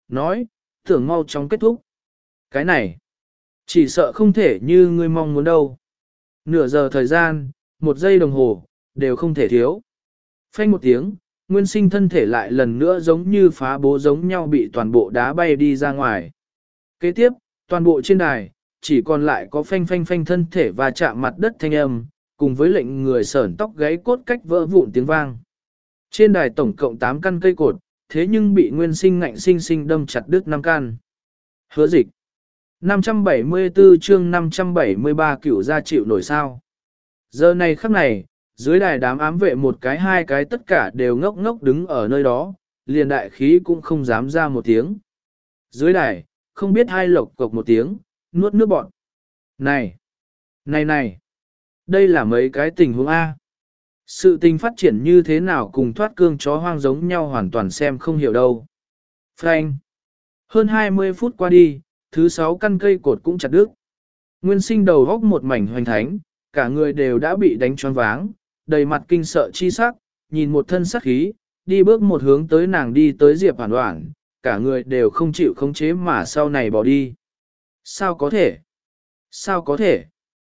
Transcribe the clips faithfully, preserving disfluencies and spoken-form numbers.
nói, tưởng mau chóng kết thúc. Cái này, chỉ sợ không thể như ngươi mong muốn đâu. Nửa giờ thời gian, một giây đồng hồ, đều không thể thiếu. Phanh một tiếng, nguyên sinh thân thể lại lần nữa giống như phá bố giống nhau bị toàn bộ đá bay đi ra ngoài. Kế tiếp, toàn bộ trên đài, chỉ còn lại có phanh phanh phanh thân thể và chạm mặt đất thanh âm, cùng với lệnh người sởn tóc gáy cốt cách vỡ vụn tiếng vang. Trên đài tổng cộng tám căn cây cột, thế nhưng bị nguyên sinh ngạnh sinh sinh đâm chặt đứt năm căn. Hứa dịch. năm trăm bảy mươi tư chương năm trăm bảy mươi ba cửu gia chịu nổi sao. Giờ này khắc này, dưới đài đám ám vệ một cái hai cái tất cả đều ngốc ngốc đứng ở nơi đó, liền đại khí cũng không dám ra một tiếng. Dưới đài, không biết hai lộc cộc một tiếng, nuốt nước bọt. Này! Này này! Đây là mấy cái tình huống A. Sự tình phát triển như thế nào cùng thoát cương chó hoang giống nhau hoàn toàn xem không hiểu đâu. Frank! Hơn hai mươi phút qua đi, thứ sáu căn cây cột cũng chặt đứt. Nguyên sinh đầu góc một mảnh hoành thánh, cả người đều đã bị đánh choáng váng, đầy mặt kinh sợ chi sắc, nhìn một thân sắc khí, đi bước một hướng tới nàng đi tới Diệp Hoàn Hoảng, cả người đều không chịu khống chế mà sau này bỏ đi. Sao có thể? Sao có thể?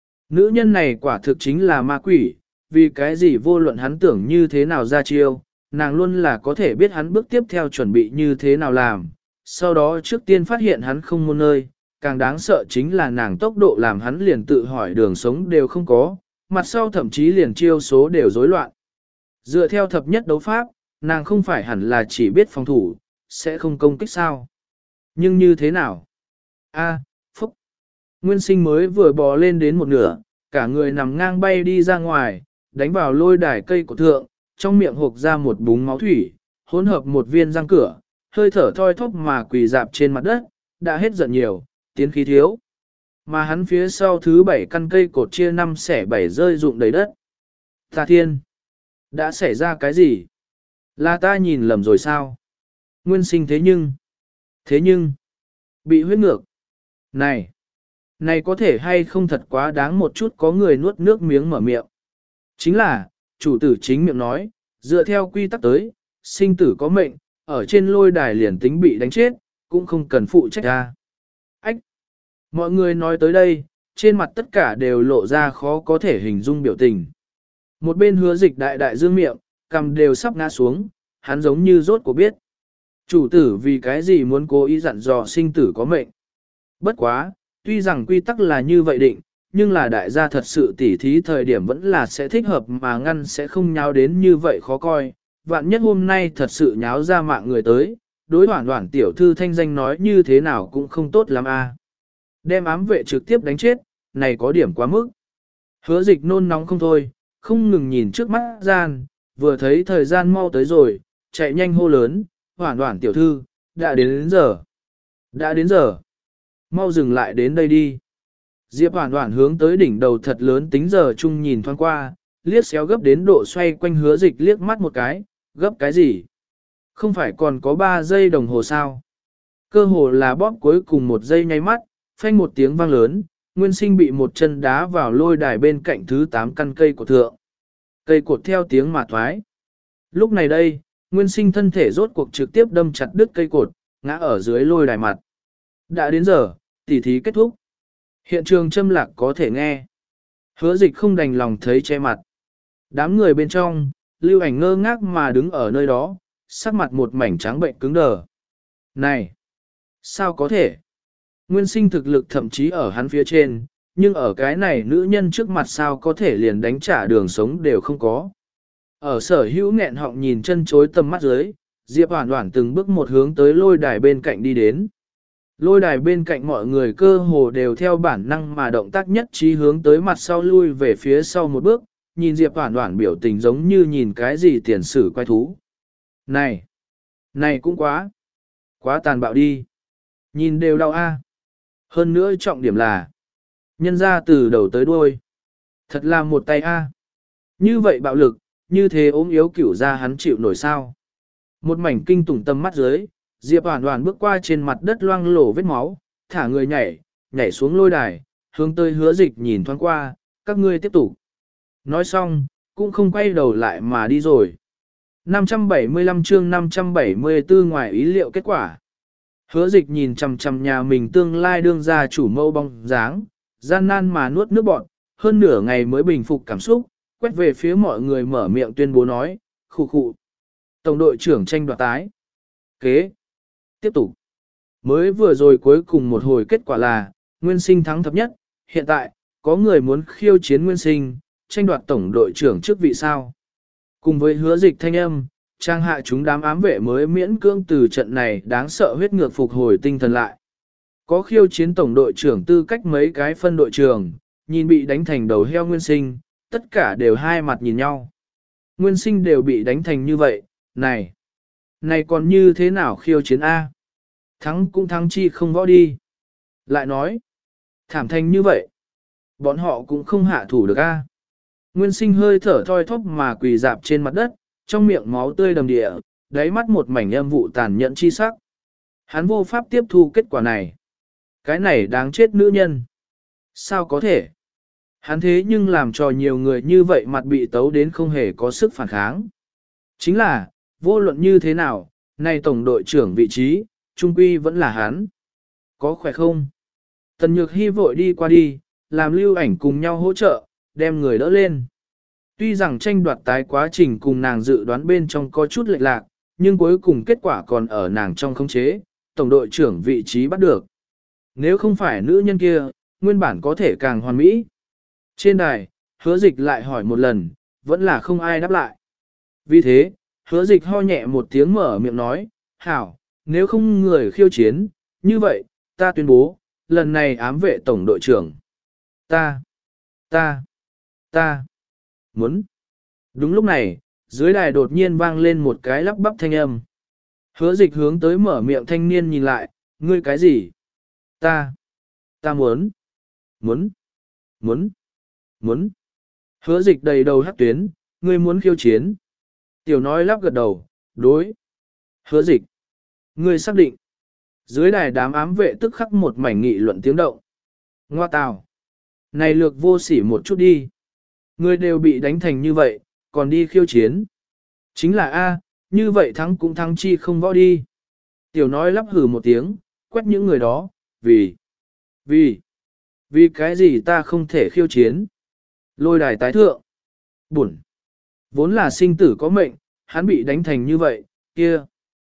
Nữ nhân này quả thực chính là ma quỷ, vì cái gì vô luận hắn tưởng như thế nào ra chiêu, nàng luôn là có thể biết hắn bước tiếp theo chuẩn bị như thế nào làm, sau đó trước tiên phát hiện hắn không muốn nơi, càng đáng sợ chính là nàng tốc độ làm hắn liền tự hỏi đường sống đều không có, mặt sau thậm chí liền chiêu số đều rối loạn. Dựa theo thập nhất đấu pháp, nàng không phải hẳn là chỉ biết phòng thủ, sẽ không công kích sao. Nhưng như thế nào? A, phúc. Nguyên sinh mới vừa bò lên đến một nửa, cả người nằm ngang bay đi ra ngoài, đánh vào lôi đài cây của thượng, trong miệng hộc ra một búng máu thủy, hỗn hợp một viên răng cửa, hơi thở thoi thóp mà quỳ dạp trên mặt đất, đã hết giận nhiều, tiến khí thiếu. Mà hắn phía sau thứ bảy căn cây cột chia năm xẻ bảy rơi rụng đầy đất. Ta thiên! Đã xảy ra cái gì? Là ta nhìn lầm rồi sao? Nguyên sinh thế nhưng... Thế nhưng... Bị huyết ngược. Này! Này có thể hay không thật quá đáng một chút có người nuốt nước miếng mở miệng. Chính là, chủ tử chính miệng nói, dựa theo quy tắc tới, sinh tử có mệnh, ở trên lôi đài liền tính bị đánh chết, cũng không cần phụ trách ra. Ách! Mọi người nói tới đây, trên mặt tất cả đều lộ ra khó có thể hình dung biểu tình. Một bên hứa dịch đại đại dương miệng, cầm đều sắp ngã xuống, hắn giống như rốt cuộc biết. Chủ tử vì cái gì muốn cố ý dặn dò sinh tử có mệnh. Bất quá, tuy rằng quy tắc là như vậy định, nhưng là đại gia thật sự tỉ thí thời điểm vẫn là sẽ thích hợp mà ngăn sẽ không nháo đến như vậy khó coi. Vạn nhất hôm nay thật sự nháo ra mạng người tới, đối hoảng hoảng tiểu thư thanh danh nói như thế nào cũng không tốt lắm a. Đem ám vệ trực tiếp đánh chết, này có điểm quá mức. Hứa dịch nôn nóng không thôi, không ngừng nhìn trước mắt gian, vừa thấy thời gian mau tới rồi, chạy nhanh hô lớn, hoảng hoảng tiểu thư, đã đến, đến giờ. Đã đến giờ. Mau dừng lại đến đây đi. Diệp hoảng hoảng hướng tới đỉnh đầu thật lớn tính giờ chung nhìn thoáng qua, liếc xéo gấp đến độ xoay quanh hứa dịch liếc mắt một cái, gấp cái gì? Không phải còn có ba giây đồng hồ sao? Cơ hồ là bóp cuối cùng một giây nháy mắt, phanh một tiếng vang lớn, Nguyên sinh bị một chân đá vào lôi đài bên cạnh thứ tám căn cây của thượng. Cây cột theo tiếng mà thoái. Lúc này đây, Nguyên sinh thân thể rốt cuộc trực tiếp đâm chặt đứt cây cột, ngã ở dưới lôi đài mặt. Đã đến giờ, tỉ thí kết thúc. Hiện trường châm lạc có thể nghe. Hứa dịch không đành lòng thấy che mặt. Đám người bên trong, lưu ảnh ngơ ngác mà đứng ở nơi đó, sắc mặt một mảnh trắng bệnh cứng đờ. Này! Sao có thể? Nguyên sinh thực lực thậm chí ở hắn phía trên, nhưng ở cái này nữ nhân trước mặt sao có thể liền đánh trả đường sống đều không có. Ở sở hữu nghẹn họng nhìn chân chối tầm mắt dưới, Diệp Hoản Hoản từng bước một hướng tới lôi đài bên cạnh đi đến. Lôi đài bên cạnh mọi người cơ hồ đều theo bản năng mà động tác nhất trí hướng tới mặt sau lui về phía sau một bước, nhìn Diệp Hoản Hoản biểu tình giống như nhìn cái gì tiền sử quay thú. Này! Này cũng quá! Quá tàn bạo đi! Nhìn đều đau a. Hơn nữa trọng điểm là nhân ra từ đầu tới đuôi. Thật là một tay a. Như vậy bạo lực, như thế ốm yếu cửu ra hắn chịu nổi sao. Một mảnh kinh tủng tâm mắt dưới, Diệp Hoàn Hoàn bước qua trên mặt đất loang lổ vết máu, thả người nhảy, nhảy xuống lôi đài, hướng tới hứa dịch nhìn thoáng qua, các ngươi tiếp tục. Nói xong, cũng không quay đầu lại mà đi rồi. năm trăm bảy mươi lăm chương năm trăm bảy mươi tư ngoài ý liệu kết quả. Hứa dịch nhìn chằm chằm nhà mình tương lai đương gia chủ mâu bóng dáng, gian nan mà nuốt nước bọt, hơn nửa ngày mới bình phục cảm xúc, quét về phía mọi người mở miệng tuyên bố nói, khụ khụ. Tổng đội trưởng tranh đoạt tái. Kế. Tiếp tục. Mới vừa rồi cuối cùng một hồi kết quả là, Nguyên Sinh thắng thập nhất, hiện tại, có người muốn khiêu chiến Nguyên Sinh, tranh đoạt tổng đội trưởng chức vị sao. Cùng với hứa dịch thanh âm, trang hạ chúng đám ám vệ mới miễn cưỡng từ trận này đáng sợ huyết ngược phục hồi tinh thần lại. Có khiêu chiến tổng đội trưởng tư cách mấy cái phân đội trưởng, nhìn bị đánh thành đầu heo Nguyên Sinh, tất cả đều hai mặt nhìn nhau. Nguyên Sinh đều bị đánh thành như vậy, này, này còn như thế nào khiêu chiến A? Thắng cũng thắng chi không võ đi. Lại nói, thảm thành như vậy, bọn họ cũng không hạ thủ được A. Nguyên Sinh hơi thở thoi thóp mà quỳ dạp trên mặt đất, trong miệng máu tươi đầm địa, đáy mắt một mảnh âm vụ tàn nhẫn chi sắc. Hắn vô pháp tiếp thu kết quả này. Cái này đáng chết nữ nhân. Sao có thể? Hắn thế nhưng làm cho nhiều người như vậy mặt bị tấu đến không hề có sức phản kháng. Chính là, vô luận như thế nào, này tổng đội trưởng vị trí, trung quy vẫn là hắn. Có khỏe không? Tần Nhược Hy vội đi qua đi, làm Lưu Ảnh cùng nhau hỗ trợ, đem người đỡ lên. Tuy rằng tranh đoạt tái quá trình cùng nàng dự đoán bên trong có chút lệch lạc, nhưng cuối cùng kết quả còn ở nàng trong khống chế, tổng đội trưởng vị trí bắt được. Nếu không phải nữ nhân kia, nguyên bản có thể càng hoàn mỹ. Trên đài, hứa dịch lại hỏi một lần, vẫn là không ai đáp lại. Vì thế, hứa dịch ho nhẹ một tiếng mở miệng nói, hảo, nếu không người khiêu chiến, như vậy, ta tuyên bố, lần này ám vệ tổng đội trưởng. Ta, ta, ta, muốn. Đúng lúc này, dưới đài đột nhiên vang lên một cái lắp bắp thanh âm. Hứa dịch hướng tới mở miệng thanh niên nhìn lại, ngươi cái gì? Ta, ta muốn, muốn, muốn, muốn. Hứa dịch đầy đầu hắc tuyến, ngươi muốn khiêu chiến. Tiểu nói lắp gật đầu, đối. Hứa dịch, ngươi xác định. Dưới đài đám ám vệ tức khắc một mảnh nghị luận tiếng động. Ngoa tào. Này lược vô sỉ một chút đi. Ngươi đều bị đánh thành như vậy, còn đi khiêu chiến. Chính là A, như vậy thắng cũng thắng chi không võ đi. Tiểu nói lắp hử một tiếng, quét những người đó, vì, vì, vì cái gì ta không thể khiêu chiến. Lôi đài tái thượng. Buồn. Vốn là sinh tử có mệnh, hắn bị đánh thành như vậy, kia.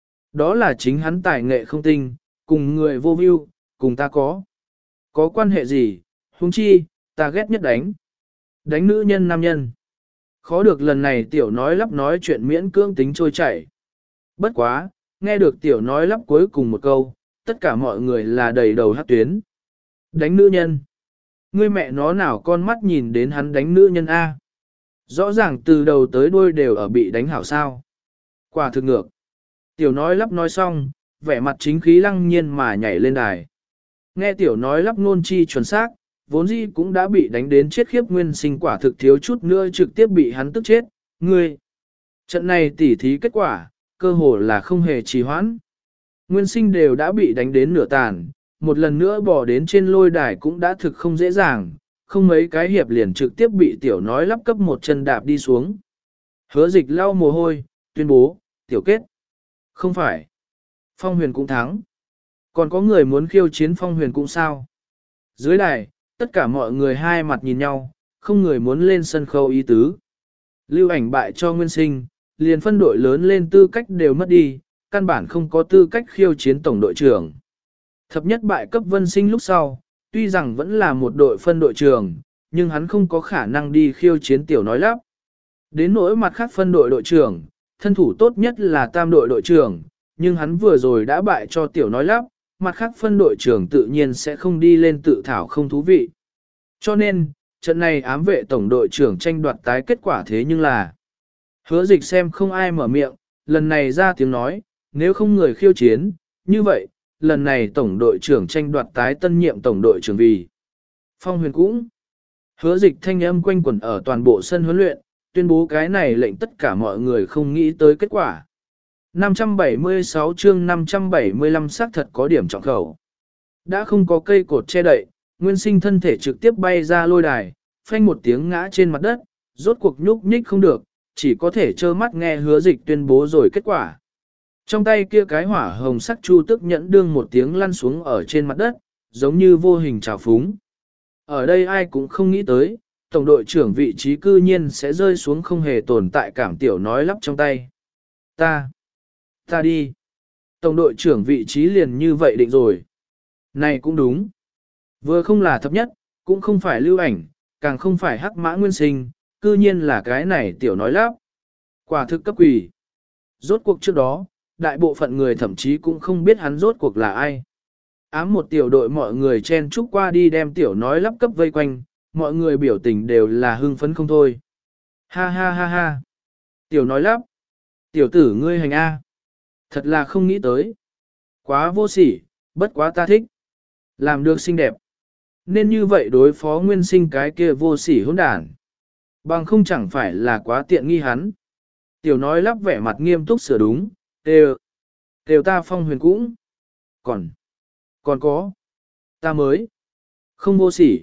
Đó là chính hắn tài nghệ không tinh, cùng người vô view, cùng ta có. Có quan hệ gì, huống chi, ta ghét nhất đánh. Đánh nữ nhân nam nhân. Khó được lần này tiểu nói lắp nói chuyện miễn cưỡng tính trôi chảy. Bất quá, nghe được tiểu nói lắp cuối cùng một câu, tất cả mọi người là đầy đầu hát tuyến. Đánh nữ nhân. Ngươi mẹ nó nào con mắt nhìn đến hắn đánh nữ nhân A. Rõ ràng từ đầu tới đuôi đều ở bị đánh hảo sao. Quả thực ngược. Tiểu nói lắp nói xong, vẻ mặt chính khí lăng nhiên mà nhảy lên đài. Nghe tiểu nói lắp ngôn chi chuẩn xác, vốn dĩ cũng đã bị đánh đến chết khiếp Nguyên Sinh quả thực thiếu chút nữa trực tiếp bị hắn tức chết. Ngươi. Trận này tỉ thí kết quả, cơ hồ là không hề trì hoãn. Nguyên Sinh đều đã bị đánh đến nửa tàn, một lần nữa bỏ đến trên lôi đài cũng đã thực không dễ dàng, không mấy cái hiệp liền trực tiếp bị tiểu nói lắp cấp một chân đạp đi xuống. Hứa dịch lau mồ hôi, tuyên bố, tiểu kết. Không phải. Phong huyền cũng thắng. Còn có người muốn khiêu chiến phong huyền cũng sao. Dưới đài, tất cả mọi người hai mặt nhìn nhau, không người muốn lên sân khấu ý tứ. Lưu Ảnh bại cho Nguyên Sinh, liền phân đội lớn lên tư cách đều mất đi, căn bản không có tư cách khiêu chiến tổng đội trưởng. Thập nhất bại cấp Vân Sinh lúc sau, tuy rằng vẫn là một đội phân đội trưởng, nhưng hắn không có khả năng đi khiêu chiến tiểu nói lắp. Đến nỗi mặt khác phân đội đội trưởng, thân thủ tốt nhất là tam đội đội trưởng, nhưng hắn vừa rồi đã bại cho tiểu nói lắp, mặt khác phân đội trưởng tự nhiên sẽ không đi lên tự thảo không thú vị. Cho nên, trận này ám vệ tổng đội trưởng tranh đoạt tái kết quả thế nhưng là hứa dịch xem không ai mở miệng, lần này ra tiếng nói, nếu không người khiêu chiến, như vậy, lần này tổng đội trưởng tranh đoạt tái tân nhiệm tổng đội trưởng vì Phong Huyền cũng hứa dịch thanh âm quanh quẩn ở toàn bộ sân huấn luyện, tuyên bố cái này lệnh tất cả mọi người không nghĩ tới kết quả. năm trăm bảy mươi sáu chương năm trăm bảy mươi lăm xác thật có điểm trọng khẩu. Đã không có cây cột che đậy, Nguyên Sinh thân thể trực tiếp bay ra lôi đài, phanh một tiếng ngã trên mặt đất, rốt cuộc nhúc nhích không được, chỉ có thể trơ mắt nghe hứa dịch tuyên bố rồi kết quả. Trong tay kia cái hỏa hồng sắc chu tức nhẫn đương một tiếng lăn xuống ở trên mặt đất, giống như vô hình trào phúng. Ở đây ai cũng không nghĩ tới, tổng đội trưởng vị trí cư nhiên sẽ rơi xuống không hề tồn tại cảm tiểu nói lắp trong tay. Ta, ta đi. Tổng đội trưởng vị trí liền như vậy định rồi. Này cũng đúng. Vừa không là thấp nhất, cũng không phải lưu ảnh, càng không phải hắc mã nguyên sinh, cư nhiên là cái này tiểu nói lắp. Quả thực cấp quỷ. Rốt cuộc trước đó, đại bộ phận người thậm chí cũng không biết hắn rốt cuộc là ai. Ám một tiểu đội mọi người chen chúc qua đi đem tiểu nói lắp cấp vây quanh, mọi người biểu tình đều là hưng phấn không thôi. Ha ha ha ha. Tiểu nói lắp. Tiểu tử ngươi hành A. Thật là không nghĩ tới. Quá vô sỉ, bất quá ta thích. Làm được xinh đẹp. Nên như vậy đối phó nguyên sinh cái kia vô sỉ hỗn đản. Bằng không chẳng phải là quá tiện nghi hắn. Tiểu nói lắp vẻ mặt nghiêm túc sửa đúng. Đều. Đều ta phong huyền cũng. Còn. Còn có. Ta mới. Không vô sỉ.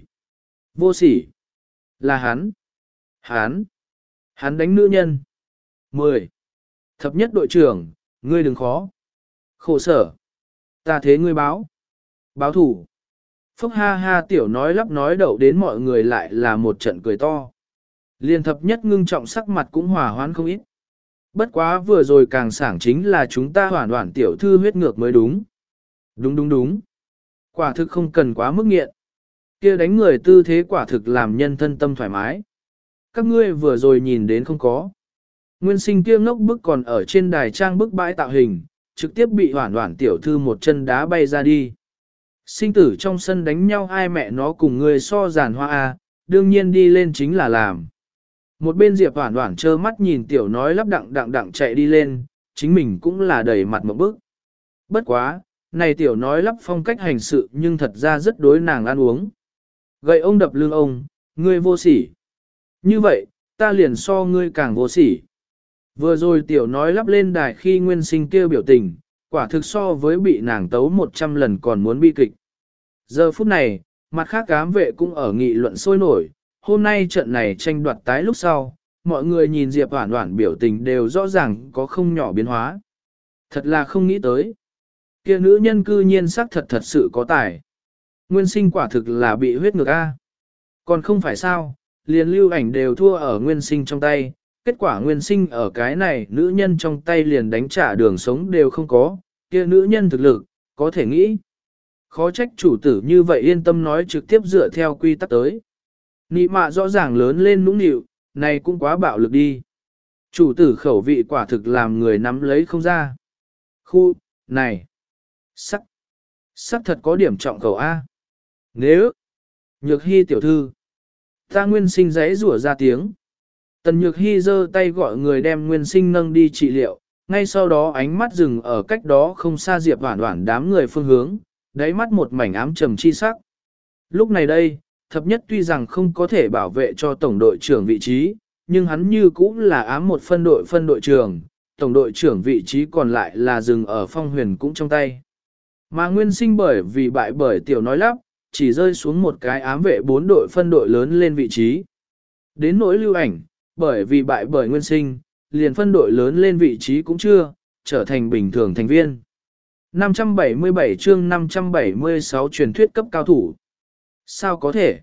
Vô sỉ. Là hắn. Hắn. Hắn đánh nữ nhân. Mười. Thập nhất đội trưởng, ngươi đừng khó. Khổ sở. Ta thế ngươi báo. Báo thủ. Phúc ha ha tiểu nói lắp nói đậu đến mọi người lại là một trận cười to. Liên thập nhất ngưng trọng sắc mặt cũng hòa hoãn không ít. Bất quá vừa rồi càng sảng chính là chúng ta hoảng hoảng tiểu thư huyết ngược mới đúng. Đúng đúng đúng. Quả thực không cần quá mức nghiện. Kia đánh người tư thế quả thực làm nhân thân tâm thoải mái. Các ngươi vừa rồi nhìn đến không có. Nguyên sinh kia ngốc bức còn ở trên đài trang bức bãi tạo hình, trực tiếp bị hoảng hoảng tiểu thư một chân đá bay ra đi. Sinh tử trong sân đánh nhau ai mẹ nó cùng người so giàn hoa A, đương nhiên đi lên chính là làm. Một bên Diệp hoảng hoảng trơ mắt nhìn tiểu nói lắp đặng đặng đặng chạy đi lên, chính mình cũng là đầy mặt một bức. Bất quá, này tiểu nói lắp phong cách hành sự nhưng thật ra rất đối nàng ăn uống. Gậy ông đập lưng ông, ngươi vô sỉ. Như vậy, ta liền so ngươi càng vô sỉ. Vừa rồi tiểu nói lắp lên đài khi nguyên sinh kêu biểu tình, quả thực so với bị nàng tấu một trăm lần còn muốn bi kịch. Giờ phút này, mặt khác ám vệ cũng ở nghị luận sôi nổi, hôm nay trận này tranh đoạt tái lúc sau, mọi người nhìn Diệp Hoản Hoản biểu tình đều rõ ràng có không nhỏ biến hóa. Thật là không nghĩ tới. Kia nữ nhân cư nhiên sắc thật thật sự có tài. Nguyên sinh quả thực là bị huyết ngược A. Còn không phải sao, liền lưu ảnh đều thua ở nguyên sinh trong tay, kết quả nguyên sinh ở cái này nữ nhân trong tay liền đánh trả đường sống đều không có, kia nữ nhân thực lực, có thể nghĩ. Khó trách chủ tử như vậy yên tâm nói trực tiếp dựa theo quy tắc tới. Nị mạ rõ ràng lớn lên nũng nịu, này cũng quá bạo lực đi. Chủ tử khẩu vị quả thực làm người nắm lấy không ra. Khu, này, sắc, sắc thật có điểm trọng khẩu A. Nếu, nhược hy tiểu thư, ta nguyên sinh giấy rủa ra tiếng. Tần nhược hy giơ tay gọi người đem nguyên sinh nâng đi trị liệu, ngay sau đó ánh mắt dừng ở cách đó không xa Diệp Hoản Hoản đám người phương hướng, đáy mắt một mảnh ám trầm chi sắc. Lúc này đây, thập nhất tuy rằng không có thể bảo vệ cho tổng đội trưởng vị trí, nhưng hắn như cũng là ám một phân đội phân đội trưởng, tổng đội trưởng vị trí còn lại là dừng ở phong huyền cũng trong tay. Mà nguyên sinh bởi vì bại bởi tiểu nói lắp, chỉ rơi xuống một cái ám vệ bốn đội phân đội lớn lên vị trí. Đến nỗi lưu ảnh, bởi vì bại bởi nguyên sinh, liền phân đội lớn lên vị trí cũng chưa, trở thành bình thường thành viên. năm trăm bảy mươi bảy chương năm trăm bảy mươi sáu truyền thuyết cấp cao thủ. Sao có thể?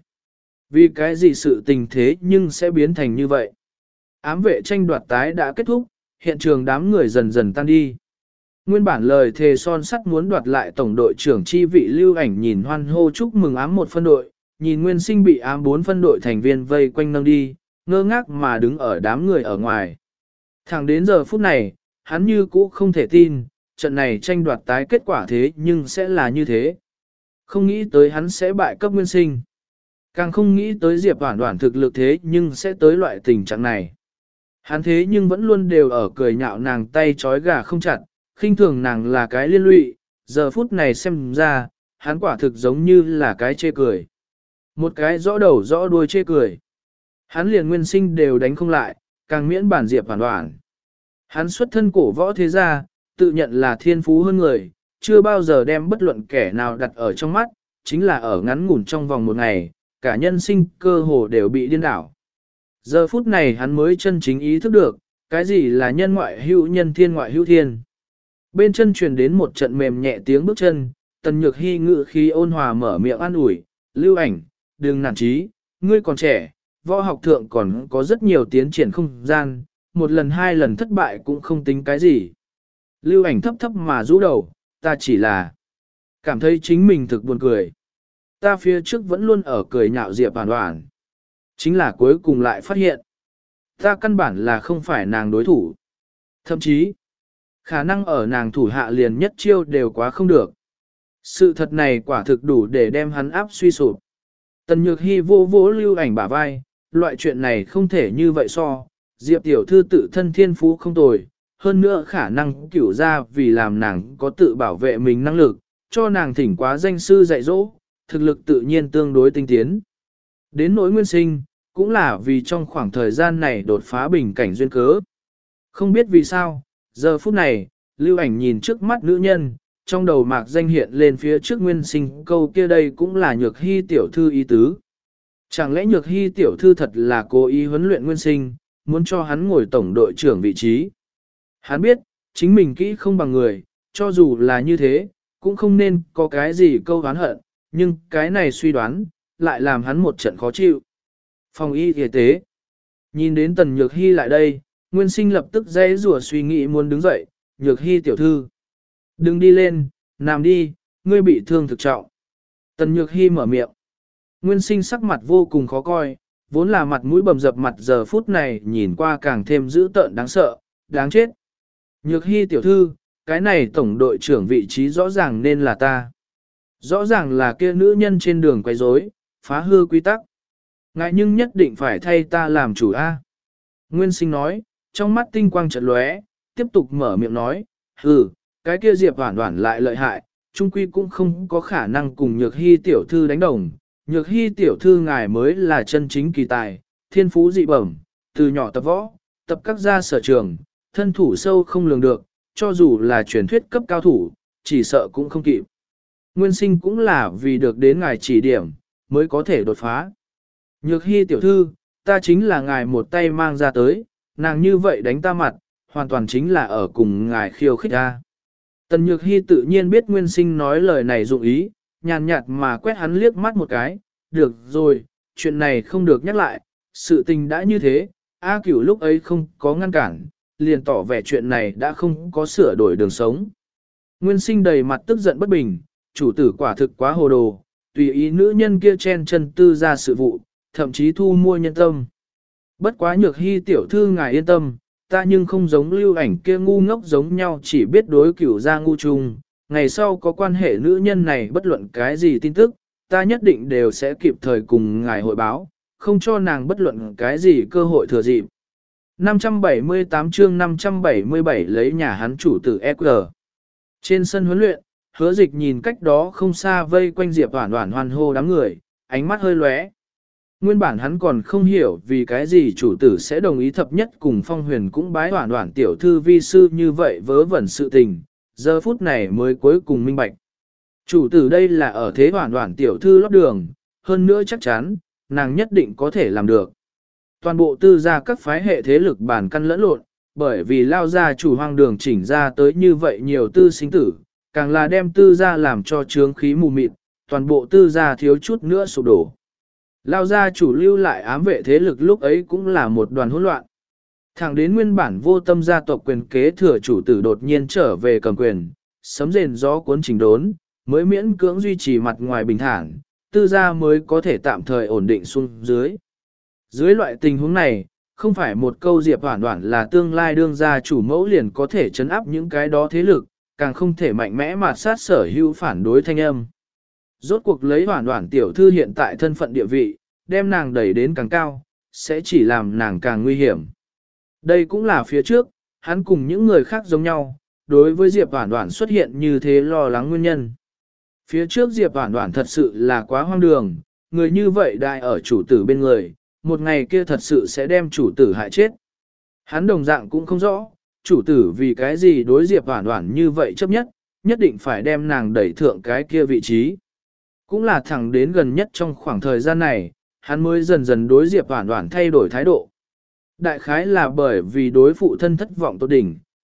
Vì cái gì sự tình thế nhưng sẽ biến thành như vậy? Ám vệ tranh đoạt tái đã kết thúc, hiện trường đám người dần dần tan đi. Nguyên bản lời thề son sắt muốn đoạt lại tổng đội trưởng chi vị lưu ảnh nhìn hoan hô chúc mừng ám một phân đội, nhìn nguyên sinh bị ám bốn phân đội thành viên vây quanh nâng đi, ngơ ngác mà đứng ở đám người ở ngoài. Thẳng đến giờ phút này, hắn như cũ không thể tin, trận này tranh đoạt tái kết quả thế nhưng sẽ là như thế. Không nghĩ tới hắn sẽ bại cấp nguyên sinh. Càng không nghĩ tới Diệp Hoản Hoản thực lực thế nhưng sẽ tới loại tình trạng này. Hắn thế nhưng vẫn luôn đều ở cười nhạo nàng tay trói gà không chặt, khinh thường nàng là cái liên lụy, giờ phút này xem ra, hắn quả thực giống như là cái chê cười. Một cái rõ đầu rõ đuôi chê cười. Hắn liền nguyên sinh đều đánh không lại, càng miễn bản Diệp Hoản Hoản. Hắn xuất thân cổ võ thế gia, tự nhận là thiên phú hơn người, chưa bao giờ đem bất luận kẻ nào đặt ở trong mắt, chính là ở ngắn ngủn trong vòng một ngày, cả nhân sinh cơ hồ đều bị điên đảo. Giờ phút này hắn mới chân chính ý thức được, cái gì là nhân ngoại hữu nhân thiên ngoại hữu thiên. bên chân truyền đến một trận mềm nhẹ tiếng bước chân, Tần Nhược Hy ngự khi ôn hòa mở miệng an ủi, Lưu Ảnh, đừng nản chí, ngươi còn trẻ, võ học thượng còn có rất nhiều tiến triển không gian, một lần hai lần thất bại cũng không tính cái gì. Lưu Ảnh thấp thấp mà rũ đầu, ta chỉ là cảm thấy chính mình thực buồn cười. Ta phía trước vẫn luôn ở cười nhạo Diệp Hoàn Hoàn. Chính là cuối cùng lại phát hiện, ta căn bản là không phải nàng đối thủ. Thậm chí, khả năng ở nàng thủ hạ liền nhất chiêu đều quá không được. Sự thật này quả thực đủ để đem hắn áp suy sụp. Tần Nhược Hy vô vỗ Lưu Ảnh bả vai, loại chuyện này không thể như vậy so. Diệp tiểu thư tự thân thiên phú không tồi, hơn nữa khả năng cửu ra vì làm nàng có tự bảo vệ mình năng lực, cho nàng thỉnh quá danh sư dạy dỗ, thực lực tự nhiên tương đối tinh tiến. Đến nỗi Nguyên Sinh, cũng là vì trong khoảng thời gian này đột phá bình cảnh duyên cớ. Không biết vì sao, giờ phút này, Lưu Ảnh nhìn trước mắt nữ nhân, trong đầu mạc danh hiện lên phía trước Nguyên Sinh câu kia đây cũng là Nhược Hy tiểu thư ý tứ. Chẳng lẽ Nhược Hy tiểu thư thật là cố ý huấn luyện Nguyên Sinh, muốn cho hắn ngồi tổng đội trưởng vị trí. Hắn biết, chính mình kỹ không bằng người, cho dù là như thế, cũng không nên có cái gì câu oán hận, nhưng cái này suy đoán, lại làm hắn một trận khó chịu. Phòng y y tế. Nhìn đến Tần Nhược Hy lại đây, Nguyên Sinh lập tức dây rủa suy nghĩ muốn đứng dậy, Nhược Hy tiểu thư. Đừng đi lên, nằm đi, ngươi bị thương thực trọng. Tần Nhược Hy mở miệng. Nguyên Sinh sắc mặt vô cùng khó coi, vốn là mặt mũi bầm dập mặt giờ phút này nhìn qua càng thêm dữ tợn đáng sợ, đáng chết. Nhược Hy tiểu thư, cái này tổng đội trưởng vị trí rõ ràng nên là ta. Rõ ràng là kia nữ nhân trên đường quấy rối, phá hư quy tắc. Ngại nhưng nhất định phải thay ta làm chủ A. Nguyên Sinh nói, trong mắt tinh quang chợt lóe, tiếp tục mở miệng nói, hừ, cái kia Diệp Hoản Hoản lại lợi hại, trung quy cũng không có khả năng cùng Nhược Hy tiểu thư đánh đồng. Nhược Hy tiểu thư ngài mới là chân chính kỳ tài, thiên phú dị bẩm, từ nhỏ tập võ, tập các gia sở trường, thân thủ sâu không lường được, cho dù là truyền thuyết cấp cao thủ, chỉ sợ cũng không kịp. Nguyên Sinh cũng là vì được đến ngài chỉ điểm, mới có thể đột phá. Nhược Hy tiểu thư, ta chính là ngài một tay mang ra tới, nàng như vậy đánh ta mặt, hoàn toàn chính là ở cùng ngài khiêu khích ta. Tần Nhược Hy tự nhiên biết Nguyên Sinh nói lời này dụng ý, nhàn nhạt mà quét hắn liếc mắt một cái, được rồi, chuyện này không được nhắc lại, sự tình đã như thế, A Cửu lúc ấy không có ngăn cản, liền tỏ vẻ chuyện này đã không có sửa đổi đường sống. Nguyên Sinh đầy mặt tức giận bất bình, chủ tử quả thực quá hồ đồ, tùy ý nữ nhân kia chen chân tư ra sự vụ, thậm chí thu mua nhân tâm. Bất quá Nhược Hy tiểu thư ngài yên tâm, ta nhưng không giống Lưu Ảnh kia ngu ngốc giống nhau chỉ biết đối Cửu gia ngu trùng. Ngày sau có quan hệ nữ nhân này bất luận cái gì tin tức, ta nhất định đều sẽ kịp thời cùng ngài hội báo, không cho nàng bất luận cái gì cơ hội thừa dịp. năm trăm bảy mươi tám chương năm trăm bảy mươi bảy lấy nhà hắn chủ tử e quy. Trên sân huấn luyện, Hứa Dịch nhìn cách đó không xa vây quanh Diệp Hoản Hoản hoan hô đám người, ánh mắt hơi lóe. Nguyên bản hắn còn không hiểu vì cái gì chủ tử sẽ đồng ý thập nhất cùng Phong Huyền cũng bái Hoản Hoản tiểu thư vi sư như vậy vớ vẩn sự tình, giờ phút này mới cuối cùng minh bạch. Chủ tử đây là ở thế Hoản Hoản tiểu thư lót đường, hơn nữa chắc chắn, nàng nhất định có thể làm được. Toàn bộ tư gia các phái hệ thế lực bản căn lẫn lộn, bởi vì lao gia chủ hoang đường chỉnh ra tới như vậy nhiều tư sinh tử, càng là đem tư gia làm cho trướng khí mù mịt, toàn bộ tư gia thiếu chút nữa sụp đổ. Lao gia chủ lưu lại ám vệ thế lực lúc ấy cũng là một đoàn hỗn loạn. Thẳng đến nguyên bản vô tâm gia tộc quyền kế thừa chủ tử đột nhiên trở về cầm quyền, sấm rền gió cuốn chỉnh đốn, mới miễn cưỡng duy trì mặt ngoài bình thản, tư gia mới có thể tạm thời ổn định xuống dưới. Dưới loại tình huống này, không phải một câu Diệp Hoản Hoản là tương lai đương gia chủ mẫu liền có thể chấn áp những cái đó thế lực, càng không thể mạnh mẽ mà sát sở hữu phản đối thanh âm. Rốt cuộc lấy Hoản Hoản tiểu thư hiện tại thân phận địa vị, đem nàng đẩy đến càng cao, sẽ chỉ làm nàng càng nguy hiểm. Đây cũng là phía trước, hắn cùng những người khác giống nhau, đối với Diệp Hoản Hoản xuất hiện như thế lo lắng nguyên nhân. Phía trước Diệp Hoản Hoản thật sự là quá hoang đường, người như vậy đại ở chủ tử bên người, một ngày kia thật sự sẽ đem chủ tử hại chết. Hắn đồng dạng cũng không rõ, chủ tử vì cái gì đối Diệp Hoản Hoản như vậy chấp nhất, nhất định phải đem nàng đẩy thượng cái kia vị trí. Cũng là thẳng đến gần nhất trong khoảng thời gian này, hắn mới dần dần đối Diệp Hoản Hoản thay đổi thái độ. Đại khái là bởi vì đối phụ thân thất vọng tốt đỉnh,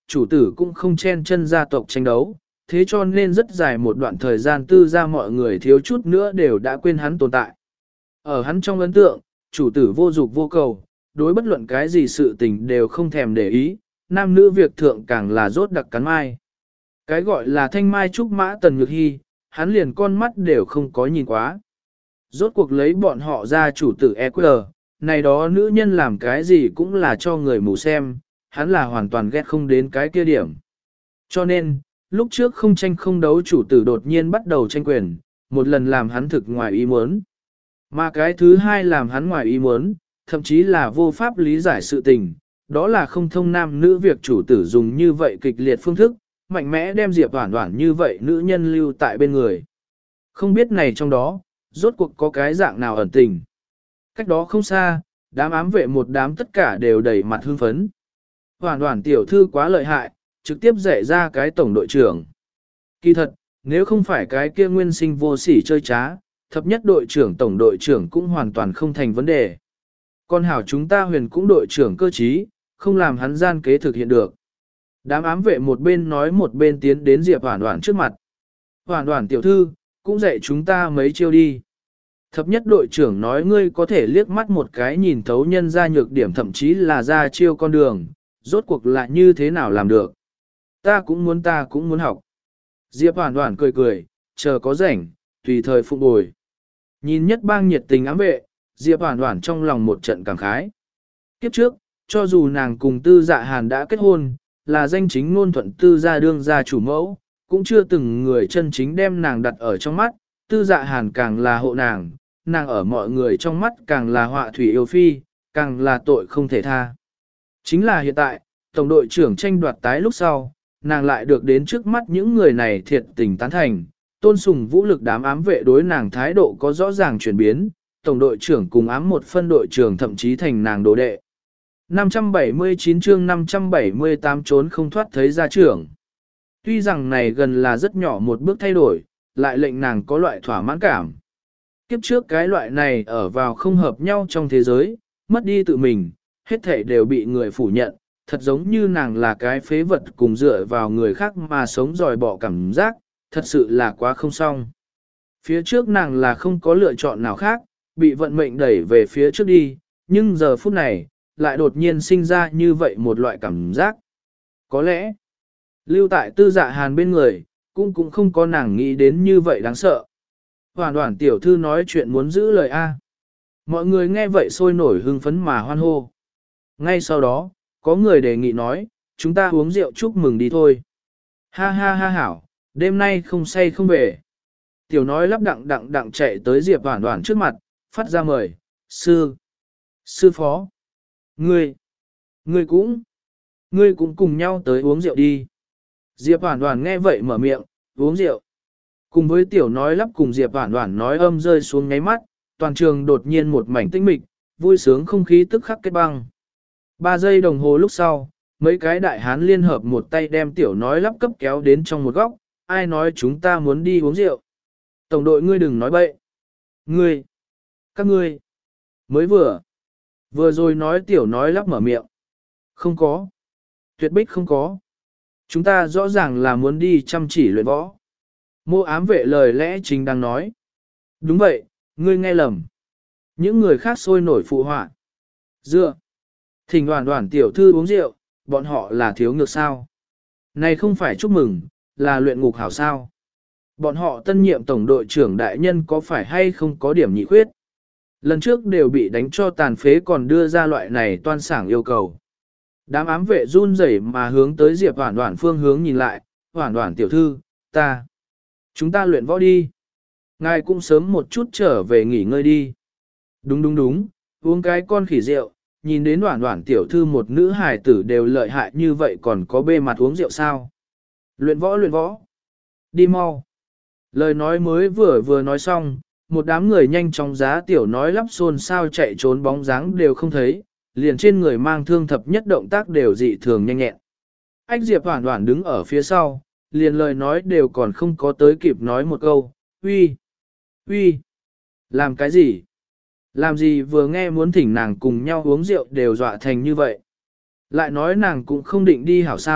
chủ tử cũng không chen chân gia tộc tranh đấu, thế cho nên rất dài một đoạn thời gian tư gia mọi người thiếu chút nữa đều đã quên hắn tồn tại. Ở hắn trong ấn tượng, chủ tử vô dục vô cầu, đối bất luận cái gì sự tình đều không thèm để ý, nam nữ việc thượng càng là rốt đặc cắn mai. Cái gọi là thanh mai trúc mã tần nhược hy, hắn liền con mắt đều không có nhìn quá. Rốt cuộc lấy bọn họ ra chủ tử e quy rờ, này đó nữ nhân làm cái gì cũng là cho người mù xem, hắn là hoàn toàn ghét không đến cái kia điểm. Cho nên, lúc trước không tranh không đấu chủ tử đột nhiên bắt đầu tranh quyền, một lần làm hắn thực ngoài ý muốn. Mà cái thứ hai làm hắn ngoài ý muốn, thậm chí là vô pháp lý giải sự tình, đó là không thông nam nữ việc chủ tử dùng như vậy kịch liệt phương thức, mạnh mẽ đem Diệp Hoản Hoản như vậy nữ nhân lưu tại bên người. Không biết này trong đó, rốt cuộc có cái dạng nào ẩn tình. Cách đó không xa, đám ám vệ một đám tất cả đều đầy mặt hưng phấn. Hoản Hoản tiểu thư quá lợi hại, trực tiếp dạy ra cái tổng đội trưởng. Kỳ thật, nếu không phải cái kia nguyên sinh vô sỉ chơi trá, thập nhất đội trưởng tổng đội trưởng cũng hoàn toàn không thành vấn đề. Con hảo chúng ta huyền cũng đội trưởng cơ trí, không làm hắn gian kế thực hiện được. Đám ám vệ một bên nói một bên tiến đến Diệp Hoản Hoản trước mặt. Hoản Hoản tiểu thư, cũng dạy chúng ta mấy chiêu đi. Thập nhất đội trưởng nói ngươi có thể liếc mắt một cái nhìn thấu nhân ra nhược điểm thậm chí là ra chiêu con đường, rốt cuộc là như thế nào làm được. Ta cũng muốn ta cũng muốn học. Diệp Hoản Hoản cười cười, chờ có rảnh, tùy thời phụng bồi. Nhìn nhất bang nhiệt tình ám vệ, Diệp Hoản Hoản trong lòng một trận cảm khái. Kiếp trước, cho dù nàng cùng Tư Dạ Hàn đã kết hôn, là danh chính ngôn thuận Tư gia đương gia chủ mẫu, cũng chưa từng người chân chính đem nàng đặt ở trong mắt, Tư Dạ Hàn càng là hộ nàng, nàng ở mọi người trong mắt càng là họa thủy yêu phi, càng là tội không thể tha. Chính là hiện tại, tổng đội trưởng tranh đoạt tái lúc sau, nàng lại được đến trước mắt những người này thiệt tình tán thành, tôn sùng vũ lực đám ám vệ đối nàng thái độ có rõ ràng chuyển biến, tổng đội trưởng cùng ám một phân đội trưởng thậm chí thành nàng đồ đệ. năm trăm bảy mươi chín chương năm trăm bảy mươi tám trốn không thoát thấy gia trưởng. Tuy rằng này gần là rất nhỏ một bước thay đổi, lại lệnh nàng có loại thỏa mãn cảm. Kiếp trước cái loại này ở vào không hợp nhau trong thế giới, mất đi tự mình, hết thể đều bị người phủ nhận, thật giống như nàng là cái phế vật cùng dựa vào người khác mà sống dòi bỏ cảm giác, thật sự là quá không xong. Phía trước nàng là không có lựa chọn nào khác, bị vận mệnh đẩy về phía trước đi, nhưng giờ phút này, lại đột nhiên sinh ra như vậy một loại cảm giác. Có lẽ, lưu tại Tư Dạ Hàn bên người, cũng cũng không có nàng nghĩ đến như vậy đáng sợ. Hoản Hoản tiểu thư nói chuyện muốn giữ lời A. Mọi người nghe vậy sôi nổi hưng phấn mà hoan hô. Ngay sau đó, có người đề nghị nói, chúng ta uống rượu chúc mừng đi thôi. Ha ha ha hảo, đêm nay không say không về. Tiểu nói lắp đặng đặng đặng chạy tới Diệp Hoản Hoản trước mặt, phát ra mời, sư, sư phó, ngươi, ngươi cũng, ngươi cũng cùng nhau tới uống rượu đi. Diệp Hoản Hoản nghe vậy mở miệng, uống rượu. Cùng với tiểu nói lắp cùng Diệp Hoản Hoản nói âm rơi xuống ngáy mắt, toàn trường đột nhiên một mảnh tĩnh mịch, vui sướng không khí tức khắc kết băng. Ba giây đồng hồ lúc sau, mấy cái đại hán liên hợp một tay đem tiểu nói lắp cấp kéo đến trong một góc, ai nói chúng ta muốn đi uống rượu. Tổng đội ngươi đừng nói bậy. Ngươi, các ngươi, mới vừa, vừa rồi nói tiểu nói lắp mở miệng. Không có, tuyệt bích không có. Chúng ta rõ ràng là muốn đi chăm chỉ luyện võ. Mô ám vệ lời lẽ chính đang nói. Đúng vậy, ngươi nghe lầm. Những người khác sôi nổi phụ họa. Dựa. Thỉnh đoàn đoàn tiểu thư uống rượu, bọn họ là thiếu ngược sao. Này không phải chúc mừng, là luyện ngục hảo sao. Bọn họ tân nhiệm tổng đội trưởng đại nhân có phải hay không có điểm nhị khuyết. Lần trước đều bị đánh cho tàn phế còn đưa ra loại này toan sảng yêu cầu. Đám ám vệ run rẩy mà hướng tới Diệp Hoản Hoản phương hướng nhìn lại, Hoản Hoản tiểu thư, ta. Chúng ta luyện võ đi. Ngài cũng sớm một chút trở về nghỉ ngơi đi. Đúng đúng đúng, uống cái con khỉ rượu, nhìn đến Hoản Hoản tiểu thư một nữ hài tử đều lợi hại như vậy còn có bê mặt uống rượu sao. Luyện võ luyện võ. Đi mau. Lời nói mới vừa vừa nói xong, một đám người nhanh chóng giá tiểu nói lắp xôn sao chạy trốn bóng dáng đều không thấy, liền trên người mang thương thập nhất động tác đều dị thường nhanh nhẹn. Ách Diệp Hoản Hoản đứng ở phía sau, liền lời nói đều còn không có tới kịp nói một câu, uy, uy, làm cái gì? Làm gì vừa nghe muốn thỉnh nàng cùng nhau uống rượu đều dọa thành như vậy. Lại nói nàng cũng không định đi hảo sao,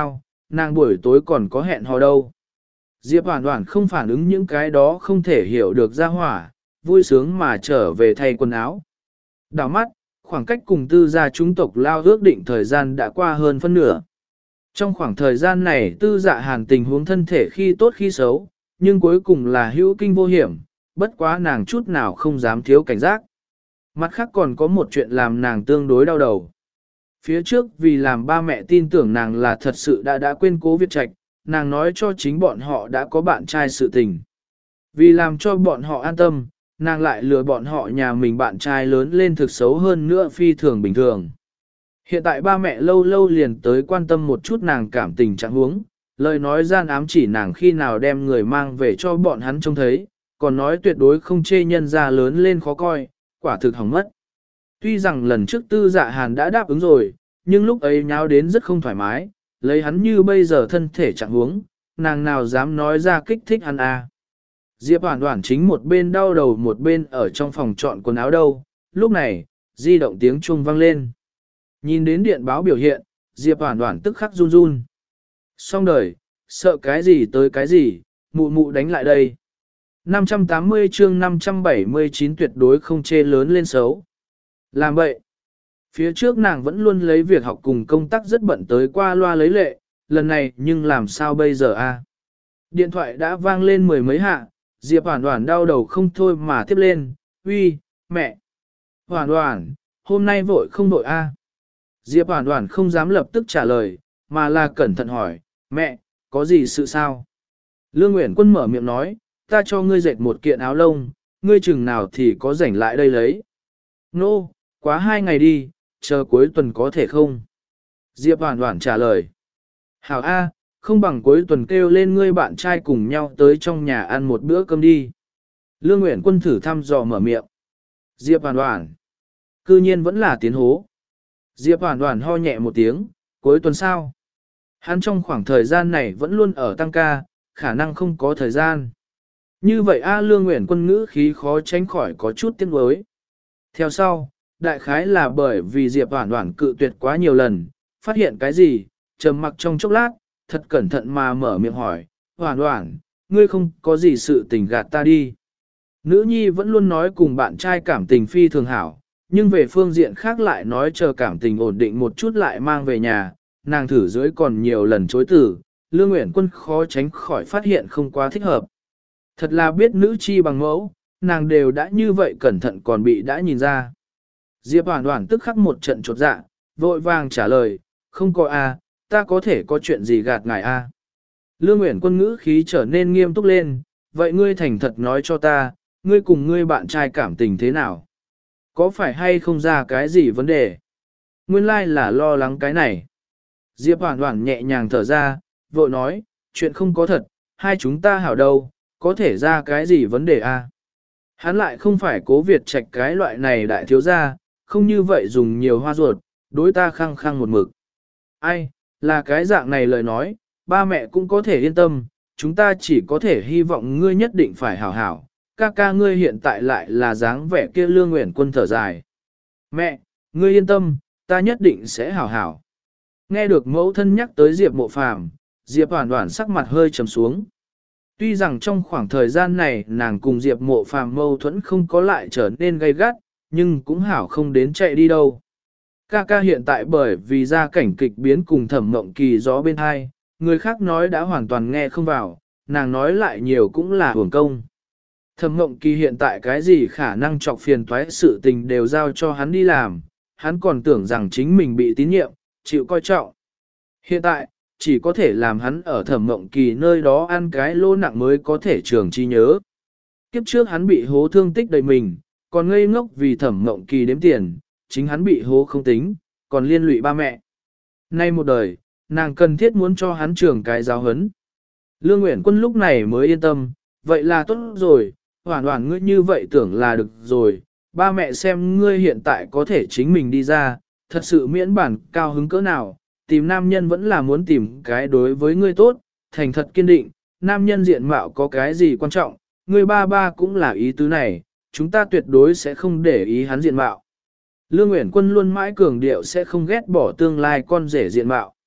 nàng buổi tối còn có hẹn hò đâu. Diệp Hoàn Hoàn không phản ứng những cái đó không thể hiểu được ra hỏa, vui sướng mà trở về thay quần áo. Đảo mắt, khoảng cách cùng tư gia chúng tộc lao ước định thời gian đã qua hơn phân nửa. Trong khoảng thời gian này tư dạ hàn tình huống thân thể khi tốt khi xấu, nhưng cuối cùng là hữu kinh vô hiểm, bất quá nàng chút nào không dám thiếu cảnh giác. Mặt khác còn có một chuyện làm nàng tương đối đau đầu. Phía trước vì làm ba mẹ tin tưởng nàng là thật sự đã đã quên Cố Việt Trạch, nàng nói cho chính bọn họ đã có bạn trai sự tình. Vì làm cho bọn họ an tâm, nàng lại lừa bọn họ nhà mình bạn trai lớn lên thực xấu hơn nữa phi thường bình thường. Hiện tại ba mẹ lâu lâu liền tới quan tâm một chút nàng cảm tình trạng huống, lời nói gian ám chỉ nàng khi nào đem người mang về cho bọn hắn trông thấy, còn nói tuyệt đối không chê nhân ra lớn lên khó coi, quả thực hỏng mất. Tuy rằng lần trước tư dạ hàn đã đáp ứng rồi, nhưng lúc ấy nháo đến rất không thoải mái, lấy hắn như bây giờ thân thể trạng huống, nàng nào dám nói ra kích thích hắn à. Diệp Hoàn Hoàn chính một bên đau đầu một bên ở trong phòng chọn quần áo đâu, lúc này, di động tiếng chuông vang lên. Nhìn đến điện báo biểu hiện, Diệp Hoàn Hoàn tức khắc run run. Xong đời, sợ cái gì tới cái gì, mụ mụ đánh lại đây. năm trăm tám mươi chương năm trăm bảy mươi chín tuyệt đối không chê lớn lên xấu. Làm vậy, phía trước nàng vẫn luôn lấy việc học cùng công tác rất bận tới qua loa lấy lệ, lần này nhưng làm sao bây giờ a? Điện thoại đã vang lên mười mấy hạ, Diệp Hoàn Hoàn đau đầu không thôi mà tiếp lên, uy, mẹ. Hoàn Hoàn, hôm nay vội không vội a? Diệp Hoàn Hoàn không dám lập tức trả lời, mà là cẩn thận hỏi, mẹ, có gì sự sao? Lương Uyển Quân mở miệng nói, ta cho ngươi dệt một kiện áo lông, ngươi chừng nào thì có rảnh lại đây lấy. Nô, no, quá hai ngày đi, chờ cuối tuần có thể không? Diệp Hoàn Hoàn trả lời. Hảo A, không bằng cuối tuần kêu lên ngươi bạn trai cùng nhau tới trong nhà ăn một bữa cơm đi. Lương Uyển Quân thử thăm dò mở miệng. Diệp Hoàn Hoàn. Cư nhiên vẫn là tiến hố. Diệp Hoàn Hoàn ho nhẹ một tiếng, cuối tuần sao? Hắn trong khoảng thời gian này vẫn luôn ở tăng ca, khả năng không có thời gian. Như vậy A Lương Uyển Quân ngữ khí khó tránh khỏi có chút tiếc nuối. Theo sau, đại khái là bởi vì Diệp Hoàn Hoàn cự tuyệt quá nhiều lần, phát hiện cái gì, trầm mặc trong chốc lát, thật cẩn thận mà mở miệng hỏi, Hoàn Hoàn, ngươi không có gì sự tình gạt ta đi. Nữ nhi vẫn luôn nói cùng bạn trai cảm tình phi thường hảo, nhưng về phương diện khác lại nói chờ cảm tình ổn định một chút lại mang về nhà, nàng thử dưới còn nhiều lần chối từ, Lương Uyển Quân khó tránh khỏi phát hiện không quá thích hợp. Thật là biết nữ chi bằng mẫu, nàng đều đã như vậy cẩn thận còn bị đã nhìn ra. Diệp Hoàn Hoàn tức khắc một trận chột dạ, vội vàng trả lời, không có a, ta có thể có chuyện gì gạt ngài a. Lương Uyển Quân ngữ khí trở nên nghiêm túc lên, vậy ngươi thành thật nói cho ta, ngươi cùng ngươi bạn trai cảm tình thế nào? Có phải hay không ra cái gì vấn đề? Nguyên lai like là lo lắng cái này. Diệp Hoàn Hoàn nhẹ nhàng thở ra, vội nói, chuyện không có thật, hai chúng ta hảo đâu, có thể ra cái gì vấn đề a? Hắn lại không phải Cố Việt Trạch cái loại này đại thiếu gia, không như vậy dùng nhiều hoa ruột, đối ta khăng khăng một mực. Ai, là cái dạng này lời nói, ba mẹ cũng có thể yên tâm, chúng ta chỉ có thể hy vọng ngươi nhất định phải hảo hảo, ca ca ngươi hiện tại lại là dáng vẻ kia. Lương Uyển Quân thở dài. Mẹ, ngươi yên tâm, ta nhất định sẽ hảo hảo. Nghe được mẫu thân nhắc tới Diệp Mộ Phàm, Diệp Hoàn Hoàn sắc mặt hơi trầm xuống. Tuy rằng trong khoảng thời gian này nàng cùng Diệp Mộ Phàm mâu thuẫn không có lại trở nên gay gắt, nhưng cũng hảo không đến chạy đi đâu. Ca ca hiện tại bởi vì gia cảnh kịch biến cùng Thẩm Mộng Kỳ gió bên hai, người khác nói đã hoàn toàn nghe không vào, nàng nói lại nhiều cũng là hưởng công. Thẩm Mộng Kỳ hiện tại cái gì khả năng chọc phiền toái sự tình đều giao cho hắn đi làm, hắn còn tưởng rằng chính mình bị tín nhiệm, chịu coi trọng. Hiện tại, chỉ có thể làm hắn ở Thẩm Mộng Kỳ nơi đó ăn cái lô nặng mới có thể trường chi nhớ. Kiếp trước hắn bị hố thương tích đầy mình, còn ngây ngốc vì Thẩm Mộng Kỳ đếm tiền, chính hắn bị hố không tính, còn liên lụy ba mẹ. Nay một đời, nàng cần thiết muốn cho hắn trường cái giáo hấn. Lương Uyển Quân lúc này mới yên tâm, vậy là tốt rồi, Hoàn Hoàn ngươi như vậy tưởng là được rồi, ba mẹ xem ngươi hiện tại có thể chính mình đi ra, thật sự miễn bản cao hứng cỡ nào, tìm nam nhân vẫn là muốn tìm cái đối với ngươi tốt, thành thật kiên định, nam nhân diện mạo có cái gì quan trọng, ngươi ba ba cũng là ý tứ này, chúng ta tuyệt đối sẽ không để ý hắn diện mạo. Lương Uyển Quân luôn mãi cường điệu sẽ không ghét bỏ tương lai con rể diện mạo.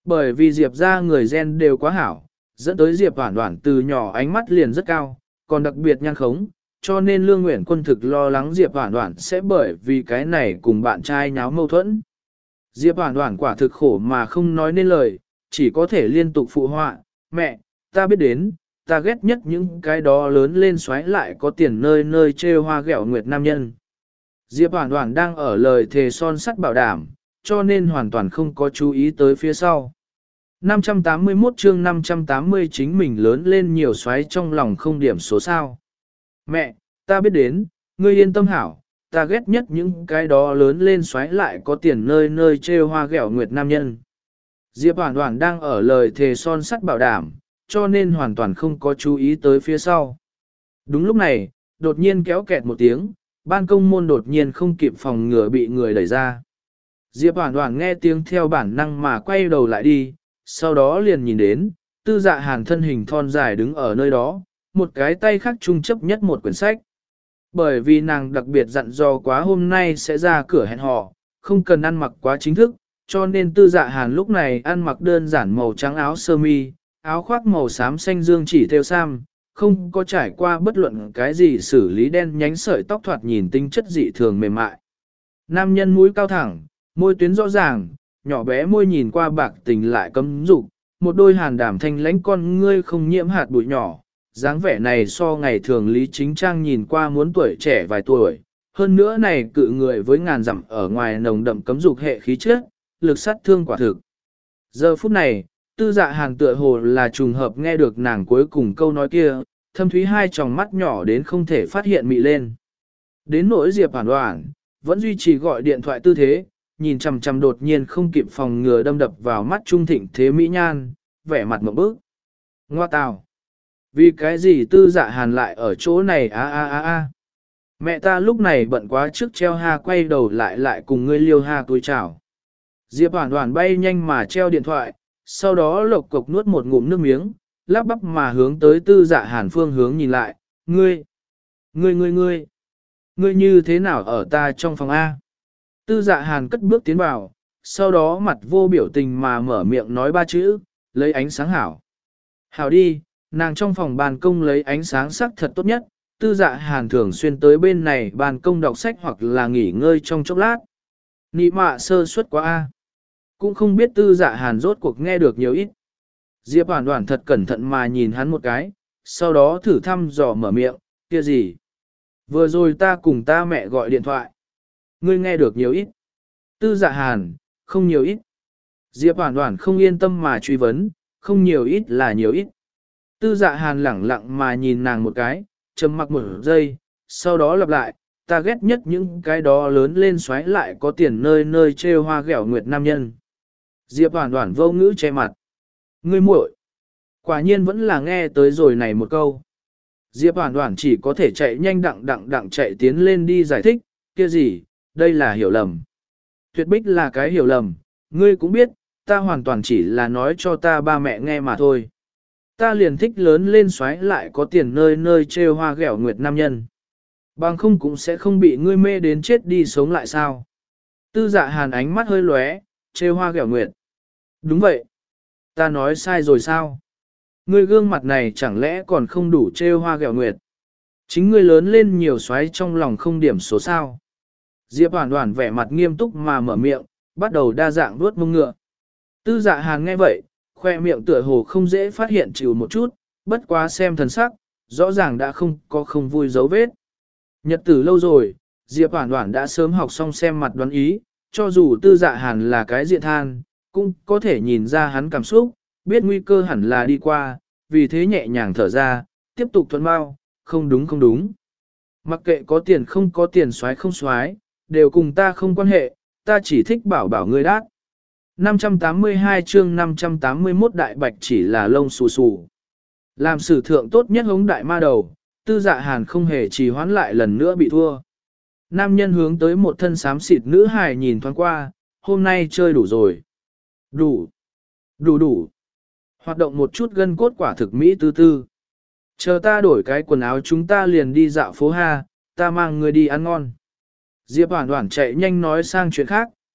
Bởi vì Diệp ra người gen đều quá hảo, dẫn tới Diệp Hoản Hoản từ nhỏ ánh mắt liền rất cao, còn đặc biệt nhan khống, cho nên Lương Nguyễn Quân thực lo lắng Diệp Hoản Hoản sẽ bởi vì cái này cùng bạn trai nháo mâu thuẫn. Diệp Hoản Hoản quả thực khổ mà không nói nên lời, chỉ có thể liên tục phụ họa, mẹ, ta biết đến, ta ghét nhất những cái đó lớn lên xoáy lại có tiền nơi nơi trêu hoa ghẹo nguyệt nam nhân. Diệp Hoản Hoản đang ở lời thề son sắt bảo đảm, cho nên hoàn toàn không có chú ý tới phía sau. năm trăm tám mươi mốt chương năm trăm tám mươi chính mình lớn lên nhiều xoáy trong lòng không điểm số sao. Mẹ, ta biết đến, ngươi yên tâm hảo, ta ghét nhất những cái đó lớn lên xoáy lại có tiền nơi nơi trêu hoa ghẹo nguyệt nam nhân. Diệp Hoản Hoản đang ở lời thề son sắt bảo đảm, cho nên hoàn toàn không có chú ý tới phía sau. Đúng lúc này, đột nhiên kéo kẹt một tiếng, ban công môn đột nhiên không kịp phòng ngừa bị người đẩy ra. Diệp Hoản Hoản nghe tiếng theo bản năng mà quay đầu lại đi, sau đó liền nhìn đến, Tư Dạ Hàn thân hình thon dài đứng ở nơi đó, một cái tay khác trung chấp nhất một quyển sách. Bởi vì nàng đặc biệt dặn dò quá hôm nay sẽ ra cửa hẹn hò, không cần ăn mặc quá chính thức, cho nên Tư Dạ Hàn lúc này ăn mặc đơn giản màu trắng áo sơ mi, áo khoác màu xám xanh dương chỉ theo sam, không có trải qua bất luận cái gì xử lý đen nhánh sợi tóc thoạt nhìn tinh chất dị thường mềm mại. Nam nhân mũi cao thẳng, môi tuyến rõ ràng, nhỏ bé môi nhìn qua bạc tình lại cấm dục, một đôi hàn đảm thanh lãnh con ngươi không nhiễm hạt bụi nhỏ, dáng vẻ này so ngày thường Lý Chính Trang nhìn qua muốn tuổi trẻ vài tuổi, hơn nữa này cự người với ngàn dặm ở ngoài nồng đậm cấm dục hệ khí chất, lực sát thương quả thực. Giờ phút này, Tư Dạ Hàn tựa hồ là trùng hợp nghe được nàng cuối cùng câu nói kia, thâm thúy hai tròng mắt nhỏ đến không thể phát hiện mị lên. Đến nỗi Diệp Hoản Hoản, vẫn duy trì gọi điện thoại tư thế, nhìn chằm chằm đột nhiên không kịp phòng ngừa đâm đập vào mắt trung thịnh thế mỹ nhan, vẻ mặt ngộp bức. Ngoa tào! Vì cái gì Tư Dạ Hàn lại ở chỗ này a a a a? Mẹ ta lúc này bận quá trước treo ha quay đầu lại lại cùng ngươi liêu ha túi chào. Diệp Hoản Hoản bay nhanh mà treo điện thoại, sau đó lộc cộc nuốt một ngụm nước miếng, lắp bắp mà hướng tới Tư Dạ Hàn phương hướng nhìn lại, ngươi, ngươi ngươi ngươi, ngươi như thế nào ở ta trong phòng A? Tư Dạ Hàn cất bước tiến vào, sau đó mặt vô biểu tình mà mở miệng nói ba chữ, lấy ánh sáng hảo. Hảo đi, nàng trong phòng ban công lấy ánh sáng sắc thật tốt nhất, Tư Dạ Hàn thường xuyên tới bên này ban công đọc sách hoặc là nghỉ ngơi trong chốc lát. Nị mạ sơ suất quá A. Cũng không biết Tư Dạ Hàn rốt cuộc nghe được nhiều ít. Diệp Hoản Hoản thật cẩn thận mà nhìn hắn một cái, sau đó thử thăm dò mở miệng, kia gì? Vừa rồi ta cùng ta mẹ gọi điện thoại. Ngươi nghe được nhiều ít. Tư Dạ Hàn, không nhiều ít. Diệp Hoản Hoản không yên tâm mà truy vấn, không nhiều ít là nhiều ít. Tư Dạ Hàn lẳng lặng mà nhìn nàng một cái, trầm mặc một giây, sau đó lặp lại, ta ghét nhất những cái đó lớn lên xoáy lại có tiền nơi nơi trêu hoa ghẹo nguyệt nam nhân. Diệp Hoản Hoản vô ngữ che mặt. Ngươi muội, quả nhiên vẫn là nghe tới rồi này một câu. Diệp Hoản Hoản chỉ có thể chạy nhanh đặng đặng đặng chạy tiến lên đi giải thích, kia gì, đây là hiểu lầm. Tuyệt bích là cái hiểu lầm, ngươi cũng biết, ta hoàn toàn chỉ là nói cho ta ba mẹ nghe mà thôi. Ta liền thích lớn lên xoáy lại có tiền nơi nơi trêu hoa ghẹo nguyệt nam nhân. Bằng không cũng sẽ không bị ngươi mê đến chết đi sống lại sao. Tư Dạ Hàn ánh mắt hơi lóe, trêu hoa ghẹo nguyệt. Đúng vậy. Ta nói sai rồi sao? Ngươi gương mặt này chẳng lẽ còn không đủ trêu hoa ghẹo nguyệt? Chính ngươi lớn lên nhiều xoáy trong lòng không điểm số sao? Diệp Hoản Hoản vẻ mặt nghiêm túc mà mở miệng, bắt đầu đa dạng vuốt mông ngựa. Tư Dạ Hàn nghe vậy, khoe miệng tựa hồ không dễ phát hiện chịu một chút, bất quá xem thần sắc, rõ ràng đã không có không vui dấu vết. Nhật tử lâu rồi, Diệp Hoản Hoản đã sớm học xong xem mặt đoán ý, cho dù Tư Dạ Hàn là cái diện than, cũng có thể nhìn ra hắn cảm xúc, biết nguy cơ hẳn là đi qua, vì thế nhẹ nhàng thở ra, tiếp tục thuận bao, không đúng không đúng. Mặc kệ có tiền không có tiền xoái không xoái, đều cùng ta không quan hệ, ta chỉ thích bảo bảo ngươi đát. năm trăm tám mươi hai chương năm trăm tám mươi mốt đại bạch chỉ là lông xù xù. Làm sử thượng tốt nhất hống đại ma đầu, Tư Dạ Hàn không hề trì hoãn lại lần nữa bị thua. Nam nhân hướng tới một thân xám xịt nữ hài nhìn thoáng qua, hôm nay chơi đủ rồi. Đủ. Đủ đủ. Hoạt động một chút gân cốt quả thực mỹ tư tư. Chờ ta đổi cái quần áo chúng ta liền đi dạo phố ha, ta mang người đi ăn ngon. Diệp Hoản Hoản chạy nhanh nói sang chuyện khác,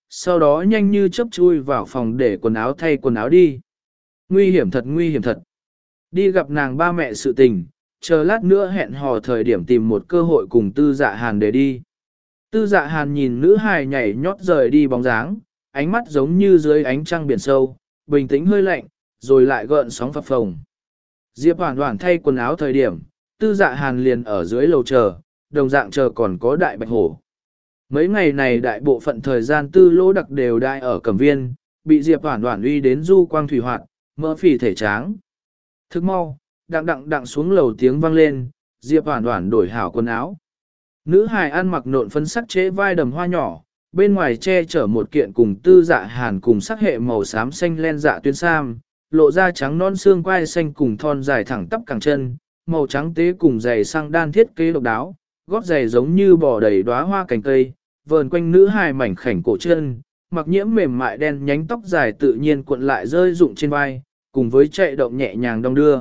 sau đó nhanh như chớp chui vào phòng để quần áo thay quần áo đi. Nguy hiểm thật nguy hiểm thật. Đi gặp nàng ba mẹ sự tình, chờ lát nữa hẹn hò thời điểm tìm một cơ hội cùng tư dạ hàn để đi. Tư dạ hàn nhìn nữ hài nhảy nhót rời đi bóng dáng, ánh mắt giống như dưới ánh trăng biển sâu, bình tĩnh hơi lạnh, rồi lại gợn sóng phập phồng. Diệp Hoản Hoản thay quần áo thời điểm, tư dạ hàn liền ở dưới lầu chờ, đồng dạng chờ còn có đại bạch hổ. Mấy ngày này đại bộ phận thời gian tư lỗ đặc đều đại ở Cẩm Viên, bị Diệp Hoản Hoản uy đến du quang thủy hoạt, mỡ phì thể tráng. Thức mau, đặng đặng đặng xuống lầu tiếng vang lên, Diệp Hoản Hoản đổi hảo quần áo. Nữ hài ăn mặc nộn phấn sắc chế vai đầm hoa nhỏ, bên ngoài che chở một kiện cùng tư dạ hàn cùng sắc hệ màu xám xanh len dạ tuyến sam, lộ ra trắng non xương quai xanh cùng thon dài thẳng tắp cẳng chân, màu trắng tế cùng giày sang đan thiết kế độc đáo, gót giày giống như bò đầy đóa hoa cành cây, vờn quanh nữ hài mảnh khảnh cổ chân, mặc nhiễm mềm mại đen nhánh tóc dài tự nhiên cuộn lại rơi rụng trên vai, cùng với chạy động nhẹ nhàng đong đưa.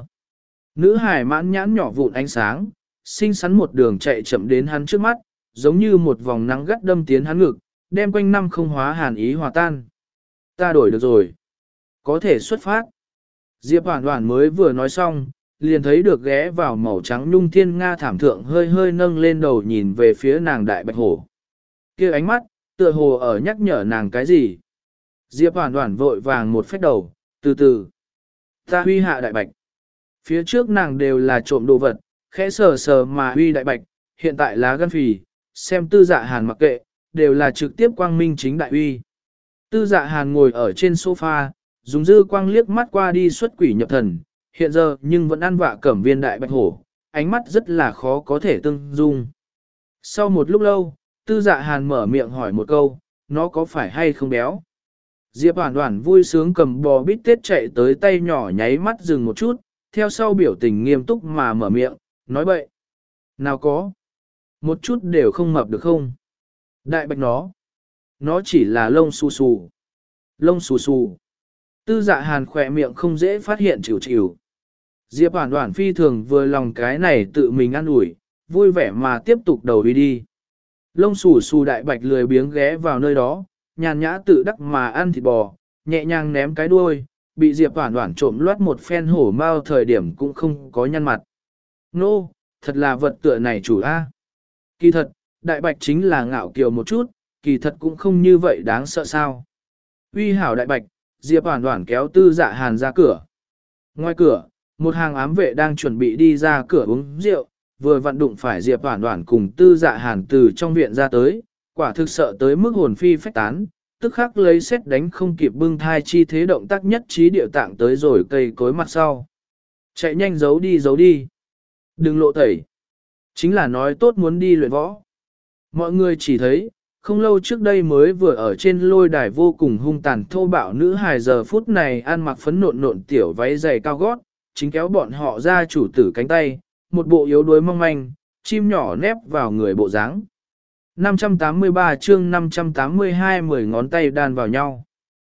Nữ hài mãn nhãn nhỏ vụn ánh sáng, xinh xắn một đường chạy chậm đến hắn trước mắt, giống như một vòng nắng gắt đâm tiến hắn ngực, đem quanh năm không hóa hàn ý hòa tan. Ta đổi được rồi. Có thể xuất phát. Diệp Hoản Hoản mới vừa nói xong, liền thấy được ghé vào màu trắng nhung thiên nga thảm thượng hơi hơi nâng lên đầu nhìn về phía nàng đại bạch hổ. Kia ánh mắt, tựa hồ ở nhắc nhở nàng cái gì. Diệp Hoản Hoản vội vàng một phách đầu, từ từ. Ta huy hạ đại bạch. Phía trước nàng đều là trộm đồ vật, khẽ sờ sờ mà huy đại bạch, hiện tại lá gan phì, xem tư dạ hàn mặc kệ, đều là trực tiếp quang minh chính đại huy. Tư dạ hàn ngồi ở trên sofa, dùng dư quang liếc mắt qua đi xuất quỷ nhập thần, hiện giờ nhưng vẫn ăn vạ Cẩm Viên đại bạch hổ, ánh mắt rất là khó có thể tương dung. Sau một lúc lâu, tư dạ hàn mở miệng hỏi một câu, nó có phải hay không béo? Diệp Hoản Hoản vui sướng cầm bò bít tết chạy tới tay nhỏ nháy mắt dừng một chút, theo sau biểu tình nghiêm túc mà mở miệng, nói bậy. Nào có. Một chút đều không mập được không? Đại bạch nó. Nó chỉ là lông xù xù. Lông xù xù. Tư dạ hàn khỏe miệng không dễ phát hiện chịu chịu. Diệp Hoản Hoản phi thường vừa lòng cái này tự mình ăn ủi, vui vẻ mà tiếp tục đầu đi đi. Lông xù xù đại bạch lười biếng ghé vào nơi đó, nhàn nhã tự đắc mà ăn thịt bò, nhẹ nhàng ném cái đuôi, bị Diệp Hoản Hoản trộm loát một phen hổ mao thời điểm cũng không có nhăn mặt. Nô, thật là vật tựa này chủ a. Kỳ thật, đại bạch chính là ngạo kiều một chút, kỳ thật cũng không như vậy đáng sợ sao. Uy hảo đại bạch, Diệp Hoản Hoản kéo tư dạ hàn ra cửa. Ngoài cửa, một hàng ám vệ đang chuẩn bị đi ra cửa uống rượu, vừa vặn đụng phải Diệp Hoản Hoản cùng tư dạ hàn từ trong viện ra tới, quả thực sợ tới mức hồn phi phách tán, tức khắc lấy xét đánh không kịp bưng thai chi thế động tác nhất trí điệu tạng tới rồi cây cối mặt sau. Chạy nhanh giấu đi giấu đi. Đừng lộ tẩy. Chính là nói tốt muốn đi luyện võ. Mọi người chỉ thấy, không lâu trước đây mới vừa ở trên lôi đài vô cùng hung tàn thô bạo nữ hài giờ phút này ăn mặc phấn nộn nộn tiểu váy dày cao gót, chính kéo bọn họ ra chủ tử cánh tay, một bộ yếu đuối mong manh, chim nhỏ nép vào người bộ dáng. năm trăm tám mươi ba chương năm trăm tám mươi hai mười ngón tay đan vào nhau.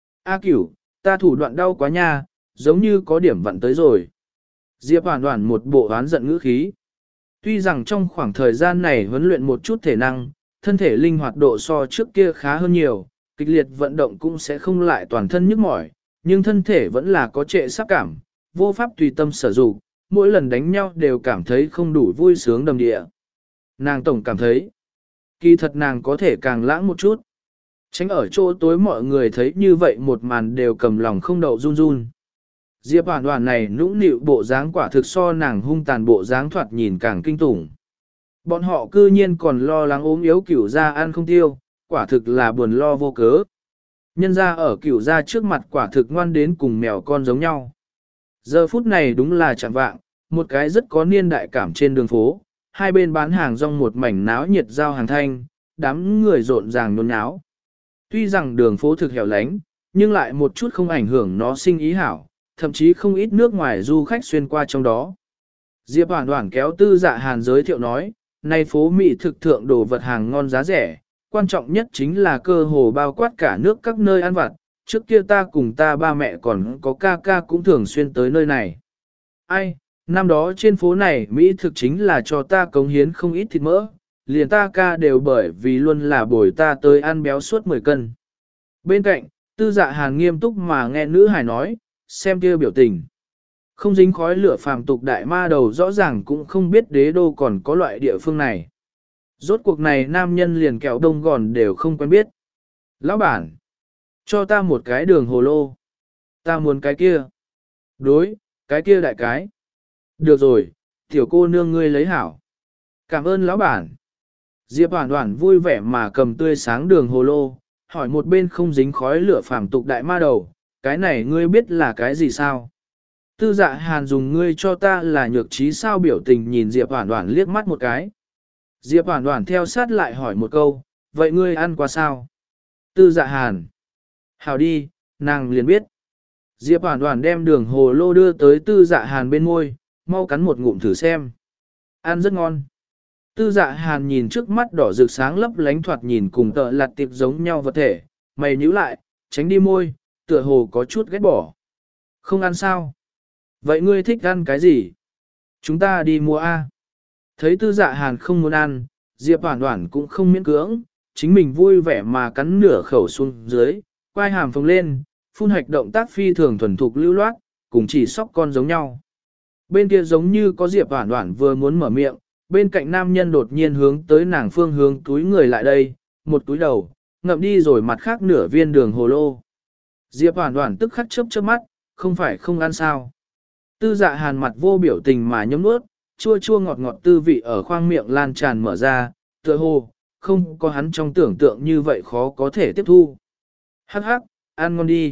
A Cửu, ta thủ đoạn đau quá nha, giống như có điểm vặn tới rồi. Diệp Hoản Hoản một bộ oán giận ngữ khí. Tuy rằng trong khoảng thời gian này huấn luyện một chút thể năng, thân thể linh hoạt độ so trước kia khá hơn nhiều, kịch liệt vận động cũng sẽ không lại toàn thân nhức mỏi, nhưng thân thể vẫn là có trệ sắc cảm, vô pháp tùy tâm sở dụng, mỗi lần đánh nhau đều cảm thấy không đủ vui sướng đầm địa. Nàng tổng cảm thấy, kỳ thật nàng có thể càng lãng một chút. Tránh ở chỗ tối mọi người thấy như vậy một màn đều cầm lòng không đậu run run. Diệp Hoản Hoản này nũng nịu bộ dáng quả thực so nàng hung tàn bộ dáng thoạt nhìn càng kinh tủng. Bọn họ cư nhiên còn lo lắng ốm yếu Cửu gia ăn không tiêu, quả thực là buồn lo vô cớ. Nhân ra ở Cửu gia trước mặt quả thực ngoan đến cùng mèo con giống nhau. Giờ phút này đúng là chẳng vạng, một cái rất có niên đại cảm trên đường phố, hai bên bán hàng rong một mảnh náo nhiệt giao hàng thanh, đám người rộn ràng nôn náo. Tuy rằng đường phố thực hẻo lánh, nhưng lại một chút không ảnh hưởng nó sinh ý hảo, thậm chí không ít nước ngoài du khách xuyên qua trong đó. Diệp Hoản Hoản kéo tư dạ hàn giới thiệu nói, nay phố Mỹ thực thượng đồ vật hàng ngon giá rẻ, quan trọng nhất chính là cơ hồ bao quát cả nước các nơi ăn vặt, trước kia ta cùng ta ba mẹ còn có ca ca cũng thường xuyên tới nơi này. Ai, năm đó trên phố này Mỹ thực chính là cho ta cống hiến không ít thịt mỡ, liền ta ca đều bởi vì luôn là bồi ta tới ăn béo suốt mười cân. Bên cạnh, tư dạ hàn nghiêm túc mà nghe nữ hài nói, xem kia biểu tình. Không dính khói lửa phàm tục đại ma đầu rõ ràng cũng không biết đế đô còn có loại địa phương này. Rốt cuộc này nam nhân liền kẹo đông gòn đều không quen biết. Lão bản, cho ta một cái đường hồ lô. Ta muốn cái kia. Đối, cái kia đại cái. Được rồi, tiểu cô nương ngươi lấy hảo. Cảm ơn lão bản. Diệp Hoản Hoản vui vẻ mà cầm tươi sáng đường hồ lô, hỏi một bên không dính khói lửa phàm tục đại ma đầu, cái này ngươi biết là cái gì sao? Tư dạ hàn dùng ngươi cho ta là nhược trí sao biểu tình nhìn Diệp Hoản Hoản liếc mắt một cái. Diệp Hoản Hoản theo sát lại hỏi một câu, vậy ngươi ăn qua sao? Tư dạ hàn. Hảo đi, nàng liền biết. Diệp Hoản Hoản đem đường hồ lô đưa tới tư dạ hàn bên môi, mau cắn một ngụm thử xem. Ăn rất ngon. Tư dạ hàn nhìn trước mắt đỏ rực sáng lấp lánh thoạt nhìn cùng tợ lạt tiệp giống nhau vật thể, mày nhíu lại, tránh đi môi, tựa hồ có chút ghét bỏ. Không ăn sao? Vậy ngươi thích ăn cái gì? Chúng ta đi mua A. Thấy tư dạ hàn không muốn ăn, Diệp Hoản Hoản cũng không miễn cưỡng, chính mình vui vẻ mà cắn nửa khẩu xuống dưới, quai hàm phồng lên, phun hạch động tác phi thường thuần thục lưu loát, cùng chỉ sóc con giống nhau. Bên kia giống như có Diệp Hoản Hoản vừa muốn mở miệng, bên cạnh nam nhân đột nhiên hướng tới nàng phương hướng túi người lại đây, một túi đầu, ngậm đi rồi mặt khác nửa viên đường hồ lô. Diệp Hoản Hoản tức khắc chớp chớp mắt, không phải không ăn sao. Tư dạ hàn mặt vô biểu tình mà nhấm nuốt, chua chua ngọt ngọt tư vị ở khoang miệng lan tràn mở ra, tựa hồ, không có hắn trong tưởng tượng như vậy khó có thể tiếp thu. Hắc hắc, ăn ngon đi.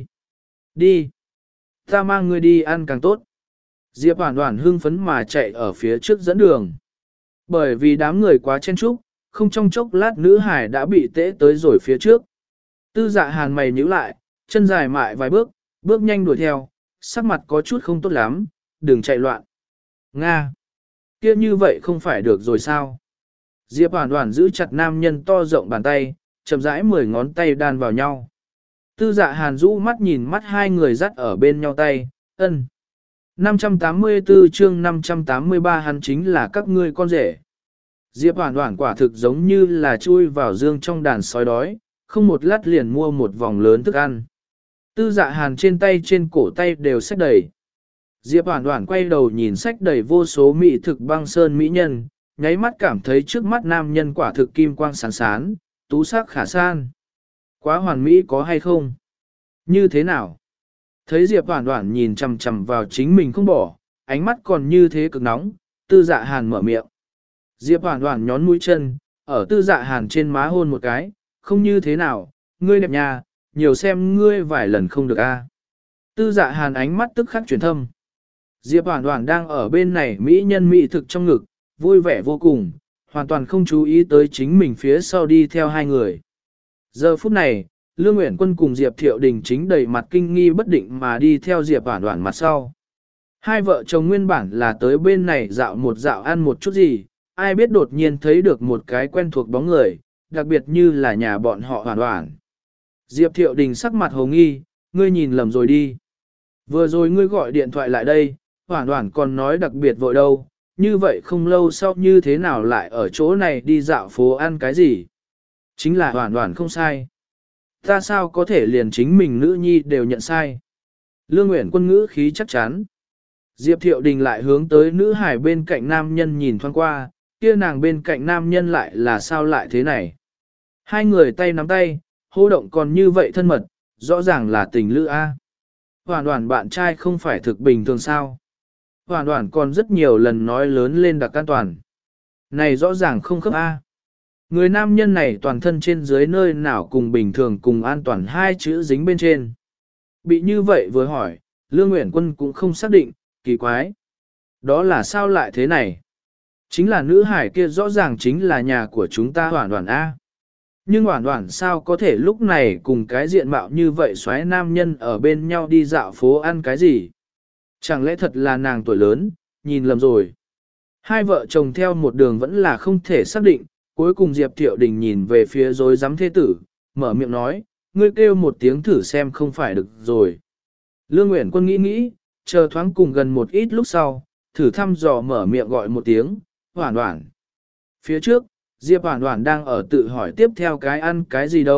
Đi. Ta mang ngươi đi ăn càng tốt. Diệp Hoản Hoản hưng phấn mà chạy ở phía trước dẫn đường. Bởi vì đám người quá chen chúc, không trong chốc lát nữ hải đã bị tễ tới rồi phía trước. Tư dạ hàn mày nhíu lại, chân dài mại vài bước, bước nhanh đuổi theo, sắc mặt có chút không tốt lắm, đừng chạy loạn. Nga! Kia như vậy không phải được rồi sao? Diệp Hoản Hoản giữ chặt nam nhân to rộng bàn tay, chậm rãi mười ngón tay đan vào nhau. Tư dạ hàn rũ mắt nhìn mắt hai người dắt ở bên nhau tay, ân. năm trăm tám mươi tư chương năm trăm tám mươi ba hắn chính là các ngươi con rể. Diệp Hoản Hoản quả thực giống như là chui vào dương trong đàn sói đói, không một lát liền mua một vòng lớn thức ăn. Tư dạ hàn trên tay trên cổ tay đều xách đầy. Diệp Hoản Hoản quay đầu nhìn xách đầy vô số mỹ thực băng sơn mỹ nhân, nháy mắt cảm thấy trước mắt nam nhân quả thực kim quang sáng sán, tú sắc khả san. Quá hoàn mỹ có hay không? Như thế nào? Thấy Diệp Hoản Hoản nhìn chằm chằm vào chính mình không bỏ, ánh mắt còn như thế cực nóng, tư dạ hàn mở miệng. Diệp Hoản Hoản nhón mũi chân, ở tư dạ hàn trên má hôn một cái, không như thế nào, ngươi đẹp nhà, nhiều xem ngươi vài lần không được a. Tư dạ hàn ánh mắt tức khắc chuyển thâm. Diệp Hoản Hoản đang ở bên này mỹ nhân mỹ thực trong ngực, vui vẻ vô cùng, hoàn toàn không chú ý tới chính mình phía sau đi theo hai người. Giờ phút này, Lương Nguyễn Quân cùng Diệp Thiệu Đình chính đầy mặt kinh nghi bất định mà đi theo Diệp Hoản Hoản mặt sau. Hai vợ chồng nguyên bản là tới bên này dạo một dạo ăn một chút gì, ai biết đột nhiên thấy được một cái quen thuộc bóng người, đặc biệt như là nhà bọn họ Hoản Hoản. Diệp Thiệu Đình sắc mặt hồ nghi, ngươi nhìn lầm rồi đi. Vừa rồi ngươi gọi điện thoại lại đây, Hoản Hoản còn nói đặc biệt vội đâu, như vậy không lâu sau như thế nào lại ở chỗ này đi dạo phố ăn cái gì. Chính là Hoản Hoản không sai. Ta sao có thể liền chính mình nữ nhi đều nhận sai. Lương Nguyễn Quân ngữ khí chắc chắn. Diệp Thiệu Đình lại hướng tới nữ hải bên cạnh nam nhân nhìn thoáng qua, kia nàng bên cạnh nam nhân lại là sao lại thế này. Hai người tay nắm tay, hô động còn như vậy thân mật, rõ ràng là tình lữ A. Hoản Hoản bạn trai không phải thực bình thường sao. Hoản Hoản còn rất nhiều lần nói lớn lên đặc an toàn. Này rõ ràng không khớp A. Người nam nhân này toàn thân trên dưới nơi nào cùng bình thường cùng an toàn hai chữ dính bên trên. Bị như vậy vừa hỏi, Lương Nguyễn Quân cũng không xác định, kỳ quái. Đó là sao lại thế này? Chính là nữ hải kia rõ ràng chính là nhà của chúng ta Hoản Hoản A. Nhưng Hoản Hoản sao có thể lúc này cùng cái diện mạo như vậy xoáy nam nhân ở bên nhau đi dạo phố ăn cái gì? Chẳng lẽ thật là nàng tuổi lớn, nhìn lầm rồi. Hai vợ chồng theo một đường vẫn là không thể xác định, cuối cùng Diệp Thiệu Đình nhìn về phía rối rắm thế tử, mở miệng nói, ngươi kêu một tiếng thử xem không phải được rồi. Lương Nguyễn Quân nghĩ nghĩ, chờ thoáng cùng gần một ít lúc sau, thử thăm dò mở miệng gọi một tiếng, Hoản Hoản. Phía trước, Diệp Hoản Hoản đang ở tự hỏi tiếp theo cái ăn cái gì đâu,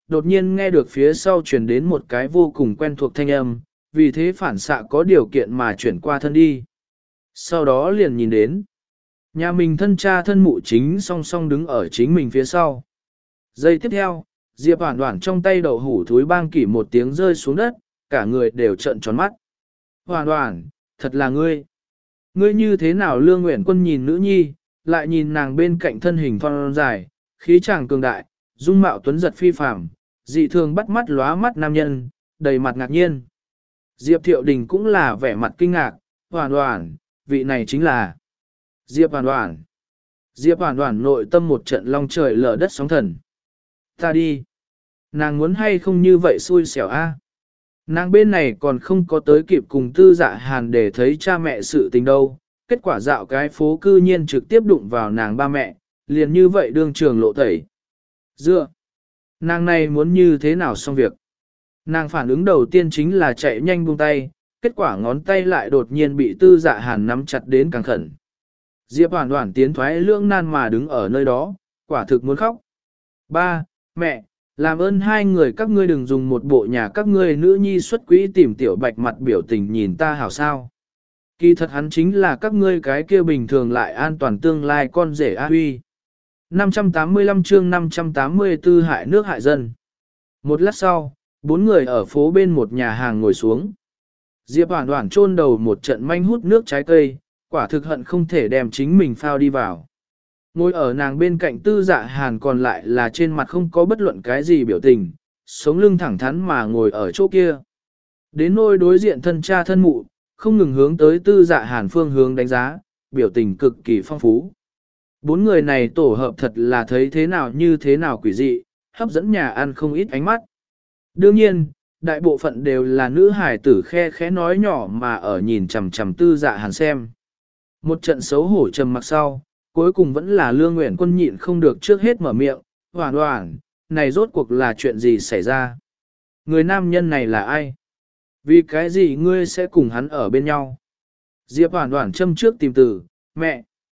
đột nhiên nghe được phía sau truyền đến một cái vô cùng quen thuộc thanh âm, vì thế phản xạ có điều kiện mà chuyển qua thân đi. Sau đó liền nhìn đến, nhà mình thân cha thân mụ chính song song đứng ở chính mình phía sau. Giây tiếp theo, Diệp Hoản Hoản trong tay đậu hủ thúi bang kỷ một tiếng rơi xuống đất, cả người đều trợn tròn mắt. Hoản Hoản, thật là ngươi. Ngươi như thế nào? Lương Nguyện Quân nhìn nữ nhi, lại nhìn nàng bên cạnh thân hình thon dài, khí chàng cường đại, dung mạo tuấn giật phi phàm, dị thường bắt mắt lóa mắt nam nhân, đầy mặt ngạc nhiên. Diệp Thiệu Đình cũng là vẻ mặt kinh ngạc, Hoản Hoản, vị này chính là Diệp Hoản Hoản. Diệp Hoản Hoản nội tâm một trận long trời lở đất sóng thần. Ta đi. Nàng muốn hay không như vậy xui xẻo a? Nàng bên này còn không có tới kịp cùng Tư Dạ Hàn để thấy cha mẹ sự tình đâu. Kết quả dạo cái phố cư nhiên trực tiếp đụng vào nàng ba mẹ, liền như vậy đương trường lộ tẩy. Dựa. Nàng này muốn như thế nào xong việc? Nàng phản ứng đầu tiên chính là chạy nhanh buông tay, kết quả ngón tay lại đột nhiên bị Tư Dạ Hàn nắm chặt đến càng khẩn. Diệp Hoản Hoản tiến thoái lưỡng nan mà đứng ở nơi đó, quả thực muốn khóc. Ba, mẹ, làm ơn hai người các ngươi đừng dùng một bộ nhà các ngươi nữ nhi xuất quỹ tìm tiểu bạch mặt biểu tình nhìn ta hảo sao. Kỳ thật hắn chính là các ngươi cái kia bình thường lại an toàn tương lai con rể A Huy. năm trăm tám mươi lăm chương năm trăm tám mươi tư hại nước hại dân. Một lát sau, bốn người ở phố bên một nhà hàng ngồi xuống. Diệp Hoản Hoản chôn đầu một trận manh hút nước trái cây, quả thực hận không thể đem chính mình phao đi vào. Ngồi ở nàng bên cạnh Tư Dạ Hàn còn lại là trên mặt không có bất luận cái gì biểu tình, sống lưng thẳng thắn mà ngồi ở chỗ kia. Đến nôi đối diện thân cha thân mụ, không ngừng hướng tới Tư Dạ Hàn phương hướng đánh giá, biểu tình cực kỳ phong phú. Bốn người này tổ hợp thật là thấy thế nào như thế nào quỷ dị, hấp dẫn nhà ăn không ít ánh mắt. Đương nhiên, đại bộ phận đều là nữ hài tử khe khẽ nói nhỏ mà ở nhìn chằm chằm Tư Dạ Hàn xem. Một trận xấu hổ trầm mặc sau, cuối cùng vẫn là Lương Nguyện Quân nhịn không được trước hết mở miệng, Hoản Hoản, này rốt cuộc là chuyện gì xảy ra? Người nam nhân này là ai? Vì cái gì ngươi sẽ cùng hắn ở bên nhau? Diệp Hoản Hoản châm trước tìm từ, mẹ,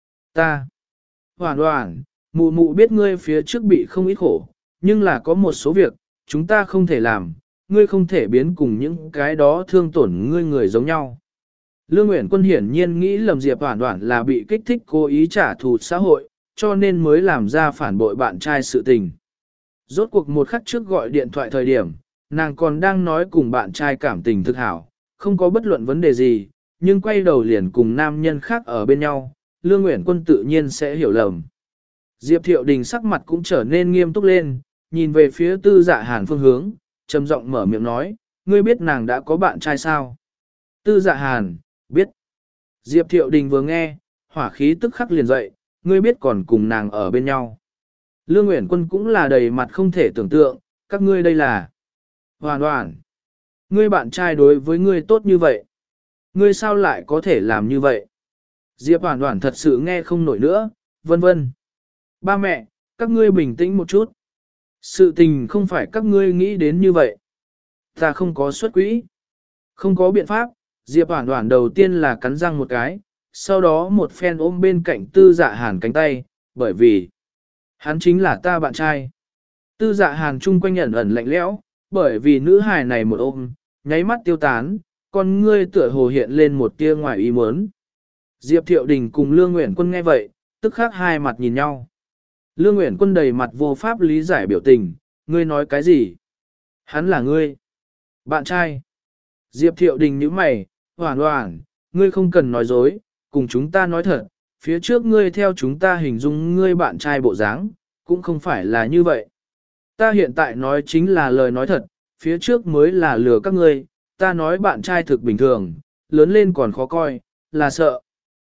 ta. Hoản Hoản, mụ mụ biết ngươi phía trước bị không ít khổ, nhưng là có một số việc, chúng ta không thể làm, ngươi không thể biến cùng những cái đó thương tổn ngươi người giống nhau. Lương Nguyện Quân hiển nhiên nghĩ lầm Diệp Hoản Hoản là bị kích thích cố ý trả thù xã hội, cho nên mới làm ra phản bội bạn trai sự tình. Rốt cuộc một khắc trước gọi điện thoại thời điểm, nàng còn đang nói cùng bạn trai cảm tình thực hảo, không có bất luận vấn đề gì, nhưng quay đầu liền cùng nam nhân khác ở bên nhau, Lương Nguyện Quân tự nhiên sẽ hiểu lầm. Diệp Thiệu Đình sắc mặt cũng trở nên nghiêm túc lên, nhìn về phía Tư Dạ Hàn phương hướng, trầm giọng mở miệng nói, ngươi biết nàng đã có bạn trai sao? Tư Dạ Hàn, biết. Diệp Thiệu Đình vừa nghe, hỏa khí tức khắc liền dậy, ngươi biết còn cùng nàng ở bên nhau. Lương Nguyện Quân cũng là đầy mặt không thể tưởng tượng, các ngươi đây là Hoản Hoản. Ngươi bạn trai đối với ngươi tốt như vậy. Ngươi sao lại có thể làm như vậy? Diệp Hoản Hoản thật sự nghe không nổi nữa, vân vân. Ba mẹ, các ngươi bình tĩnh một chút. Sự tình không phải các ngươi nghĩ đến như vậy. Ta không có xuất quỹ. Không có biện pháp, Diệp Hoản Hoản đầu tiên là cắn răng một cái, sau đó một phen ôm bên cạnh Tư Dạ Hàn cánh tay, bởi vì hắn chính là ta bạn trai. Tư Dạ Hàn chung quanh ẩn ẩn lạnh lẽo, bởi vì nữ hài này một ôm, nháy mắt tiêu tán, con ngươi tựa hồ hiện lên một tia ngoài ý muốn. Diệp Thiệu Đình cùng Lương Nguyện Quân nghe vậy, tức khắc hai mặt nhìn nhau. Lương Nguyện Quân đầy mặt vô pháp lý giải biểu tình, ngươi nói cái gì? Hắn là ngươi. Bạn trai. Diệp Thiệu Đình nhíu mày, Hoản Hoản, ngươi không cần nói dối, cùng chúng ta nói thật, phía trước ngươi theo chúng ta hình dung ngươi bạn trai bộ dáng, cũng không phải là như vậy. Ta hiện tại nói chính là lời nói thật, phía trước mới là lừa các ngươi, ta nói bạn trai thực bình thường, lớn lên còn khó coi, là sợ.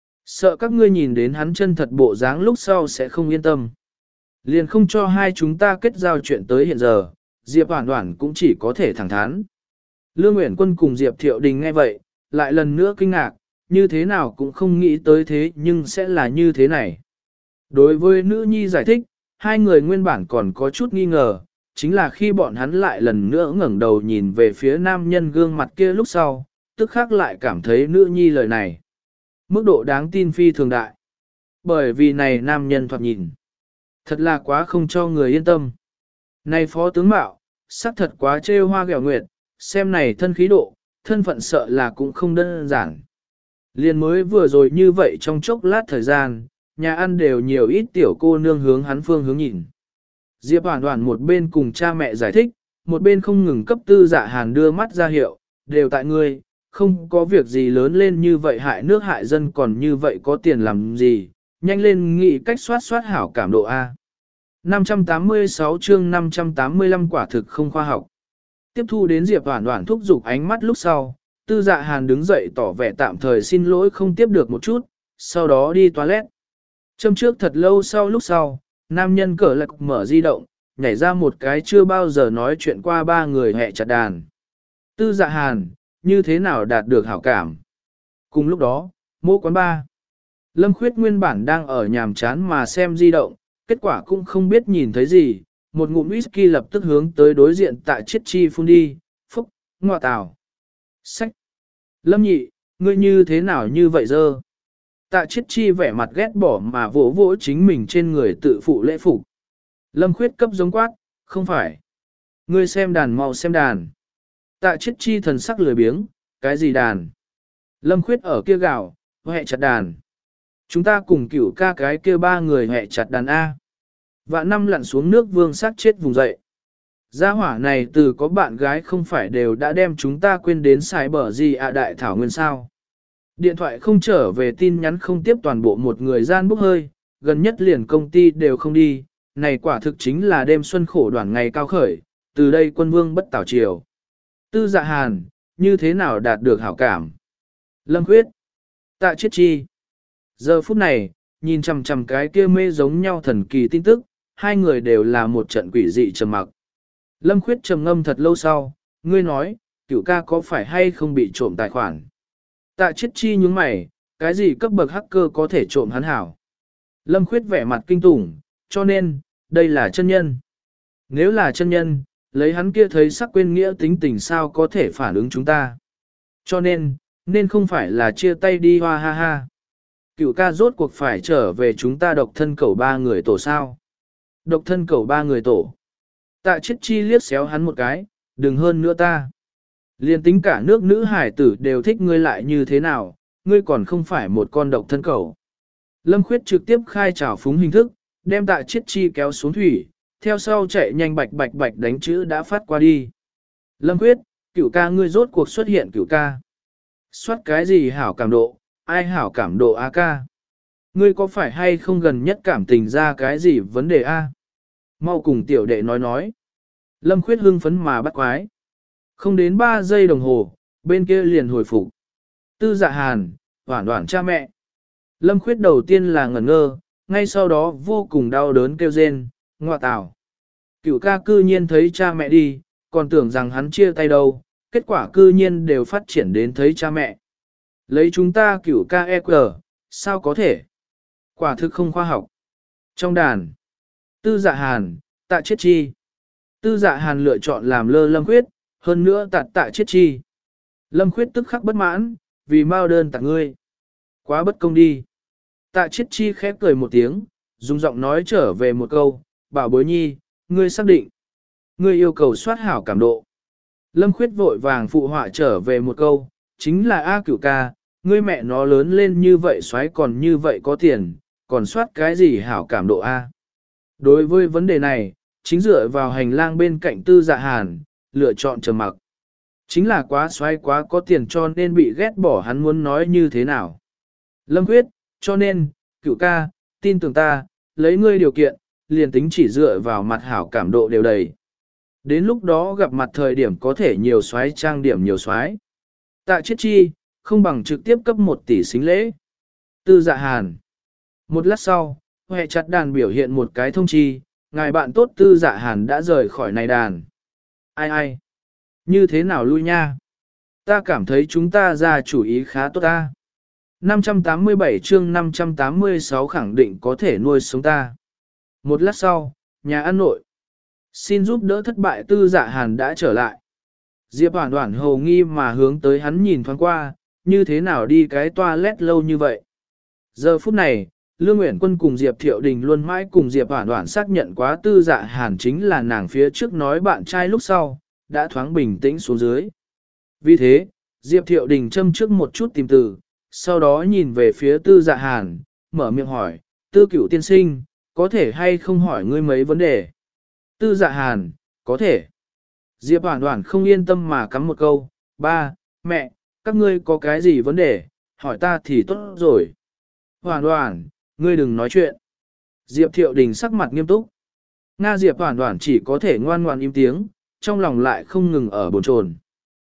Sợ các ngươi nhìn đến hắn chân thật bộ dáng lúc sau sẽ không yên tâm. Liền không cho hai chúng ta kết giao chuyện tới hiện giờ, Diệp Hoản Hoản cũng chỉ có thể thẳng thắn. Lương Nguyện Quân cùng Diệp Thiệu Đình nghe vậy, lại lần nữa kinh ngạc, như thế nào cũng không nghĩ tới thế nhưng sẽ là như thế này. Đối với nữ nhi giải thích, hai người nguyên bản còn có chút nghi ngờ, chính là khi bọn hắn lại lần nữa ngẩng đầu nhìn về phía nam nhân gương mặt kia lúc sau, tức khắc lại cảm thấy nữ nhi lời này. Mức độ đáng tin phi thường đại. Bởi vì này nam nhân thoạt nhìn. Thật là quá không cho người yên tâm. Này phó tướng mạo, sắc thật quá trêu hoa ghẹo nguyệt, xem này thân khí độ, thân phận sợ là cũng không đơn giản. Liền mới vừa rồi như vậy trong chốc lát thời gian, nhà ăn đều nhiều ít tiểu cô nương hướng hắn phương hướng nhìn. Diệp Hoản Hoản một bên cùng cha mẹ giải thích, một bên không ngừng cấp Tư Dạ Hàn đưa mắt ra hiệu, đều tại ngươi, không có việc gì lớn lên như vậy hại nước hại dân còn như vậy có tiền làm gì, nhanh lên nghĩ cách soát soát hảo cảm độ A. năm trăm tám mươi sáu chương năm trăm tám mươi lăm quả thực không khoa học. Tiếp thu đến Diệp Hoản Hoản thúc giục ánh mắt lúc sau, Tư Dạ Hàn đứng dậy tỏ vẻ tạm thời xin lỗi không tiếp được một chút, sau đó đi toilet. Châm trước thật lâu sau lúc sau, nam nhân cỡ lạc mở di động, nhảy ra một cái chưa bao giờ nói chuyện qua ba người hẹ chặt đàn. Tư Dạ Hàn, như thế nào đạt được hảo cảm? Cùng lúc đó, mô quán ba. Lâm Khuyết nguyên bản đang ở nhàm chán mà xem di động, kết quả cũng không biết nhìn thấy gì, một ngụm whisky lập tức hướng tới đối diện Tạ Chiết Chi phun đi, phúc, ngọa tào. Sách! Lâm nhị, ngươi như thế nào như vậy dơ? Tạ Chiết Chi vẻ mặt ghét bỏ mà vỗ vỗ chính mình trên người tự phụ lễ phục. Lâm Khuyết cấp giống quát, không phải. Ngươi xem đàn mau xem đàn. Tạ Chiết Chi thần sắc lười biếng, cái gì đàn? Lâm Khuyết ở kia gạo, hẹ chặt đàn. Chúng ta cùng cửu ca cái kia ba người hẹ chặt đàn A. Vạn năm lặn xuống nước vương sát chết vùng dậy. Gia hỏa này từ có bạn gái không phải đều đã đem chúng ta quên đến xài bờ gì à đại thảo nguyên sao. Điện thoại không trở về tin nhắn không tiếp toàn bộ một người gian bốc hơi, gần nhất liền công ty đều không đi, này quả thực chính là đêm xuân khổ đoàn ngày cao khởi, từ đây quân vương bất tảo triều. Tư Dạ Hàn, như thế nào đạt được hảo cảm? Lâm Khuyết, Tạ Chiết Chi. Giờ phút này, nhìn chằm chằm cái kia mê giống nhau thần kỳ tin tức, hai người đều là một trận quỷ dị trầm mặc. Lâm Khuyết trầm ngâm thật lâu sau, ngươi nói, cửu ca có phải hay không bị trộm tài khoản? Tạ Chiết Chi nhướng mày, cái gì cấp bậc hacker có thể trộm hắn hảo? Lâm Khuyết vẻ mặt kinh tủng, cho nên, đây là chân nhân. Nếu là chân nhân, lấy hắn kia thấy sắc quên nghĩa tính tình sao có thể phản ứng chúng ta. Cho nên, nên không phải là chia tay đi hoa ha ha. Cửu ca rốt cuộc phải trở về chúng ta độc thân cẩu ba người tổ sao. Độc thân cẩu ba người tổ. Tạ Chiết Chi liếc xéo hắn một cái, đừng hơn nữa ta. Liên tính cả nước nữ hải tử đều thích ngươi lại như thế nào, ngươi còn không phải một con độc thân cẩu. Lâm Khuyết trực tiếp khai trào phúng hình thức, đem Tạ Chiết Chi kéo xuống thủy, theo sau chạy nhanh bạch bạch bạch đánh chữ đã phát qua đi. Lâm Khuyết, cửu ca ngươi rốt cuộc xuất hiện cửu ca. Soát cái gì hảo cảm độ, ai hảo cảm độ A ca. Ngươi có phải hay không gần nhất cảm tình ra cái gì vấn đề A? Mau cùng tiểu đệ nói nói. Lâm Khuyết hưng phấn mà bắt quái. Không đến ba giây đồng hồ, bên kia liền hồi phục. Tư Dạ Hàn, Hoản Hoản cha mẹ. Lâm Khuyết đầu tiên là ngẩn ngơ, ngay sau đó vô cùng đau đớn kêu rên, ngọa tào. Cửu ca cư nhiên thấy cha mẹ đi, còn tưởng rằng hắn chia tay đâu, kết quả cư nhiên đều phát triển đến thấy cha mẹ. Lấy chúng ta cửu ca e quờ, sao có thể? Quả thực không khoa học. Trong đàn, Tư Dạ Hàn, Tạ Chiết Chi. Tư Dạ Hàn lựa chọn làm lơ Lâm Khuyết, hơn nữa tạt Tạ Chiết Chi. Lâm Khuyết tức khắc bất mãn, vì mau đơn tặng ngươi. Quá bất công đi. Tạ Chiết Chi khép cười một tiếng, dùng giọng nói trở về một câu, bảo bối nhi, ngươi xác định. Ngươi yêu cầu soát hảo cảm độ. Lâm Khuyết vội vàng phụ họa trở về một câu, chính là A cửu ca, ngươi mẹ nó lớn lên như vậy xoáy còn như vậy có tiền, còn soát cái gì hảo cảm độ A. Đối với vấn đề này, chính dựa vào hành lang bên cạnh Tư Dạ Hàn, lựa chọn trầm mặc. Chính là quá xoáy quá có tiền cho nên bị ghét bỏ hắn muốn nói như thế nào. Lâm Khuyết, cho nên, cửu ca, tin tưởng ta, lấy ngươi điều kiện, liền tính chỉ dựa vào mặt hảo cảm độ đều đầy. Đến lúc đó gặp mặt thời điểm có thể nhiều xoáy trang điểm nhiều xoáy. Tạ Chiết Chi, không bằng trực tiếp cấp một tỷ xính lễ. Tư Dạ Hàn. Một lát sau, hệ chặt đàn biểu hiện một cái thông chi, ngài bạn tốt Tư Dạ Hàn đã rời khỏi này đàn. Ai ai? Như thế nào lui nha? Ta cảm thấy chúng ta ra chủ ý khá tốt ta. năm trăm tám mươi bảy chương năm trăm tám mươi sáu khẳng định có thể nuôi sống ta. Một lát sau, nhà ăn nội. Xin giúp đỡ thất bại Tư Dạ Hàn đã trở lại. Diệp Hoản Hoản hầu nghi mà hướng tới hắn nhìn thoáng qua, như thế nào đi cái toilet lâu như vậy. Giờ phút này, Lương Uyển Quân cùng Diệp Thiệu Đình luôn mãi cùng Diệp Hoản Hoản xác nhận quá Tư Dạ Hàn chính là nàng phía trước nói bạn trai lúc sau, đã thoáng bình tĩnh xuống dưới. Vì thế, Diệp Thiệu Đình châm trước một chút tìm từ, sau đó nhìn về phía Tư Dạ Hàn, mở miệng hỏi, Tư Cửu tiên sinh, có thể hay không hỏi ngươi mấy vấn đề? Tư Dạ Hàn, có thể. Diệp Hoản Hoản không yên tâm mà cắm một câu, ba, mẹ, các ngươi có cái gì vấn đề, hỏi ta thì tốt rồi. Hoản Hoản, ngươi đừng nói chuyện. Diệp Thiệu Đình sắc mặt nghiêm túc. Nga Diệp Hoản Hoản chỉ có thể ngoan ngoan im tiếng, trong lòng lại không ngừng ở bồn chồn.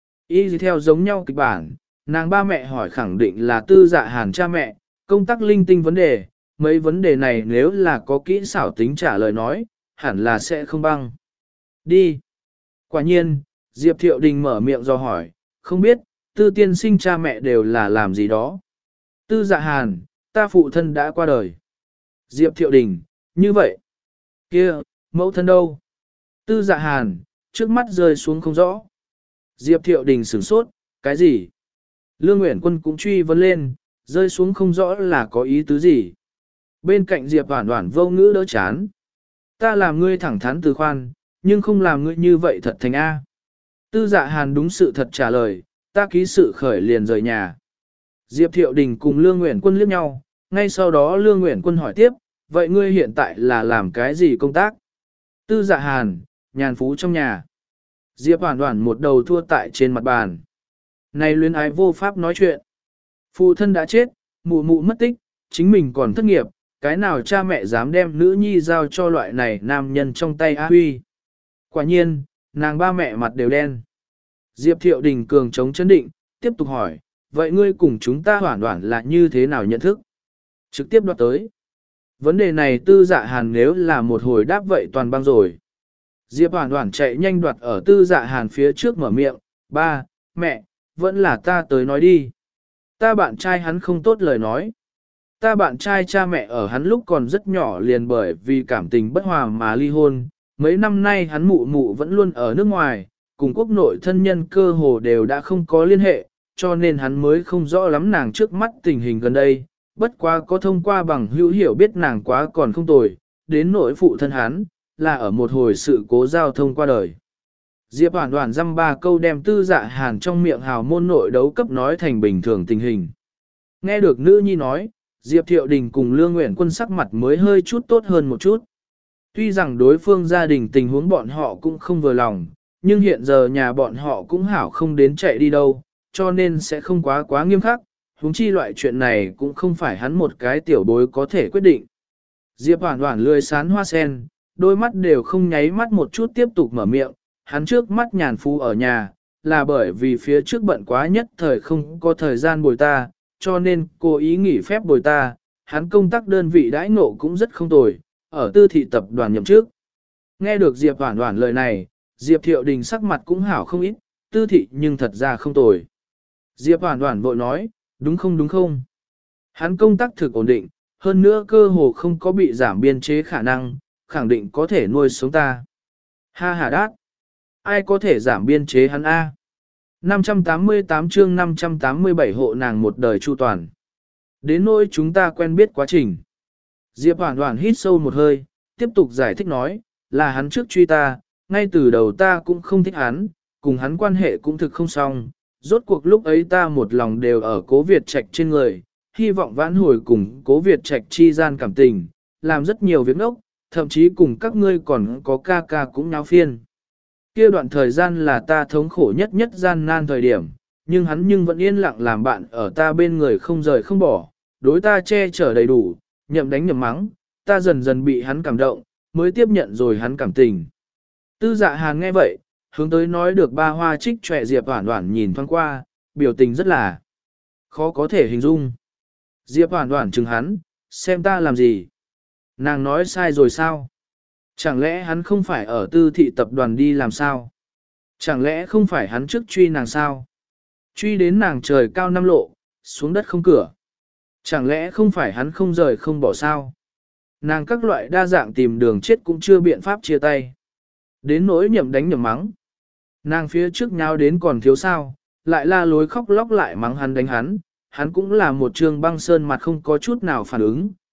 Y gì theo giống nhau kịch bản, nàng ba mẹ hỏi khẳng định là Tư Dạ Hàn cha mẹ, công tác linh tinh vấn đề, mấy vấn đề này nếu là có kỹ xảo tính trả lời nói, hẳn là sẽ không băng. Đi. Quả nhiên, Diệp Thiệu Đình mở miệng do hỏi, không biết, Tư tiên sinh cha mẹ đều là làm gì đó. Tư Dạ Hàn, ta phụ thân đã qua đời. Diệp Thiệu Đình, như vậy. Kia, mẫu thân đâu? Tư Dạ Hàn, trước mắt rơi xuống không rõ. Diệp Thiệu Đình sửng sốt, cái gì? Lương Uyển Quân cũng truy vấn lên, rơi xuống không rõ là có ý tứ gì. Bên cạnh Diệp Hoản Hoản vô ngữ đỡ chán. Ta làm ngươi thẳng thắn từ khoan, nhưng không làm ngươi như vậy thật thành A. Tư Dạ Hàn đúng sự thật trả lời, ta ký sự khởi liền rời nhà. Diệp Thiệu Đình cùng Lương Uyển Quân liếc nhau, ngay sau đó Lương Uyển Quân hỏi tiếp, vậy ngươi hiện tại là làm cái gì công tác? Tư Dạ Hàn, nhàn phú trong nhà. Diệp Hoản Hoản một đầu thua tại trên mặt bàn. Này luyến ái vô pháp nói chuyện. Phụ thân đã chết, mụ mụ mất tích, chính mình còn thất nghiệp, cái nào cha mẹ dám đem nữ nhi giao cho loại này nam nhân trong tay A Huy. Quả nhiên, nàng ba mẹ mặt đều đen. Diệp Thiệu Đình cường chống chấn định, tiếp tục hỏi, vậy ngươi cùng chúng ta Hoản Hoản là như thế nào nhận thức? Trực tiếp đoạt tới. Vấn đề này Tư Dạ Hàn nếu là một hồi đáp vậy toàn băng rồi. Diệp Hoản Hoản chạy nhanh đoạt ở Tư Dạ Hàn phía trước mở miệng, ba, mẹ, vẫn là ta tới nói đi. Ta bạn trai hắn không tốt lời nói. Ta bạn trai cha mẹ ở hắn lúc còn rất nhỏ liền bởi vì cảm tình bất hòa mà ly hôn. Mấy năm nay hắn mụ mụ vẫn luôn ở nước ngoài, cùng quốc nội thân nhân cơ hồ đều đã không có liên hệ, cho nên hắn mới không rõ lắm nàng trước mắt tình hình gần đây. Bất quá có thông qua bằng hữu hiểu biết nàng quá còn không tồi, đến nỗi phụ thân hắn, là ở một hồi sự cố giao thông qua đời. Diệp Hoản Hoản dăm ba câu đem Tư Dạ Hàn trong miệng hào môn nội đấu cấp nói thành bình thường tình hình. Nghe được nữ nhi nói, Diệp Thiệu Đình cùng Lương Uyển Quân sắc mặt mới hơi chút tốt hơn một chút. Tuy rằng đối phương gia đình tình huống bọn họ cũng không vừa lòng, nhưng hiện giờ nhà bọn họ cũng hảo không đến chạy đi đâu, cho nên sẽ không quá quá nghiêm khắc, huống chi loại chuyện này cũng không phải hắn một cái tiểu bối có thể quyết định. Diệp Hoản Hoản lười sán hoa sen, đôi mắt đều không nháy mắt một chút tiếp tục mở miệng, hắn trước mắt nhàn phú ở nhà, là bởi vì phía trước bận quá nhất thời không có thời gian bồi ta, cho nên cố ý nghỉ phép bồi ta, hắn công tác đơn vị đãi ngộ cũng rất không tồi, ở tư thị tập đoàn nhậm chức. Nghe được Diệp Hoản Hoản lời này, Diệp Thiệu Đình sắc mặt cũng hảo không ít, tư thị nhưng thật ra không tồi. Diệp Hoản Hoản vội nói, đúng không đúng không? Hắn công tác thực ổn định, hơn nữa cơ hồ không có bị giảm biên chế khả năng, khẳng định có thể nuôi sống ta. Ha ha đát! Ai có thể giảm biên chế hắn A? năm trăm tám mươi tám chương năm trăm tám mươi bảy hộ nàng một đời chu toàn. Đến nỗi chúng ta quen biết quá trình. Diệp Hoản Hoản hít sâu một hơi, tiếp tục giải thích nói, là hắn trước truy ta, ngay từ đầu ta cũng không thích hắn, cùng hắn quan hệ cũng thực không xong. Rốt cuộc lúc ấy ta một lòng đều ở Cố Việt Trạch trên người, hy vọng vãn hồi cùng Cố Việt Trạch chi gian cảm tình, làm rất nhiều việc ngốc, thậm chí cùng các ngươi còn có ca ca cũng nháo phiên. Kia đoạn thời gian là ta thống khổ nhất nhất gian nan thời điểm, nhưng hắn nhưng vẫn yên lặng làm bạn ở ta bên người không rời không bỏ, đối ta che chở đầy đủ, nhậm đánh nhậm mắng, ta dần dần bị hắn cảm động, mới tiếp nhận rồi hắn cảm tình. Tư Dạ Hàn nghe vậy, hướng tới nói được ba hoa trích trọe Diệp Hoản Hoản nhìn thoáng qua, biểu tình rất là khó có thể hình dung. Diệp Hoản Hoản chừng hắn, xem ta làm gì? Nàng nói sai rồi sao? Chẳng lẽ hắn không phải ở tư thị tập đoàn đi làm sao? Chẳng lẽ không phải hắn trước truy nàng sao? Truy đến nàng trời cao năm lộ, xuống đất không cửa. Chẳng lẽ không phải hắn không rời không bỏ sao? Nàng các loại đa dạng tìm đường chết cũng chưa biện pháp chia tay. Đến nỗi nhậm đánh nhậm mắng. Nàng phía trước nháo đến còn thiếu sao, lại la lối khóc lóc lại mắng hắn đánh hắn, hắn cũng là một trường băng sơn mặt không có chút nào phản ứng,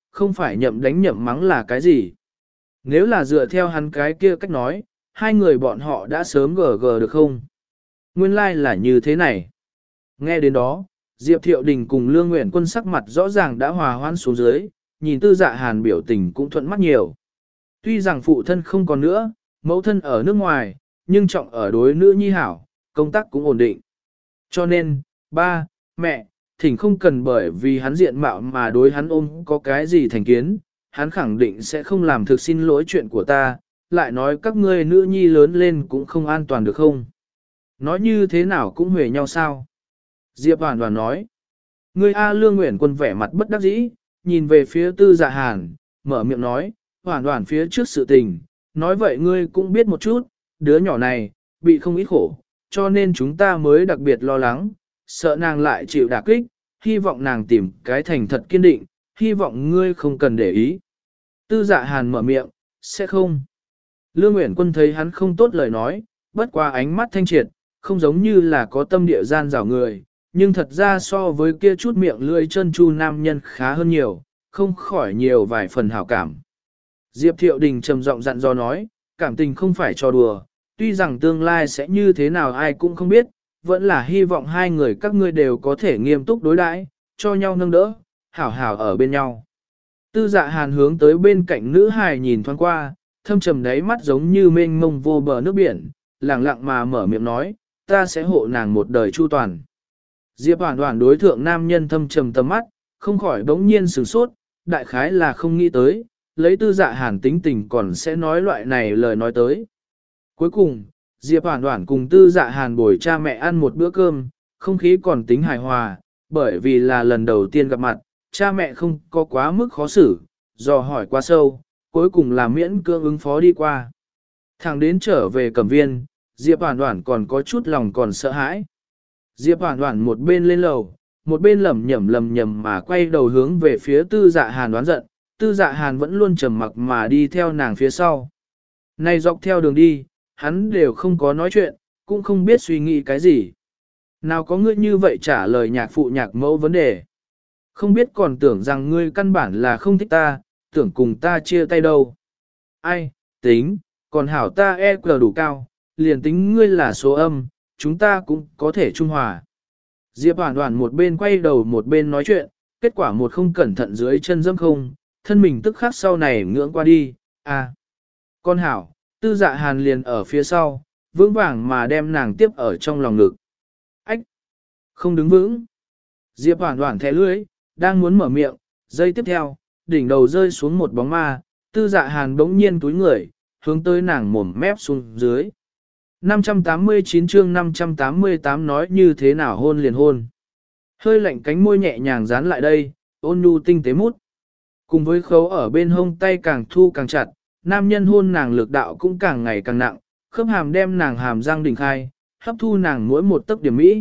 không phải nhậm đánh nhậm mắng là cái gì. Nếu là dựa theo hắn cái kia cách nói, hai người bọn họ đã sớm gờ gờ được không? Nguyên lai like là như thế này. Nghe đến đó, Diệp Thiệu Đình cùng Lương Nguyện Quân sắc mặt rõ ràng đã hòa hoãn xuống dưới, nhìn Tư Dạ Hàn biểu tình cũng thuận mắt nhiều. Tuy rằng phụ thân không còn nữa, mẫu thân ở nước ngoài, nhưng trọng ở đối nữ nhi hảo, công tác cũng ổn định. Cho nên, ba, mẹ, thỉnh không cần bởi vì hắn diện mạo mà đối hắn ôm có cái gì thành kiến, hắn khẳng định sẽ không làm thực xin lỗi chuyện của ta, lại nói các ngươi nữ nhi lớn lên cũng không an toàn được không? Nói như thế nào cũng huề nhau sao? Diệp Hoàn Hoàn nói. Ngươi A Lương Nguyện Quân vẻ mặt bất đắc dĩ, nhìn về phía Tư Dạ Hàn, mở miệng nói, Hoàn Hoàn phía trước sự tình, nói vậy ngươi cũng biết một chút, đứa nhỏ này, bị không ít khổ, cho nên chúng ta mới đặc biệt lo lắng, sợ nàng lại chịu đả kích, hy vọng nàng tìm cái thành thật kiên định, hy vọng ngươi không cần để ý. Tư Dạ Hàn mở miệng, sẽ không. Lương Nguyện Quân thấy hắn không tốt lời nói, bất qua ánh mắt thanh triệt, không giống như là có tâm địa gian rào người, nhưng thật ra so với kia chút miệng lưỡi chân chu nam nhân khá hơn nhiều, không khỏi nhiều vài phần hảo cảm. Diệp Thiệu Đình trầm giọng dặn dò nói, cảm tình không phải trò đùa, tuy rằng tương lai sẽ như thế nào ai cũng không biết, vẫn là hy vọng hai người các ngươi đều có thể nghiêm túc đối đãi, cho nhau nâng đỡ, hảo hảo ở bên nhau. Tư Dạ Hàn hướng tới bên cạnh nữ hài nhìn thoáng qua, thâm trầm đáy mắt giống như mênh mông vô bờ nước biển, lặng lặng mà mở miệng nói, ta sẽ hộ nàng một đời chu toàn. Diệp Hoàn Hoàn đối thượng nam nhân thâm trầm tầm mắt, không khỏi bỗng nhiên sửng sốt, đại khái là không nghĩ tới, lấy Tư Dạ Hàn tính tình còn sẽ nói loại này lời nói tới. Cuối cùng, Diệp Hoàn Hoàn cùng Tư Dạ Hàn bồi cha mẹ ăn một bữa cơm, không khí còn tính hài hòa, bởi vì là lần đầu tiên gặp mặt, cha mẹ không có quá mức khó xử, dò hỏi quá sâu, cuối cùng là miễn cưỡng ứng phó đi qua. Thằng đến trở về Cẩm Viên, Diệp Hoàn Hoàn còn có chút lòng còn sợ hãi. Diệp Hoàn Hoàn một bên lên lầu, một bên lẩm nhẩm lẩm nhẩm mà quay đầu hướng về phía Tư Dạ Hàn đoán giận, Tư Dạ Hàn vẫn luôn trầm mặc mà đi theo nàng phía sau. Này dọc theo đường đi, hắn đều không có nói chuyện, cũng không biết suy nghĩ cái gì. Nào có ngươi như vậy trả lời nhạc phụ nhạc mẫu vấn đề. Không biết còn tưởng rằng ngươi căn bản là không thích ta, tưởng cùng ta chia tay đâu. Ai, tính, còn hảo ta e quy đủ cao, liền tính ngươi là số âm, chúng ta cũng có thể trung hòa. Diệp Hoàn Hoàn một bên quay đầu một bên nói chuyện, kết quả một không cẩn thận dưới chân dâm không, thân mình tức khắc sau này ngưỡng qua đi, à. Con hảo, Tư Dạ Hàn liền ở phía sau, vững vàng mà đem nàng tiếp ở trong lòng ngực. Ách! Không đứng vững. Diệp Hoàn Hoàn thẻ lưỡi, đang muốn mở miệng, giây tiếp theo, đỉnh đầu rơi xuống một bóng ma, Tư Dạ Hàn bỗng nhiên túi người, hướng tới nàng mồm mép xuống dưới. năm trăm tám mươi chín chương năm trăm tám mươi tám nói như thế nào hôn liền hôn. Hơi lạnh cánh môi nhẹ nhàng dán lại đây, ôn nhu tinh tế mút. Cùng với khấu ở bên hông tay càng thu càng chặt, nam nhân hôn nàng lực đạo cũng càng ngày càng nặng, khớp hàm đem nàng hàm răng đỉnh khai, hấp thu nàng mỗi một tấc điểm mỹ.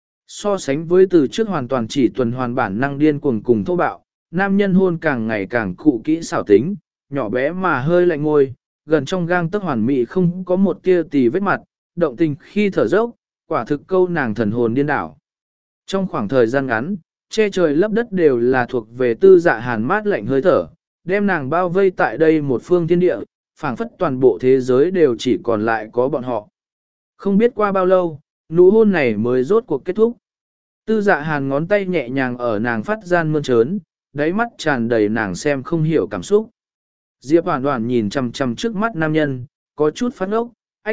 So sánh với từ trước hoàn toàn chỉ tuần hoàn bản năng điên cuồng cùng thô bạo, nam nhân hôn càng ngày càng cụ kỹ xảo tính, nhỏ bé mà hơi lạnh ngôi, gần trong gang tấc hoàn mỹ không có một tia tì vết mặt, động tình khi thở dốc, quả thực câu nàng thần hồn điên đảo. Trong khoảng thời gian ngắn, che trời lấp đất đều là thuộc về Tư Dạ Hàn mát lạnh hơi thở, đem nàng bao vây tại đây một phương thiên địa, phảng phất toàn bộ thế giới đều chỉ còn lại có bọn họ. Không biết qua bao lâu, nụ hôn này mới rốt cuộc kết thúc. Tư Dạ Hàn ngón tay nhẹ nhàng ở nàng phát gian mơn trớn, đáy mắt tràn đầy nàng xem không hiểu cảm xúc. Diệp Hoàn Hoàn nhìn chằm chằm trước mắt nam nhân, có chút phát ốc, ách.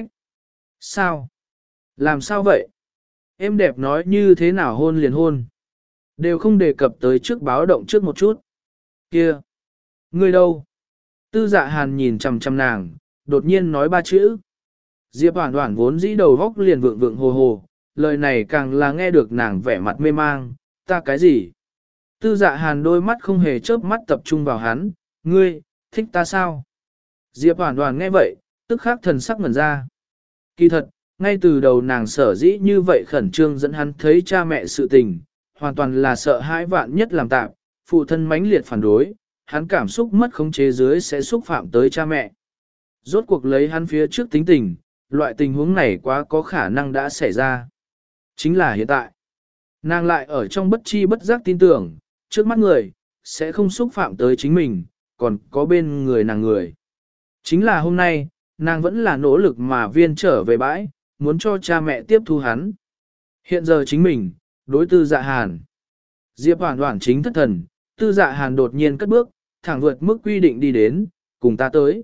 Sao? Làm sao vậy? Em đẹp nói như thế nào hôn liền hôn. Đều không đề cập tới trước báo động trước một chút. Kia! Ngươi đâu? Tư Dạ Hàn nhìn chằm chằm nàng, đột nhiên nói ba chữ. Diệp Hoàn Hoàn vốn dĩ đầu góc liền vượng vượng hồ hồ, lời này càng là nghe được nàng vẻ mặt mê mang, ta cái gì? Tư Dạ Hàn đôi mắt không hề chớp mắt tập trung vào hắn, ngươi, thích ta sao? Diệp Hoàn Hoàn nghe vậy, tức khắc thần sắc ngẩn ra. Kỳ thật, ngay từ đầu nàng sở dĩ như vậy khẩn trương dẫn hắn thấy cha mẹ sự tình, hoàn toàn là sợ hãi vạn nhất làm tạm, phụ thân mãnh liệt phản đối, hắn cảm xúc mất khống chế dưới sẽ xúc phạm tới cha mẹ. Rốt cuộc lấy hắn phía trước tính tình, loại tình huống này quá có khả năng đã xảy ra. Chính là hiện tại. Nàng lại ở trong bất chi bất giác tin tưởng, trước mắt người, sẽ không xúc phạm tới chính mình, còn có bên người nàng người. Chính là hôm nay, nàng vẫn là nỗ lực mà viên trở về bãi, muốn cho cha mẹ tiếp thu hắn. Hiện giờ chính mình, đối tư dạ hàn. Diệp Hoản Hoản chính thất thần, tư dạ hàn đột nhiên cất bước, thẳng vượt mức quy định đi đến, cùng ta tới.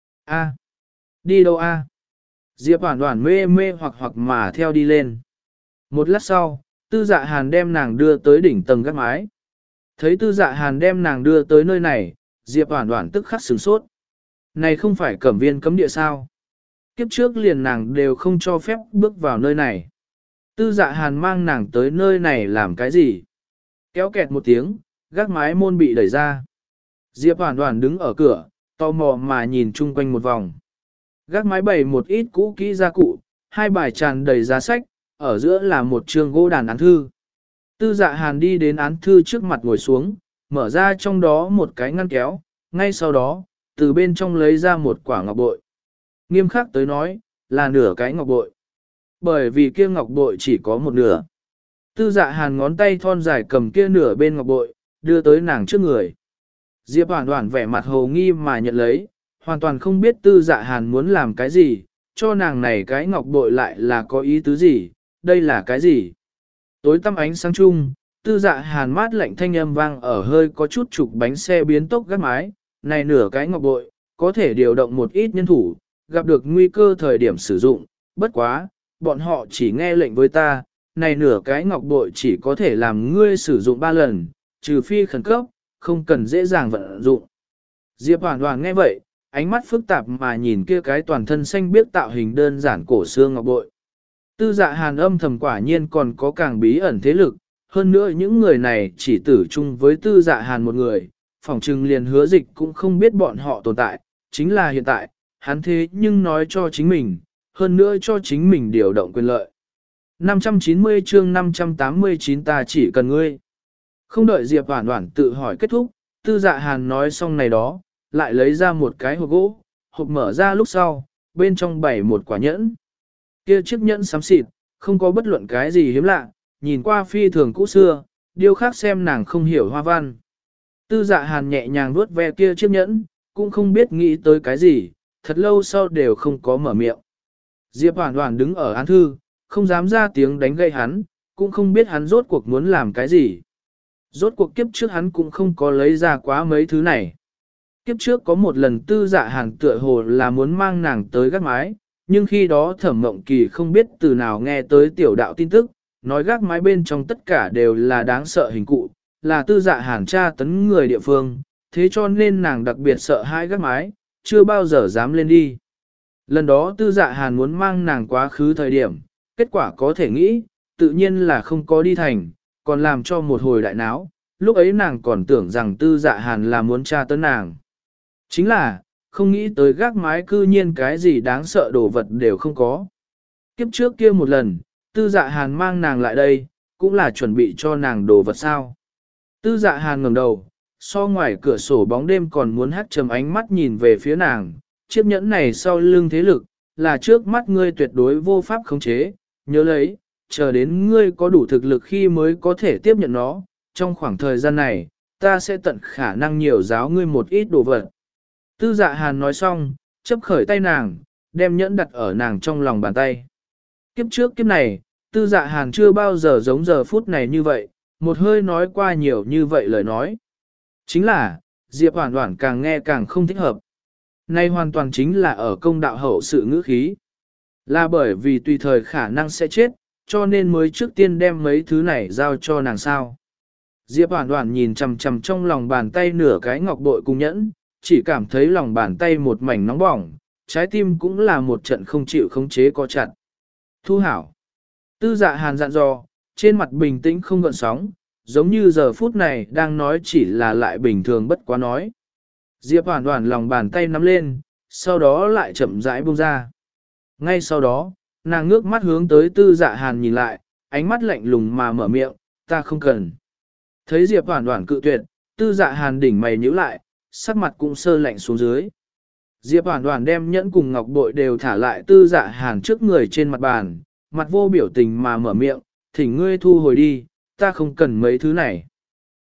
A. Đi đâu a? Diệp Hoản Hoản mê mê hoặc hoặc mà theo đi lên. Một lát sau, tư dạ hàn đem nàng đưa tới đỉnh tầng gác mái. Thấy tư dạ hàn đem nàng đưa tới nơi này, Diệp Hoản Hoản tức khắc sửng sốt. Này không phải cẩm viên cấm địa sao? Kiếp trước liền nàng đều không cho phép bước vào nơi này. Tư dạ hàn mang nàng tới nơi này làm cái gì? Kéo kẹt một tiếng, gác mái môn bị đẩy ra. Diệp Hoản Hoản đứng ở cửa, tò mò mà nhìn chung quanh một vòng. Gác mái bày một ít cũ kỹ gia cụ, hai bài tràn đầy giá sách, ở giữa là một trường gỗ đàn án thư. Tư dạ hàn đi đến án thư trước mặt ngồi xuống, mở ra trong đó một cái ngăn kéo, ngay sau đó, từ bên trong lấy ra một quả ngọc bội. Nghiêm khắc tới nói, là nửa cái ngọc bội. Bởi vì kia ngọc bội chỉ có một nửa. Tư dạ hàn ngón tay thon dài cầm kia nửa bên ngọc bội, đưa tới nàng trước người. Diệp Hoản Hoản vẻ mặt hồ nghi mà nhận lấy, hoàn toàn không biết tư dạ hàn muốn làm cái gì, cho nàng này cái ngọc bội lại là có ý tứ gì, đây là cái gì. Tối tăm ánh sáng chung, tư dạ hàn mát lạnh thanh âm vang ở hơi có chút trục bánh xe biến tốc gác mái, này nửa cái ngọc bội, có thể điều động một ít nhân thủ, gặp được nguy cơ thời điểm sử dụng, bất quá, bọn họ chỉ nghe lệnh với ta, này nửa cái ngọc bội chỉ có thể làm ngươi sử dụng ba lần, trừ phi khẩn cấp, không cần dễ dàng vận dụng. Diệp Hoản Hoản nghe vậy, ánh mắt phức tạp mà nhìn kia cái toàn thân xanh biếc tạo hình đơn giản cổ xương ngọc bội. Tư dạ hàn âm thầm quả nhiên còn có càng bí ẩn thế lực, hơn nữa những người này chỉ tử chung với tư dạ hàn một người, phỏng chừng liền hứa dịch cũng không biết bọn họ tồn tại, chính là hiện tại, hắn thế nhưng nói cho chính mình, hơn nữa cho chính mình điều động quyền lợi. năm trăm chín mươi chương năm trăm tám mươi chín ta chỉ cần ngươi. Không đợi Diệp Hoản Hoản tự hỏi kết thúc, tư dạ hàn nói xong này đó, lại lấy ra một cái hộp gỗ, hộp mở ra lúc sau, bên trong bày một quả nhẫn. Kia chiếc nhẫn xám xịt, không có bất luận cái gì hiếm lạ, nhìn qua phi thường cũ xưa, điêu khắc xem nàng không hiểu hoa văn. Tư dạ hàn nhẹ nhàng vuốt ve kia chiếc nhẫn, cũng không biết nghĩ tới cái gì, thật lâu sau đều không có mở miệng. Diệp Hoản Hoản đứng ở án thư, không dám ra tiếng đánh gây hắn, cũng không biết hắn rốt cuộc muốn làm cái gì. Rốt cuộc kiếp trước hắn cũng không có lấy ra quá mấy thứ này. Kiếp trước có một lần tư dạ hàn tựa hồ là muốn mang nàng tới gác mái, nhưng khi đó Thẩm Mộng Kỳ không biết từ nào nghe tới tiểu đạo tin tức, nói gác mái bên trong tất cả đều là đáng sợ hình cụ, là tư dạ hàn tra tấn người địa phương, thế cho nên nàng đặc biệt sợ hai gác mái, chưa bao giờ dám lên đi. Lần đó tư dạ hàn muốn mang nàng quá khứ thời điểm, kết quả có thể nghĩ, tự nhiên là không có đi thành, còn làm cho một hồi đại náo, lúc ấy nàng còn tưởng rằng tư dạ hàn là muốn tra tấn nàng. Chính là, không nghĩ tới gác mái cư nhiên cái gì đáng sợ đồ vật đều không có. Kiếp trước kia một lần, tư dạ hàn mang nàng lại đây, cũng là chuẩn bị cho nàng đồ vật sao. Tư dạ hàn ngẩng đầu, so ngoài cửa sổ bóng đêm còn muốn hắt trầm ánh mắt nhìn về phía nàng, chiếc nhẫn này sau lưng thế lực, là trước mắt ngươi tuyệt đối vô pháp khống chế, nhớ lấy, chờ đến ngươi có đủ thực lực khi mới có thể tiếp nhận nó, trong khoảng thời gian này, ta sẽ tận khả năng nhiều giáo ngươi một ít đồ vật. Tư dạ hàn nói xong, chấp khởi tay nàng, đem nhẫn đặt ở nàng trong lòng bàn tay. Kiếp trước kiếp này, tư dạ hàn chưa bao giờ giống giờ phút này như vậy, một hơi nói qua nhiều như vậy lời nói. Chính là, Diệp Hoản Hoản càng nghe càng không thích hợp. Nay hoàn toàn chính là ở công đạo hậu sự ngữ khí. Là bởi vì tùy thời khả năng sẽ chết, cho nên mới trước tiên đem mấy thứ này giao cho nàng sao. Diệp Hoản Hoản nhìn chằm chằm trong lòng bàn tay nửa cái ngọc bội cùng nhẫn, chỉ cảm thấy lòng bàn tay một mảnh nóng bỏng, trái tim cũng là một trận không chịu khống chế co chặt. Thu hảo. Tư dạ hàn dặn dò, trên mặt bình tĩnh không gợn sóng, giống như giờ phút này đang nói chỉ là lại bình thường bất quá nói. Diệp Hoản Hoản lòng bàn tay nắm lên, sau đó lại chậm rãi buông ra. Ngay sau đó, nàng ngước mắt hướng tới tư dạ hàn nhìn lại, ánh mắt lạnh lùng mà mở miệng, ta không cần. Thấy Diệp Hoản Hoản cự tuyệt, tư dạ hàn đỉnh mày nhíu lại, sắc mặt cũng sơ lạnh xuống dưới. Diệp Hoản Hoản đem nhẫn cùng ngọc bội đều thả lại tư dạ hàn trước người trên mặt bàn, mặt vô biểu tình mà mở miệng, thỉnh ngươi thu hồi đi, ta không cần mấy thứ này.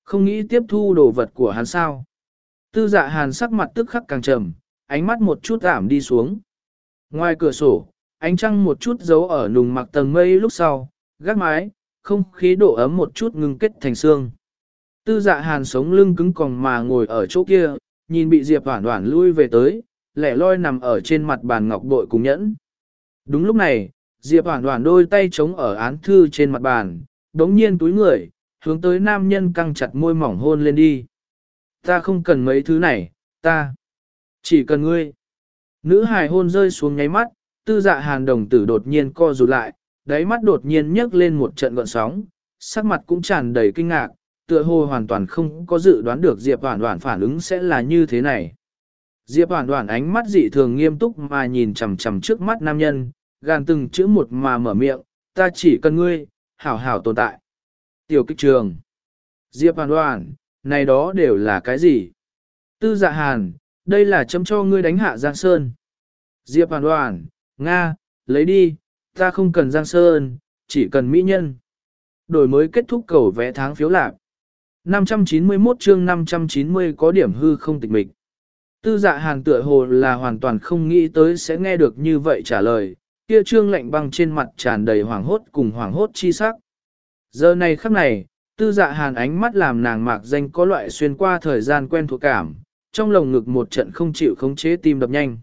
Không nghĩ tiếp thu đồ vật của hắn sao. Tư dạ hàn sắc mặt tức khắc càng trầm, ánh mắt một chút ảm đi xuống. Ngoài cửa sổ, ánh trăng một chút giấu ở nùng mặc tầng mây lúc sau, gác mái, không khí độ ấm một chút ngưng kết thành xương. Tư dạ hàn sống lưng cứng còng mà ngồi ở chỗ kia, nhìn bị Diệp Hoản Hoản lui về tới, lẻ loi nằm ở trên mặt bàn ngọc bội cùng nhẫn. Đúng lúc này, Diệp Hoản Hoản đôi tay chống ở án thư trên mặt bàn, đống nhiên túi người, hướng tới nam nhân căng chặt môi mỏng hôn lên đi. Ta không cần mấy thứ này, ta chỉ cần ngươi. Nữ hài hôn rơi xuống nháy mắt, tư dạ hàn đồng tử đột nhiên co rụt lại, đáy mắt đột nhiên nhấc lên một trận gợn sóng, sắc mặt cũng tràn đầy kinh ngạc, tựa hồ hoàn toàn không có dự đoán được Diệp Hoản Hoản phản ứng sẽ là như thế này. Diệp Hoản Hoản ánh mắt dị thường nghiêm túc mà nhìn chằm chằm trước mắt nam nhân, gàn từng chữ một mà mở miệng, ta chỉ cần ngươi, hảo hảo tồn tại. Tiểu kích trường. Diệp Hoản Hoản, này đó đều là cái gì? Tư dạ hàn, đây là chấm cho ngươi đánh hạ Giang Sơn. Diệp Hoản Hoản, Nga, lấy đi, ta không cần Giang Sơn, chỉ cần mỹ nhân. Đổi mới kết thúc cầu vẽ tháng phiếu lạc. năm trăm chín mươi mốt chương năm trăm chín mươi có điểm hư không tịch mịch. Tư dạ hàn tựa hồ là hoàn toàn không nghĩ tới sẽ nghe được như vậy trả lời, kia trương lạnh băng trên mặt tràn đầy hoảng hốt cùng hoảng hốt chi sắc. Giờ này khắc này, tư dạ hàn ánh mắt làm nàng mạc danh có loại xuyên qua thời gian quen thuộc cảm, trong lồng ngực một trận không chịu khống chế tim đập nhanh.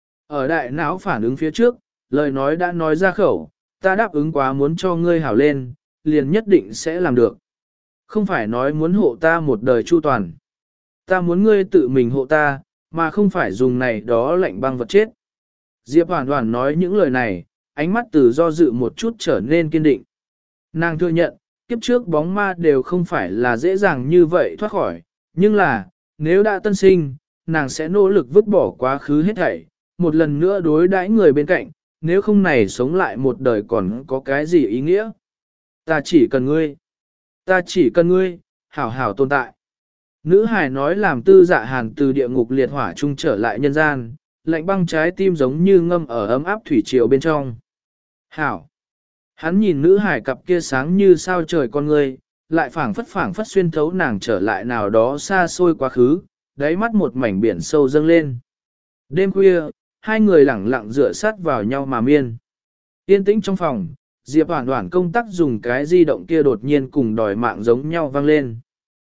Ở đại não phản ứng phía trước, lời nói đã nói ra khẩu, ta đáp ứng quá muốn cho ngươi hảo lên, liền nhất định sẽ làm được. Không phải nói muốn hộ ta một đời chu toàn. Ta muốn ngươi tự mình hộ ta, mà không phải dùng này đó lạnh băng vật chết. Diệp Hoản Hoản nói những lời này, ánh mắt từ do dự một chút trở nên kiên định. Nàng thừa nhận, kiếp trước bóng ma đều không phải là dễ dàng như vậy thoát khỏi, nhưng là, nếu đã tân sinh, nàng sẽ nỗ lực vứt bỏ quá khứ hết thảy, một lần nữa đối đãi người bên cạnh, nếu không này sống lại một đời còn có cái gì ý nghĩa. Ta chỉ cần ngươi. Ta chỉ cần ngươi, hảo hảo tồn tại. Nữ hài nói làm tư dạ hàn từ địa ngục liệt hỏa trung trở lại nhân gian, lạnh băng trái tim giống như ngâm ở ấm áp thủy triều bên trong. Hảo. Hắn nhìn nữ hài cặp kia sáng như sao trời con ngươi, lại phảng phất phảng phất xuyên thấu nàng trở lại nào đó xa xôi quá khứ, đáy mắt một mảnh biển sâu dâng lên. Đêm khuya, hai người lẳng lặng dựa sát vào nhau mà miên. Yên tĩnh trong phòng, Diệp Hoản Hoản công tắc dùng cái di động kia đột nhiên cùng đòi mạng giống nhau vang lên.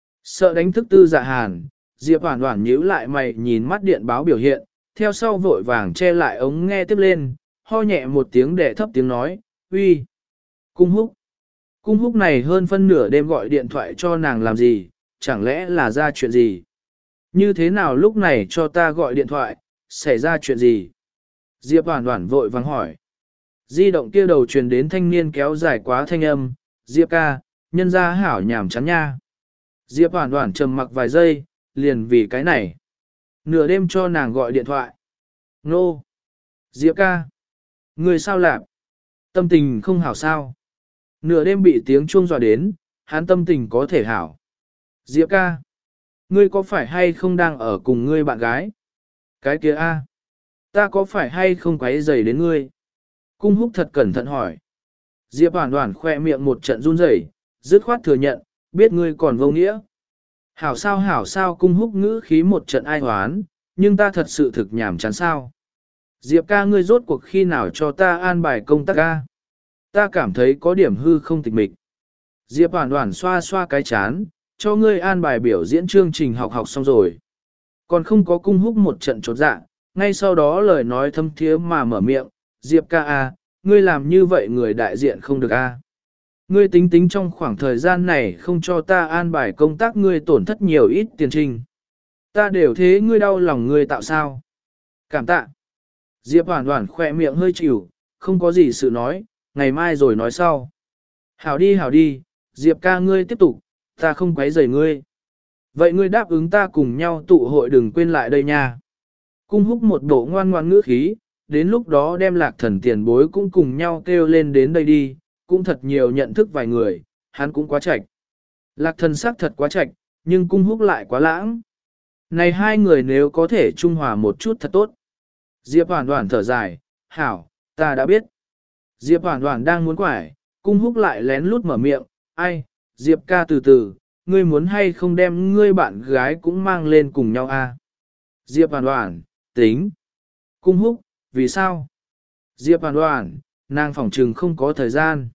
Sợ đánh thức tư dạ hàn, Diệp Hoản Hoản nhíu lại mày nhìn mắt điện báo biểu hiện, theo sau vội vàng che lại ống nghe tiếp lên, ho nhẹ một tiếng để thấp tiếng nói, uy, cung húc. Cung húc này hơn phân nửa đêm gọi điện thoại cho nàng làm gì, chẳng lẽ là ra chuyện gì? Như thế nào lúc này cho ta gọi điện thoại, xảy ra chuyện gì? Diệp Hoản Hoản vội vàng hỏi. Di động kia đầu truyền đến thanh niên kéo dài quá thanh âm, Diệp ca, nhân ra hảo nhảm chán nha. Diệp Hoản Hoản trầm mặc vài giây, liền vì cái này. Nửa đêm cho nàng gọi điện thoại. Nô! Diệp ca! Người sao lạc? Tâm tình không hảo sao? Nửa đêm bị tiếng chuông dọa đến, hắn tâm tình có thể hảo. Diệp ca! Ngươi có phải hay không đang ở cùng ngươi bạn gái? Cái kia a, ta có phải hay không quấy rầy đến ngươi? Cung húc thật cẩn thận hỏi. Diệp Hoản Hoản khoe miệng một trận run rẩy, dứt khoát thừa nhận, biết ngươi còn vô nghĩa. Hảo sao hảo sao cung húc ngữ khí một trận ai hoán, nhưng ta thật sự thực nhảm chán sao. Diệp ca ngươi rốt cuộc khi nào cho ta an bài công tác ca? Ta cảm thấy có điểm hư không tịch mịch. Diệp Hoản Hoản xoa xoa cái chán, cho ngươi an bài biểu diễn chương trình học học xong rồi. Còn không có cung húc một trận chột dạ, ngay sau đó lời nói thâm thiế mà mở miệng, Diệp ca a, ngươi làm như vậy người đại diện không được a. Ngươi tính tính trong khoảng thời gian này không cho ta an bài công tác ngươi tổn thất nhiều ít tiền trình. Ta đều thế ngươi đau lòng ngươi tạo sao. Cảm tạ. Diệp Hoản Hoản khỏe miệng hơi chịu, không có gì sự nói, ngày mai rồi nói sau. Hảo đi hảo đi, Diệp ca ngươi tiếp tục, ta không quấy rầy ngươi. Vậy ngươi đáp ứng ta cùng nhau tụ hội đừng quên lại đây nha. Cung húc một bộ ngoan ngoan ngữ khí, đến lúc đó đem lạc thần tiền bối cũng cùng nhau kêu lên đến đây đi, cũng thật nhiều nhận thức vài người, hắn cũng quá chạch. Lạc thần sắc thật quá chạch, nhưng cung húc lại quá lãng. Này hai người nếu có thể trung hòa một chút thật tốt. Diệp Hoản Hoản thở dài, hảo, ta đã biết. Diệp Hoản Hoản đang muốn quải, cung húc lại lén lút mở miệng, ai, Diệp ca từ từ, ngươi muốn hay không đem ngươi bạn gái cũng mang lên cùng nhau a? Diệp Hoàn Hoàn, tính. Cung Húc, vì sao? Diệp Hoàn Hoàn, nàng phỏng trừng không có thời gian.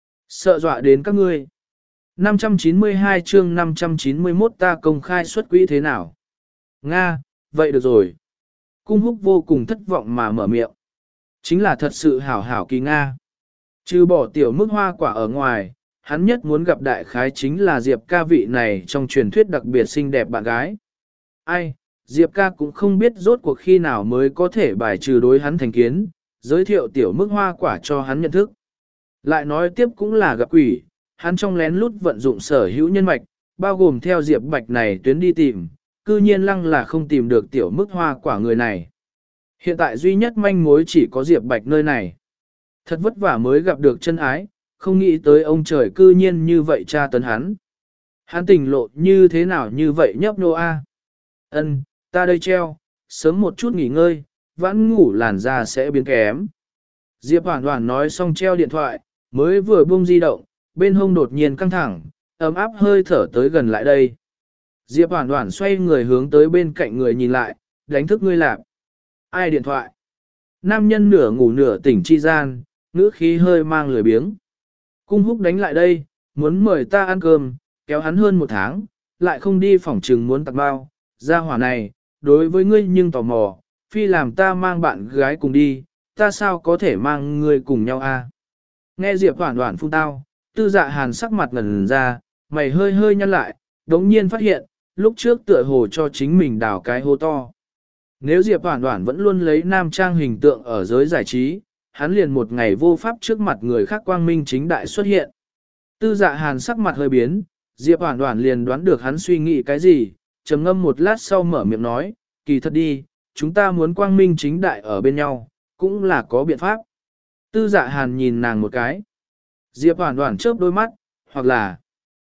Sợ dọa đến các ngươi. năm trăm chín mươi hai chương năm trăm chín mươi mốt ta công khai xuất quỹ thế nào? Nga, vậy được rồi. Cung Húc vô cùng thất vọng mà mở miệng. Chính là thật sự hảo hảo kỳ Nga. Trừ bỏ tiểu mức hoa quả ở ngoài, hắn nhất muốn gặp đại khái chính là Diệp ca vị này trong truyền thuyết đặc biệt xinh đẹp bạn gái. Ai, Diệp ca cũng không biết rốt cuộc khi nào mới có thể bài trừ đối hắn thành kiến, giới thiệu tiểu mức hoa quả cho hắn nhận thức. Lại nói tiếp cũng là gặp quỷ, hắn trong lén lút vận dụng sở hữu nhân mạch, bao gồm theo Diệp Bạch này tuyến đi tìm, cư nhiên lăng là không tìm được tiểu mức hoa quả người này. Hiện tại duy nhất manh mối chỉ có Diệp Bạch nơi này. Thật vất vả mới gặp được chân ái, không nghĩ tới ông trời cư nhiên như vậy tra tấn hắn. Hắn tình lộ như thế nào như vậy nhấp nô a? Ân, ta đây treo, sớm một chút nghỉ ngơi, vãn ngủ làn da sẽ biến kém. Diệp Hoàn Hoàn nói xong treo điện thoại, mới vừa buông di động, bên hông đột nhiên căng thẳng, ấm áp hơi thở tới gần lại đây. Diệp Hoàn Hoàn xoay người hướng tới bên cạnh người nhìn lại, đánh thức ngươi lạp. Ai điện thoại? Nam nhân nửa ngủ nửa tỉnh chi gian, ngữ khí hơi mang lười biếng. Cung Húc đánh lại đây, muốn mời ta ăn cơm, kéo hắn hơn một tháng, lại không đi phỏng trừng muốn tặng bao. Gia hỏa này, đối với ngươi nhưng tò mò, phi làm ta mang bạn gái cùng đi, ta sao có thể mang ngươi cùng nhau a? Nghe Diệp Hoàn Hoàn phun tao, Tư Dạ Hàn sắc mặt ngần ra, mày hơi hơi nhăn lại, đống nhiên phát hiện, lúc trước tựa hồ cho chính mình đào cái hố to. Nếu Diệp Hoàn Hoàn vẫn luôn lấy nam trang hình tượng ở giới giải trí, hắn liền một ngày vô pháp trước mặt người khác quang minh chính đại xuất hiện. Tư Dạ Hàn sắc mặt hơi biến, Diệp Hoàn Hoàn liền đoán được hắn suy nghĩ cái gì, trầm ngâm một lát sau mở miệng nói, kỳ thật đi, chúng ta muốn quang minh chính đại ở bên nhau, cũng là có biện pháp. Tư Dạ Hàn nhìn nàng một cái. Diệp Hoàn Hoàn chớp đôi mắt, hoặc là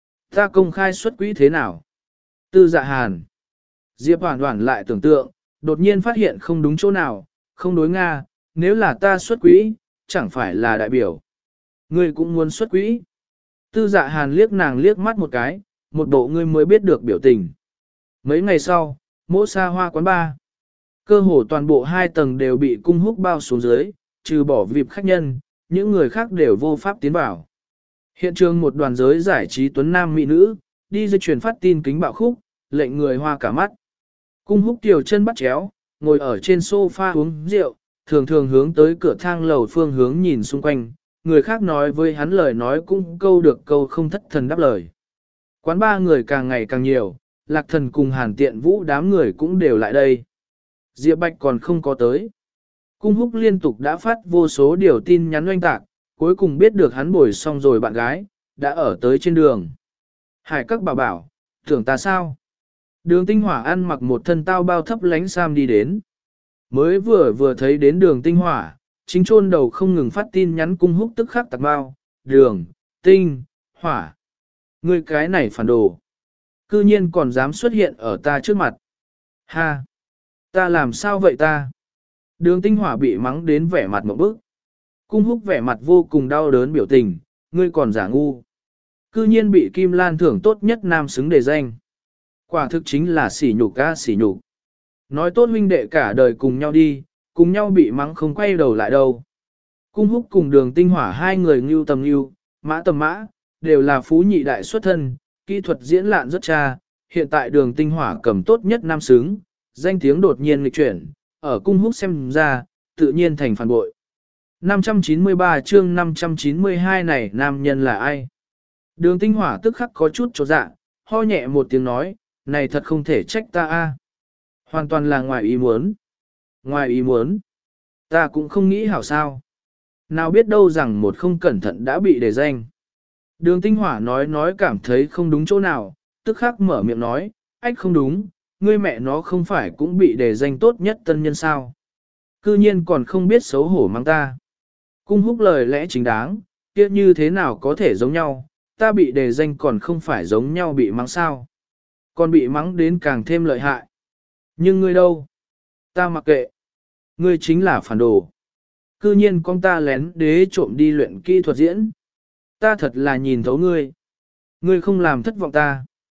ta công khai xuất quỹ thế nào? Tư Dạ Hàn. Diệp Hoàn Hoàn lại tưởng tượng, đột nhiên phát hiện không đúng chỗ nào, không đối Nga, nếu là ta xuất quỹ, chẳng phải là đại biểu. Ngươi cũng muốn xuất quỹ. Tư Dạ Hàn liếc nàng liếc mắt một cái, một bộ ngươi mới biết được biểu tình. Mấy ngày sau, mỗ xa hoa quán bar. Cơ hồ toàn bộ hai tầng đều bị Cung Húc bao xuống dưới, trừ bỏ vịp khách nhân, những người khác đều vô pháp tiến vào. Hiện trường một đoàn giới giải trí tuấn nam mỹ nữ, đi dây truyền phát tin kính bạo khúc, lệnh người hoa cả mắt. Cung Húc tiểu chân bắt chéo, ngồi ở trên sofa uống rượu, thường thường hướng tới cửa thang lầu phương hướng nhìn xung quanh, người khác nói với hắn lời nói cũng câu được câu không thất thần đáp lời. Quán ba người càng ngày càng nhiều, Lạc Thần cùng Hàn Tiện Vũ đám người cũng đều lại đây. Diệp Bạch còn không có tới. Cung Húc liên tục đã phát vô số điều tin nhắn oanh tạc, cuối cùng biết được hắn bồi xong rồi bạn gái, đã ở tới trên đường. Hải các bảo bảo, tưởng ta sao? Đường Tinh Hỏa ăn mặc một thân tao bao thấp lánh sam đi đến. Mới vừa vừa thấy đến đường Tinh Hỏa, chính chôn đầu không ngừng phát tin nhắn Cung Húc tức khắc tạc bao, đường, tinh, hỏa. Ngươi cái này phản đồ. Cư nhiên còn dám xuất hiện ở ta trước mặt. Ha! Ta làm sao vậy ta? Đường Tinh Hỏa bị mắng đến vẻ mặt mộng bức. Cung Húc vẻ mặt vô cùng đau đớn biểu tình, ngươi còn giả ngu. Cư nhiên bị Kim Lan thưởng tốt nhất nam xứng đề danh. Quả thực chính là sỉ nhục ca sỉ nhục. Nói tốt huynh đệ cả đời cùng nhau đi, cùng nhau bị mắng không quay đầu lại đâu. Cung Húc cùng đường Tinh Hỏa hai người ngưu tầm ngưu, mã tầm mã, đều là phú nhị đại xuất thân, kỹ thuật diễn lạn rất cha. Hiện tại đường Tinh Hỏa cầm tốt nhất nam xứng, danh tiếng đột nhiên nghịch chuyển, ở Cung Húc xem ra, tự nhiên thành phản bội. năm trăm chín mươi ba chương năm trăm chín mươi hai này nam nhân là ai? Đường Tinh Hỏa tức khắc có chút chột dạ, ho nhẹ một tiếng nói, này thật không thể trách ta a, hoàn toàn là ngoài ý muốn. Ngoài ý muốn? Ta cũng không nghĩ hảo sao. Nào biết đâu rằng một không cẩn thận đã bị đề danh. Đường Tinh Hỏa nói nói cảm thấy không đúng chỗ nào, tức khắc mở miệng nói, ách không đúng, ngươi mẹ nó không phải cũng bị đề danh tốt nhất tân nhân sao. Cư nhiên còn không biết xấu hổ mang ta. Cung Húc lời lẽ chính đáng, kia như thế nào có thể giống nhau, ta bị đề danh còn không phải giống nhau bị mắng sao. Còn bị mắng đến càng thêm lợi hại. Nhưng ngươi đâu? Ta mặc kệ. Ngươi chính là phản đồ. Cư nhiên con ta lén đế trộm đi luyện kỹ thuật diễn. Ta thật là nhìn thấu ngươi. Ngươi không làm thất vọng ta.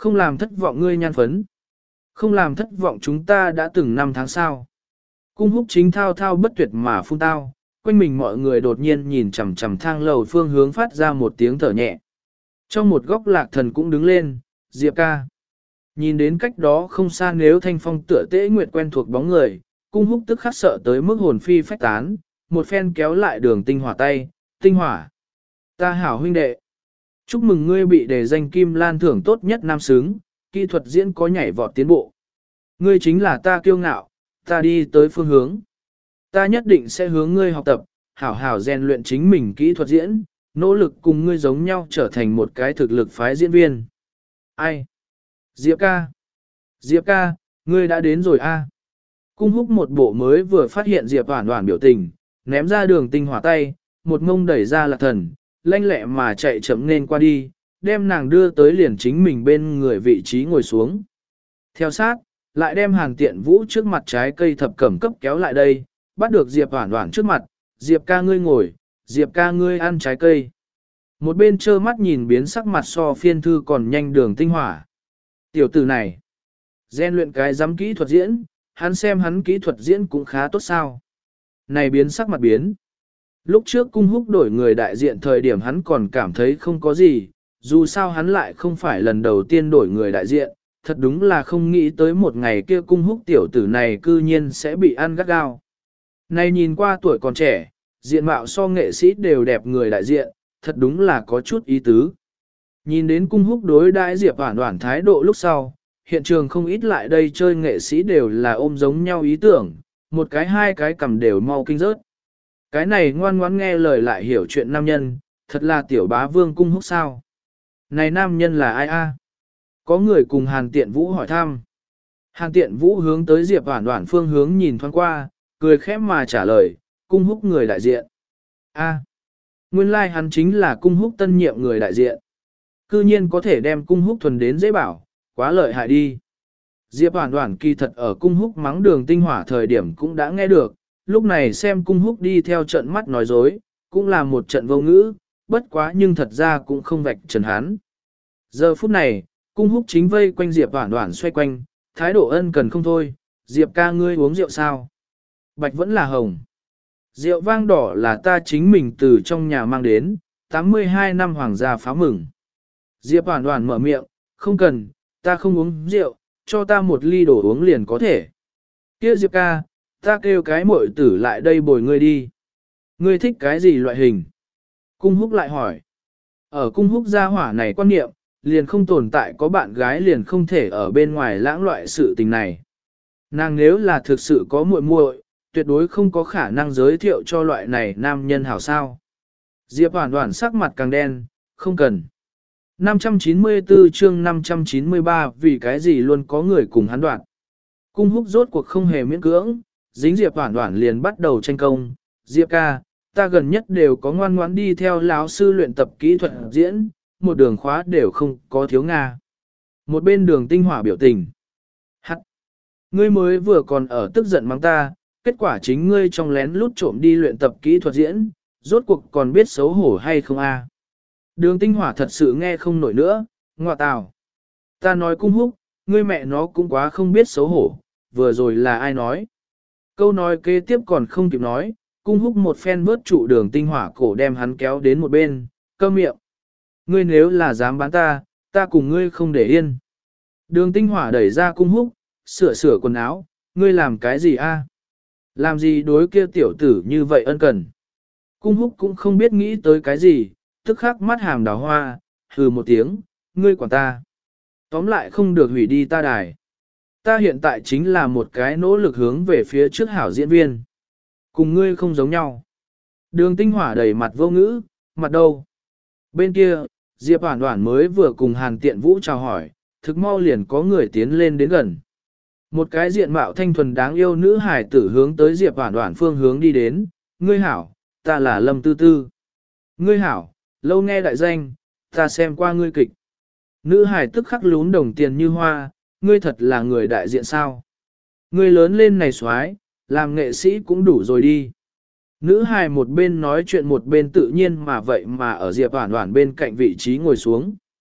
Không làm thất vọng ngươi nhan phấn. Không làm thất vọng chúng ta đã từng năm tháng sau. Cung húc chính thao thao bất tuyệt mà phun tao, quanh mình mọi người đột nhiên nhìn chằm chằm thang lầu phương hướng phát ra một tiếng thở nhẹ. Trong một góc lạc thần cũng đứng lên, Diệp ca. Nhìn đến cách đó không xa nếu thanh phong tựa tễ nguyệt quen thuộc bóng người, cung húc tức khắc sợ tới mức hồn phi phách tán, một phen kéo lại đường tinh hỏa tay, tinh hỏa. Ta hảo huynh đệ. Chúc mừng ngươi bị đề danh Kim Lan thưởng tốt nhất nam xứng, kỹ thuật diễn có nhảy vọt tiến bộ. Ngươi chính là ta kiêu ngạo, ta đi tới phương hướng. Ta nhất định sẽ hướng ngươi học tập, hảo hảo rèn luyện chính mình kỹ thuật diễn, nỗ lực cùng ngươi giống nhau trở thành một cái thực lực phái diễn viên. Ai? Diệp ca. Diệp ca, ngươi đã đến rồi a. Cung húc một bộ mới vừa phát hiện Diệp Hoản Hoản biểu tình, ném ra đường tinh hỏa tay, một ngông đẩy ra lạc thần, lanh lẹ mà chạy chậm nên qua đi, đem nàng đưa tới liền chính mình bên người vị trí ngồi xuống. Theo sát, lại đem Hàn Tiện Vũ trước mặt trái cây thập cẩm cấp kéo lại đây, bắt được Diệp Hoản Hoản trước mặt, Diệp ca ngươi ngồi, Diệp ca ngươi ăn trái cây. Một bên trơ mắt nhìn biến sắc mặt so phiên thư còn nhanh đường tinh hỏa. Tiểu tử này, gen luyện cái giám kỹ thuật diễn, hắn xem hắn kỹ thuật diễn cũng khá tốt sao. Này biến sắc mặt biến. Lúc trước cung húc đổi người đại diện thời điểm hắn còn cảm thấy không có gì, dù sao hắn lại không phải lần đầu tiên đổi người đại diện, thật đúng là không nghĩ tới một ngày kia cung húc tiểu tử này cư nhiên sẽ bị ăn gắt gao. Này nhìn qua tuổi còn trẻ, diện mạo so nghệ sĩ đều đẹp người đại diện, thật đúng là có chút ý tứ. Nhìn đến cung húc đối đãi Diệp Hoản Hoản thái độ lúc sau, hiện trường không ít lại đây chơi nghệ sĩ đều là ôm giống nhau ý tưởng, một cái hai cái cầm đều mau kinh rớt. Cái này ngoan ngoãn nghe lời lại hiểu chuyện nam nhân, thật là tiểu bá vương cung húc sao. Này nam nhân là ai a? Có người cùng Hàn Tiện Vũ hỏi thăm. Hàn Tiện Vũ hướng tới Diệp Hoản Hoản phương hướng nhìn thoáng qua, cười khẽ mà trả lời, cung húc người đại diện. A, nguyên lai like hắn chính là cung húc tân nhiệm người đại diện. Cư nhiên có thể đem cung húc thuần đến dễ bảo, quá lợi hại đi. Diệp Hoản Hoản kỳ thật ở cung húc mắng đường tinh hỏa thời điểm cũng đã nghe được, lúc này xem cung húc đi theo trận mắt nói dối, cũng là một trận vô ngữ, bất quá nhưng thật ra cũng không vạch trần hắn. Giờ phút này, cung húc chính vây quanh Diệp Hoản Hoản xoay quanh, thái độ ân cần không thôi, Diệp ca ngươi uống rượu sao? Bạch vẫn là hồng. Rượu vang đỏ là ta chính mình từ trong nhà mang đến, tám mươi hai năm hoàng gia phá mừng. Diệp Hoản Hoản mở miệng, không cần, ta không uống rượu, cho ta một ly đổ uống liền có thể. Kia Diệp ca, ta kêu cái muội tử lại đây bồi ngươi đi. Ngươi thích cái gì loại hình? Cung húc lại hỏi. Ở cung húc gia hỏa này quan niệm, liền không tồn tại có bạn gái liền không thể ở bên ngoài lãng loại sự tình này. Nàng nếu là thực sự có muội muội, tuyệt đối không có khả năng giới thiệu cho loại này nam nhân hảo sao. Diệp Hoản Hoản sắc mặt càng đen, không cần. năm trăm chín mươi tư chương năm trăm chín mươi ba vì cái gì luôn có người cùng hắn đoạn. Cung húc rốt cuộc không hề miễn cưỡng, dính Diệp Hoản Hoản liền bắt đầu tranh công. Diệp ca, ta gần nhất đều có ngoan ngoãn đi theo lão sư luyện tập kỹ thuật diễn, một đường khóa đều không có thiếu Nga. Một bên đường tinh hỏa biểu tình. Hắc! Ngươi mới vừa còn ở tức giận mắng ta, kết quả chính ngươi trong lén lút trộm đi luyện tập kỹ thuật diễn, rốt cuộc còn biết xấu hổ hay không a? Đường tinh hỏa thật sự nghe không nổi nữa, ngọa tào. Ta nói cung húc, ngươi mẹ nó cũng quá không biết xấu hổ, vừa rồi là ai nói. Câu nói kế tiếp còn không kịp nói, cung húc một phen vớt trụ đường tinh hỏa cổ đem hắn kéo đến một bên, câm miệng. Ngươi nếu là dám bán ta, ta cùng ngươi không để yên. Đường tinh hỏa đẩy ra cung húc, sửa sửa quần áo, ngươi làm cái gì a? Làm gì đối kia tiểu tử như vậy ân cần. Cung húc cũng không biết nghĩ tới cái gì, tức khắc mắt hàm đào hoa, hừ một tiếng, ngươi quản ta. Tóm lại không được hủy đi ta đài. Ta hiện tại chính là một cái nỗ lực hướng về phía trước hảo diễn viên. Cùng ngươi không giống nhau. Đường tinh hỏa đầy mặt vô ngữ, mặt đâu. Bên kia, Diệp Hoản Hoản mới vừa cùng Hàn Tiện Vũ chào hỏi, thực mau liền có người tiến lên đến gần. Một cái diện mạo thanh thuần đáng yêu nữ hài tử hướng tới Diệp Hoản Hoản phương hướng đi đến, ngươi hảo, ta là Lâm Tư Tư. Ngươi hảo, lâu nghe đại danh, ta xem qua ngươi kịch. Nữ hài tức khắc lún đồng tiền như hoa, ngươi thật là người đại diện sao. Ngươi lớn lên này xoái, làm nghệ sĩ cũng đủ rồi đi. Nữ hài một bên nói chuyện một bên tự nhiên mà vậy mà ở Diệp Hoản Hoản bên cạnh vị trí ngồi xuống.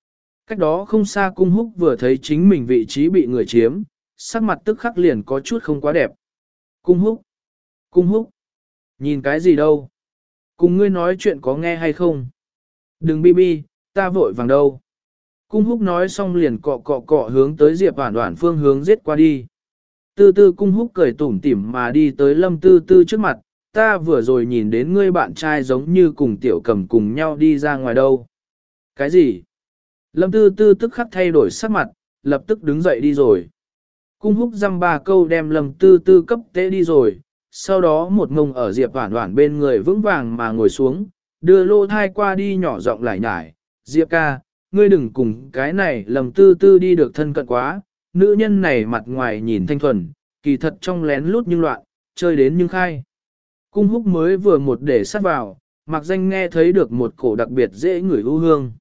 Cách đó không xa cung húc vừa thấy chính mình vị trí bị người chiếm, sắc mặt tức khắc liền có chút không quá đẹp. Cung húc, cung húc, nhìn cái gì đâu? Cùng ngươi nói chuyện có nghe hay không? Đừng bi bi, ta vội vàng đâu. Cung húc nói xong liền cọ cọ cọ hướng tới Diệp Hoản Hoản phương hướng giết qua đi. Tư tư cung húc cười tủm tỉm mà đi tới Lâm Tư Tư trước mặt, ta vừa rồi nhìn đến ngươi bạn trai giống như cùng tiểu cầm cùng nhau đi ra ngoài đâu. Cái gì? Lâm Tư Tư tức khắc thay đổi sắc mặt, lập tức đứng dậy đi rồi. Cung húc dăm ba câu đem Lâm Tư Tư cấp tế đi rồi, sau đó một ngông ở Diệp Hoản Hoản bên người vững vàng mà ngồi xuống, đưa lô thai qua đi nhỏ giọng lải nhải, Diệp ca, ngươi đừng cùng cái này Lâm Tư Tư đi được thân cận quá, nữ nhân này mặt ngoài nhìn thanh thuần, kỳ thật trong lén lút nhưng loạn, chơi đến nhưng khai. Cung húc mới vừa một để sát vào, mặc danh nghe thấy được một cổ đặc biệt dễ ngửi ưu hương.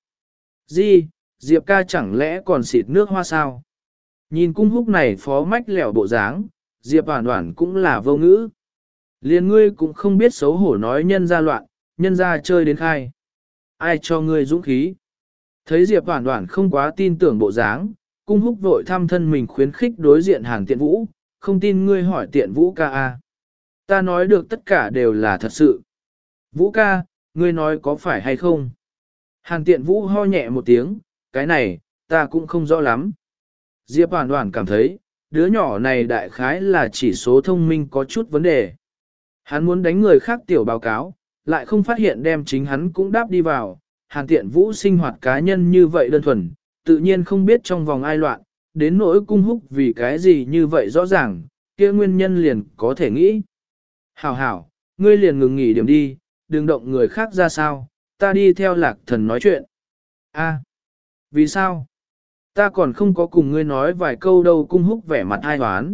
Di, Diệp ca chẳng lẽ còn xịt nước hoa sao? Nhìn cung húc này phó mách lẻo bộ dáng, Diệp Hoản Hoản cũng là vô ngữ. Liền ngươi cũng không biết xấu hổ nói nhân ra loạn, nhân ra chơi đến khai. Ai cho ngươi dũng khí? Thấy Diệp Hoản Hoản không quá tin tưởng bộ dáng, cung húc vội thăm thân mình khuyến khích đối diện Hàn Tiện Vũ, không tin ngươi hỏi Tiện Vũ ca a. Ta nói được tất cả đều là thật sự. Vũ ca, ngươi nói có phải hay không? Hàn Tiện Vũ ho nhẹ một tiếng, cái này, ta cũng không rõ lắm. Diệp Hoản Hoản cảm thấy, đứa nhỏ này đại khái là chỉ số thông minh có chút vấn đề. Hắn muốn đánh người khác tiểu báo cáo, lại không phát hiện đem chính hắn cũng đáp đi vào. Hàn Tiện Vũ sinh hoạt cá nhân như vậy đơn thuần, tự nhiên không biết trong vòng ai loạn, đến nỗi cung húc vì cái gì như vậy rõ ràng, kia nguyên nhân liền có thể nghĩ. Hảo hảo, ngươi liền ngừng nghỉ điểm đi, đừng động người khác ra sao, ta đi theo Lạc Thần nói chuyện. A, vì sao? Ta còn không có cùng ngươi nói vài câu đâu. Cung húc vẻ mặt ai hoán.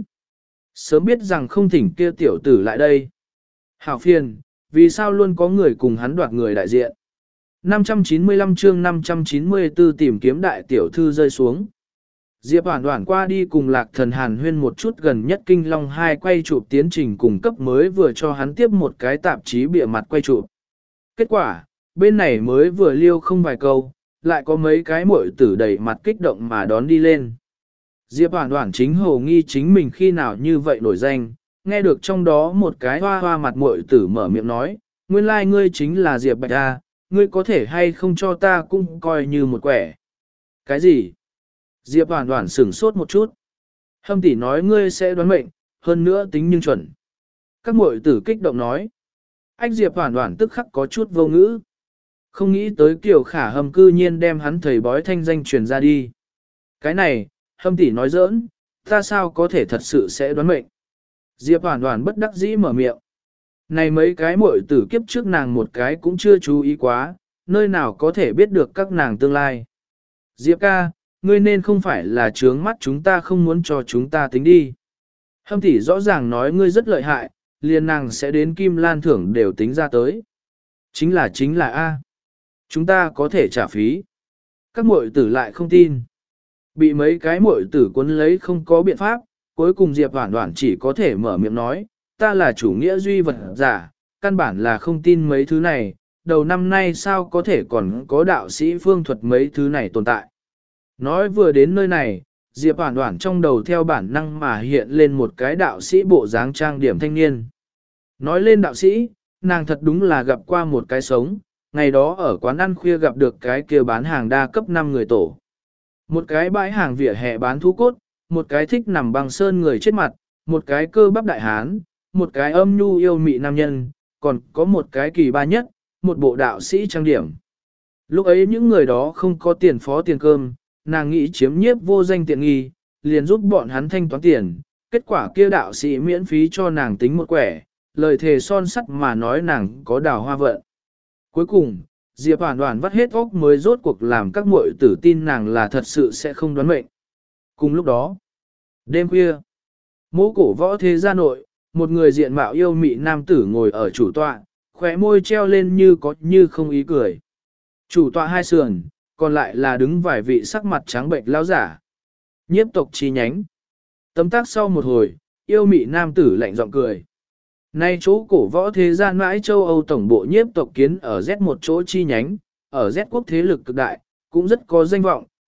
Sớm biết rằng không thỉnh kia tiểu tử lại đây. Hảo phiền, vì sao luôn có người cùng hắn đoạt người đại diện. năm trăm chín mươi lăm chương năm trăm chín mươi tư tìm kiếm đại tiểu thư rơi xuống. Diệp Hoản Hoản qua đi cùng Lạc Thần hàn huyên một chút gần nhất Kinh Long hai quay chụp tiến trình cùng cấp mới vừa cho hắn tiếp một cái tạp chí bìa mặt quay chụp. Kết quả, bên này mới vừa liêu không vài câu, lại có mấy cái muội tử đầy mặt kích động mà đón đi lên. Diệp Hoản Hoản chính hồ nghi chính mình khi nào như vậy nổi danh, nghe được trong đó một cái hoa hoa mặt muội tử mở miệng nói, nguyên lai like ngươi chính là Diệp Bạch A, ngươi có thể hay không cho ta cũng coi như một quẻ. Cái gì? Diệp Hoản Hoản sửng sốt một chút. Hâm tỷ nói ngươi sẽ đoán mệnh, hơn nữa tính nhưng chuẩn. Các muội tử kích động nói. Anh Diệp Hoản Hoản tức khắc có chút vô ngữ. Không nghĩ tới Kiều Khả Hâm cư nhiên đem hắn thầy bói thanh danh truyền ra đi. Cái này, Hâm tỷ nói giỡn, ta sao có thể thật sự sẽ đoán mệnh. Diệp Hoản Hoản bất đắc dĩ mở miệng. Này mấy cái muội tử kiếp trước nàng một cái cũng chưa chú ý quá, nơi nào có thể biết được các nàng tương lai. Diệp ca, ngươi nên không phải là trướng mắt chúng ta không muốn cho chúng ta tính đi. Hâm tỷ rõ ràng nói ngươi rất lợi hại, liền nàng sẽ đến Kim Lan thưởng đều tính ra tới. Chính là chính là A. Chúng ta có thể trả phí. Các muội tử lại không tin. Bị mấy cái muội tử cuốn lấy không có biện pháp, cuối cùng Diệp Hoản Hoản chỉ có thể mở miệng nói, ta là chủ nghĩa duy vật giả, căn bản là không tin mấy thứ này, đầu năm nay sao có thể còn có đạo sĩ phương thuật mấy thứ này tồn tại. Nói vừa đến nơi này, Diệp Hoản Hoản trong đầu theo bản năng mà hiện lên một cái đạo sĩ bộ dáng trang điểm thanh niên. Nói lên đạo sĩ, nàng thật đúng là gặp qua một cái sống, ngày đó ở quán ăn khuya gặp được cái kia bán hàng đa cấp năm người tổ. Một cái bãi hàng vỉa hè bán thú cốt, một cái thích nằm băng sơn người chết mặt, một cái cơ bắp đại hán, một cái âm nhu yêu mị nam nhân, còn có một cái kỳ ba nhất, một bộ đạo sĩ trang điểm. Lúc ấy những người đó không có tiền phó tiền cơm, nàng nghĩ chiếm nhiếp vô danh tiện nghi, liền giúp bọn hắn thanh toán tiền, kết quả kia đạo sĩ miễn phí cho nàng tính một quẻ, lời thề son sắt mà nói nàng có đào hoa vận. Cuối cùng, Diệp Hoản Hoản vắt hết óc mới rốt cuộc làm các muội tử tin nàng là thật sự sẽ không đoán mệnh. Cùng lúc đó, đêm khuya, mỗ cổ võ thế gia nội, một người diện mạo yêu mị nam tử ngồi ở chủ tọa, khóe môi treo lên như có như không ý cười. Chủ tọa hai sườn, còn lại là đứng vài vị sắc mặt trắng bệnh lão giả. Nhiếp tộc chi nhánh. Tấm tác sau một hồi, yêu mị nam tử lạnh giọng cười. Nay chỗ cổ võ thế gian mãi châu Âu tổng bộ nhiếp tộc kiến ở Z một chỗ chi nhánh, ở Z quốc thế lực cực đại, cũng rất có danh vọng,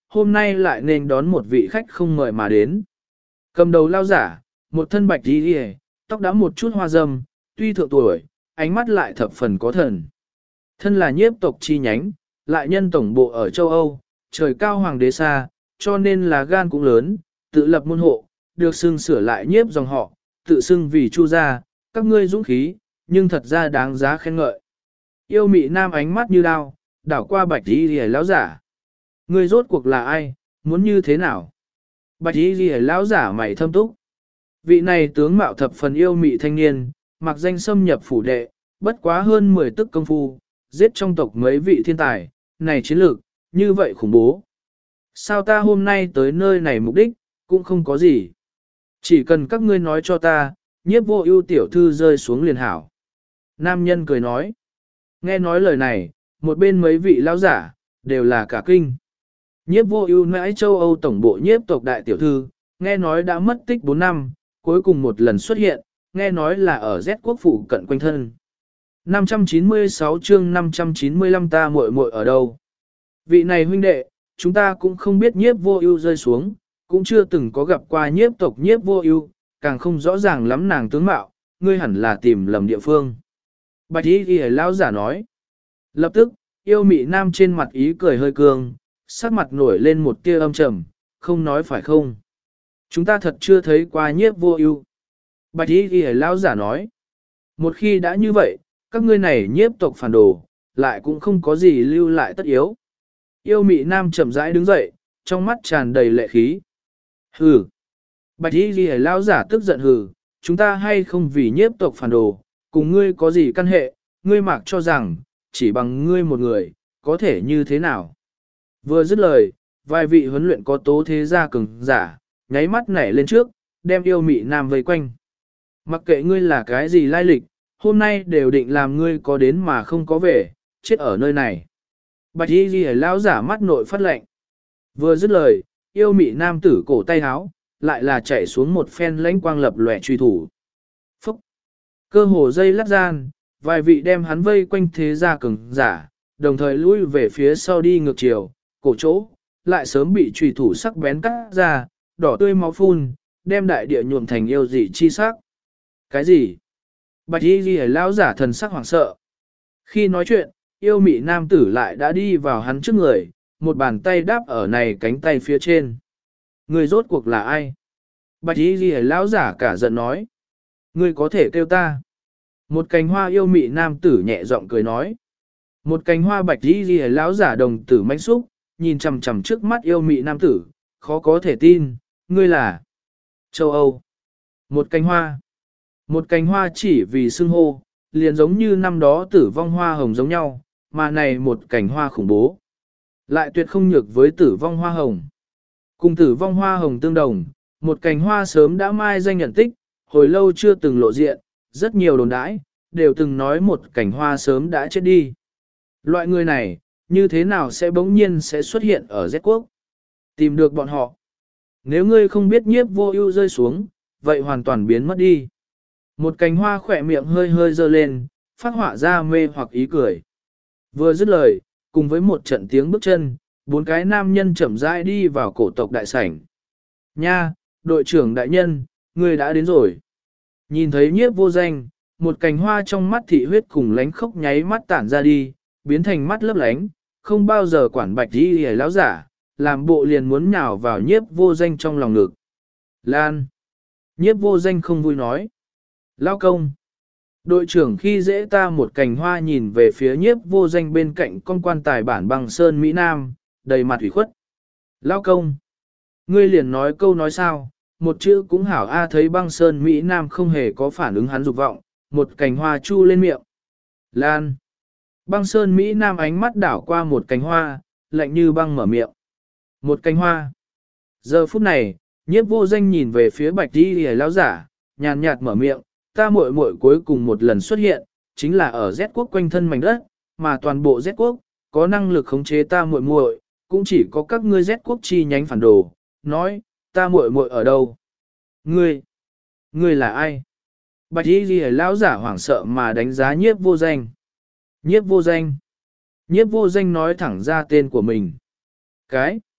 hôm nay lại nên đón một vị khách không mời mà đến. Cầm đầu lao giả, một thân bạch đi đi, tóc đã một chút hoa râm, tuy thượng tuổi, ánh mắt lại thập phần có thần. Thân là nhiếp tộc chi nhánh, lại nhân tổng bộ ở châu Âu, trời cao hoàng đế xa, cho nên là gan cũng lớn, tự lập môn hộ, được xưng sửa lại nhiếp dòng họ, tự xưng vì chu gia, các ngươi dũng khí, nhưng thật ra đáng giá khen ngợi. Yêu mị nam ánh mắt như đao, đảo qua bạch đi đi lão giả. Ngươi rốt cuộc là ai, muốn như thế nào? Bạch đi đi lão giả mày thâm túc. Vị này tướng mạo thập phần yêu mị thanh niên, mặc danh xâm nhập phủ đệ, bất quá hơn mười tức công phu, giết trong tộc mấy vị thiên tài, này chiến lược, như vậy khủng bố. Sao ta hôm nay tới nơi này mục đích, cũng không có gì. Chỉ cần các ngươi nói cho ta, nhiếp vô ưu tiểu thư rơi xuống liền hảo. Nam nhân cười nói. Nghe nói lời này, một bên mấy vị lão giả, đều là cả kinh. Nhiếp vô ưu nãi châu Âu tổng bộ nhiếp tộc đại tiểu thư, nghe nói đã mất tích bốn năm, cuối cùng một lần xuất hiện, nghe nói là ở Z quốc phụ cận quanh thân. năm trăm chín mươi sáu chương năm trăm chín mươi lăm ta muội muội ở đâu? Vị này huynh đệ, chúng ta cũng không biết nhiếp vô ưu rơi xuống, cũng chưa từng có gặp qua nhiếp tộc nhiếp vô ưu, càng không rõ ràng lắm nàng tướng mạo, ngươi hẳn là tìm lầm địa phương. Bạch y ghi lão giả nói. Lập tức, yêu mị nam trên mặt ý cười hơi cường, sắc mặt nổi lên một tia âm trầm, không nói phải không. Chúng ta thật chưa thấy qua nhiếp vô ưu. Bạch y ghi lão giả nói. Một khi đã như vậy, các ngươi này nhiếp tộc phản đồ, lại cũng không có gì lưu lại tất yếu. Yêu mị nam chậm rãi đứng dậy, trong mắt tràn đầy lệ khí. Hừ. Bạch y ghi lão giả tức giận hừ, chúng ta hay không vì nhiếp tộc phản đồ, cùng ngươi có gì căn hệ, ngươi mặc cho rằng, chỉ bằng ngươi một người, có thể như thế nào. Vừa dứt lời, vài vị huấn luyện có tố thế gia cường giả, nháy mắt nảy lên trước, đem yêu mị nam vây quanh. Mặc kệ ngươi là cái gì lai lịch, hôm nay đều định làm ngươi có đến mà không có về, chết ở nơi này. Bạch y ghi lão giả mắt nội phát lệnh. Vừa dứt lời, yêu mị nam tử cổ tay háo, lại là chạy xuống một phen lãnh quang lập lòe truy thủ. Phúc! Cơ hồ dây lát gian, vài vị đem hắn vây quanh thế gia cường giả, đồng thời lui về phía sau đi ngược chiều, cổ chỗ, lại sớm bị truy thủ sắc bén cắt ra, đỏ tươi máu phun, đem đại địa nhuộm thành yêu dị chi sắc. Cái gì? Bạch y ghi lão giả thần sắc hoảng sợ. Khi nói chuyện, yêu mị nam tử lại đã đi vào hắn trước người, một bàn tay đáp ở này cánh tay phía trên. Người rốt cuộc là ai? Bạch y ghi lão giả cả giận nói. Ngươi có thể kêu ta. Một cành hoa yêu mị nam tử nhẹ giọng cười nói. Một cành hoa bạch y ghi lão giả đồng tử manh xúc, nhìn chằm chằm trước mắt yêu mị nam tử, khó có thể tin, ngươi là châu Âu. Một cành hoa. Một cành hoa chỉ vì xưng hô, liền giống như năm đó tử vong hoa hồng giống nhau, mà này một cành hoa khủng bố. Lại tuyệt không nhược với tử vong hoa hồng. Cùng tử vong hoa hồng tương đồng, một cành hoa sớm đã mai danh nhận tích, hồi lâu chưa từng lộ diện, rất nhiều đồn đãi, đều từng nói một cành hoa sớm đã chết đi. Loại người này, như thế nào sẽ bỗng nhiên sẽ xuất hiện ở Z quốc? Tìm được bọn họ. Nếu ngươi không biết nhiếp vô ưu rơi xuống, vậy hoàn toàn biến mất đi. Một cành hoa khỏe miệng hơi hơi dơ lên, phát họa ra mê hoặc ý cười. Vừa dứt lời, cùng với một trận tiếng bước chân, bốn cái nam nhân chậm rãi đi vào cổ tộc đại sảnh. Nha, đội trưởng đại nhân, ngươi đã đến rồi. Nhìn thấy nhiếp vô danh, một cành hoa trong mắt thị huyết cùng lánh khốc nháy mắt tản ra đi, biến thành mắt lấp lánh, không bao giờ quản bạch đi hề lão giả, làm bộ liền muốn nhào vào nhiếp vô danh trong lòng ngực. Lan! Nhiếp vô danh không vui nói. Lao công! Đội trưởng khi dễ ta một cành hoa nhìn về phía nhiếp vô danh bên cạnh con quan tài bản bằng sơn Mỹ Nam, đầy mặt ủy khuất. Lao công! Ngươi liền nói câu nói sao, một chữ cũng hảo A thấy băng sơn Mỹ Nam không hề có phản ứng hắn dục vọng, một cành hoa chu lên miệng. Lan! Băng sơn Mỹ Nam ánh mắt đảo qua một cành hoa, lạnh như băng mở miệng. Một cành hoa. Giờ phút này, nhiếp vô danh nhìn về phía bạch đi hề lão giả, nhàn nhạt mở miệng, ta muội muội cuối cùng một lần xuất hiện, chính là ở Z quốc quanh thân mảnh đất, mà toàn bộ Z quốc, có năng lực khống chế ta muội muội, cũng chỉ có các ngươi Z quốc chi nhánh phản đồ, nói, ta muội muội ở đâu? Ngươi, ngươi là ai? Bạch y ghi lão giả hoảng sợ mà đánh giá nhiếp vô danh. Nhiếp vô danh. Nhiếp vô danh nói thẳng ra tên của mình. Cái?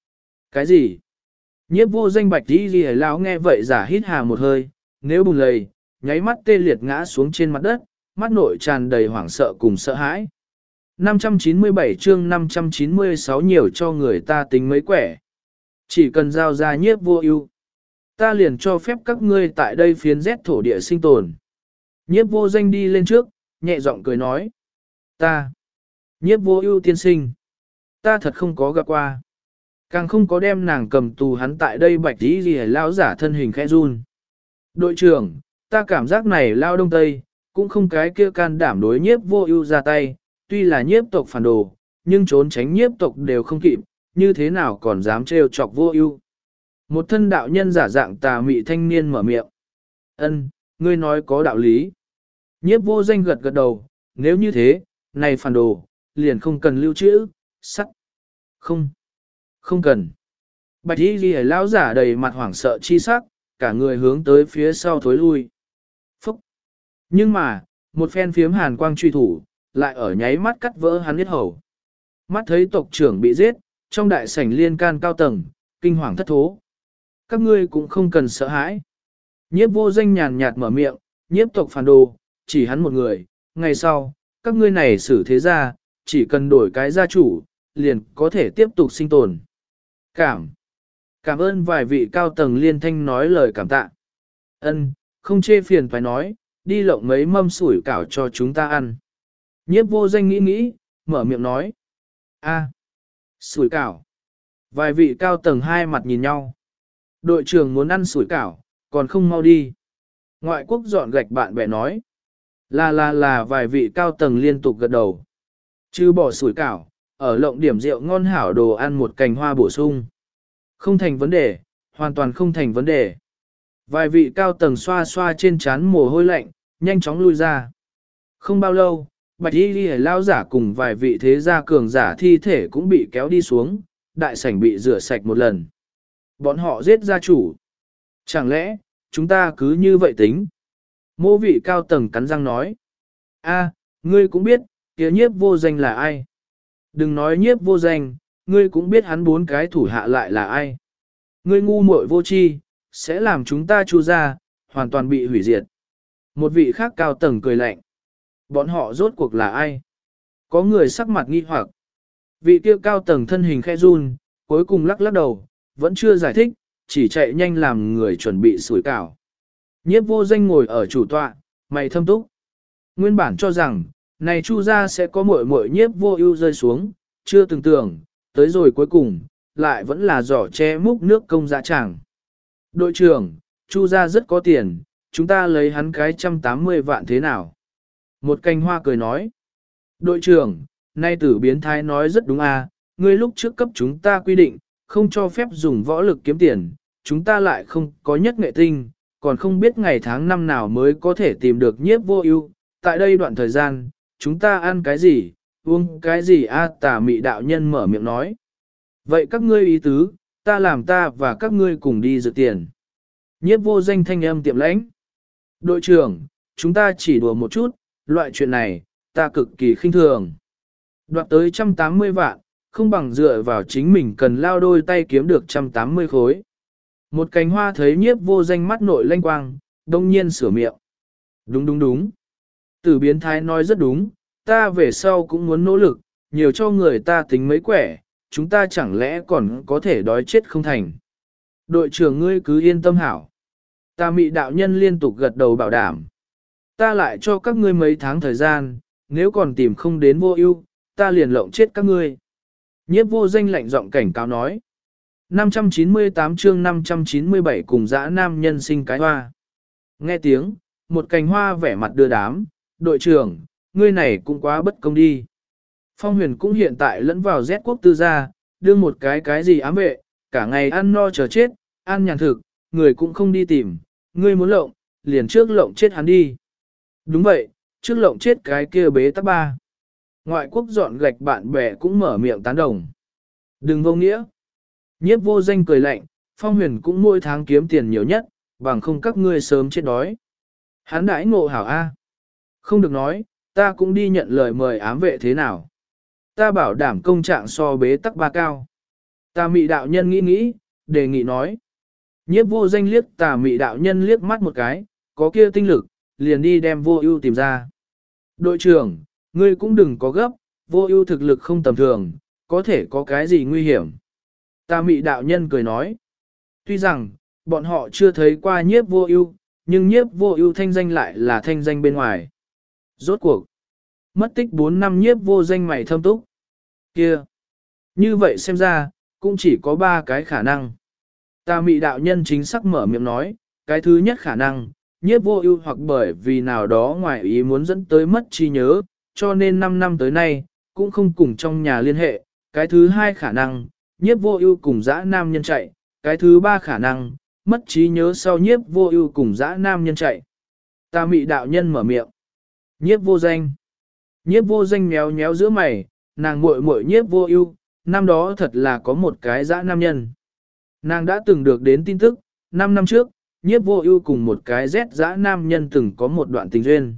Cái gì? Nhiếp vô danh bạch đi ghi lão nghe vậy giả hít hà một hơi, nếu bùng lầy, nháy mắt tê liệt ngã xuống trên mặt đất, mắt nội tràn đầy hoảng sợ cùng sợ hãi. năm trăm chín mươi bảy chương năm trăm chín mươi sáu nhiều cho người ta tính mấy quẻ. Chỉ cần giao ra nhiếp vô ưu, ta liền cho phép các ngươi tại đây phiến rét thổ địa sinh tồn. Nhiếp vô danh đi lên trước, nhẹ giọng cười nói. Ta, nhiếp vô ưu tiên sinh, ta thật không có gặp qua. Càng không có đem nàng cầm tù hắn tại đây bạch tí gì lao giả thân hình khẽ run. Đội trưởng, ta cảm giác này lao đông tây, cũng không cái kia can đảm đối nhiếp vô ưu ra tay, tuy là nhiếp tộc phản đồ, nhưng trốn tránh nhiếp tộc đều không kịp, như thế nào còn dám trêu chọc vô ưu. Một thân đạo nhân giả dạng tà mị thanh niên mở miệng. Ân, ngươi nói có đạo lý. Nhiếp vô danh gật gật đầu, nếu như thế, này phản đồ, liền không cần lưu trữ, sắc. Không, không cần. Bạch y ghi lão giả đầy mặt hoảng sợ chi sắc, cả người hướng tới phía sau thối lui. Phúc. Nhưng mà, một phen phiếm hàn quang truy thủ, lại ở nháy mắt cắt vỡ hắn huyết hầu. Mắt thấy tộc trưởng bị giết, trong đại sảnh liên can cao tầng, kinh hoàng thất thố. Các ngươi cũng không cần sợ hãi. Nhiếp vô danh nhàn nhạt mở miệng, nhiếp tộc phản đồ, chỉ hắn một người, ngày sau, các ngươi này xử thế ra, chỉ cần đổi cái gia chủ, liền có thể tiếp tục sinh tồn. Cảm. Cảm ơn vài vị cao tầng liên thanh nói lời cảm tạ. Ân, không chê phiền phải nói, đi lộng mấy mâm sủi cảo cho chúng ta ăn. Nhiếp vô danh nghĩ nghĩ, mở miệng nói. A, sủi cảo. Vài vị cao tầng hai mặt nhìn nhau. Đội trưởng muốn ăn sủi cảo, còn không mau đi. Ngoại quốc dọn gạch bạn bè nói. Là là là vài vị cao tầng liên tục gật đầu. Chứ bỏ sủi cảo, ở lộng điểm rượu ngon hảo đồ ăn một cành hoa bổ sung. Không thành vấn đề, hoàn toàn không thành vấn đề. Vài vị cao tầng xoa xoa trên trán mồ hôi lạnh, nhanh chóng lui ra. Không bao lâu, bạch y ghi lao giả cùng vài vị thế gia cường giả thi thể cũng bị kéo đi xuống, đại sảnh bị rửa sạch một lần. Bọn họ giết gia chủ. Chẳng lẽ, chúng ta cứ như vậy tính? Mô vị cao tầng cắn răng nói. A, ngươi cũng biết, kia nhiếp vô danh là ai? Đừng nói nhiếp vô danh, ngươi cũng biết hắn bốn cái thủ hạ lại là ai? Ngươi ngu muội vô tri, sẽ làm chúng ta chu ra, hoàn toàn bị hủy diệt. Một vị khác cao tầng cười lạnh. Bọn họ rốt cuộc là ai? Có người sắc mặt nghi hoặc. Vị kia cao tầng thân hình khẽ run, cuối cùng lắc lắc đầu, vẫn chưa giải thích, chỉ chạy nhanh làm người chuẩn bị sủi cảo. Nhiếp vô danh ngồi ở chủ tọa, mày thâm túc. Nguyên bản cho rằng, này chu ra sẽ có muội muội nhiếp vô ưu rơi xuống, chưa từng tưởng, tới rồi cuối cùng, lại vẫn là giỏ che múc nước công dạ chẳng. Đội trưởng, chu ra rất có tiền, chúng ta lấy hắn cái trăm tám mươi vạn thế nào? Một cành hoa cười nói. Đội trưởng, nay tử biến thái nói rất đúng à, ngươi lúc trước cấp chúng ta quy định, không cho phép dùng võ lực kiếm tiền, chúng ta lại không có nhất nghệ tinh, còn không biết ngày tháng năm nào mới có thể tìm được nhiếp vô ưu. Tại đây đoạn thời gian, chúng ta ăn cái gì, uống cái gì a à, tà mị đạo nhân mở miệng nói. Vậy các ngươi ý tứ, ta làm ta và các ngươi cùng đi dự tiền. Nhiếp vô danh thanh âm tiệm lãnh. Đội trưởng, chúng ta chỉ đùa một chút, loại chuyện này, ta cực kỳ khinh thường. Đoạt tới một trăm tám mươi vạn, không bằng dựa vào chính mình cần lao đôi tay kiếm được một trăm tám mươi khối. Một cành hoa thấy nhiếp vô danh mắt nội lanh quang, đông nhiên sửa miệng. Đúng đúng đúng. Tử biến thái nói rất đúng, ta về sau cũng muốn nỗ lực, nhiều cho người ta tính mấy quẻ, chúng ta chẳng lẽ còn có thể đói chết không thành. Đội trưởng ngươi cứ yên tâm hảo. Ta mị đạo nhân liên tục gật đầu bảo đảm. Ta lại cho các ngươi mấy tháng thời gian, nếu còn tìm không đến vô ưu, ta liền lộng chết các ngươi. Nhiếp vô danh lạnh giọng cảnh cáo nói. năm trăm chín mươi tám chương năm trăm chín mươi bảy cùng dã nam nhân sinh cái hoa. Nghe tiếng, một cành hoa vẻ mặt đưa đám, đội trưởng, ngươi này cũng quá bất công đi. Phong huyền cũng hiện tại lẫn vào Z quốc tư gia, đưa một cái cái gì ám vệ, cả ngày ăn no chờ chết, ăn nhàn thực, người cũng không đi tìm, ngươi muốn lộng, liền trước lộng chết hắn đi. Đúng vậy, trước lộng chết cái kia bế tắc ba. Ngoại quốc dọn gạch bạn bè cũng mở miệng tán đồng. Đừng vô nghĩa. Nhiếp vô danh cười lạnh, phong huyền cũng mỗi tháng kiếm tiền nhiều nhất, bằng không các ngươi sớm chết đói. Hắn đãi ngộ hảo A. Không được nói, ta cũng đi nhận lời mời ám vệ thế nào. Ta bảo đảm công trạng so bế tắc ba cao. Tà mị đạo nhân nghĩ nghĩ, đề nghị nói. Nhiếp vô danh liếc tà mị đạo nhân liếc mắt một cái, có kia tinh lực, liền đi đem vô ưu tìm ra. Đội trưởng, ngươi cũng đừng có gấp, vô ưu thực lực không tầm thường, có thể có cái gì nguy hiểm. Tà mị đạo nhân cười nói. Tuy rằng, bọn họ chưa thấy qua nhiếp vô ưu, nhưng nhiếp vô ưu thanh danh lại là thanh danh bên ngoài. Rốt cuộc, mất tích bốn năm nhiếp vô danh mày thâm túc. Kia, như vậy xem ra, cũng chỉ có ba cái khả năng. Tà mị đạo nhân chính xác mở miệng nói, cái thứ nhất khả năng, nhiếp vô ưu hoặc bởi vì nào đó ngoài ý muốn dẫn tới mất trí nhớ, cho nên năm năm tới nay, cũng không cùng trong nhà liên hệ. Cái thứ hai khả năng, nhiếp vô ưu cùng dã nam nhân chạy. Cái thứ ba khả năng, mất trí nhớ sau nhiếp vô ưu cùng dã nam nhân chạy. Tà mị đạo nhân mở miệng. Nhiếp vô danh. Nhiếp vô danh méo méo giữa mày, nàng muội muội nhiếp vô ưu, năm đó thật là có một cái dã nam nhân. Nàng đã từng được đến tin tức, năm năm trước, nhiếp vô ưu cùng một cái rét dã nam nhân từng có một đoạn tình duyên.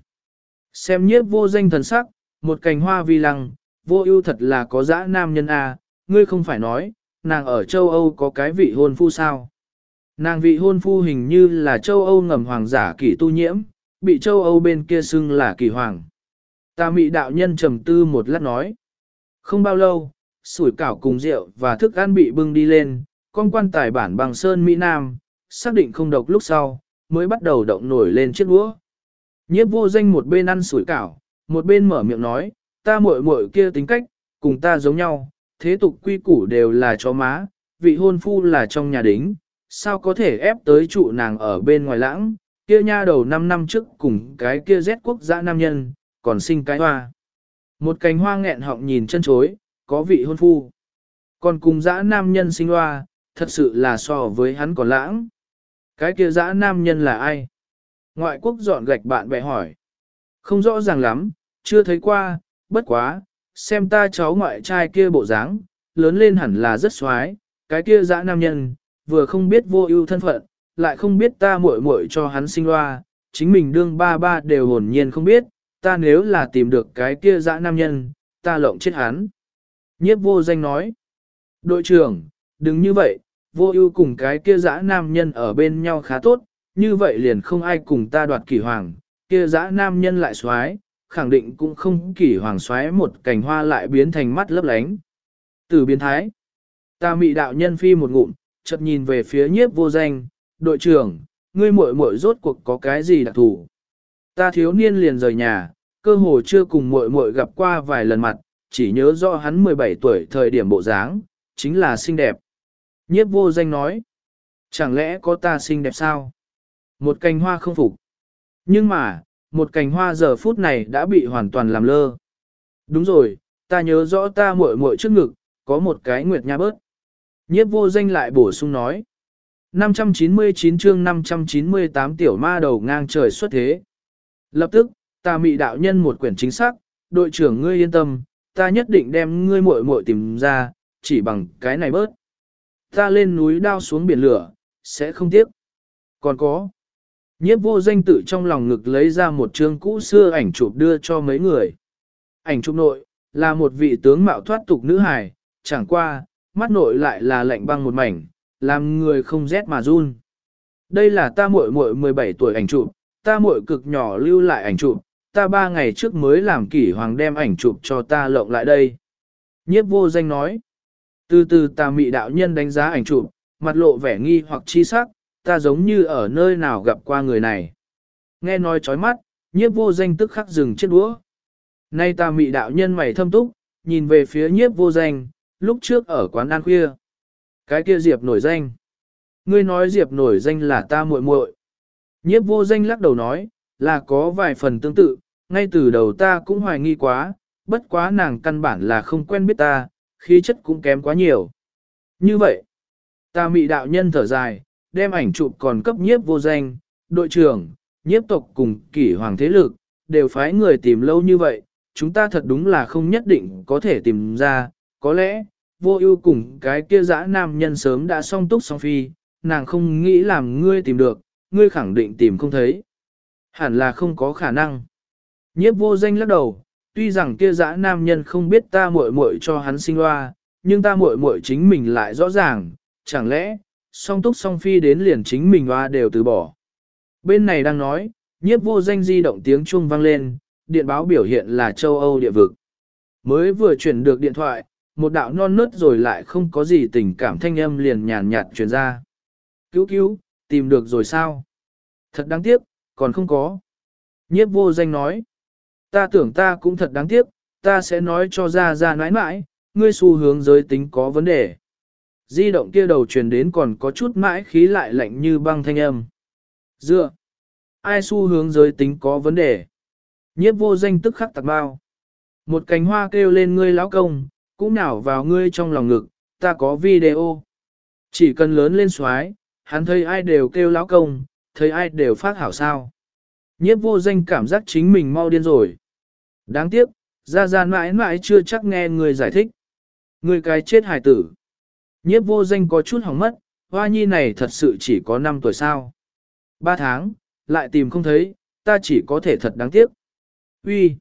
Xem nhiếp vô danh thần sắc, một cành hoa vi lăng, vô ưu thật là có dã nam nhân à, ngươi không phải nói, nàng ở châu Âu có cái vị hôn phu sao. Nàng vị hôn phu hình như là châu Âu ngầm hoàng giả kỷ tu nhiễm, bị châu Âu bên kia xưng là kỷ hoàng. Tà mị đạo nhân trầm tư một lát nói. Không bao lâu, sủi cảo cùng rượu và thức ăn bị bưng đi lên, con quan tài bản bằng sơn Mỹ Nam, xác định không độc lúc sau, mới bắt đầu động nổi lên chiếc đũa. Nhiếp vô danh một bên ăn sủi cảo, một bên mở miệng nói, ta muội muội kia tính cách, cùng ta giống nhau, thế tục quy củ đều là chó má, vị hôn phu là trong nhà đính, sao có thể ép tới trụ nàng ở bên ngoài lãng, kia nha đầu năm năm trước cùng cái kia rét quốc dã nam nhân, còn sinh cái hoa. Một cành hoa nghẹn họng nhìn chân chối, có vị hôn phu. Còn cùng dã nam nhân sinh hoa, thật sự là so với hắn còn lãng. Cái kia dã nam nhân là ai? Ngoại quốc dọn gạch bạn bè hỏi. Không rõ ràng lắm, chưa thấy qua, bất quá, xem ta cháu ngoại trai kia bộ dáng, lớn lên hẳn là rất xoái, cái kia dã nam nhân, vừa không biết vô ưu thân phận, lại không biết ta muội muội cho hắn sinh loa, chính mình đương ba ba đều hồn nhiên không biết, ta nếu là tìm được cái kia dã nam nhân, ta lộng chết hắn. Nhiếp vô danh nói, đội trưởng, đừng như vậy, vô ưu cùng cái kia dã nam nhân ở bên nhau khá tốt, như vậy liền không ai cùng ta đoạt kỷ hoàng, kia dã nam nhân lại xoái, khẳng định cũng không kỷ hoàng xoáy một cành hoa lại biến thành mắt lấp lánh. Từ biến thái, ta mị đạo nhân phi một ngụm, chợt nhìn về phía nhiếp vô danh, đội trưởng, ngươi muội muội rốt cuộc có cái gì đặc thù? Ta thiếu niên liền rời nhà, cơ hồ chưa cùng muội muội gặp qua vài lần mặt, chỉ nhớ rõ hắn mười bảy tuổi thời điểm bộ dáng, chính là xinh đẹp. Nhiếp vô danh nói, chẳng lẽ có ta xinh đẹp sao? Một cành hoa không phục. Nhưng mà, một cành hoa giờ phút này đã bị hoàn toàn làm lơ. Đúng rồi, ta nhớ rõ ta muội muội trước ngực, có một cái nguyệt nha bớt. Nhiếp vô danh lại bổ sung nói. năm trăm chín mươi chín chương năm trăm chín mươi tám tiểu ma đầu ngang trời xuất thế. Lập tức, ta mị đạo nhân một quyển chính xác, đội trưởng ngươi yên tâm, ta nhất định đem ngươi muội muội tìm ra, chỉ bằng cái này bớt. Ta lên núi đao xuống biển lửa, sẽ không tiếc. Còn có. Nhiếp vô danh tự trong lòng ngực lấy ra một chương cũ xưa ảnh chụp đưa cho mấy người. Ảnh chụp nội, là một vị tướng mạo thoát tục nữ hài, chẳng qua, mắt nội lại là lạnh băng một mảnh, làm người không rét mà run. Đây là ta muội muội mười bảy tuổi ảnh chụp, ta muội cực nhỏ lưu lại ảnh chụp, ta ba ngày trước mới làm kỷ hoàng đem ảnh chụp cho ta lộng lại đây. Nhiếp vô danh nói. Từ từ tà mị đạo nhân đánh giá ảnh chụp, mặt lộ vẻ nghi hoặc chi sắc, ta giống như ở nơi nào gặp qua người này. Nghe nói chói mắt, nhiếp vô danh tức khắc dừng chiếc đũa. Nay tà mị đạo nhân mày thâm túc, nhìn về phía nhiếp vô danh, lúc trước ở quán ăn khuya. Cái kia Diệp nổi danh. Ngươi nói Diệp nổi danh là ta muội muội. Nhiếp vô danh lắc đầu nói, là có vài phần tương tự, ngay từ đầu ta cũng hoài nghi quá, bất quá nàng căn bản là không quen biết ta, khí chất cũng kém quá nhiều. Như vậy, ta mị đạo nhân thở dài, đem ảnh chụp còn cấp nhiếp vô danh, đội trưởng, nhiếp tộc cùng kỷ hoàng thế lực, đều phái người tìm lâu như vậy, chúng ta thật đúng là không nhất định có thể tìm ra, có lẽ, vô ưu cùng cái kia dã nam nhân sớm đã song túc song phi, nàng không nghĩ làm ngươi tìm được, ngươi khẳng định tìm không thấy. Hẳn là không có khả năng. Nhiếp vô danh lắc đầu, tuy rằng kia dã nam nhân không biết ta muội muội cho hắn sinh loa, nhưng ta muội muội chính mình lại rõ ràng, chẳng lẽ, song túc song phi đến liền chính mình hoa đều từ bỏ. Bên này đang nói, nhiếp vô danh di động tiếng chuông vang lên, điện báo biểu hiện là châu Âu địa vực. Mới vừa chuyển được điện thoại, một đạo non nớt rồi lại không có gì tình cảm thanh âm liền nhàn nhạt truyền ra. Cứu cứu, tìm được rồi sao? Thật đáng tiếc, còn không có. Nhiếp vô danh nói. Ta tưởng ta cũng thật đáng tiếc, ta sẽ nói cho ra ra nãi nãi, ngươi xu hướng giới tính có vấn đề. Di động kia đầu truyền đến còn có chút mãi khí lại lạnh như băng thanh âm. Dựa. Ai xu hướng giới tính có vấn đề? Nhiếp vô danh tức khắc tạc bao. Một cành hoa kêu lên ngươi lão công, cũng nhào vào ngươi trong lòng ngực, ta có video. Chỉ cần lớn lên xoái, hắn thấy ai đều kêu lão công, thấy ai đều phát hảo sao. Nhiếp vô danh cảm giác chính mình mau điên rồi. Đáng tiếc, ra ra mãi mãi chưa chắc nghe người giải thích. Người cái chết hài tử. Nhiếp vô danh có chút hỏng mất, hoa nhi này thật sự chỉ có năm tuổi sao. Ba tháng, lại tìm không thấy, ta chỉ có thể thật đáng tiếc. Uy,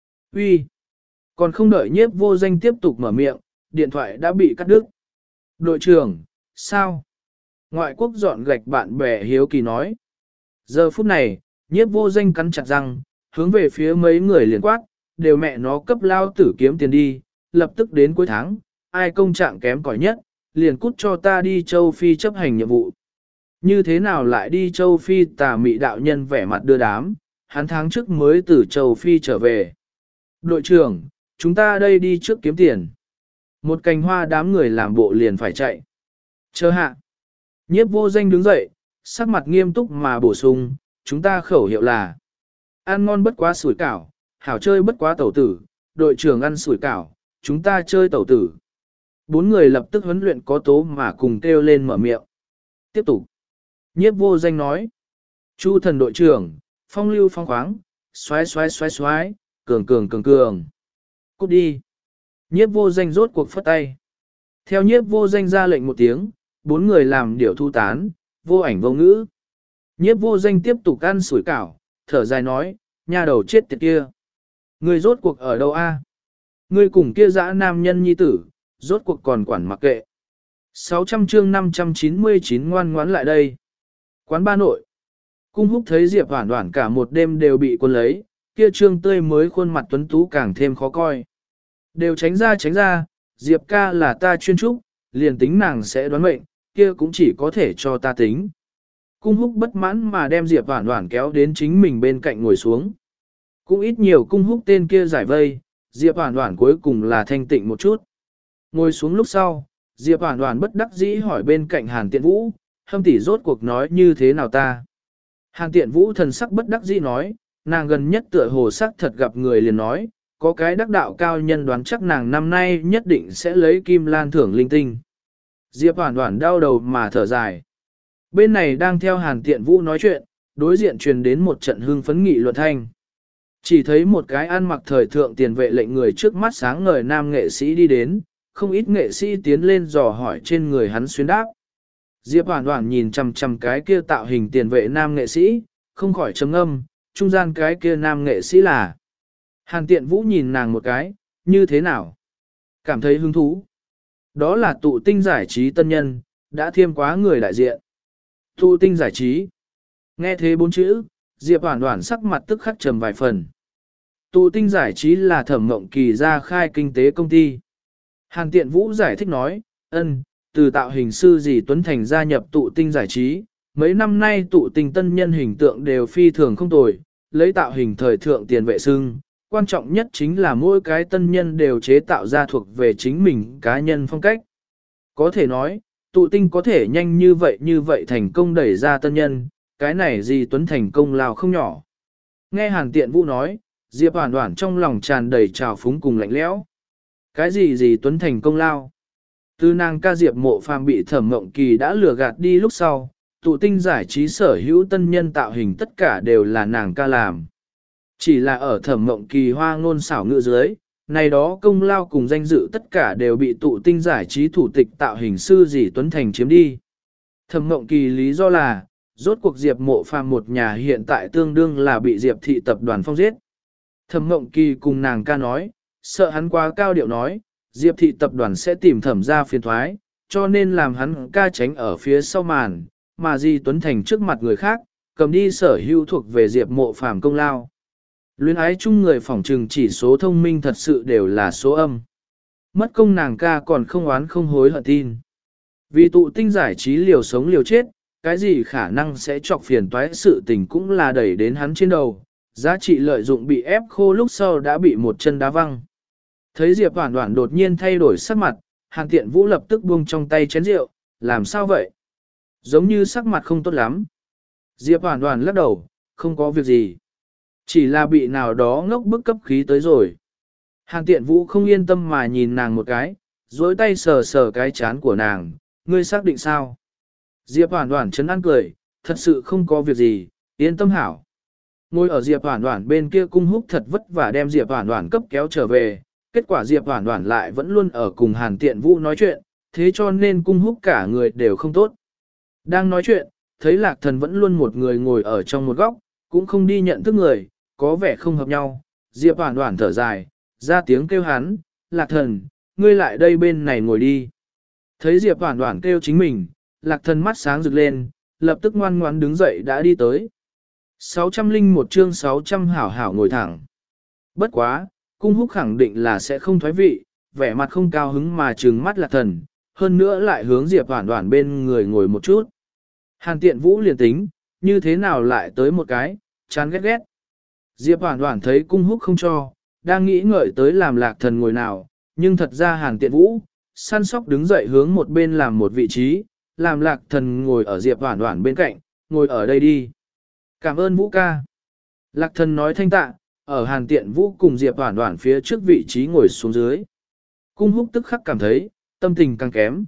uy. Còn không đợi nhiếp vô danh tiếp tục mở miệng, điện thoại đã bị cắt đứt. Đội trưởng, sao? Ngoại quốc dọn gạch bạn bè hiếu kỳ nói. Giờ phút này, nhiếp vô danh cắn chặt răng, hướng về phía mấy người liền quát, đều mẹ nó cấp lao tử kiếm tiền đi, lập tức đến cuối tháng, ai công trạng kém cỏi nhất, liền cút cho ta đi châu Phi chấp hành nhiệm vụ. Như thế nào lại đi châu Phi? Tà mị đạo nhân vẻ mặt đưa đám, hắn tháng trước mới từ châu Phi trở về. Đội trưởng, chúng ta đây đi trước kiếm tiền. Một cành hoa đám người làm bộ liền phải chạy. Chờ hạ. Nhiếp vô danh đứng dậy, sắc mặt nghiêm túc mà bổ sung, chúng ta khẩu hiệu là ăn ngon bất quá sủi cảo, hảo chơi bất quá tẩu tử, đội trưởng ăn sủi cảo, chúng ta chơi tẩu tử. Bốn người lập tức huấn luyện có tố mà cùng kêu lên mở miệng. Tiếp tục. Nhiếp vô danh nói. Chu thần đội trưởng, phong lưu phong khoáng, xoái xoái xoái xoái, cường cường cường cường. Cút đi. Nhiếp vô danh rốt cuộc phất tay. Theo nhiếp vô danh ra lệnh một tiếng, bốn người làm điều thu tán, vô ảnh vô ngữ. Nhiếp vô danh tiếp tục ăn sủi cảo, thở dài nói, nha đầu chết tiệt kia. Ngươi rốt cuộc ở đâu a? Ngươi cùng kia dã nam nhân nhi tử, rốt cuộc còn quản mặc kệ. sáu trăm chương năm trăm chín mươi chín ngoan ngoãn lại đây. Quán ba nội. Cung húc thấy Diệp Hoản Hoản cả một đêm đều bị quân lấy, kia trương tươi mới khuôn mặt tuấn tú càng thêm khó coi. Đều tránh ra tránh ra, Diệp ca là ta chuyên trúc, liền tính nàng sẽ đoán mệnh, kia cũng chỉ có thể cho ta tính. Cung húc bất mãn mà đem Diệp Hoản Hoản kéo đến chính mình bên cạnh ngồi xuống. Cũng ít nhiều cung húc tên kia giải vây, Diệp Hoản Hoản cuối cùng là thanh tịnh một chút. Ngồi xuống lúc sau, Diệp Hoản Hoản bất đắc dĩ hỏi bên cạnh Hàn Tiện Vũ, Hâm tỷ rốt cuộc nói như thế nào ta? Hàn Tiện Vũ thần sắc bất đắc dĩ nói, nàng gần nhất tựa hồ sắc thật gặp người liền nói, có cái đắc đạo cao nhân đoán chắc nàng năm nay nhất định sẽ lấy kim lan thưởng linh tinh. Diệp Hoản Hoản đau đầu mà thở dài. Bên này đang theo Hàn Tiện Vũ nói chuyện, đối diện truyền đến một trận hưng phấn nghị luận thanh. Chỉ thấy một cái ăn mặc thời thượng tiền vệ lệnh người trước mắt sáng ngời nam nghệ sĩ đi đến, không ít nghệ sĩ tiến lên dò hỏi trên người hắn xuyên đáp. Diệp Hoản Hoản nhìn chằm chằm cái kia tạo hình tiền vệ nam nghệ sĩ, không khỏi trầm ngâm, trung gian cái kia nam nghệ sĩ là. Hàn Tiện Vũ nhìn nàng một cái, như thế nào? Cảm thấy hứng thú. Đó là tụ tinh giải trí tân nhân, đã thiêm quá người đại diện. Tụ tinh giải trí. Nghe thế bốn chữ, Diệp Hoản Hoản sắc mặt tức khắc trầm vài phần. Tụ tinh giải trí là Thẩm Mộng Kỳ ra khai kinh tế công ty. Hàn Tiện Vũ giải thích nói, ân, từ tạo hình sư dì Tuấn Thành gia nhập tụ tinh giải trí, mấy năm nay tụ tinh tân nhân hình tượng đều phi thường không tồi, lấy tạo hình thời thượng tiền vệ xưng. Quan trọng nhất chính là mỗi cái tân nhân đều chế tạo ra thuộc về chính mình cá nhân phong cách. Có thể nói, tụ tinh có thể nhanh như vậy như vậy thành công đẩy ra tân nhân, cái này dì Tuấn Thành công lao không nhỏ. Nghe Hàn Tiện Vũ nói, Diệp Hoản Hoản trong lòng tràn đầy trào phúng cùng lạnh lẽo. Cái gì dì Tuấn Thành công lao? Từ nàng ca Diệp Mộ Phàm bị Thẩm Mộng Kỳ đã lừa gạt đi lúc sau, tụ tinh giải trí sở hữu tân nhân tạo hình tất cả đều là nàng ca làm. Chỉ là ở Thẩm Mộng Kỳ hoa ngôn xảo ngữ dưới, này đó công lao cùng danh dự tất cả đều bị tụ tinh giải trí thủ tịch tạo hình sư dì Tuấn Thành chiếm đi. Thẩm Mộng Kỳ lý do là, rốt cuộc Diệp Mộ Phàm một nhà hiện tại tương đương là bị Diệp thị tập đoàn phong giết. Thẩm Mộng Kỳ cùng nàng ca nói, sợ hắn quá cao điệu nói, Diệp thị tập đoàn sẽ tìm thẩm ra phiền thoái, cho nên làm hắn ca tránh ở phía sau màn, mà Di Tuấn Thành trước mặt người khác, cầm đi sở hữu thuộc về Diệp Mộ Phàm công lao. Luyến ái chung người phỏng trừng chỉ số thông minh thật sự đều là số âm. Mất công nàng ca còn không oán không hối hận tin. Vì tụ tinh giải trí liều sống liều chết, cái gì khả năng sẽ chọc phiền toái sự tình cũng là đẩy đến hắn trên đầu, giá trị lợi dụng bị ép khô lúc sau đã bị một chân đá văng. Thấy Diệp Hoản Hoản đột nhiên thay đổi sắc mặt, Hàn Tiện Vũ lập tức buông trong tay chén rượu, làm sao vậy? Giống như sắc mặt không tốt lắm. Diệp Hoản Hoản lắc đầu, không có việc gì. Chỉ là bị nào đó ngốc bức cấp khí tới rồi. Hàn Tiện Vũ không yên tâm mà nhìn nàng một cái, dối tay sờ sờ cái chán của nàng, ngươi xác định sao? Diệp Hoản Hoản chấn an cười, thật sự không có việc gì, yên tâm hảo. Ngồi ở Diệp Hoản Hoản bên kia Cung Húc thật vất vả đem Diệp Hoản Hoản cấp kéo trở về, kết quả Diệp Hoản Hoản lại vẫn luôn ở cùng Hàn Tiện Vũ nói chuyện, thế cho nên Cung Húc cả người đều không tốt. Đang nói chuyện, thấy Lạc Thần vẫn luôn một người ngồi ở trong một góc, cũng không đi nhận thức người, có vẻ không hợp nhau. Diệp Hoản Hoản thở dài, ra tiếng kêu hắn, Lạc Thần, ngươi lại đây bên này ngồi đi. Thấy Diệp Hoản Hoản kêu chính mình, Lạc Thần mắt sáng rực lên, lập tức ngoan ngoãn đứng dậy đã đi tới. sáu trăm lẻ một chương sáu trăm hảo hảo ngồi thẳng. Bất quá, Cung Húc khẳng định là sẽ không thoái vị, vẻ mặt không cao hứng mà trừng mắt Lạc Thần, hơn nữa lại hướng Diệp Hoản Hoản bên người ngồi một chút. Hàn Tiện Vũ liền tính, như thế nào lại tới một cái, chán ghét ghét. Diệp Hoản Hoản thấy Cung Húc không cho, đang nghĩ ngợi tới làm Lạc Thần ngồi nào, nhưng thật ra Hàn Tiện Vũ, săn sóc đứng dậy hướng một bên làm một vị trí, làm Lạc Thần ngồi ở Diệp Hoản Hoản bên cạnh, ngồi ở đây đi. Cảm ơn Vũ ca. Lạc Thần nói thanh tạ, ở Hàn Tiện Vũ cùng Diệp Hoản Hoản phía trước vị trí ngồi xuống dưới. Cung Húc tức khắc cảm thấy, tâm tình càng kém.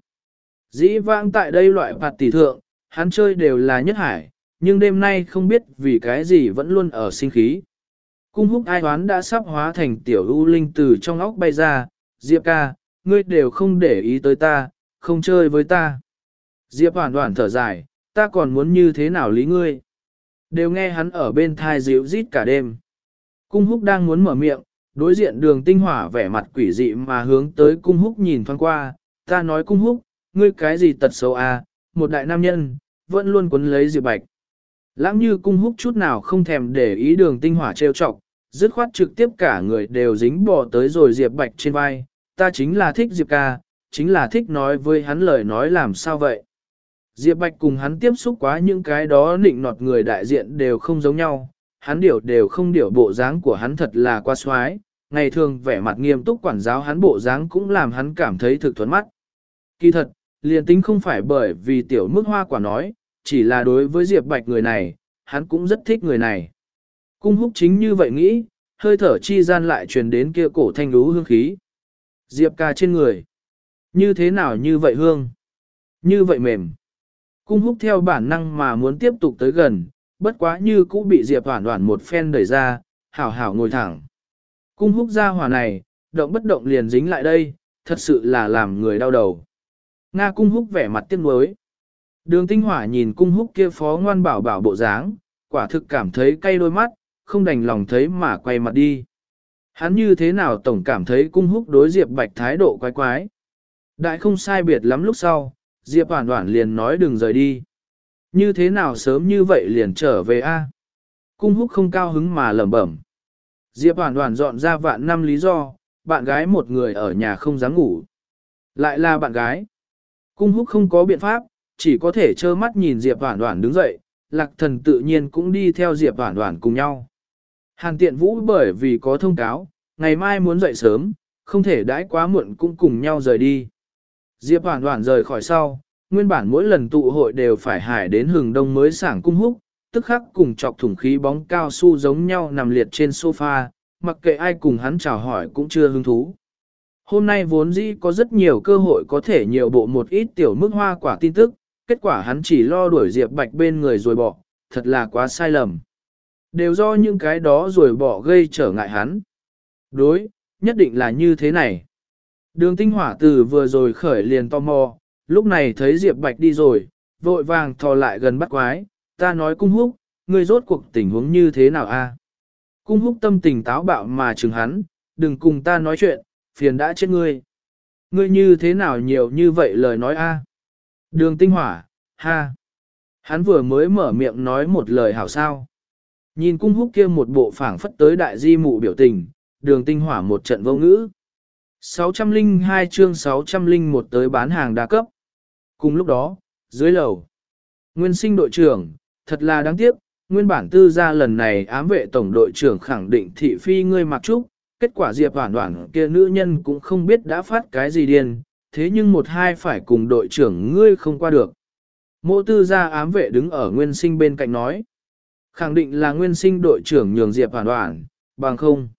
Dĩ vãng tại đây loại bạt tỷ thượng, hắn chơi đều là nhất hải, nhưng đêm nay không biết vì cái gì vẫn luôn ở sinh khí. Cung Húc ai hoán đã sắp hóa thành tiểu u linh từ trong óc bay ra, Diệp ca, ngươi đều không để ý tới ta, không chơi với ta. Diệp Hoản Hoản thở dài, ta còn muốn như thế nào lý ngươi. Đều nghe hắn ở bên thai dịu rít cả đêm. Cung Húc đang muốn mở miệng, đối diện Đường Tinh Hỏa vẻ mặt quỷ dị mà hướng tới Cung Húc nhìn thoáng qua, ta nói Cung Húc, ngươi cái gì tật xấu à, một đại nam nhân, vẫn luôn quấn lấy Diệp Bạch. Lãng Như Cung Húc chút nào không thèm để ý Đường Tinh Hỏa trêu chọc, dứt khoát trực tiếp cả người đều dính bò tới rồi Diệp Bạch trên vai, ta chính là thích Diệp ca, chính là thích nói với hắn lời nói làm sao vậy. Diệp Bạch cùng hắn tiếp xúc quá những cái đó nịnh nọt người đại diện đều không giống nhau, hắn điểu đều không điểu bộ dáng của hắn thật là quá xoái, ngày thường vẻ mặt nghiêm túc quản giáo hắn bộ dáng cũng làm hắn cảm thấy thực thuẫn mắt. Kỳ thật, liền tính không phải bởi vì tiểu mức hoa quả nói, chỉ là đối với Diệp Bạch người này, hắn cũng rất thích người này. Cung Húc chính như vậy nghĩ, hơi thở chi gian lại truyền đến kia cổ thanh lú hương khí. Diệp ca trên người. Như thế nào như vậy hương? Như vậy mềm. Cung Húc theo bản năng mà muốn tiếp tục tới gần, bất quá như cũ bị Diệp Hoản Hoản một phen đẩy ra, hảo hảo ngồi thẳng. Cung Húc ra hỏa này, động bất động liền dính lại đây, thật sự là làm người đau đầu. Nga Cung Húc vẻ mặt tiếc nuối. Đường Tinh Hỏa nhìn Cung Húc kia phó ngoan bảo bảo bộ dáng, quả thực cảm thấy cay đôi mắt, không đành lòng thấy mà quay mặt đi. Hắn như thế nào tổng cảm thấy Cung Húc đối Diệp Bạch thái độ quái quái. Đại không sai biệt lắm lúc sau, Diệp Hoản Hoản liền nói đừng rời đi. Như thế nào sớm như vậy liền trở về a? Cung Húc không cao hứng mà lẩm bẩm. Diệp Hoản Hoản dọn ra vạn năm lý do, bạn gái một người ở nhà không dám ngủ. Lại là bạn gái. Cung Húc không có biện pháp, chỉ có thể trơ mắt nhìn Diệp Hoản Hoản đứng dậy, Lạc Thần tự nhiên cũng đi theo Diệp Hoản Hoản cùng nhau. Hàn Tiện Vũ bởi vì có thông cáo, ngày mai muốn dậy sớm, không thể đãi quá muộn cũng cùng nhau rời đi. Diệp Hoản Hoản rời khỏi sau, nguyên bản mỗi lần tụ hội đều phải hải đến hừng đông mới sảng Cung Húc, tức khắc cùng chọc thủng khí bóng cao su giống nhau nằm liệt trên sofa, mặc kệ ai cùng hắn chào hỏi cũng chưa hứng thú. Hôm nay vốn dĩ có rất nhiều cơ hội có thể nhiều bộ một ít tiểu mức hoa quả tin tức, kết quả hắn chỉ lo đuổi Diệp Bạch bên người rồi bỏ, thật là quá sai lầm. Đều do những cái đó rồi bỏ gây trở ngại hắn. Đối, nhất định là như thế này. Đường Tinh Hỏa từ vừa rồi khởi liền tò mò, lúc này thấy Diệp Bạch đi rồi, vội vàng thò lại gần bắt quái, ta nói Cung Húc, ngươi rốt cuộc tình huống như thế nào a? Cung Húc tâm tình táo bạo mà chừng hắn, đừng cùng ta nói chuyện, phiền đã chết ngươi. Ngươi như thế nào nhiều như vậy lời nói a? Đường tinh hỏa, ha. Hắn vừa mới mở miệng nói một lời hảo sao. Nhìn cung húc kia một bộ phảng phất tới đại di mụ biểu tình, đường tinh hỏa một trận vô ngữ. sáu trăm lẻ hai chương sáu trăm lẻ một tới bán hàng đa cấp. Cùng lúc đó, dưới lầu, Nguyên Sinh đội trưởng, thật là đáng tiếc, nguyên bản tư gia lần này ám vệ tổng đội trưởng khẳng định thị phi ngươi mặc trúc, kết quả Diệp Hoản Hoản kia nữ nhân cũng không biết đã phát cái gì điên, thế nhưng một hai phải cùng đội trưởng ngươi không qua được. Mộ tư gia ám vệ đứng ở Nguyên Sinh bên cạnh nói, khẳng định là Nguyên Sinh đội trưởng nhường Diệp Hoản Hoản, bằng không.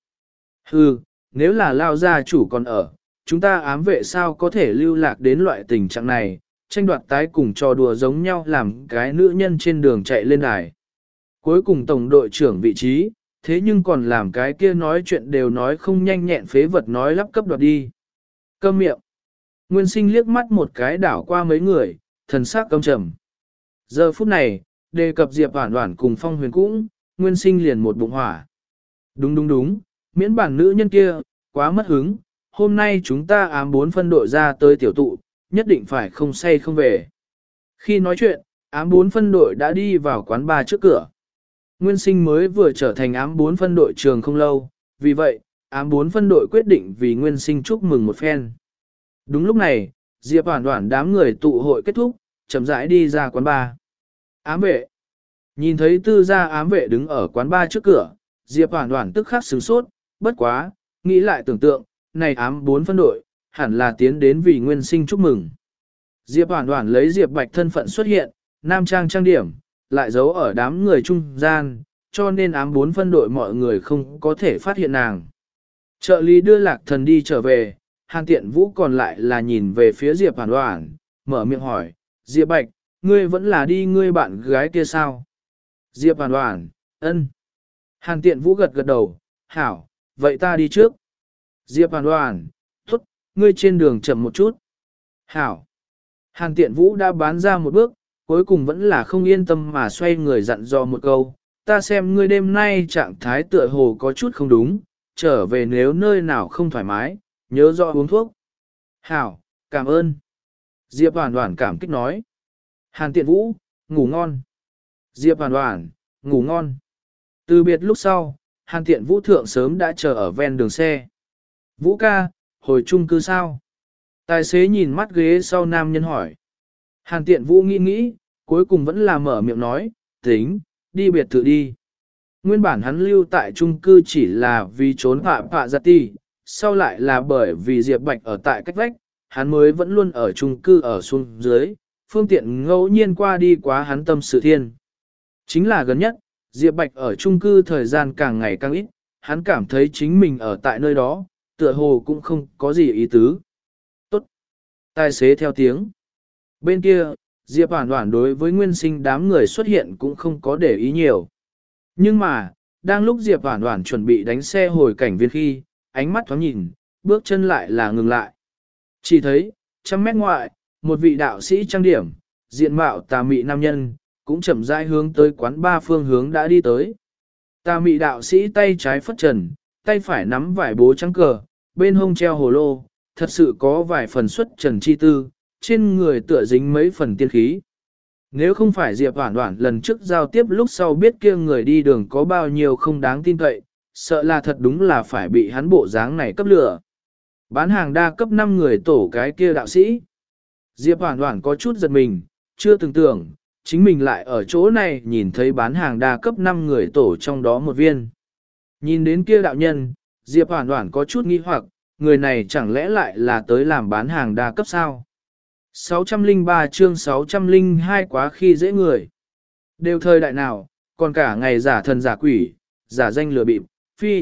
Hừ, nếu là lao gia chủ còn ở, chúng ta ám vệ sao có thể lưu lạc đến loại tình trạng này, tranh đoạt tái cùng trò đùa giống nhau làm cái nữ nhân trên đường chạy lên đài. Cuối cùng tổng đội trưởng vị trí, thế nhưng còn làm cái kia nói chuyện đều nói không nhanh nhẹn phế vật nói lắp cấp đoạt đi. Câm miệng. Nguyên Sinh liếc mắt một cái đảo qua mấy người, thần sắc căm trầm. Giờ phút này, đề cập Diệp Hoản Hoản cùng Phong Huyền cũng, Nguyên Sinh liền một bụng hỏa. Đúng đúng đúng, miễn bản nữ nhân kia, quá mất hứng, hôm nay chúng ta ám bốn phân đội ra tới tiểu tụ, nhất định phải không say không về. Khi nói chuyện, ám bốn phân đội đã đi vào quán bar trước cửa. Nguyên Sinh mới vừa trở thành ám bốn phân đội trường không lâu, vì vậy, ám bốn phân đội quyết định vì Nguyên Sinh chúc mừng một phen. Đúng lúc này, Diệp Hoản Hoản đám người tụ hội kết thúc, chậm rãi đi ra quán bar. Ám vệ. Nhìn thấy tư gia ám vệ đứng ở quán bar trước cửa, Diệp Hoản Hoản tức khắc sửng sốt, bất quá, nghĩ lại tưởng tượng, này ám bốn phân đội, hẳn là tiến đến vì Nguyên Sinh chúc mừng. Diệp Hoản Hoản lấy Diệp Bạch thân phận xuất hiện, nam trang trang điểm, lại giấu ở đám người trung gian, cho nên ám bốn phân đội mọi người không có thể phát hiện nàng. Trợ lý đưa Lạc Thần đi trở về, Hàn Tiện Vũ còn lại là nhìn về phía Diệp Hoản Hoản, mở miệng hỏi, Diệp Bạch, ngươi vẫn là đi ngươi bạn gái kia sao? Diệp Hoản Hoản, ân. Hàn Tiện Vũ gật gật đầu, hảo, vậy ta đi trước. Diệp Hoản Hoản, tốt, ngươi trên đường chậm một chút. Hảo. Hàn Tiện Vũ đã bán ra một bước, cuối cùng vẫn là không yên tâm mà xoay người dặn dò một câu, ta xem ngươi đêm nay trạng thái tựa hồ có chút không đúng, trở về nếu nơi nào không thoải mái, nhớ rõ uống thuốc. Hảo, cảm ơn. Diệp Hoản Hoản cảm kích nói. Hàn Tiện Vũ, ngủ ngon. Diệp Hoản Hoản, ngủ ngon. Từ biệt lúc sau, Hàn Tiện Vũ thượng sớm đã chờ ở ven đường xe. Vũ ca, hồi chung cư sao? Tài xế nhìn mắt ghế sau nam nhân hỏi. Hàn Tiện Vũ nghĩ nghĩ, cuối cùng vẫn là mở miệng nói, tính, đi biệt thự đi. Nguyên bản hắn lưu tại chung cư chỉ là vì trốn phạm phạ giặt ti, sau lại là bởi vì Diệp Bạch ở tại cách vách, hắn mới vẫn luôn ở chung cư ở xuống dưới, phương tiện ngẫu nhiên qua đi quá hắn tâm sự thiên. Chính là gần nhất, Diệp Bạch ở chung cư thời gian càng ngày càng ít, hắn cảm thấy chính mình ở tại nơi đó, tựa hồ cũng không có gì ý tứ. Tốt. Tài xế theo tiếng. Bên kia, Diệp Hoản Hoản đối với Nguyên Sinh đám người xuất hiện cũng không có để ý nhiều. Nhưng mà, đang lúc Diệp Hoản Hoản chuẩn bị đánh xe hồi cảnh viên khi, ánh mắt thoáng nhìn, bước chân lại là ngừng lại. Chỉ thấy, trăm mét ngoại, một vị đạo sĩ trang điểm, diện mạo tà mị nam nhân, cũng chậm rãi hướng tới quán ba phương hướng đã đi tới. Tà mị đạo sĩ tay trái phất trần, tay phải nắm vải bố trắng cờ, bên hông treo hồ lô, thật sự có vài phần xuất trần chi tư, trên người tựa dính mấy phần tiên khí. Nếu không phải Diệp Hoản Hoản lần trước giao tiếp lúc sau biết kia người đi đường có bao nhiêu không đáng tin cậy, sợ là thật đúng là phải bị hắn bộ dáng này cấp lửa. Bán hàng đa cấp năm người tổ cái kia đạo sĩ. Diệp Hoản Hoản có chút giật mình, chưa từng tưởng, chính mình lại ở chỗ này nhìn thấy bán hàng đa cấp năm người tổ trong đó một viên. Nhìn đến kia đạo nhân, Diệp Hoản Hoản có chút nghi hoặc, người này chẳng lẽ lại là tới làm bán hàng đa cấp sao? sáu trăm lẻ ba chương sáu trăm lẻ hai quá khi dễ người. Đều thời đại nào, còn cả ngày giả thần giả quỷ, giả danh lừa bịp, phi.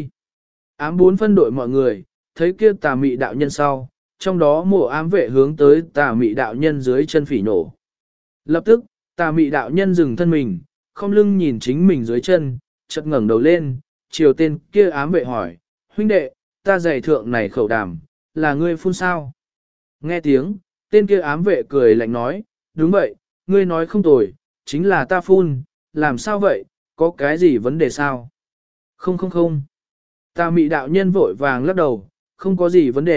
Ám bốn phân đội mọi người, thấy kia tà mị đạo nhân sau, trong đó mộ ám vệ hướng tới tà mị đạo nhân dưới chân phỉ nổ. Lập tức, tà mị đạo nhân dừng thân mình, không lưng nhìn chính mình dưới chân, chợt ngẩng đầu lên, chiều tên kia ám vệ hỏi, huynh đệ, ta giày thượng này khẩu đàm, là ngươi phun sao? Nghe tiếng, tên kia ám vệ cười lạnh nói, đúng vậy, ngươi nói không tồi, chính là ta phun, làm sao vậy, có cái gì vấn đề sao? Không không không. Tà mị đạo nhân vội vàng lắc đầu, không có gì vấn đề,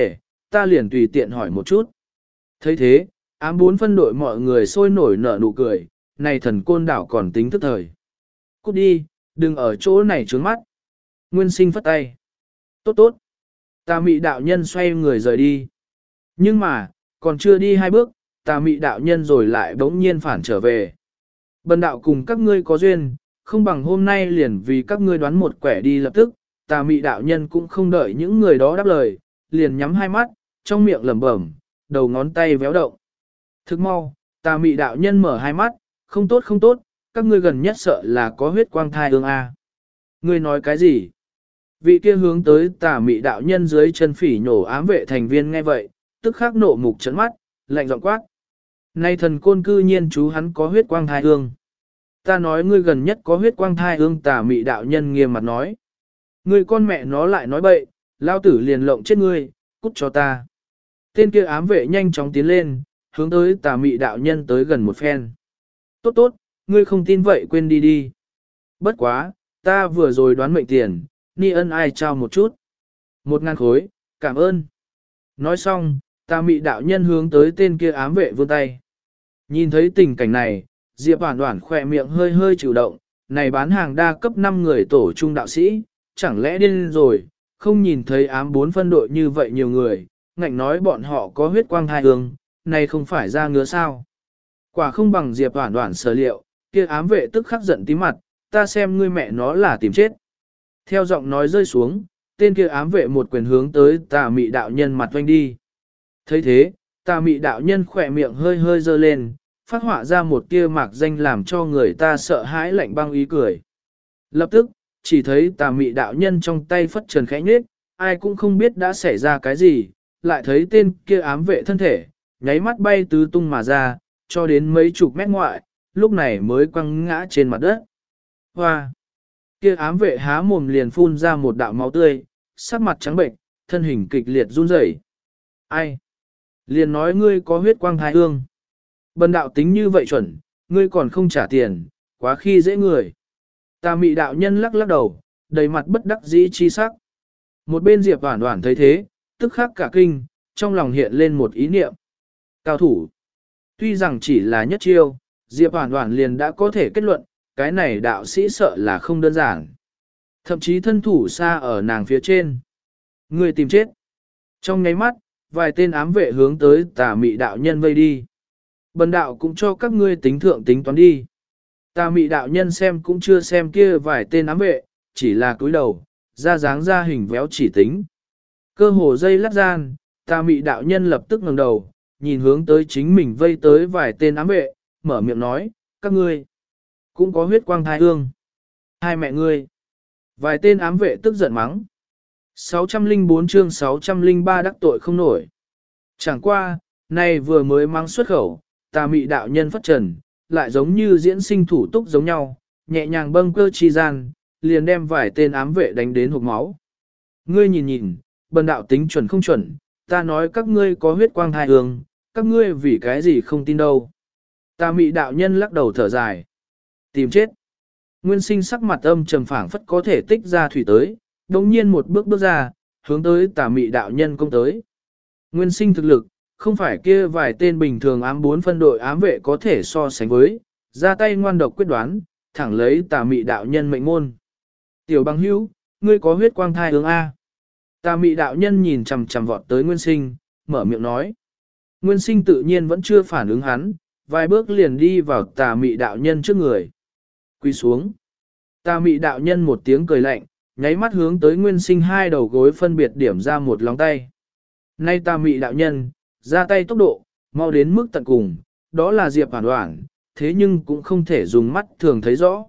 ta liền tùy tiện hỏi một chút. thấy thế, ám bốn phân đội mọi người sôi nổi nở nụ cười, này thần côn đảo còn tính thức thời. Cút đi, đừng ở chỗ này trướng mắt. Nguyên sinh phất tay. Tốt tốt. Tà mị đạo nhân xoay người rời đi. Nhưng mà, còn chưa đi hai bước, tà mị đạo nhân rồi lại bỗng nhiên phản trở về. Bần đạo cùng các ngươi có duyên, không bằng hôm nay liền vì các ngươi đoán một quẻ đi lập tức. Tà mị đạo nhân cũng không đợi những người đó đáp lời, liền nhắm hai mắt, trong miệng lẩm bẩm, đầu ngón tay véo động. Thức mau, tà mị đạo nhân mở hai mắt, không tốt không tốt, các ngươi gần nhất sợ là có huyết quang thai ương a. Ngươi nói cái gì? Vị kia hướng tới tà mị đạo nhân dưới chân phỉ nhổ ám vệ thành viên nghe vậy, tức khắc nộ mục trấn mắt, lạnh giọng quát. Nay thần côn cư nhiên chú hắn có huyết quang thai ương. Ta nói ngươi gần nhất có huyết quang thai ương, tà mị đạo nhân nghiêm mặt nói. Ngươi con mẹ nó lại nói bậy, lao tử liền lộng chết ngươi, cút cho ta. Tên kia ám vệ nhanh chóng tiến lên, hướng tới tà mị đạo nhân tới gần một phen. Tốt tốt, ngươi không tin vậy quên đi đi. Bất quá, ta vừa rồi đoán mệnh tiền, ni ân ai trao một chút. Một ngàn khối, cảm ơn. Nói xong, tà mị đạo nhân hướng tới tên kia ám vệ vươn tay. Nhìn thấy tình cảnh này, Diệp Hoản Hoản khỏe miệng hơi hơi chịu động, này bán hàng đa cấp năm người tổ trung đạo sĩ, chẳng lẽ điên rồi, không nhìn thấy ám bốn phân đội như vậy nhiều người, ngạnh nói bọn họ có huyết quang hai hương, này không phải ra ngứa sao. Quả không bằng Diệp Hoản Hoản sở liệu, kia ám vệ tức khắc giận tím mặt, ta xem ngươi mẹ nó là tìm chết. Theo giọng nói rơi xuống, tên kia ám vệ một quyền hướng tới tà mị đạo nhân mặt oanh đi. thấy thế, tà mị đạo nhân khỏe miệng hơi hơi dơ lên, phát họa ra một tia mạc danh làm cho người ta sợ hãi lạnh băng ý cười. Lập tức, chỉ thấy tà mị đạo nhân trong tay phất trần khẽ nhết, ai cũng không biết đã xảy ra cái gì, lại thấy tên kia ám vệ thân thể, nháy mắt bay tứ tung mà ra, cho đến mấy chục mét ngoại, lúc này mới quăng ngã trên mặt đất. Hoa! Kia ám vệ há mồm liền phun ra một đạo máu tươi, sắc mặt trắng bệnh, thân hình kịch liệt run rẩy. Ai? Liền nói ngươi có huyết quang thai hương. Bần đạo tính như vậy chuẩn, ngươi còn không trả tiền, quá khi dễ người. Tà mị đạo nhân lắc lắc đầu, đầy mặt bất đắc dĩ chi sắc. Một bên Diệp Hoản Hoản thấy thế, tức khắc cả kinh, trong lòng hiện lên một ý niệm. Cao thủ. Tuy rằng chỉ là nhất chiêu, Diệp Hoản Hoản liền đã có thể kết luận, cái này đạo sĩ sợ là không đơn giản. Thậm chí thân thủ xa ở nàng phía trên. Người tìm chết. Trong nháy mắt, vài tên ám vệ hướng tới tà mị đạo nhân vây đi. Bần đạo cũng cho các ngươi tính thượng tính toán đi. Tà mị đạo nhân xem cũng chưa xem kia vài tên ám vệ, chỉ là cúi đầu, ra dáng ra hình véo chỉ tính. Cơ hồ dây lát gian, tà mị đạo nhân lập tức ngẩng đầu, nhìn hướng tới chính mình vây tới vài tên ám vệ, mở miệng nói, các ngươi cũng có huyết quang thai hương. Hai mẹ ngươi. Vài tên ám vệ tức giận mắng. sáu trăm lẻ bốn chương sáu trăm lẻ ba đắc tội không nổi. Chẳng qua, này vừa mới mắng xuất khẩu, tà mị đạo nhân phất trần, lại giống như diễn sinh thủ túc giống nhau, nhẹ nhàng bâng cơ chi gian, liền đem vài tên ám vệ đánh đến hộc máu. Ngươi nhìn nhìn, bần đạo tính chuẩn không chuẩn, ta nói các ngươi có huyết quang thai hương, các ngươi vì cái gì không tin đâu. Tà mị đạo nhân lắc đầu thở dài. Tìm chết. Nguyên sinh sắc mặt âm trầm phảng phất có thể tích ra thủy tới, đồng nhiên một bước bước ra, hướng tới tà mị đạo nhân công tới. Nguyên sinh thực lực, không phải kia vài tên bình thường ám bốn phân đội ám vệ có thể so sánh với, ra tay ngoan độc quyết đoán, thẳng lấy tà mị đạo nhân mệnh môn. Tiểu bằng hữu, ngươi có huyết quang thai hướng A. Tà mị đạo nhân nhìn chằm chằm vọt tới Nguyên sinh, mở miệng nói. Nguyên sinh tự nhiên vẫn chưa phản ứng hắn, vài bước liền đi vào tà mị đạo nhân trước người. Quy xuống. Tà mị đạo nhân một tiếng cười lạnh, nháy mắt hướng tới Nguyên sinh hai đầu gối phân biệt điểm ra một lòng tay. Nay tà mị đạo nhân, ra tay tốc độ, mau đến mức tận cùng, đó là Diệp Hoản Hoản, thế nhưng cũng không thể dùng mắt thường thấy rõ.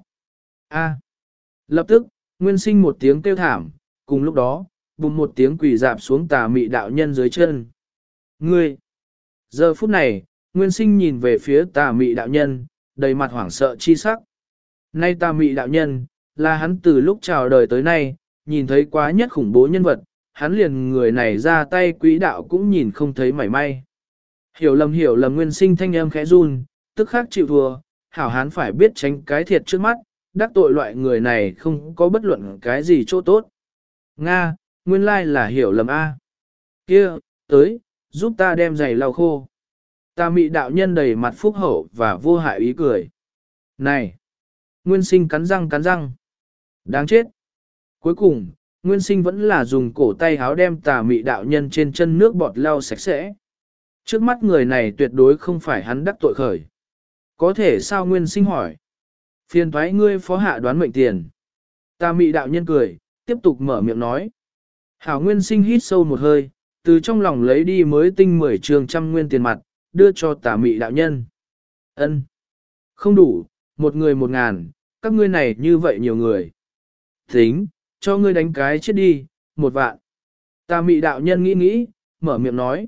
A. Lập tức, Nguyên sinh một tiếng kêu thảm, cùng lúc đó, bùng một tiếng quỳ dạp xuống tà mị đạo nhân dưới chân. Ngươi! Giờ phút này, Nguyên sinh nhìn về phía tà mị đạo nhân, đầy mặt hoảng sợ chi sắc. Nay tà mị đạo nhân, là hắn từ lúc chào đời tới nay, nhìn thấy quá nhất khủng bố nhân vật, hắn liền người này ra tay quỹ đạo cũng nhìn không thấy mảy may. Hiểu lầm hiểu lầm Nguyên sinh thanh âm khẽ run, tức khắc chịu thua, hảo hắn phải biết tránh cái thiệt trước mắt, đắc tội loại người này không có bất luận cái gì chỗ tốt. Nga, nguyên lai là hiểu lầm A. Kia, tới, giúp ta đem giày lau khô. Ta mị đạo nhân đầy mặt phúc hậu và vô hại ý cười. Này! Nguyên sinh cắn răng cắn răng. Đáng chết! Cuối cùng, Nguyên sinh vẫn là dùng cổ tay háo đem tà mị đạo nhân trên chân nước bọt lau sạch sẽ. Trước mắt người này tuyệt đối không phải hắn đắc tội khởi. Có thể sao Nguyên sinh hỏi? Phiền thoái ngươi phó hạ đoán mệnh tiền. Tà mị đạo nhân cười, tiếp tục mở miệng nói. Hảo Nguyên sinh hít sâu một hơi, từ trong lòng lấy đi mới tinh mười trường trăm nguyên tiền mặt, đưa cho tà mị đạo nhân. Ân, không đủ, một người một ngàn, các ngươi này như vậy nhiều người. Tính, cho ngươi đánh cái chết đi, một vạn. Tà mị đạo nhân nghĩ nghĩ, mở miệng nói.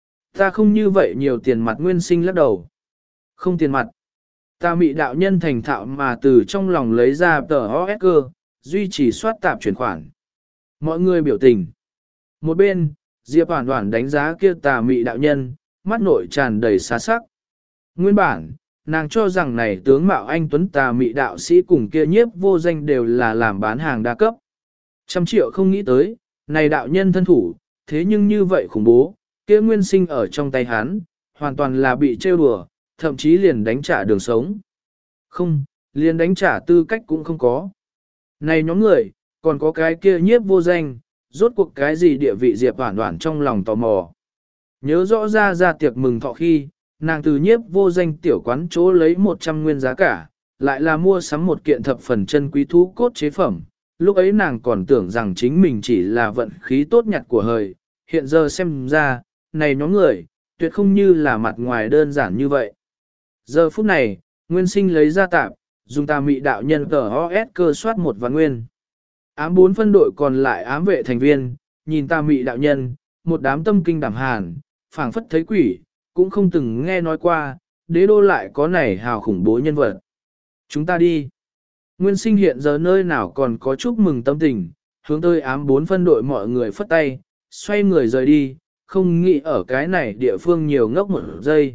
Ta không như vậy nhiều tiền mặt. Nguyên sinh lắc đầu. Không tiền mặt. Tà mị đạo nhân thành thạo mà từ trong lòng lấy ra tờ o ét cơ, duy trì soát tạp chuyển khoản. Mọi người biểu tình. Một bên, Diệp Hoản Hoản đánh giá kia tà mị đạo nhân, mắt nội tràn đầy xá sắc. Nguyên bản, nàng cho rằng này tướng mạo anh tuấn tà mị đạo sĩ cùng kia nhiếp vô danh đều là làm bán hàng đa cấp. Trăm triệu không nghĩ tới, này đạo nhân thân thủ, thế nhưng như vậy khủng bố, kia nguyên sinh ở trong tay hắn, hoàn toàn là bị trêu đùa, thậm chí liền đánh trả đường sống. Không, liền đánh trả tư cách cũng không có. Này nhóm người, còn có cái kia nhiếp vô danh, rốt cuộc cái gì địa vị Diệp Hoản Hoản trong lòng tò mò. Nhớ rõ ra ra tiệc mừng thọ khi, nàng từ nhiếp vô danh tiểu quán chỗ lấy một trăm nguyên giá cả, lại là mua sắm một kiện thập phần chân quý thú cốt chế phẩm. Lúc ấy nàng còn tưởng rằng chính mình chỉ là vận khí tốt nhặt của hời, hiện giờ xem ra, này nhóm người, tuyệt không như là mặt ngoài đơn giản như vậy. Giờ phút này, Nguyên sinh lấy ra tạp, dùng tà mị đạo nhân tờ o ét cơ soát một vạn nguyên. Ám bốn phân đội còn lại ám vệ thành viên, nhìn tà mị đạo nhân, một đám tâm kinh đảm hàn, phảng phất thấy quỷ, cũng không từng nghe nói qua, đế đô lại có này hào khủng bố nhân vật. Chúng ta đi. Nguyên sinh hiện giờ nơi nào còn có chúc mừng tâm tình, hướng tới ám bốn phân đội mọi người phất tay, xoay người rời đi, không nghĩ ở cái này địa phương nhiều ngốc một giây.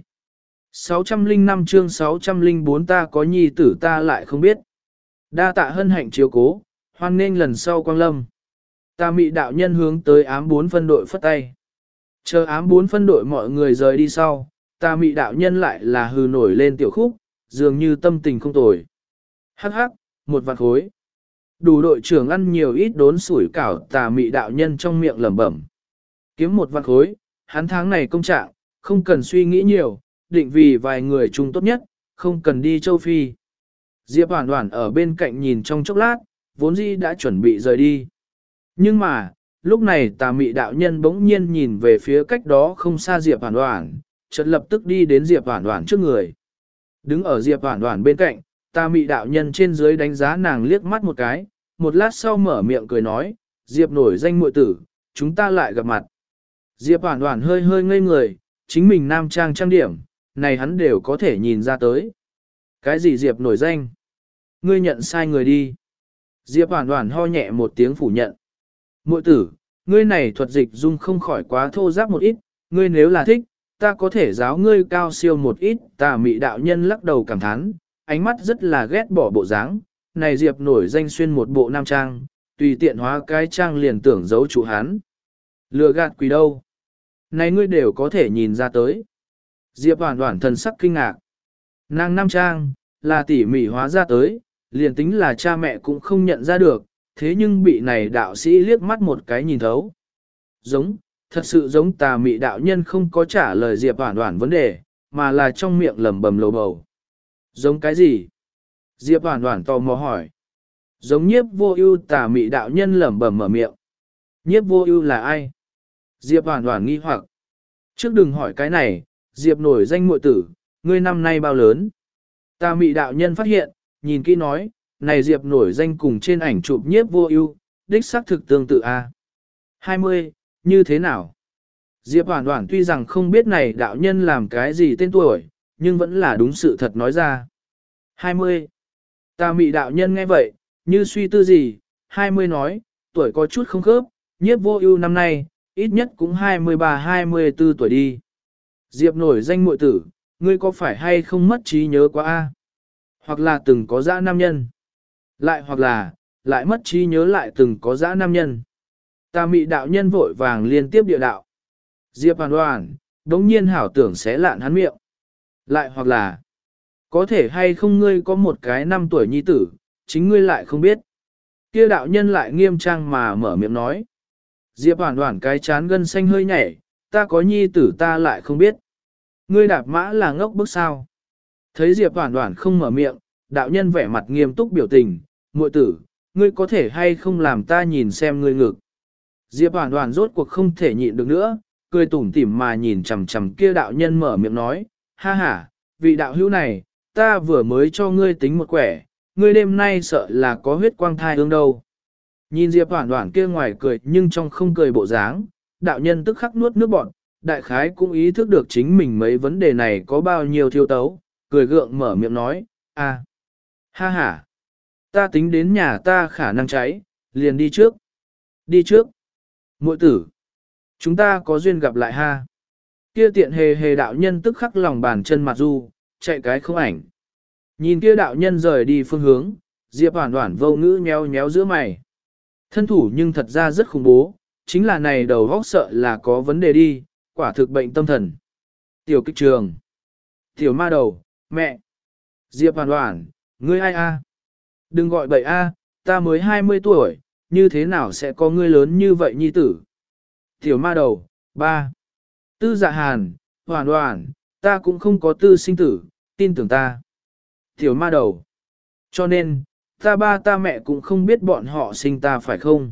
sáu trăm lẻ năm chương sáu trăm lẻ bốn ta có nhi tử ta lại không biết. Đa tạ hân hạnh chiếu cố, hoan nghênh lần sau quang lâm. Ta mị đạo nhân hướng tới ám bốn phân đội phất tay. Chờ ám bốn phân đội mọi người rời đi sau, ta mị đạo nhân lại là hừ nổi lên tiểu khúc, dường như tâm tình không tồi. Hắc hắc, một vạn khối. Đủ đội trưởng ăn nhiều ít đốn sủi cảo tà mị đạo nhân trong miệng lẩm bẩm. Kiếm một vạn khối, hắn tháng này công trạng, không cần suy nghĩ nhiều, định vì vài người chung tốt nhất, không cần đi châu Phi. Diệp Hoản Hoản ở bên cạnh nhìn trong chốc lát, vốn dĩ đã chuẩn bị rời đi. Nhưng mà, lúc này tà mị đạo nhân bỗng nhiên nhìn về phía cách đó không xa Diệp Hoản Hoản, chợt lập tức đi đến Diệp Hoản Hoản trước người. Đứng ở Diệp Hoản Hoản bên cạnh, tà mị đạo nhân trên dưới đánh giá nàng liếc mắt một cái, một lát sau mở miệng cười nói, Diệp nổi danh muội tử, chúng ta lại gặp mặt. Diệp Hoản Hoản hơi hơi ngây người, chính mình nam trang trang điểm, này hắn đều có thể nhìn ra tới. Cái gì Diệp nổi danh? Ngươi nhận sai người đi. Diệp Hoản Hoản ho nhẹ một tiếng phủ nhận. Muội tử, ngươi này thuật dịch dung không khỏi quá thô ráp một ít, ngươi nếu là thích, ta có thể giáo ngươi cao siêu một ít. Tà mị đạo nhân lắc đầu cảm thán, ánh mắt rất là ghét bỏ bộ dáng. Này Diệp nổi danh xuyên một bộ nam trang, tùy tiện hóa cái trang liền tưởng giấu chủ hắn. Lừa gạt quỷ đâu? Này ngươi đều có thể nhìn ra tới. Diệp Hoản Hoản thần sắc kinh ngạc. Nàng nam trang, là tỉ mỉ hóa ra tới, liền tính là cha mẹ cũng không nhận ra được, thế nhưng bị này đạo sĩ liếc mắt một cái nhìn thấu. Giống, thật sự giống tà mị đạo nhân không có trả lời Diệp Hoản Hoản vấn đề, mà là trong miệng lẩm bẩm lầu bầu. Giống cái gì? Diệp Hoản Hoản tò mò hỏi. Giống nhiếp vô ưu. Tà mị đạo nhân lẩm bẩm mở miệng. Nhiếp vô ưu là ai? Diệp Hoản Hoản nghi hoặc. Trước đừng hỏi cái này, Diệp nổi danh muội tử, ngươi năm nay bao lớn? Tà mị đạo nhân phát hiện, nhìn kỹ nói, này Diệp nổi danh cùng trên ảnh chụp nhiếp vô ưu, đích xác thực tương tự a. hai mươi, như thế nào? Diệp Hoản Hoản tuy rằng không biết này đạo nhân làm cái gì tên tuổi, nhưng vẫn là đúng sự thật nói ra. hai mươi. Tà mị đạo nhân nghe vậy, như suy tư gì, hai mươi nói, tuổi có chút không khớp, nhiếp vô ưu năm nay, ít nhất cũng hai mươi ba hai mươi tư tuổi đi. Diệp nổi danh muội tử, ngươi có phải hay không mất trí nhớ quá a? Hoặc là từng có dã nam nhân. Lại hoặc là, lại mất trí nhớ lại từng có dã nam nhân. Tà mị đạo nhân vội vàng liên tiếp địa đạo. Diệp Hoàn Hoàn, đống nhiên hảo tưởng sẽ lạn hắn miệng. Lại hoặc là, có thể hay không ngươi có một cái năm tuổi nhi tử, chính ngươi lại không biết. Kia đạo nhân lại nghiêm trang mà mở miệng nói. Diệp Hoàn Hoàn cái chán gân xanh hơi nhảy, ta có nhi tử ta lại không biết. Ngươi đạp mã là ngốc bức sao. Thấy Diệp Hoàn Hoàn không mở miệng, đạo nhân vẻ mặt nghiêm túc biểu tình, muội tử, ngươi có thể hay không làm ta nhìn xem ngươi ngực. Diệp Hoàn Hoàn rốt cuộc không thể nhịn được nữa, cười tủm tỉm mà nhìn chằm chằm kia đạo nhân mở miệng nói, ha ha, vị đạo hữu này, ta vừa mới cho ngươi tính một quẻ, ngươi đêm nay sợ là có huyết quang thai ương đâu. Nhìn Diệp Hoàn Hoàn kia ngoài cười nhưng trong không cười bộ dáng, đạo nhân tức khắc nuốt nước bọt, đại khái cũng ý thức được chính mình mấy vấn đề này có bao nhiêu thiêu tấu, cười gượng mở miệng nói, à, ha ha, ta tính đến nhà ta khả năng cháy, liền đi trước, đi trước, muội tử, chúng ta có duyên gặp lại ha. Kia tiện hề hề đạo nhân tức khắc lòng bàn chân mặt du, chạy cái không ảnh. Nhìn kia đạo nhân rời đi phương hướng, Diệp Hoàn Hoàn vô ngữ nhéo nhéo giữa mày. Thân thủ nhưng thật ra rất khủng bố, chính là này đầu vóc sợ là có vấn đề đi, quả thực bệnh tâm thần. Tiểu kích trường. Tiểu ma đầu, mẹ. Diệp Hoàn Hoàn, ngươi ai a? Đừng gọi bậy a, ta mới hai mươi tuổi, như thế nào sẽ có ngươi lớn như vậy nhi tử? Tiểu ma đầu, ba. Tư Dạ Hàn, Hoàn Hoàn, ta cũng không có tư sinh tử, tin tưởng ta. Tiểu ma đầu. Cho nên, ta ba ta mẹ cũng không biết bọn họ sinh ta phải không?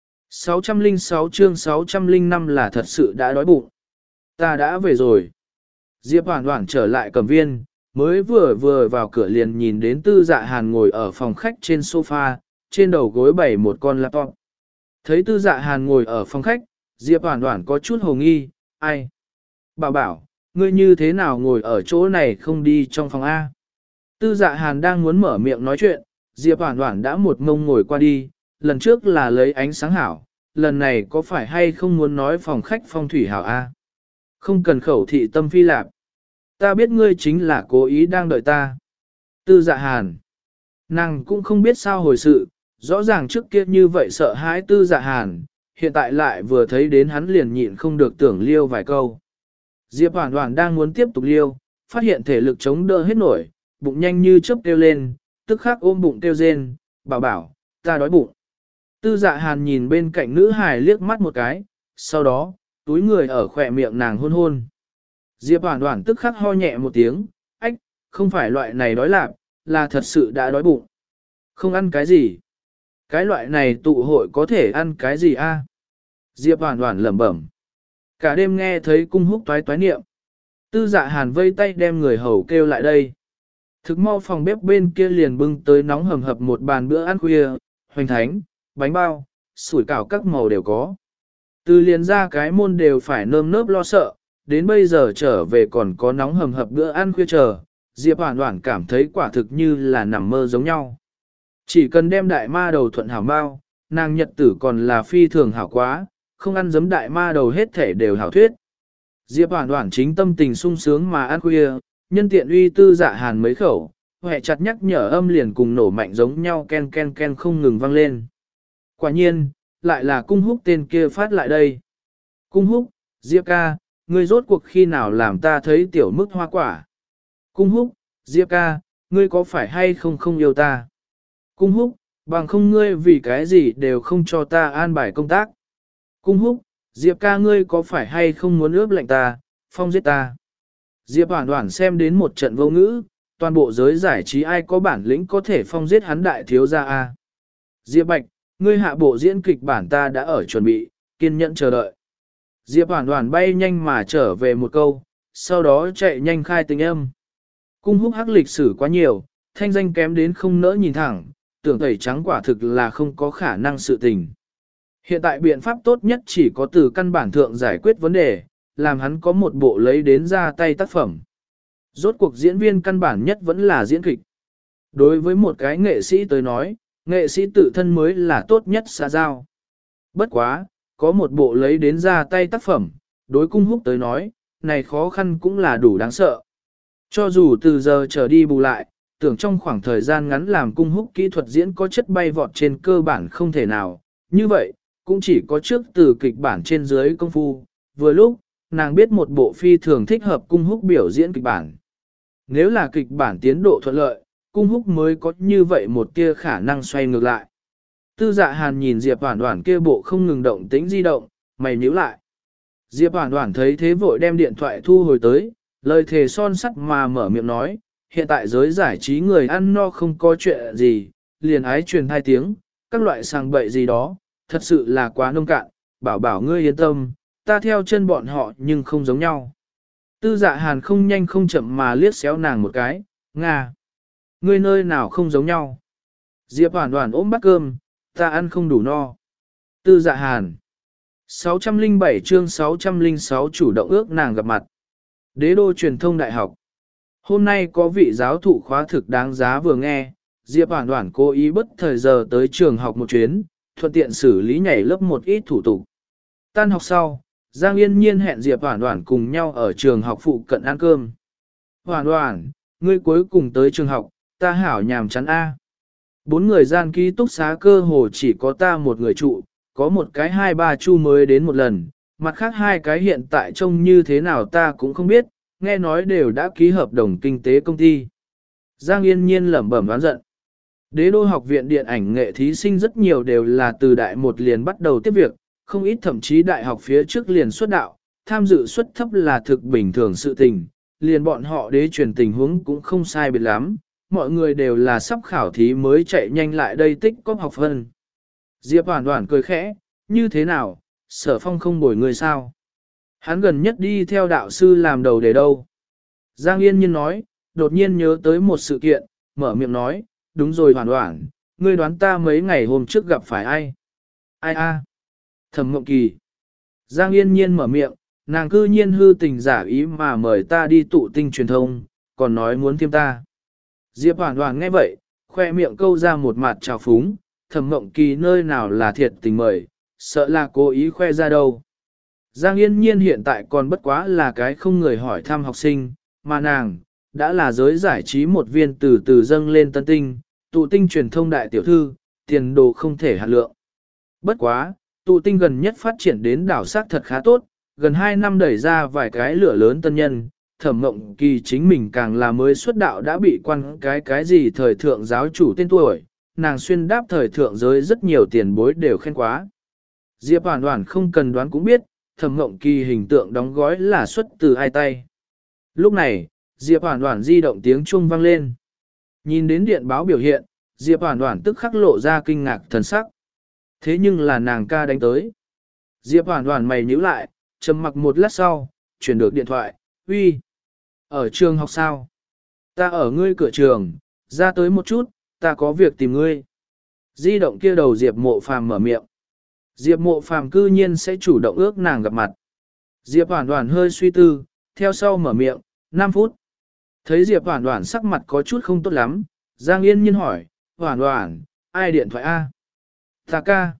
sáu trăm lẻ sáu chương sáu trăm lẻ năm là thật sự đã đói bụng. Ta đã về rồi. Diệp Hoàn Hoàn trở lại Cẩm Viên, mới vừa vừa vào cửa liền nhìn đến Tư Dạ Hàn ngồi ở phòng khách trên sofa, trên đầu gối bày một con laptop. Thấy Tư Dạ Hàn ngồi ở phòng khách, Diệp Hoàn Hoàn có chút hồ nghi, ai? Bảo bảo, ngươi như thế nào ngồi ở chỗ này không đi trong phòng A? Tư Dạ Hàn đang muốn mở miệng nói chuyện, Diệp Hoàn Hoàn đã một ngông ngồi qua đi, lần trước là lấy ánh sáng hảo, lần này có phải hay không muốn nói phòng khách phong thủy hảo A? Không cần khẩu thị tâm phi lạp. Ta biết ngươi chính là cố ý đang đợi ta. Tư Dạ Hàn. Nàng cũng không biết sao hồi sự, rõ ràng trước kia như vậy sợ hãi Tư Dạ Hàn, hiện tại lại vừa thấy đến hắn liền nhịn không được tưởng liêu vài câu. Diệp Hoàn Hoàn đang muốn tiếp tục liêu, phát hiện thể lực chống đỡ hết nổi, bụng nhanh như chớp kêu lên, tức khắc ôm bụng kêu rên, bảo bảo, ta đói bụng. Tư Dạ Hàn nhìn bên cạnh nữ hài liếc mắt một cái, sau đó, túi người ở khỏe miệng nàng hôn hôn. Diệp Hoàn Hoàn tức khắc ho nhẹ một tiếng, ách, không phải loại này đói lạp, là thật sự đã đói bụng. Không ăn cái gì? Cái loại này tụ hội có thể ăn cái gì a? Diệp Hoàn Hoàn lẩm bẩm. Cả đêm nghe thấy cung húc toái toái niệm. Tư Dạ Hàn vây tay đem người hầu kêu lại đây. Thực mau phòng bếp bên kia liền bưng tới nóng hầm hập một bàn bữa ăn khuya, hoành thánh, bánh bao, sủi cảo các màu đều có. Từ liền ra cái môn đều phải nơm nớp lo sợ, đến bây giờ trở về còn có nóng hầm hập bữa ăn khuya chờ, Diệp Hoàn Hoàn cảm thấy quả thực như là nằm mơ giống nhau. Chỉ cần đem đại ma đầu thuận hảo bao, nàng nhật tử còn là phi thường hảo quá, không ăn giấm đại ma đầu hết thể đều hảo thuyết. Diệp Hoàn Hoàn chính tâm tình sung sướng mà ăn khuya, nhân tiện uy Tư Dạ Hàn mấy khẩu, hẹ chặt nhắc nhở âm liền cùng nổ mạnh giống nhau ken ken ken không ngừng vang lên. Quả nhiên, lại là cung húc tên kia phát lại đây. Cung húc, Diệp ca, ngươi rốt cuộc khi nào làm ta thấy tiểu mức hoa quả. Cung húc, Diệp ca, ngươi có phải hay không không yêu ta. Cung húc, bằng không ngươi vì cái gì đều không cho ta an bài công tác. Cung húc, Diệp ca ngươi có phải hay không muốn ướp lạnh ta, phong giết ta. Diệp Hoàn Hoàn xem đến một trận vô ngữ, toàn bộ giới giải trí ai có bản lĩnh có thể phong giết hắn đại thiếu gia a. Diệp Bạch, ngươi hạ bộ diễn kịch bản ta đã ở chuẩn bị, kiên nhẫn chờ đợi. Diệp Hoàn Hoàn bay nhanh mà trở về một câu, sau đó chạy nhanh khai tình âm. Cung húc hắc lịch sử quá nhiều, thanh danh kém đến không nỡ nhìn thẳng, tưởng tẩy trắng quả thực là không có khả năng sự tình. Hiện tại biện pháp tốt nhất chỉ có từ căn bản thượng giải quyết vấn đề, làm hắn có một bộ lấy đến ra tay tác phẩm. Rốt cuộc diễn viên căn bản nhất vẫn là diễn kịch. Đối với một cái nghệ sĩ tới nói, nghệ sĩ tự thân mới là tốt nhất xã giao. Bất quá, có một bộ lấy đến ra tay tác phẩm, đối cung húc tới nói, này khó khăn cũng là đủ đáng sợ. Cho dù từ giờ trở đi bù lại, tưởng trong khoảng thời gian ngắn làm cung húc kỹ thuật diễn có chất bay vọt trên cơ bản không thể nào, như vậy, cũng chỉ có trước từ kịch bản trên dưới công phu, vừa lúc, nàng biết một bộ phi thường thích hợp cung húc biểu diễn kịch bản. Nếu là kịch bản tiến độ thuận lợi, cung húc mới có như vậy một tia khả năng xoay ngược lại. Tư Dạ Hàn nhìn Diệp Hoản Hoản kia bộ không ngừng động tĩnh di động, mày nhíu lại. Diệp Hoản Hoản thấy thế vội đem điện thoại thu hồi tới, lời thề son sắt mà mở miệng nói, hiện tại giới giải trí người ăn no không có chuyện gì, liền ái truyền hai tiếng, các loại sàng bậy gì đó, thật sự là quá nông cạn, bảo bảo ngươi yên tâm, ta theo chân bọn họ nhưng không giống nhau. Tư Dạ Hàn không nhanh không chậm mà liếc xéo nàng một cái, Nga. Ngươi nơi nào không giống nhau. Diệp Hoản Hoản ôm bát cơm, ta ăn không đủ no. Tư Dạ Hàn. sáu trăm lẻ bảy chương sáu trăm lẻ sáu chủ động ước nàng gặp mặt. Đế đô truyền thông đại học. Hôm nay có vị giáo thụ khóa thực đáng giá vừa nghe, Diệp Hoản Hoản cố ý bất thời giờ tới trường học một chuyến, thuận tiện xử lý nhảy lớp một ít thủ tục. Tan học sau, Giang Yên Nhiên hẹn Diệp Hoản Hoản cùng nhau ở trường học phụ cận ăn cơm. Hoản Hoản, ngươi cuối cùng tới trường học, ta hảo nhàm chán a. Bốn người gian ký túc xá cơ hồ chỉ có ta một người trụ, có một cái hai ba chu mới đến một lần, mặt khác hai cái hiện tại trông như thế nào ta cũng không biết, nghe nói đều đã ký hợp đồng kinh tế công ty. Giang Yên Nhiên lẩm bẩm đoán giận. Đế đô học viện điện ảnh nghệ thí sinh rất nhiều đều là từ đại một liền bắt đầu tiếp việc, không ít thậm chí đại học phía trước liền xuất đạo, tham dự suất thấp là thực bình thường sự tình, liền bọn họ đế truyền tình huống cũng không sai biệt lắm, mọi người đều là sắp khảo thí mới chạy nhanh lại đây tích cóp học phân. Diệp Hoản Hoản cười khẽ, như thế nào, Sở Phong không bồi người sao? Hắn gần nhất đi theo đạo sư làm đầu để đâu? Giang Yên Nhiên nói, đột nhiên nhớ tới một sự kiện, mở miệng nói, đúng rồi Hoản Hoản, ngươi đoán ta mấy ngày hôm trước gặp phải ai? Ai a? Thẩm Mộng Kỳ. Giang Yên Nhiên mở miệng, nàng cư nhiên hư tình giả ý mà mời ta đi tụ tinh truyền thông, còn nói muốn thiêm ta. Diệp Hoản Hoản nghe vậy, khoe miệng câu ra một mặt trào phúng, Thẩm Mộng Kỳ nơi nào là thiệt tình mời, sợ là cố ý khoe ra đâu. Giang Yên Nhiên hiện tại còn bất quá là cái không người hỏi thăm học sinh, mà nàng, đã là giới giải trí một viên từ từ dâng lên tân tinh, tụ tinh truyền thông đại tiểu thư, tiền đồ không thể hạn lượng. Bất quá, tụ tinh gần nhất phát triển đến đảo sắc thật khá tốt, gần hai năm đẩy ra vài cái lửa lớn tân nhân, Thẩm Mộng Kỳ chính mình càng là mới xuất đạo đã bị quan cái cái gì thời thượng giáo chủ tên tuổi, nàng xuyên đáp thời thượng giới rất nhiều tiền bối đều khen quá. Diệp Hoản Hoản không cần đoán cũng biết, Thẩm Mộng Kỳ hình tượng đóng gói là xuất từ ai tay. Lúc này, Diệp Hoản Hoản di động tiếng chuông vang lên. Nhìn đến điện báo biểu hiện, Diệp Hoản Hoản tức khắc lộ ra kinh ngạc thần sắc. Thế nhưng là nàng ca đánh tới. Diệp Hoản Hoản mày nhíu lại, trầm mặc một lát sau, chuyển được điện thoại, uy. Ở trường học sao? Ta ở ngươi cửa trường, ra tới một chút, ta có việc tìm ngươi. Di động kia đầu Diệp Mộ Phàm mở miệng. Diệp Mộ Phàm cư nhiên sẽ chủ động ước nàng gặp mặt. Diệp Hoản Hoản hơi suy tư, theo sau mở miệng, năm phút. Thấy Diệp Hoản Hoản sắc mặt có chút không tốt lắm, Giang Yên Nhiên hỏi, Hoản Hoản, ai điện thoại A? Ta ca.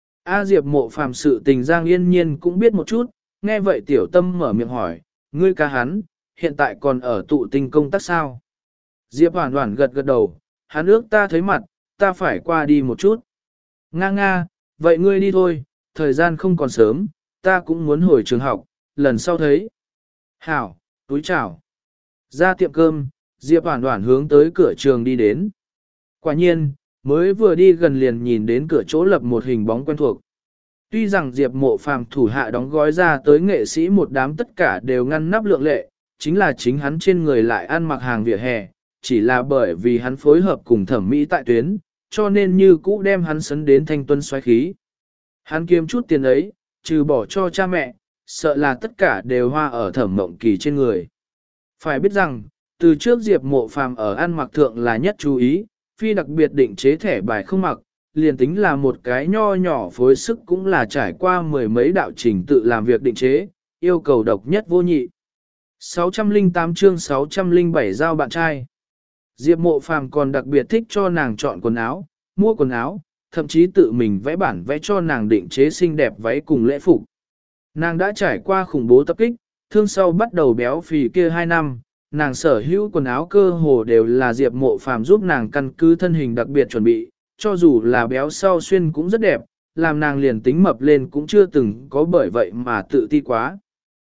A Diệp Mộ Phàm sự tình Giang Yên Nhiên cũng biết một chút, nghe vậy tiểu tâm mở miệng hỏi, ngươi ca hắn, hiện tại còn ở tụ tinh công tác sao? Diệp Hoản Hoản gật gật đầu, hắn ước ta thấy mặt, ta phải qua đi một chút. Nga nga, vậy ngươi đi thôi, thời gian không còn sớm, ta cũng muốn hồi trường học, lần sau thấy. Hảo, túi chào. Ra tiệm cơm, Diệp Hoản Hoản hướng tới cửa trường đi đến. Quả nhiên, mới vừa đi gần liền nhìn đến cửa chỗ lập một hình bóng quen thuộc. Tuy rằng Diệp Mộ Phàm thủ hạ đóng gói ra tới nghệ sĩ một đám tất cả đều ngăn nắp lượng lệ, chính là chính hắn trên người lại ăn mặc hàng vỉa hè, chỉ là bởi vì hắn phối hợp cùng thẩm mỹ tại tuyến, cho nên như cũ đem hắn sấn đến thanh tuân xoáy khí. Hắn kiếm chút tiền ấy, trừ bỏ cho cha mẹ, sợ là tất cả đều hoa ở Thẩm Mộng Kỳ trên người. Phải biết rằng, từ trước Diệp Mộ Phàm ở ăn mặc thượng là nhất chú ý, phi đặc biệt định chế thẻ bài không mặc, liền tính là một cái nho nhỏ phối sức cũng là trải qua mười mấy đạo trình tự làm việc định chế, yêu cầu độc nhất vô nhị. sáu trăm lẻ tám chương sáu trăm lẻ bảy giao bạn trai. Diệp Mộ Phàm còn đặc biệt thích cho nàng chọn quần áo, mua quần áo, thậm chí tự mình vẽ bản vẽ cho nàng định chế xinh đẹp váy cùng lễ phục. Nàng đã trải qua khủng bố tập kích, thương sau bắt đầu béo phì kia hai năm, nàng sở hữu quần áo cơ hồ đều là Diệp Mộ Phàm giúp nàng căn cứ thân hình đặc biệt chuẩn bị, cho dù là béo sau xuyên cũng rất đẹp, làm nàng liền tính mập lên cũng chưa từng có bởi vậy mà tự ti quá.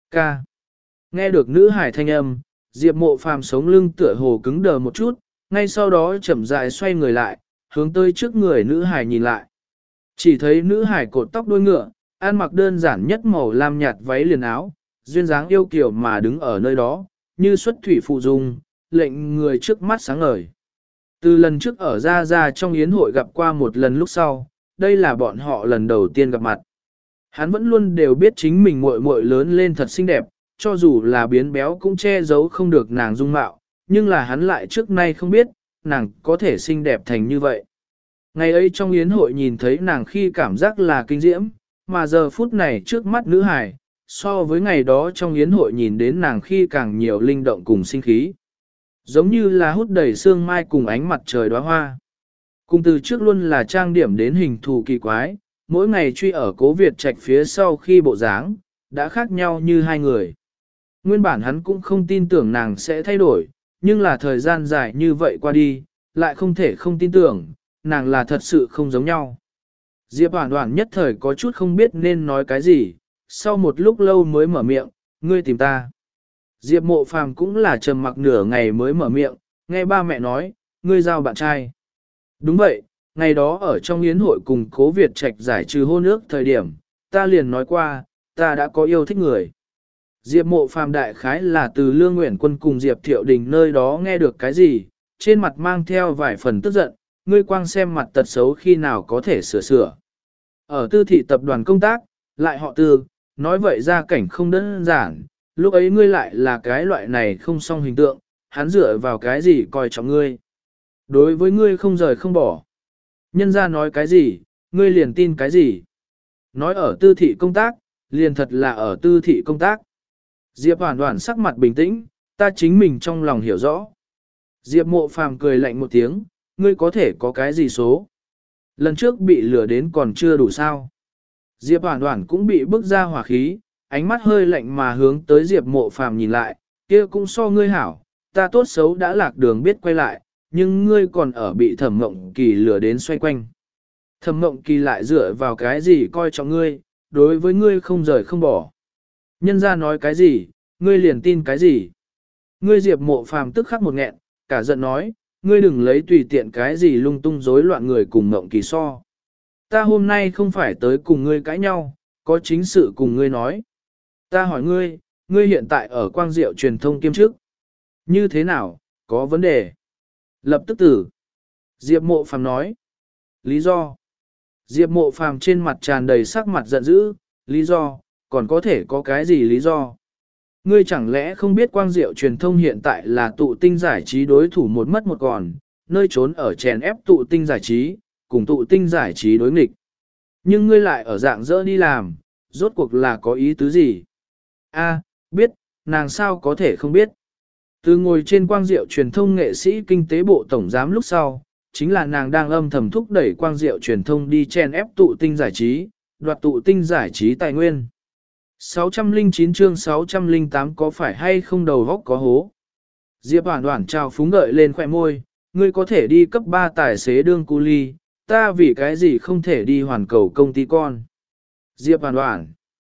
Ca. Nghe được nữ hải thanh âm, Diệp Mộ Phàm sống lưng tựa hồ cứng đờ một chút, ngay sau đó chậm rãi xoay người lại, hướng tới trước người nữ hải nhìn lại. Chỉ thấy nữ hải cột tóc đuôi ngựa, ăn mặc đơn giản nhất màu lam nhạt váy liền áo, duyên dáng yêu kiều mà đứng ở nơi đó, như xuất thủy phụ dung, lệnh người trước mắt sáng ngời. Từ lần trước ở Gia Gia trong yến hội gặp qua một lần lúc sau, đây là bọn họ lần đầu tiên gặp mặt. Hắn vẫn luôn đều biết chính mình muội muội lớn lên thật xinh đẹp, cho dù là biến béo cũng che giấu không được nàng dung mạo, nhưng là hắn lại trước nay không biết, nàng có thể xinh đẹp thành như vậy. Ngày ấy trong yến hội nhìn thấy nàng khi cảm giác là kinh diễm, mà giờ phút này trước mắt nữ hài, so với ngày đó trong yến hội nhìn đến nàng khi càng nhiều linh động cùng sinh khí. Giống như là hút đầy sương mai cùng ánh mặt trời đóa hoa. Cùng từ trước luôn là trang điểm đến hình thù kỳ quái, mỗi ngày truy ở Cố Việt Trạch phía sau khi bộ dáng, đã khác nhau như hai người. Nguyên bản hắn cũng không tin tưởng nàng sẽ thay đổi, nhưng là thời gian dài như vậy qua đi, lại không thể không tin tưởng, nàng là thật sự không giống nhau. Diệp Hoản Hoản nhất thời có chút không biết nên nói cái gì, sau một lúc lâu mới mở miệng, ngươi tìm ta. Diệp Mộ Phàm cũng là trầm mặc nửa ngày mới mở miệng, nghe ba mẹ nói, ngươi giao bạn trai. Đúng vậy, ngày đó ở trong yến hội cùng Cố Việt Trạch giải trừ hôn ước thời điểm, ta liền nói qua, ta đã có yêu thích người. Diệp Mộ Phàm đại khái là từ Lương Nguyễn Quân cùng Diệp Thiệu Đình nơi đó nghe được cái gì, trên mặt mang theo vài phần tức giận, ngươi quang xem mặt tật xấu khi nào có thể sửa sửa. Ở tư thị tập đoàn công tác, lại họ Tư, nói vậy ra cảnh không đơn giản, lúc ấy ngươi lại là cái loại này không song hình tượng, hắn dựa vào cái gì coi trọng ngươi. Đối với ngươi không rời không bỏ. Nhân ra nói cái gì, ngươi liền tin cái gì. Nói ở tư thị công tác, liền thật là ở tư thị công tác. Diệp Hoản Hoản sắc mặt bình tĩnh, ta chính mình trong lòng hiểu rõ. Diệp Mộ Phàm cười lạnh một tiếng, ngươi có thể có cái gì số. Lần trước bị lừa đến còn chưa đủ sao. Diệp Hoản Hoản cũng bị bức ra hỏa khí, ánh mắt hơi lạnh mà hướng tới Diệp Mộ Phàm nhìn lại, kia cũng so ngươi hảo, ta tốt xấu đã lạc đường biết quay lại, nhưng ngươi còn ở bị Thẩm Mộng Kỳ lừa đến xoay quanh. Thẩm Mộng Kỳ lại dựa vào cái gì coi trọng ngươi, đối với ngươi không rời không bỏ. Nhân ra nói cái gì, ngươi liền tin cái gì. Ngươi Diệp Mộ Phàm tức khắc một nghẹn, cả giận nói, ngươi đừng lấy tùy tiện cái gì lung tung rối loạn người cùng Mộng Kỳ so. Ta hôm nay không phải tới cùng ngươi cãi nhau, có chính sự cùng ngươi nói. Ta hỏi ngươi, ngươi hiện tại ở Quang Diệu truyền thông kiêm chức. Như thế nào, có vấn đề? Lập tức tử. Diệp Mộ Phàm nói. Lý do. Diệp Mộ Phàm trên mặt tràn đầy sắc mặt giận dữ, lý do, còn có thể có cái gì lý do? Ngươi chẳng lẽ không biết Quang Diệu truyền thông hiện tại là tụ tinh giải trí đối thủ một mất một còn, nơi trốn ở chèn ép tụ tinh giải trí, cùng tụ tinh giải trí đối nghịch. Nhưng ngươi lại ở dạng dỡ đi làm, rốt cuộc là có ý tứ gì? A, biết, nàng sao có thể không biết. Từ ngồi trên Quang Diệu truyền thông nghệ sĩ kinh tế bộ tổng giám lúc sau, chính là nàng đang âm thầm thúc đẩy Quang Diệu truyền thông đi chen ép tụ tinh giải trí, đoạt tụ tinh giải trí tài nguyên. sáu trăm lẻ chín chương sáu trăm lẻ tám có phải hay không đầu góc có hố? Diệp Hoản Hoản trao phúng gợi lên khỏe môi, ngươi có thể đi cấp ba tài xế đương cu ly, ta vì cái gì không thể đi hoàn cầu công ty con. Diệp Hoản Hoản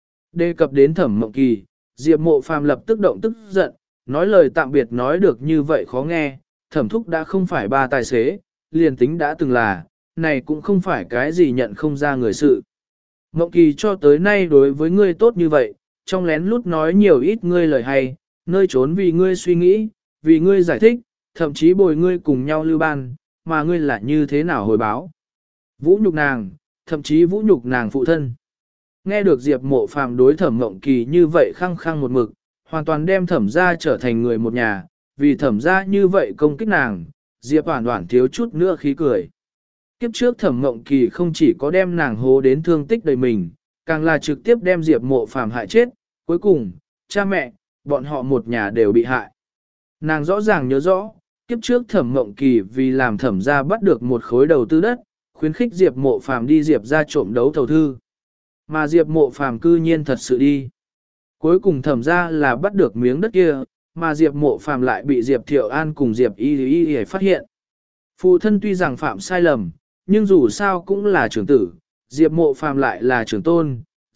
đề cập đến Thẩm Mộng Kỳ, Diệp Mộ Phàm lập tức động tức giận, nói lời tạm biệt nói được như vậy khó nghe, Thẩm Thúc đã không phải ba tài xế, liền tính đã từng là, này cũng không phải cái gì nhận không ra người sự. Mộng Kỳ cho tới nay đối với ngươi tốt như vậy, trong lén lút nói nhiều ít ngươi lời hay, nơi trốn vì ngươi suy nghĩ, vì ngươi giải thích, thậm chí bồi ngươi cùng nhau lưu ban, mà ngươi là như thế nào hồi báo. Vũ nhục nàng, thậm chí vũ nhục nàng phụ thân. Nghe được Diệp Mộ Phàm đối Thẩm Mộng Kỳ như vậy khăng khăng một mực, hoàn toàn đem Thẩm gia trở thành người một nhà, vì Thẩm gia như vậy công kích nàng, Diệp Hoản Hoản thiếu chút nữa khí cười. Kiếp trước Thẩm Mộng Kỳ không chỉ có đem nàng hố đến thương tích đầy mình, càng là trực tiếp đem Diệp Mộ Phàm hại chết, cuối cùng, cha mẹ, bọn họ một nhà đều bị hại. Nàng rõ ràng nhớ rõ, kiếp trước Thẩm Mộng Kỳ vì làm Thẩm gia bắt được một khối đầu tư đất, khuyến khích Diệp Mộ Phàm đi Diệp gia trộm đấu thầu thư. Mà Diệp Mộ Phàm cư nhiên thật sự đi. Cuối cùng Thẩm gia là bắt được miếng đất kia, mà Diệp Mộ Phàm lại bị Diệp Thiệu An cùng Diệp Y Y Y phát hiện. Phụ thân tuy rằng phạm sai lầm, nhưng dù sao cũng là trưởng tử, Diệp Mộ Phàm lại là trưởng tôn,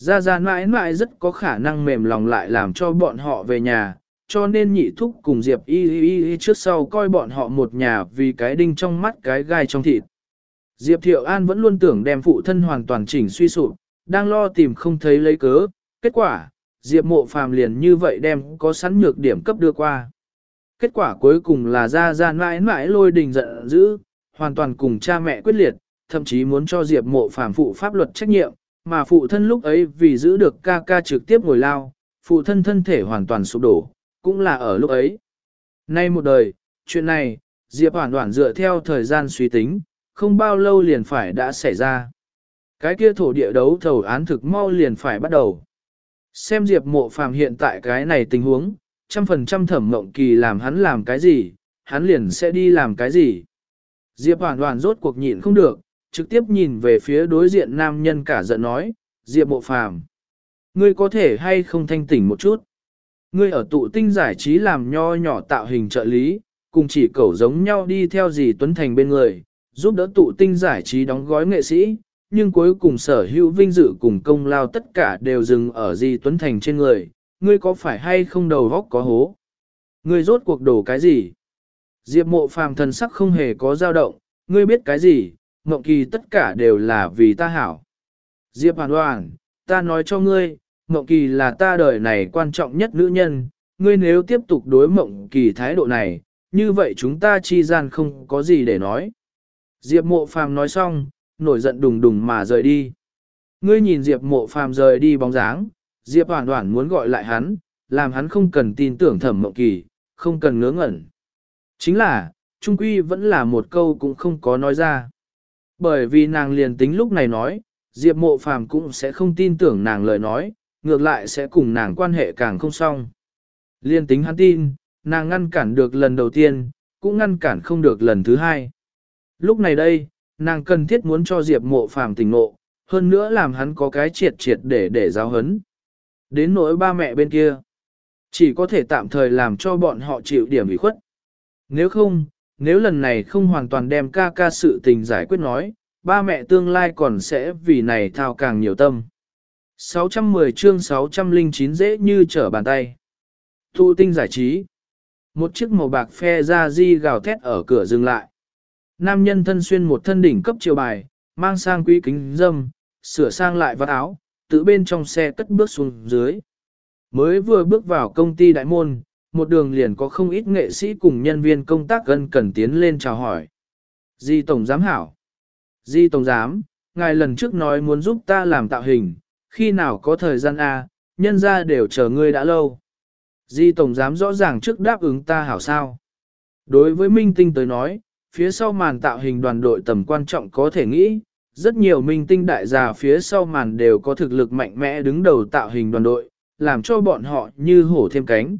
Gia Gia mãi mãi rất có khả năng mềm lòng lại làm cho bọn họ về nhà, cho nên nhị thúc cùng Diệp y y y trước sau coi bọn họ một nhà vì cái đinh trong mắt cái gai trong thịt. Diệp Thiệu An vẫn luôn tưởng đem phụ thân hoàn toàn chỉnh suy sụp, đang lo tìm không thấy lấy cớ, kết quả, Diệp Mộ Phàm liền như vậy đem có sẵn nhược điểm cấp đưa qua. Kết quả cuối cùng là Gia Gia mãi mãi lôi đình giận dữ, hoàn toàn cùng cha mẹ quyết liệt, thậm chí muốn cho Diệp Mộ Phàm phụ pháp luật trách nhiệm, mà phụ thân lúc ấy vì giữ được ca ca trực tiếp ngồi lao, phụ thân thân thể hoàn toàn sụp đổ, cũng là ở lúc ấy. Nay một đời, chuyện này, Diệp Hoản Hoản dựa theo thời gian suy tính, không bao lâu liền phải đã xảy ra. Cái kia thổ địa đấu thầu án thực mau liền phải bắt đầu. Xem Diệp Mộ Phàm hiện tại cái này tình huống, trăm phần trăm Thẩm Mộng Kỳ làm hắn làm cái gì, hắn liền sẽ đi làm cái gì. Diệp Hoản Hoản rốt cuộc nhịn không được, trực tiếp nhìn về phía đối diện nam nhân cả giận nói, Diệp Mộ Phàm, ngươi có thể hay không thanh tỉnh một chút. Ngươi ở tụ tinh giải trí làm nho nhỏ tạo hình trợ lý, cùng chỉ cẩu giống nhau đi theo dì Tuấn Thành bên người, giúp đỡ tụ tinh giải trí đóng gói nghệ sĩ, nhưng cuối cùng sở hữu vinh dự cùng công lao tất cả đều dừng ở dì Tuấn Thành trên người, ngươi có phải hay không đầu góc có hố? Ngươi rốt cuộc đổ cái gì? Diệp Mộ Phàm thần sắc không hề có dao động, ngươi biết cái gì, Mộng Kỳ tất cả đều là vì ta hảo. Diệp Hoàn Hoàn, ta nói cho ngươi, Mộng Kỳ là ta đời này quan trọng nhất nữ nhân, ngươi nếu tiếp tục đối Mộng Kỳ thái độ này, như vậy chúng ta chi gian không có gì để nói. Diệp Mộ Phàm nói xong, nổi giận đùng đùng mà rời đi. Ngươi nhìn Diệp Mộ Phàm rời đi bóng dáng, Diệp Hoàn Hoàn muốn gọi lại hắn, làm hắn không cần tin tưởng Thẩm Mộng Kỳ, không cần ngớ ngẩn. Chính là, trung quy vẫn là một câu cũng không có nói ra. Bởi vì nàng liền tính lúc này nói, Diệp Mộ Phàm cũng sẽ không tin tưởng nàng lời nói, ngược lại sẽ cùng nàng quan hệ càng không xong. Liên tính hắn tin, nàng ngăn cản được lần đầu tiên, cũng ngăn cản không được lần thứ hai. Lúc này đây, nàng cần thiết muốn cho Diệp Mộ Phàm tỉnh ngộ, hơn nữa làm hắn có cái triệt triệt để để giáo hấn. Đến nỗi ba mẹ bên kia, chỉ có thể tạm thời làm cho bọn họ chịu điểm ủy khuất. Nếu không, nếu lần này không hoàn toàn đem ca ca sự tình giải quyết nói, ba mẹ tương lai còn sẽ vì này thao càng nhiều tâm. sáu trăm mười chương sáu trăm lẻ chín dễ như trở bàn tay. Thụ tinh giải trí. Một chiếc màu bạc phe ra di gào thét ở cửa dừng lại. Nam nhân thân xuyên một thân đỉnh cấp chiều bài, mang sang quý kính dâm, sửa sang lại vạt áo, tự bên trong xe cất bước xuống dưới. Mới vừa bước vào công ty đại môn, một đường liền có không ít nghệ sĩ cùng nhân viên công tác gần cần tiến lên chào hỏi. Di Tổng Giám hảo. Di Tổng Giám, ngài lần trước nói muốn giúp ta làm tạo hình, khi nào có thời gian A, nhân ra đều chờ ngươi đã lâu. Di Tổng Giám rõ ràng trước đáp ứng ta hảo sao. Đối với minh tinh tới nói, phía sau màn tạo hình đoàn đội tầm quan trọng có thể nghĩ, rất nhiều minh tinh đại gia phía sau màn đều có thực lực mạnh mẽ đứng đầu tạo hình đoàn đội, làm cho bọn họ như hổ thêm cánh.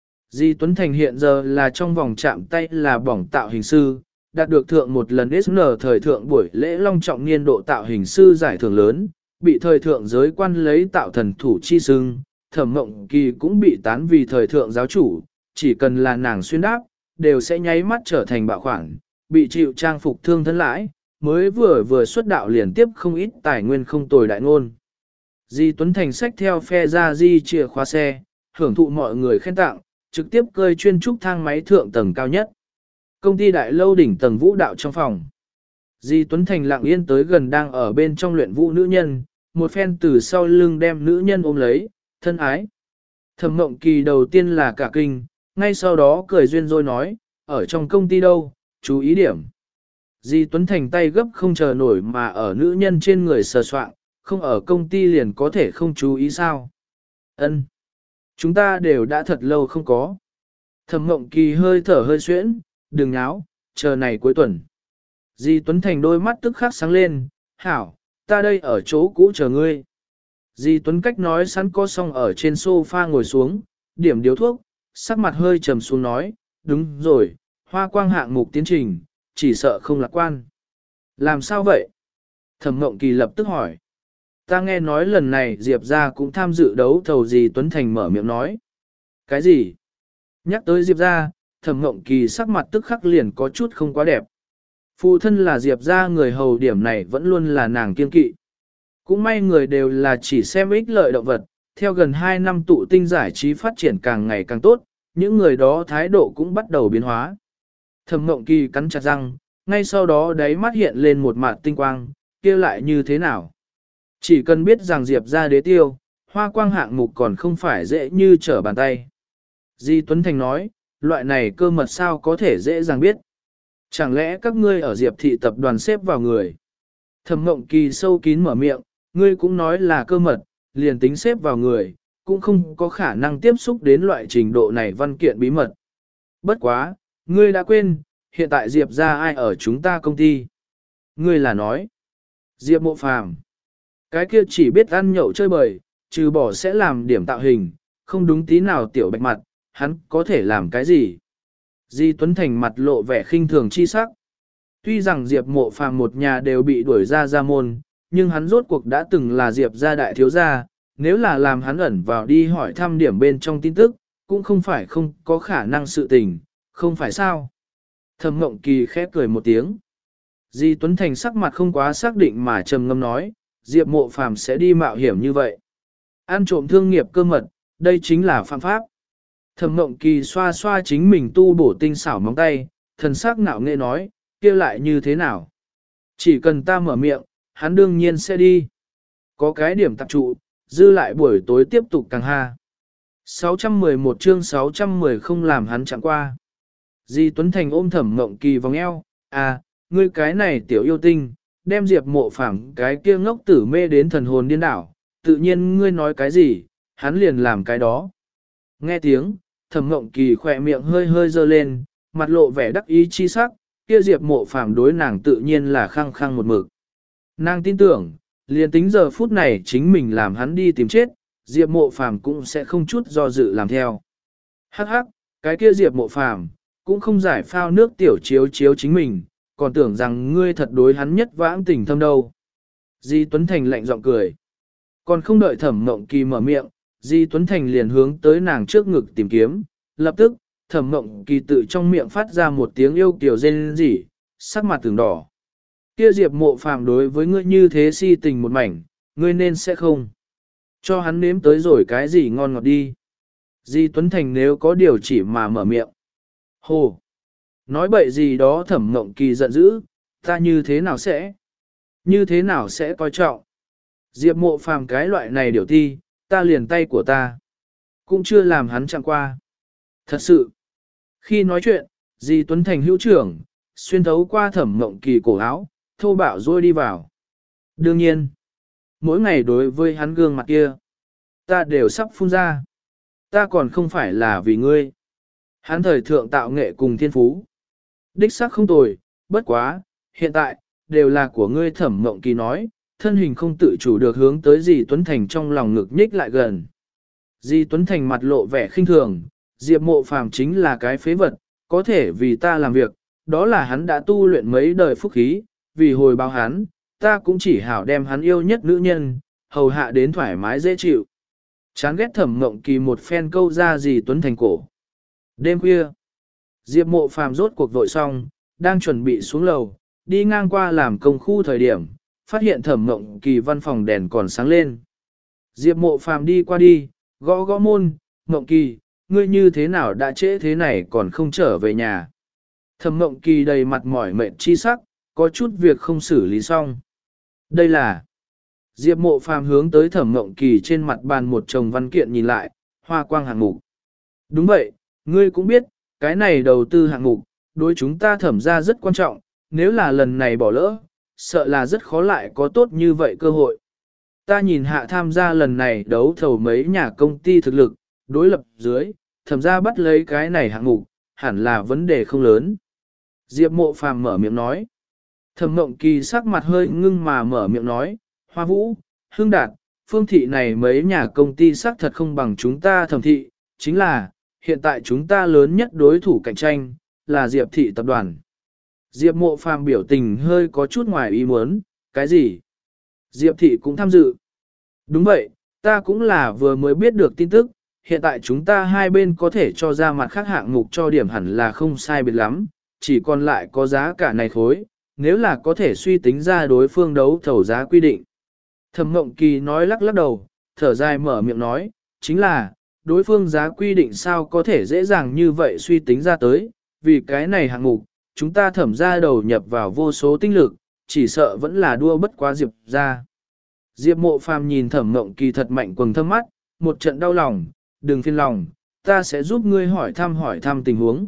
Di Tuấn Thành hiện giờ là trong vòng chạm tay là bỏng tạo hình sư, đạt được thượng một lần ét en thời thượng buổi lễ long trọng niên độ tạo hình sư giải thưởng lớn, bị thời thượng giới quan lấy tạo thần thủ chi sưng, Thẩm Mộng Kỳ cũng bị tán vì thời thượng giáo chủ, chỉ cần là nàng xuyên đáp, đều sẽ nháy mắt trở thành bạo khoản, bị chịu trang phục thương thân lãi, mới vừa vừa xuất đạo liền tiếp không ít tài nguyên không tồi đại ngôn. Di Tuấn Thành xách theo phe ra di chìa khóa xe, hưởng thụ mọi người khen tặng, trực tiếp cơi chuyên trúc thang máy thượng tầng cao nhất. Công ty đại lâu đỉnh tầng vũ đạo trong phòng. Di Tuấn Thành lặng yên tới gần đang ở bên trong luyện vũ nữ nhân, một phen từ sau lưng đem nữ nhân ôm lấy, thân ái. Thẩm Mộng Kỳ đầu tiên là cả kinh, ngay sau đó cười duyên dôi nói, ở trong công ty đâu, chú ý điểm. Di Tuấn Thành tay gấp không chờ nổi mà ở nữ nhân trên người sờ soạng, không ở công ty liền có thể không chú ý sao. Ân, chúng ta đều đã thật lâu không có. Thẩm Mộng Kỳ hơi thở hơi xuyễn, đừng náo, chờ này cuối tuần. Di Tuấn Thành đôi mắt tức khắc sáng lên, hảo, ta đây ở chỗ cũ chờ ngươi. Di Tuấn cách nói sẵn có xong ở trên sofa ngồi xuống, điểm điếu thuốc, sắc mặt hơi trầm xuống nói, đúng rồi, hoa quang hạng mục tiến trình, chỉ sợ không lạc quan. Làm sao vậy? Thẩm Mộng Kỳ lập tức hỏi. Ta nghe nói lần này Diệp ra cũng tham dự đấu thầu. Di Tuấn Thành mở miệng nói. Cái gì? Nhắc tới Diệp ra, Thẩm Mộng Kỳ sắc mặt tức khắc liền có chút không quá đẹp. Phụ thân là Diệp ra người hầu điểm này vẫn luôn là nàng kiên kỵ. Cũng may người đều là chỉ xem ích lợi động vật, theo gần hai năm tụ tinh giải trí phát triển càng ngày càng tốt, những người đó thái độ cũng bắt đầu biến hóa. Thẩm Mộng Kỳ cắn chặt răng, ngay sau đó đáy mắt hiện lên một mạt tinh quang, kia lại như thế nào? Chỉ cần biết rằng Diệp ra đế tiêu, hoa quang hạng mục còn không phải dễ như trở bàn tay. Di Tuấn Thành nói, loại này cơ mật sao có thể dễ dàng biết. Chẳng lẽ các ngươi ở Diệp thị tập đoàn xếp vào người? Thẩm Mộng Kỳ sâu kín mở miệng, ngươi cũng nói là cơ mật, liền tính xếp vào người, cũng không có khả năng tiếp xúc đến loại trình độ này văn kiện bí mật. Bất quá, ngươi đã quên, hiện tại Diệp ra ai ở chúng ta công ty? Ngươi là nói, Diệp Mộ Phàm, cái kia chỉ biết ăn nhậu chơi bời, trừ bỏ sẽ làm điểm tạo hình, không đúng tí nào tiểu bạch mặt, hắn có thể làm cái gì? Di Tuấn Thành mặt lộ vẻ khinh thường chi sắc. Tuy rằng Diệp Mộ Phàm một nhà đều bị đuổi ra ra môn, nhưng hắn rốt cuộc đã từng là Diệp gia đại thiếu gia, nếu là làm hắn ẩn vào đi hỏi thăm điểm bên trong tin tức, cũng không phải không có khả năng sự tình, không phải sao? Thẩm Mộng Kỳ khẽ cười một tiếng. Di Tuấn Thành sắc mặt không quá xác định mà trầm ngâm nói, Diệp Mộ Phàm sẽ đi mạo hiểm như vậy. Ăn trộm thương nghiệp cơ mật, đây chính là phạm pháp. Thẩm Mộng Kỳ xoa xoa chính mình tu bổ tinh xảo móng tay, thần sắc ngạo nghễ nói, kia lại như thế nào? Chỉ cần ta mở miệng, hắn đương nhiên sẽ đi. Có cái điểm tập trụ, dư lại buổi tối tiếp tục càng ha. sáu trăm mười một chương sáu trăm mười không làm hắn chạm qua. Di Tuấn Thành ôm Thẩm Mộng Kỳ vòng eo, à, ngươi cái này tiểu yêu tinh, đem Diệp Mộ Phàm cái kia ngốc tử mê đến thần hồn điên đảo, tự nhiên ngươi nói cái gì, hắn liền làm cái đó. Nghe tiếng, Thẩm Mộng Kỳ khỏe miệng hơi hơi dơ lên, mặt lộ vẻ đắc ý chi sắc, kia Diệp Mộ Phàm đối nàng tự nhiên là khăng khăng một mực. Nàng tin tưởng, liền tính giờ phút này chính mình làm hắn đi tìm chết, Diệp Mộ Phàm cũng sẽ không chút do dự làm theo. Hắc hắc, cái kia Diệp Mộ Phàm cũng không giải phao nước tiểu chiếu chiếu chính mình, còn tưởng rằng ngươi thật đối hắn nhất vãng tình thâm đâu. Di Tuấn Thành lạnh giọng cười. Còn không đợi Thẩm Mộng Kỳ mở miệng, Di Tuấn Thành liền hướng tới nàng trước ngực tìm kiếm, lập tức, Thẩm Mộng Kỳ tự trong miệng phát ra một tiếng yêu kiều rên rỉ, sắc mặt từng đỏ. Kia Diệp Mộ Phàm đối với ngươi như thế si tình một mảnh, ngươi nên sẽ không cho hắn nếm tới rồi cái gì ngon ngọt đi. Di Tuấn Thành nếu có điều chỉ mà mở miệng. Hồ! Nói bậy gì đó Thẩm Mộng Kỳ giận dữ, ta như thế nào sẽ? Như thế nào sẽ coi trọng? Diệp Mộ Phàm cái loại này điều thi, ta liền tay của ta. Cũng chưa làm hắn chạm qua. Thật sự! Khi nói chuyện, Di Tuấn Thành hữu trưởng, xuyên thấu qua Thẩm Mộng Kỳ cổ áo, thô bạo rồi đi vào. Đương nhiên, mỗi ngày đối với hắn gương mặt kia, ta đều sắp phun ra. Ta còn không phải là vì ngươi. Hắn thời thượng tạo nghệ cùng thiên phú. Đích xác không tồi, bất quá, hiện tại, đều là của ngươi. Thẩm Mộng Kỳ nói, thân hình không tự chủ được hướng tới Di Tuấn Thành trong lòng ngực nhích lại gần. Di Tuấn Thành mặt lộ vẻ khinh thường, Diệp Mộ Phàm chính là cái phế vật, có thể vì ta làm việc, đó là hắn đã tu luyện mấy đời phúc khí, vì hồi báo hắn, ta cũng chỉ hảo đem hắn yêu nhất nữ nhân, hầu hạ đến thoải mái dễ chịu. Chán ghét Thẩm Mộng Kỳ một phen câu ra Di Tuấn Thành cổ. Đêm khuya, Diệp Mộ Phàm rốt cuộc vội xong, đang chuẩn bị xuống lầu, đi ngang qua làm công khu thời điểm, phát hiện Thẩm Mộng Kỳ văn phòng đèn còn sáng lên. Diệp Mộ Phàm đi qua đi, gõ gõ môn, Mộng Kỳ, ngươi như thế nào đã trễ thế này còn không trở về nhà. Thẩm Mộng Kỳ đầy mặt mỏi mệt chi sắc, có chút việc không xử lý xong. Đây là Diệp Mộ Phàm hướng tới Thẩm Mộng Kỳ trên mặt bàn một chồng văn kiện nhìn lại, hoa quang hạng mục. Đúng vậy, ngươi cũng biết, cái này đầu tư hạng mục, đối chúng ta Thẩm ra rất quan trọng, nếu là lần này bỏ lỡ, sợ là rất khó lại có tốt như vậy cơ hội. Ta nhìn hạ tham gia lần này đấu thầu mấy nhà công ty thực lực, đối lập dưới, Thẩm ra bắt lấy cái này hạng mục, hẳn là vấn đề không lớn. Diệp Mộ Phàm mở miệng nói. Thẩm Mộng Kỳ sắc mặt hơi ngưng mà mở miệng nói, Hoa Vũ, Hưng Đạt, Phương Thị này mấy nhà công ty sắc thật không bằng chúng ta Thẩm Thị, chính là, hiện tại chúng ta lớn nhất đối thủ cạnh tranh, là Diệp Thị tập đoàn. Diệp Mộ Phàm biểu tình hơi có chút ngoài ý muốn, cái gì? Diệp Thị cũng tham dự. Đúng vậy, ta cũng là vừa mới biết được tin tức, hiện tại chúng ta hai bên có thể cho ra mặt khác hạng mục cho điểm hẳn là không sai biệt lắm, chỉ còn lại có giá cả này khối, nếu là có thể suy tính ra đối phương đấu thầu giá quy định. Thẩm Mộng Kỳ nói lắc lắc đầu, thở dài mở miệng nói, chính là, đối phương giá quy định sao có thể dễ dàng như vậy suy tính ra tới, vì cái này hạng mục, chúng ta thẩm ra đầu nhập vào vô số tinh lực, chỉ sợ vẫn là đua bất quá Diệp ra. Diệp Mộ Phàm nhìn Thẩm Mộng Kỳ thật mạnh quầng thâm mắt, một trận đau lòng, đừng phiền lòng, ta sẽ giúp ngươi hỏi thăm hỏi thăm tình huống.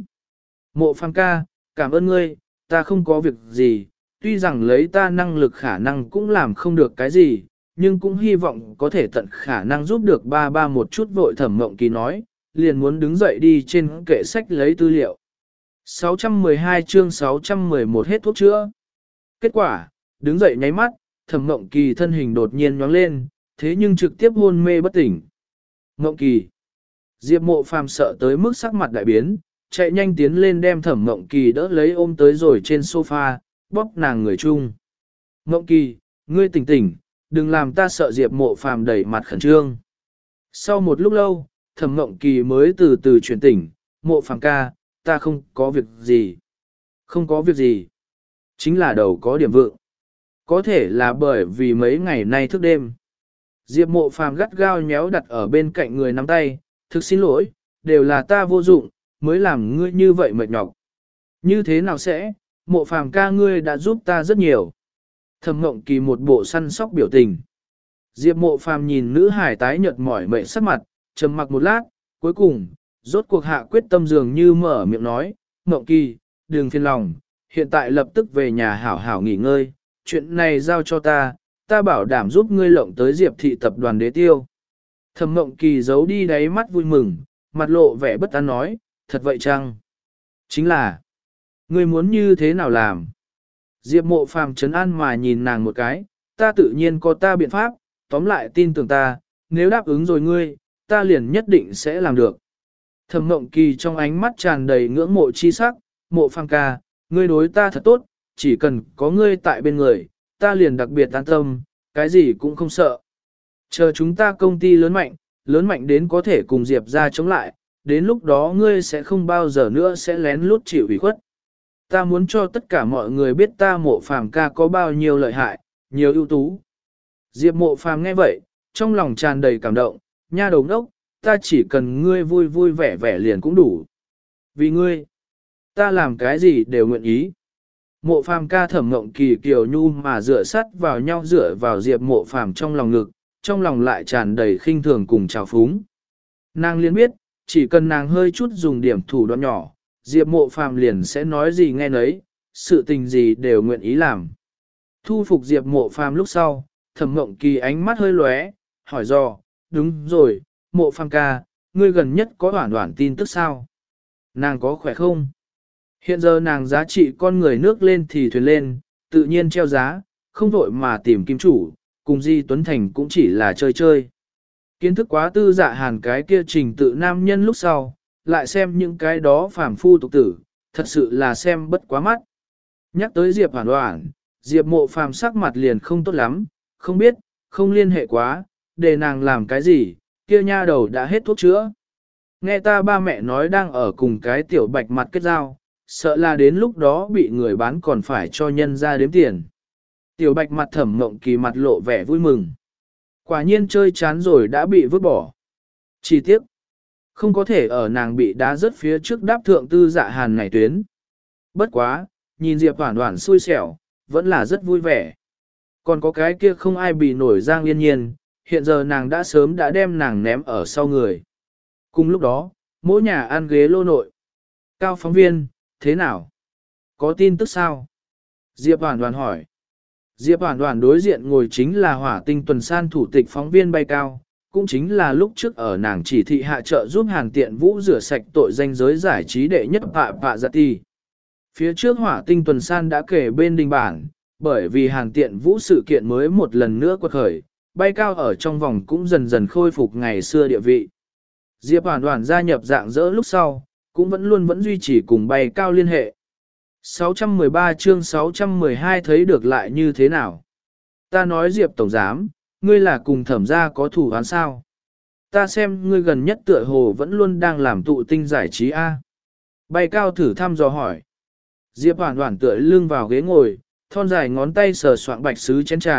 Mộ Phàm ca, cảm ơn ngươi, ta không có việc gì, tuy rằng lấy ta năng lực khả năng cũng làm không được cái gì, nhưng cũng hy vọng có thể tận khả năng giúp được ba ba một chút. Vội Thẩm Mộng Kỳ nói, liền muốn đứng dậy đi trên kệ sách lấy tư liệu. sáu trăm mười hai chương sáu trăm mười một hết thuốc chữa. Kết quả, đứng dậy nháy mắt, Thẩm Mộng Kỳ thân hình đột nhiên nhoáng lên, thế nhưng trực tiếp hôn mê bất tỉnh. Mộng Kỳ. Diệp Mộ Phàm sợ tới mức sắc mặt đại biến, chạy nhanh tiến lên đem Thẩm Mộng Kỳ đỡ lấy ôm tới rồi trên sofa, bóp nàng người chung. Mộng Kỳ, ngươi tỉnh tỉnh, đừng làm ta sợ. Diệp Mộ Phàm đẩy mặt khẩn trương. Sau một lúc lâu, Thẩm Mộng Kỳ mới từ từ chuyển tỉnh, Mộ Phàm ca, ta không có việc gì. Không có việc gì. Chính là đầu có điểm vượng. Có thể là bởi vì mấy ngày nay thức đêm. Diệp Mộ Phàm gắt gao nhéo đặt ở bên cạnh người nắm tay, thực xin lỗi, đều là ta vô dụng, mới làm ngươi như vậy mệt nhọc. Như thế nào sẽ, Mộ Phàm ca ngươi đã giúp ta rất nhiều. Thẩm Mộng Kỳ một bộ săn sóc biểu tình. Diệp Mộ Phàm nhìn nữ hải tái nhợt mỏi mệt sắc mặt, trầm mặc một lát, cuối cùng, rốt cuộc hạ quyết tâm dường như mở miệng nói, Mộng Kỳ, đừng phiền lòng, hiện tại lập tức về nhà hảo hảo nghỉ ngơi, chuyện này giao cho ta, ta bảo đảm giúp ngươi lộng tới Diệp thị tập đoàn Đế Tiêu. Thẩm Mộng Kỳ giấu đi đáy mắt vui mừng, mặt lộ vẻ bất an nói, thật vậy chăng? Chính là, ngươi muốn như thế nào làm? Diệp Mộ Phàm trấn an mà nhìn nàng một cái, ta tự nhiên có ta biện pháp, tóm lại tin tưởng ta, nếu đáp ứng rồi ngươi, ta liền nhất định sẽ làm được. Thẩm Mộng Kỳ trong ánh mắt tràn đầy ngưỡng mộ chi sắc, Mộ Phàm ca, ngươi đối ta thật tốt, chỉ cần có ngươi tại bên người, ta liền đặc biệt an tâm, cái gì cũng không sợ. Chờ chúng ta công ty lớn mạnh, lớn mạnh đến có thể cùng Diệp ra chống lại, đến lúc đó ngươi sẽ không bao giờ nữa sẽ lén lút chịu ủy khuất. Ta muốn cho tất cả mọi người biết ta Mộ Phàm ca có bao nhiêu lợi hại, nhiều ưu tú. Diệp Mộ Phàm nghe vậy, trong lòng tràn đầy cảm động, nha đầu ngốc, ta chỉ cần ngươi vui vui vẻ vẻ liền cũng đủ. Vì ngươi, ta làm cái gì đều nguyện ý. Mộ Phàm ca Thẩm Mộng Kỳ kiều nhu mà dựa sát vào nhau dựa vào Diệp Mộ Phàm trong lòng ngực, trong lòng lại tràn đầy khinh thường cùng trào phúng. Nàng liền biết, chỉ cần nàng hơi chút dùng điểm thủ đoạn nhỏ, Diệp Mộ Phàm liền sẽ nói gì nghe nấy, sự tình gì đều nguyện ý làm. Thu phục Diệp Mộ Phàm lúc sau, Thẩm Mộng Kỳ ánh mắt hơi lóe, hỏi dò, đúng rồi, Mộ Phàm ca, ngươi gần nhất có hoảng hoảng tin tức sao? Nàng có khỏe không? Hiện giờ nàng giá trị con người nước lên thì thuyền lên, tự nhiên treo giá, không vội mà tìm kim chủ, cùng Di Tuấn Thành cũng chỉ là chơi chơi. Kiến thức quá tư dạ hàn cái kia trình tự nam nhân lúc sau, lại xem những cái đó phàm phu tục tử, thật sự là xem bất quá mắt. Nhắc tới Diệp Hoàn Hoàn, Diệp Mộ Phàm sắc mặt liền không tốt lắm, không biết, không liên hệ quá, để nàng làm cái gì, kia nha đầu đã hết thuốc chữa. Nghe ta ba mẹ nói đang ở cùng cái tiểu bạch mặt kết giao, sợ là đến lúc đó bị người bán còn phải cho nhân ra đếm tiền. Tiểu bạch mặt Thẩm Mộng Kỳ mặt lộ vẻ vui mừng. Quả nhiên chơi chán rồi đã bị vứt bỏ. Chỉ tiếc, không có thể ở nàng bị đá rớt phía trước đáp thượng tư dạ hàn này tuyến. Bất quá, nhìn Diệp Hoản Hoản xui xẻo, vẫn là rất vui vẻ. Còn có cái kia không ai bị nổi Giang Yên Nhiên, hiện giờ nàng đã sớm đã đem nàng ném ở sau người. Cùng lúc đó, mỗi nhà ăn ghế lô nội. Cao phóng viên, thế nào? Có tin tức sao? Diệp Hoản Hoản hỏi. Diệp Hoản Hoản đối diện ngồi chính là Hỏa Tinh Tuần San thủ tịch phóng viên Bay Cao, cũng chính là lúc trước ở nàng chỉ thị hạ trợ giúp Hàn Tiện Vũ rửa sạch tội danh giới giải trí đệ nhất Pạ Pạ Giặt Ti. Phía trước Hỏa Tinh Tuần San đã kể bên đình bản, bởi vì Hàn Tiện Vũ sự kiện mới một lần nữa quật khởi, Bay Cao ở trong vòng cũng dần dần khôi phục ngày xưa địa vị. Diệp Hoản Hoản gia nhập dạng dỡ lúc sau, cũng vẫn luôn vẫn duy trì cùng Bay Cao liên hệ. sáu trăm mười ba chương sáu trăm mười hai thấy được lại như thế nào? Ta nói Diệp Tổng Giám, ngươi là cùng Thẩm gia có thủ án sao? Ta xem ngươi gần nhất tựa hồ vẫn luôn đang làm tụ tinh giải trí A. Bay Cao thử thăm dò hỏi. Diệp Hoản Hoản tựa lưng vào ghế ngồi, thon dài ngón tay sờ soạng bạch sứ chén trà,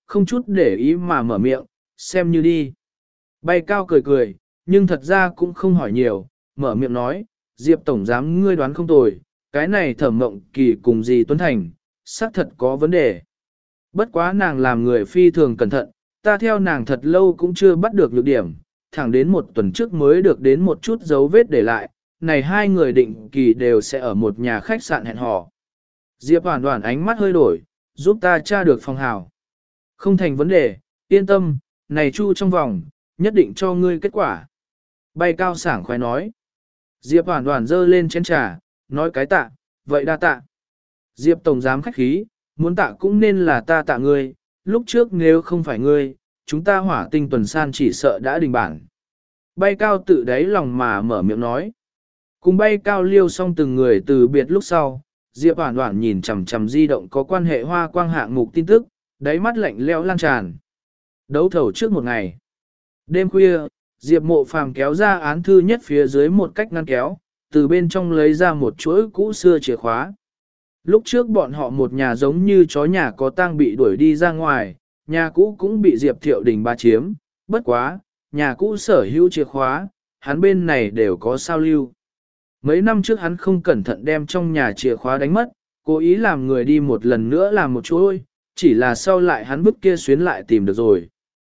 không chút để ý mà mở miệng, xem như đi. Bay cao cười cười, nhưng thật ra cũng không hỏi nhiều, mở miệng nói, Diệp Tổng giám ngươi đoán không tồi, cái này Thẩm Mộng Kỳ cùng dì Tuấn Thành, xác thật có vấn đề. Bất quá nàng làm người phi thường cẩn thận, ta theo nàng thật lâu cũng chưa bắt được nhược điểm, thẳng đến một tuần trước mới được đến một chút dấu vết để lại, này hai người định kỳ đều sẽ ở một nhà khách sạn hẹn hò. Diệp Hoàn Hoàn ánh mắt hơi đổi, giúp ta tra được phòng hào. Không thành vấn đề, yên tâm, này chu trong vòng, nhất định cho ngươi kết quả. Bay cao sảng khoái nói. Diệp Hoàn Hoàn dơ lên chén trà, nói cái tạ, vậy đa tạ. Diệp Tổng giám khách khí, muốn tạ cũng nên là ta tạ ngươi, lúc trước nếu không phải ngươi, chúng ta hỏa tinh tuần san chỉ sợ đã đình bản. Bay cao tự đáy lòng mà mở miệng nói. Cùng bay cao liêu xong từng người từ biệt lúc sau, Diệp Hoàn Hoàn nhìn chằm chằm di động có quan hệ hoa quang hạng mục tin tức, đáy mắt lạnh lẽo lan tràn. Đấu thầu trước một ngày. Đêm khuya, Diệp Mộ Phàm kéo ra án thư nhất phía dưới một cách ngăn kéo, từ bên trong lấy ra một chuỗi cũ xưa chìa khóa. Lúc trước bọn họ một nhà giống như chó nhà có tang bị đuổi đi ra ngoài, nhà cũ cũng bị Diệp Thiệu Đình ba chiếm, bất quá, nhà cũ sở hữu chìa khóa, hắn bên này đều có sao lưu. Mấy năm trước hắn không cẩn thận đem trong nhà chìa khóa đánh mất, cố ý làm người đi một lần nữa làm một chuỗi, chỉ là sau lại hắn bức kia xuyến lại tìm được rồi.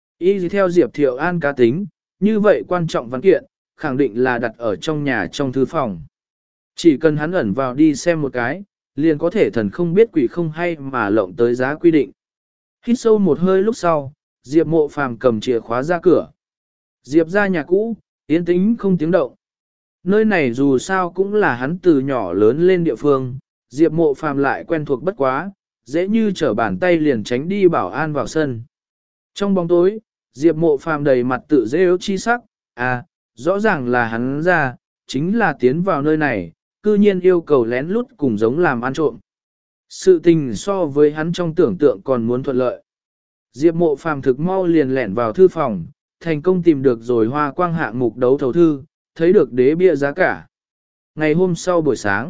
Y theo Diệp Thiệu An cá tính, như vậy quan trọng văn kiện, khẳng định là đặt ở trong nhà trong thư phòng. Chỉ cần hắn ẩn vào đi xem một cái, liền có thể thần không biết quỷ không hay mà lộng tới giá quy định. Hít sâu một hơi lúc sau, Diệp Mộ Phàm cầm chìa khóa ra cửa. Diệp ra nhà cũ, yên tĩnh không tiếng động. Nơi này dù sao cũng là hắn từ nhỏ lớn lên địa phương, Diệp Mộ Phàm lại quen thuộc bất quá, dễ như trở bàn tay liền tránh đi bảo an vào sân. Trong bóng tối, Diệp Mộ Phàm đầy mặt tự dễ ước chi sắc, à, rõ ràng là hắn ra, chính là tiến vào nơi này, cư nhiên yêu cầu lén lút cùng giống làm ăn trộm. Sự tình so với hắn trong tưởng tượng còn muốn thuận lợi. Diệp Mộ Phàm thực mau liền lẻn vào thư phòng, thành công tìm được rồi hoa quang hạng mục đấu thầu thư, thấy được đế bia giá cả. Ngày hôm sau buổi sáng,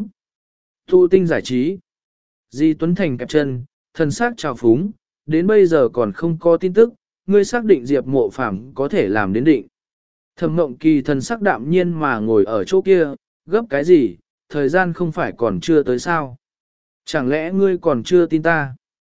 Thụ Tinh giải trí. Di Tuấn Thành kẹp chân, thần sắc trào phúng, đến bây giờ còn không có tin tức, ngươi xác định Diệp Mộ Phàm có thể làm đến định. Thẩm Mộng Kỳ thần sắc đạm nhiên mà ngồi ở chỗ kia, gấp cái gì, thời gian không phải còn chưa tới sao. Chẳng lẽ ngươi còn chưa tin ta?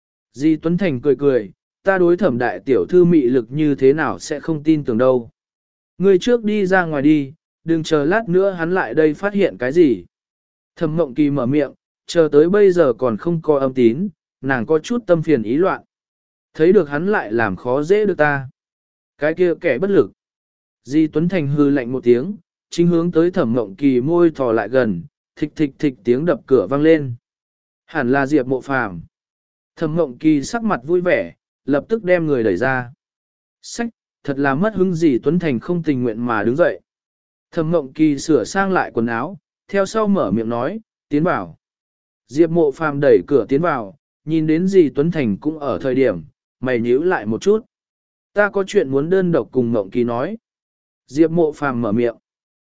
Di Tuấn Thành cười cười, ta đối Thẩm đại tiểu thư mị lực như thế nào sẽ không tin tưởng đâu. Ngươi trước đi ra ngoài đi, đừng chờ lát nữa hắn lại đây phát hiện cái gì. Thẩm Mộng Kỳ mở miệng, chờ tới bây giờ còn không có âm tín, nàng có chút tâm phiền ý loạn. Thấy được hắn lại làm khó dễ được ta. Cái kia kẻ bất lực. Di Tuấn Thành hư lạnh một tiếng, chính hướng tới Thẩm Mộng Kỳ môi thò lại gần, thịch thịch thịch tiếng đập cửa vang lên. Hẳn là Diệp Mộ Phàm. Thẩm Mộng Kỳ sắc mặt vui vẻ, lập tức đem người đẩy ra. Sách, thật là mất hứng. Di Tuấn Thành không tình nguyện mà đứng dậy. Thẩm Mộng Kỳ sửa sang lại quần áo, theo sau mở miệng nói, tiến vào. Diệp Mộ Phàm đẩy cửa tiến vào, nhìn đến Di Tuấn Thành cũng ở thời điểm, mày nhíu lại một chút. Ta có chuyện muốn đơn độc cùng Mộng Kỳ nói. Diệp Mộ Phàm mở miệng.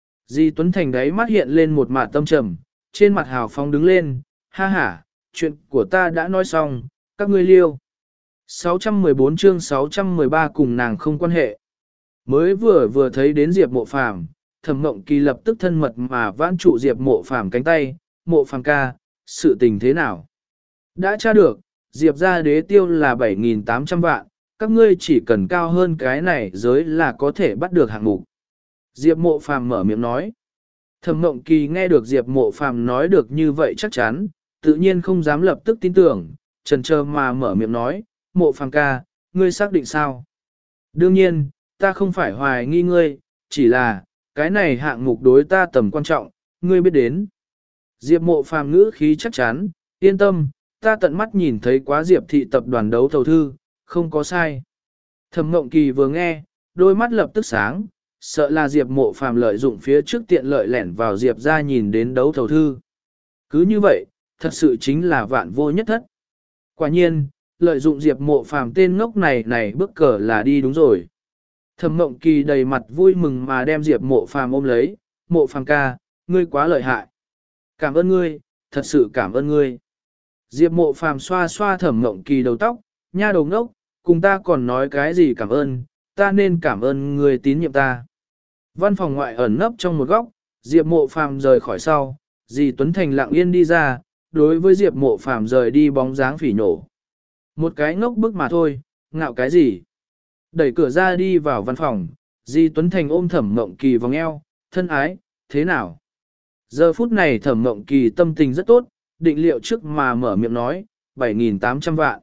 Di Tuấn Thành đáy mắt hiện lên một mạt tâm trầm, trên mặt hào phóng đứng lên, ha ha, chuyện của ta đã nói xong, các ngươi liêu. sáu trăm mười bốn chương sáu trăm mười ba cùng nàng không quan hệ. Mới vừa vừa thấy đến Diệp Mộ Phàm, Thẩm Mộng Kỳ lập tức thân mật mà vãn trụ Diệp Mộ Phàm cánh tay, Mộ Phàm ca, sự tình thế nào? Đã tra được, Diệp ra đế tiêu là bảy nghìn tám trăm vạn, các ngươi chỉ cần cao hơn cái này giới là có thể bắt được hạng mục. Diệp Mộ Phàm mở miệng nói. Thẩm Mộng Kỳ nghe được Diệp Mộ Phàm nói được như vậy chắc chắn, tự nhiên không dám lập tức tin tưởng, chần chờ mà mở miệng nói, Mộ Phàm ca, ngươi xác định sao? Đương nhiên, ta không phải hoài nghi ngươi, chỉ là, cái này hạng mục đối ta tầm quan trọng, ngươi biết đến. Diệp Mộ Phàm ngữ khí chắc chắn, yên tâm, ta tận mắt nhìn thấy quá Diệp thị tập đoàn đấu thầu thư, không có sai. Thẩm Mộng Kỳ vừa nghe, đôi mắt lập tức sáng, sợ là Diệp Mộ Phàm lợi dụng phía trước tiện lợi lẻn vào Diệp ra nhìn đến đấu thầu thư. Cứ như vậy, thật sự chính là vạn vô nhất thất. Quả nhiên, lợi dụng Diệp Mộ Phàm tên ngốc này này bước cờ là đi đúng rồi. Thẩm Mộng Kỳ đầy mặt vui mừng mà đem Diệp Mộ Phàm ôm lấy, Mộ Phàm ca, ngươi quá lợi hại. Cảm ơn ngươi, thật sự cảm ơn ngươi. Diệp Mộ Phàm xoa xoa Thẩm Mộng Kỳ đầu tóc, nha đầu ngốc, cùng ta còn nói cái gì cảm ơn, ta nên cảm ơn người tín nhiệm ta. Văn phòng ngoại ẩn nấp trong một góc, Diệp Mộ Phàm rời khỏi sau, dì Tuấn Thành lặng yên đi ra, đối với Diệp Mộ Phàm rời đi bóng dáng phỉ nổ. Một cái ngốc bức mà thôi, ngạo cái gì? Đẩy cửa ra đi vào văn phòng, dì Tuấn Thành ôm Thẩm Mộng Kỳ vòng eo, thân ái, thế nào? Giờ phút này Thẩm Mộng Kỳ tâm tình rất tốt, định liệu trước mà mở miệng nói, bảy nghìn tám trăm vạn.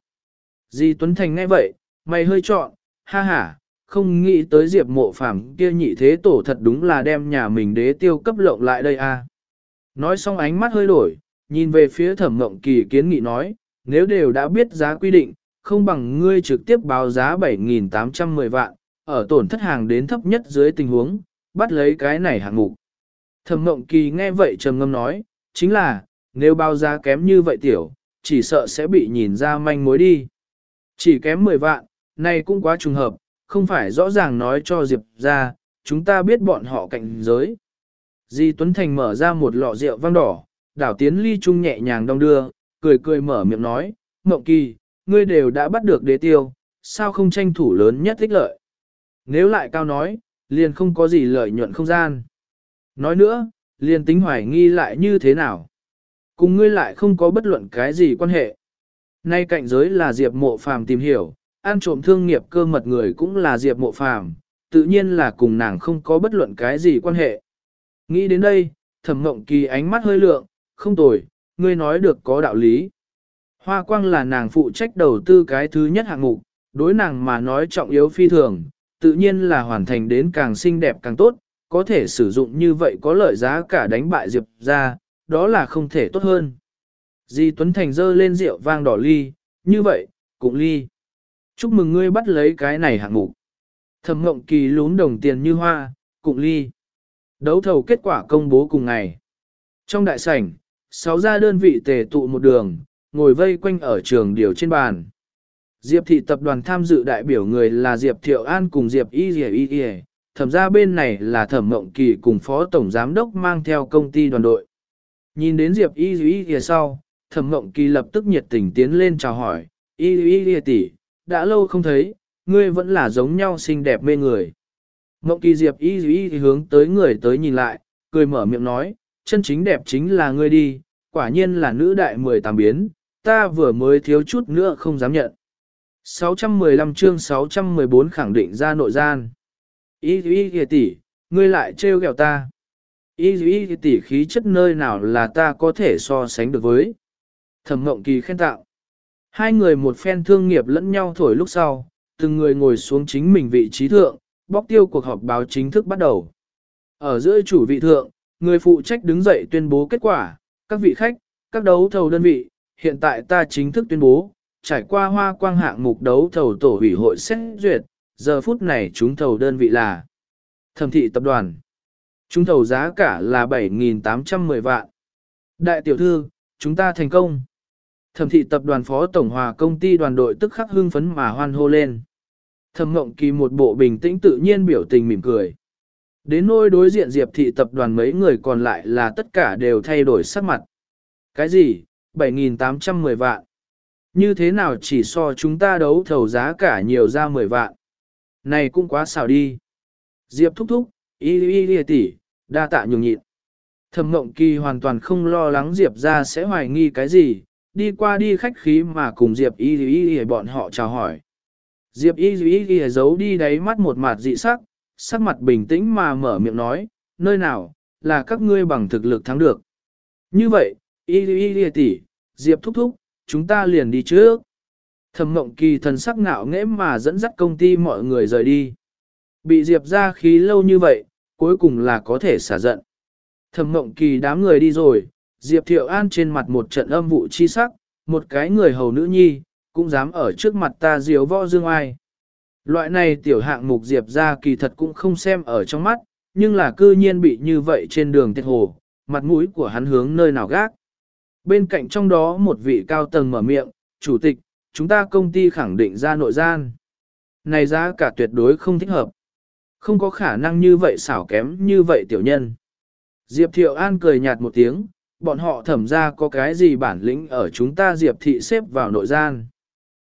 Dì Tuấn Thành nghe vậy, mày hơi trọn, ha ha, không nghĩ tới Diệp Mộ Phàm kia nhị thế tổ thật đúng là đem nhà mình đế tiêu cấp lộng lại đây a. À. Nói xong ánh mắt hơi đổi, nhìn về phía Thẩm Mộng Kỳ kiến nghị nói, nếu đều đã biết giá quy định, không bằng ngươi trực tiếp báo giá bảy nghìn tám trăm mười vạn, ở tổn thất hàng đến thấp nhất dưới tình huống, bắt lấy cái này hạng mục. Thẩm Mộng Kỳ nghe vậy trầm ngâm nói, chính là, nếu báo giá kém như vậy tiểu, chỉ sợ sẽ bị nhìn ra manh mối đi. Chỉ kém mười vạn, này cũng quá trùng hợp, không phải rõ ràng nói cho Diệp ra, chúng ta biết bọn họ cạnh giới. Di Tuấn Thành mở ra một lọ rượu vang đỏ, đảo tiến ly chung nhẹ nhàng đong đưa, cười cười mở miệng nói, Mộng Kỳ, ngươi đều đã bắt được đế tiêu, sao không tranh thủ lớn nhất ích lợi. Nếu lại cao nói, liền không có gì lợi nhuận không gian. Nói nữa, liền tính hoài nghi lại như thế nào. Cùng ngươi lại không có bất luận cái gì quan hệ. Nay cạnh giới là Diệp Mộ Phàm tìm hiểu, ăn trộm thương nghiệp cơ mật người cũng là Diệp Mộ Phàm, tự nhiên là cùng nàng không có bất luận cái gì quan hệ. Nghĩ đến đây, Thẩm Mộng Kỳ ánh mắt hơi lượng, không tồi, ngươi nói được có đạo lý. Hoa Quang là nàng phụ trách đầu tư cái thứ nhất hạng mục, đối nàng mà nói trọng yếu phi thường, tự nhiên là hoàn thành đến càng xinh đẹp càng tốt, có thể sử dụng như vậy có lợi giá cả đánh bại Diệp ra, đó là không thể tốt hơn. Di Tuấn Thành dơ lên rượu vang đỏ ly, như vậy, cũng ly. Chúc mừng ngươi bắt lấy cái này hạng mục. Thẩm Mộng Kỳ lún đồng tiền như hoa, cũng ly. Đấu thầu kết quả công bố cùng ngày. Trong đại sảnh, sáu gia đơn vị tề tụ một đường, ngồi vây quanh ở trường điều trên bàn. Diệp thị tập đoàn tham dự đại biểu người là Diệp Thiệu An cùng Diệp Y Y Y Y, thẩm ra bên này là Thẩm Mộng Kỳ cùng Phó Tổng Giám đốc mang theo công ty đoàn đội. Nhìn đến Diệp Y Y Y sau, Thẩm Mộng Kỳ lập tức nhiệt tình tiến lên chào hỏi, Y Y Y tỷ, đã lâu không thấy, ngươi vẫn là giống nhau xinh đẹp mê người. Mộng Kỳ Diệp Y Y hướng tới người tới nhìn lại, cười mở miệng nói, chân chính đẹp chính là ngươi đi, quả nhiên là nữ đại mười tám biến, ta vừa mới thiếu chút nữa không dám nhận. sáu trăm mười lăm chương sáu trăm mười bốn khẳng định ra nội gian. Y Y Y tỷ, ngươi lại trêu ghẹo ta. Y Y tỷ khí chất nơi nào là ta có thể so sánh được với. Thẩm Mộng Kỳ khen tạo. Hai người một phen thương nghiệp lẫn nhau thổi lúc sau, từng người ngồi xuống chính mình vị trí thượng, bóc tiêu cuộc họp báo chính thức bắt đầu. Ở giữa chủ vị thượng, người phụ trách đứng dậy tuyên bố kết quả, các vị khách, các đấu thầu đơn vị, hiện tại ta chính thức tuyên bố, trải qua Hoa Quang hạng mục đấu thầu tổ ủy hội xét duyệt, giờ phút này chúng thầu đơn vị là Thẩm thị tập đoàn. Chúng thầu giá cả là bảy nghìn tám trăm mười vạn. Đại tiểu thư, chúng ta thành công. Thẩm thị tập đoàn phó tổng hòa công ty đoàn đội tức khắc hưng phấn mà hoan hô lên. Thẩm Mộng Kỳ một bộ bình tĩnh tự nhiên biểu tình mỉm cười. Đến nỗi đối diện Diệp thị tập đoàn mấy người còn lại là tất cả đều thay đổi sắc mặt. Cái gì? bảy nghìn tám trăm mười vạn. Như thế nào chỉ so chúng ta đấu thầu giá cả nhiều ra mười vạn. Này cũng quá xào đi. Diệp thúc thúc, y y y tỷ, đa tạ nhường nhịn. Thẩm Mộng Kỳ hoàn toàn không lo lắng Diệp ra sẽ hoài nghi cái gì, đi qua đi khách khí mà cùng Diệp y y y bọn họ chào hỏi. Diệp y y y giấu đi đáy mắt một mặt dị sắc, sắc mặt bình tĩnh mà mở miệng nói, nơi nào, là các ngươi bằng thực lực thắng được. Như vậy, y y y tỷ, Diệp thúc thúc, chúng ta liền đi trước. Thẩm Mộng Kỳ thần sắc ngạo nghễ mà dẫn dắt công ty mọi người rời đi. Bị Diệp ra khí lâu như vậy, cuối cùng là có thể xả giận. Thẩm Mộng Kỳ đám người đi rồi, Diệp Thiệu An trên mặt một trận âm vụ chi sắc, một cái người hầu nữ nhi, cũng dám ở trước mặt ta diếu võ dương ai. Loại này tiểu hạng mục Diệp ra kỳ thật cũng không xem ở trong mắt, nhưng là cư nhiên bị như vậy trên đường tiết hồ, mặt mũi của hắn hướng nơi nào gác. Bên cạnh trong đó một vị cao tầng mở miệng, chủ tịch, chúng ta công ty khẳng định ra nội gian. Này giá cả tuyệt đối không thích hợp. Không có khả năng như vậy xảo kém như vậy tiểu nhân. Diệp Thiệu An cười nhạt một tiếng, bọn họ thẩm ra có cái gì bản lĩnh ở chúng ta Diệp thị xếp vào nội gian.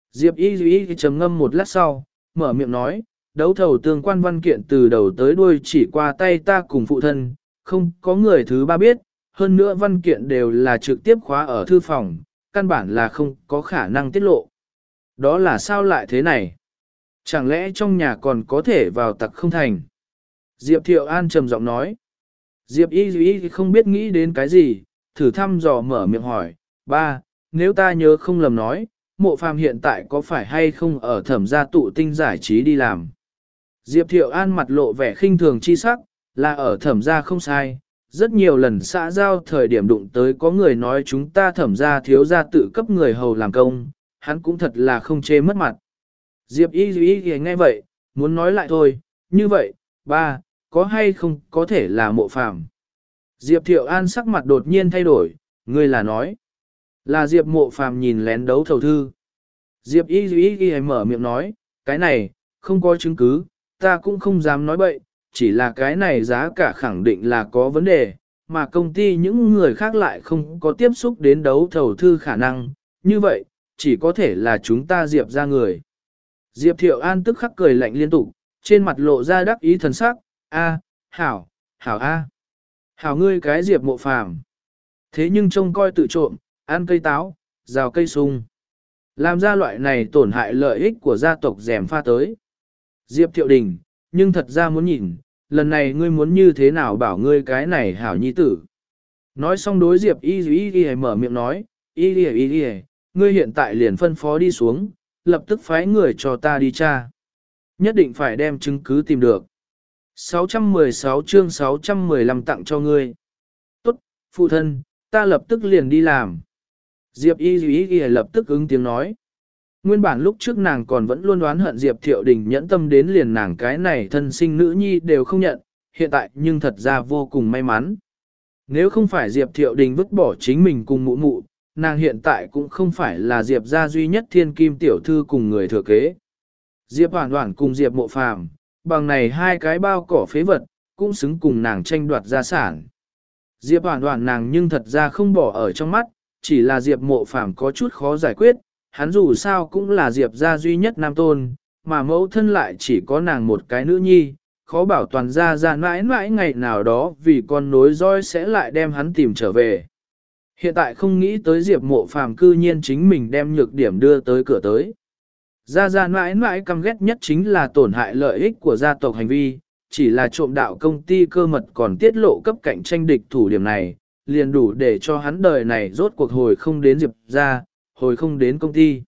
Diệp y y trầm ngâm một lát sau, mở miệng nói, đấu thầu tương quan văn kiện từ đầu tới đuôi chỉ qua tay ta cùng phụ thân, không có người thứ ba biết, hơn nữa văn kiện đều là trực tiếp khóa ở thư phòng, căn bản là không có khả năng tiết lộ. Đó là sao lại thế này? Chẳng lẽ trong nhà còn có thể vào tặc không thành? Diệp Thiệu An trầm giọng nói. Diệp y y không biết nghĩ đến cái gì, thử thăm dò mở miệng hỏi, ba, nếu ta nhớ không lầm nói, Mộ Phàm hiện tại có phải hay không ở thẩm gia tụ tinh giải trí đi làm? Diệp Thiệu An mặt lộ vẻ khinh thường chi sắc, là ở thẩm gia không sai, rất nhiều lần xã giao thời điểm đụng tới có người nói chúng ta thẩm gia thiếu gia tự cấp người hầu làm công, hắn cũng thật là không chê mất mặt. Diệp y y y nghe vậy, muốn nói lại thôi, như vậy, ba, có hay không có thể là Mộ Phàm? Diệp Thiệu An sắc mặt đột nhiên thay đổi, ngươi là nói. Là Diệp Mộ Phàm nhìn lén đấu thầu thư. Diệp y y y mở miệng nói, cái này, không có chứng cứ, ta cũng không dám nói bậy, chỉ là cái này giá cả khẳng định là có vấn đề, mà công ty những người khác lại không có tiếp xúc đến đấu thầu thư khả năng, như vậy, chỉ có thể là chúng ta Diệp ra người. Diệp Thiệu An tức khắc cười lạnh liên tục, trên mặt lộ ra đắc ý thần sắc, a, hảo, hảo a, hảo ngươi cái Diệp Mộ Phàm. Thế nhưng trông coi tự trộm, ăn cây táo, rào cây sung. Làm ra loại này tổn hại lợi ích của gia tộc dèm pha tới. Diệp Thiệu Đình, nhưng thật ra muốn nhìn, lần này ngươi muốn như thế nào bảo ngươi cái này hảo nhi tử. Nói xong đối Diệp y y y mở miệng nói, y y y y, ngươi hiện tại liền phân phó đi xuống, lập tức phái người cho ta đi tra. Nhất định phải đem chứng cứ tìm được. sáu trăm mười sáu chương sáu trăm mười lăm tặng cho ngươi. Tốt, phụ thân, ta lập tức liền đi làm. Diệp y y y lập tức ứng tiếng nói. Nguyên bản lúc trước nàng còn vẫn luôn đoán hận Diệp Thiệu Đình nhẫn tâm đến liền nàng cái này thân sinh nữ nhi đều không nhận, hiện tại nhưng thật ra vô cùng may mắn. Nếu không phải Diệp Thiệu Đình vứt bỏ chính mình cùng mụ mụ, nàng hiện tại cũng không phải là Diệp gia duy nhất thiên kim tiểu thư cùng người thừa kế. Diệp Hoản Hoản cùng Diệp Mộ Phàm, bằng này hai cái bao cỏ phế vật, cũng xứng cùng nàng tranh đoạt gia sản. Diệp Hoản Hoản nàng nhưng thật ra không bỏ ở trong mắt, chỉ là Diệp Mộ Phàm có chút khó giải quyết, hắn dù sao cũng là Diệp gia duy nhất nam tôn, mà mẫu thân lại chỉ có nàng một cái nữ nhi, khó bảo toàn gia gia mãi mãi ngày nào đó vì con nối roi sẽ lại đem hắn tìm trở về. Hiện tại không nghĩ tới Diệp Mộ Phàm cư nhiên chính mình đem nhược điểm đưa tới cửa tới. Gia gia mãi mãi căm ghét nhất chính là tổn hại lợi ích của gia tộc hành vi, chỉ là trộm đạo công ty cơ mật còn tiết lộ cấp cạnh tranh địch thủ điểm này, liền đủ để cho hắn đời này rốt cuộc hồi không đến Diệp gia, hồi không đến công ty.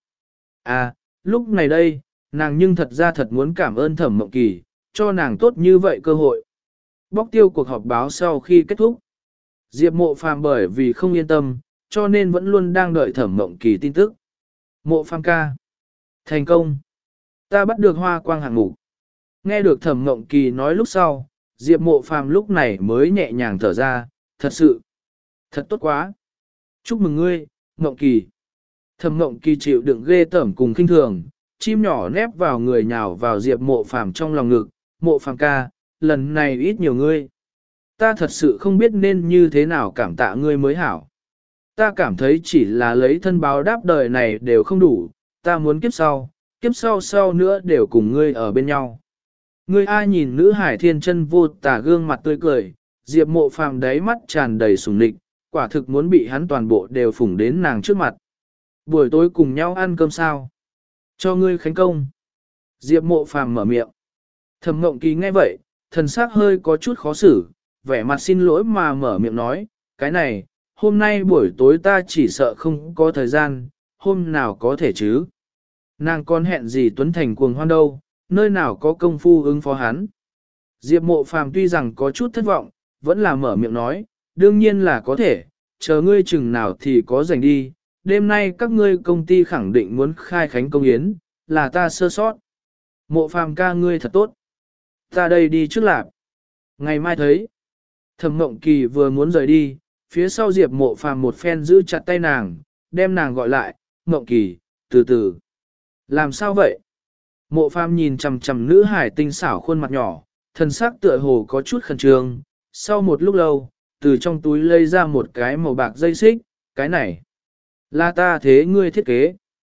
À, lúc này đây, nàng nhưng thật ra thật muốn cảm ơn Thẩm Mộng Kỳ, cho nàng tốt như vậy cơ hội. Bóc tiêu cuộc họp báo sau khi kết thúc. Diệp Mộ Phàm bởi vì không yên tâm, cho nên vẫn luôn đang đợi Thẩm Mộng Kỳ tin tức. Mộ Phàm ca. Thành công. Ta bắt được hoa quang hạng mục. Nghe được Thẩm Mộng Kỳ nói lúc sau, Diệp Mộ Phàm lúc này mới nhẹ nhàng thở ra, thật sự. Thật tốt quá. Chúc mừng ngươi, Mộng Kỳ. Thẩm Mộng Kỳ chịu đựng ghê tởm cùng khinh thường, chim nhỏ nép vào người nhào vào Diệp Mộ Phàm trong lòng ngực, Mộ Phàm ca, lần này ít nhiều ngươi. Ta thật sự không biết nên như thế nào cảm tạ ngươi mới hảo. Ta cảm thấy chỉ là lấy thân báo đáp đời này đều không đủ, ta muốn kiếp sau, kiếp sau sau nữa đều cùng ngươi ở bên nhau. Ngươi ai nhìn nữ hải thiên chân vô tả gương mặt tươi cười, Diệp Mộ Phàm đáy mắt tràn đầy sủng nịch, quả thực muốn bị hắn toàn bộ đều phủng đến nàng trước mặt. Buổi tối cùng nhau ăn cơm sao? Cho ngươi khánh công. Diệp Mộ Phàm mở miệng. Thẩm Mộng Kỳ nghe vậy, thần sắc hơi có chút khó xử, vẻ mặt xin lỗi mà mở miệng nói, cái này, hôm nay buổi tối ta chỉ sợ không có thời gian, hôm nào có thể chứ. Nàng còn hẹn gì Tuấn Thành cuồng hoan đâu, nơi nào có công phu ứng phó hắn. Diệp Mộ Phàm tuy rằng có chút thất vọng, vẫn là mở miệng nói, đương nhiên là có thể, chờ ngươi chừng nào thì có rảnh đi, đêm nay các ngươi công ty khẳng định muốn khai khánh công yến, là ta sơ sót. Mộ Phàm ca ngươi thật tốt. Ta đây đi trước lạp. Ngày mai thấy. Thẩm Mộng Kỳ vừa muốn rời đi, phía sau Diệp Mộ Phàm một phen giữ chặt tay nàng, đem nàng gọi lại, Mộng Kỳ, từ từ. Làm sao vậy? Mộ Phàm nhìn chằm chằm nữ hải tinh xảo khuôn mặt nhỏ, thân sắc tựa hồ có chút khẩn trương. Sau một lúc lâu, từ trong túi lấy ra một cái màu bạc dây xích, cái này. Là ta thế ngươi thiết kế.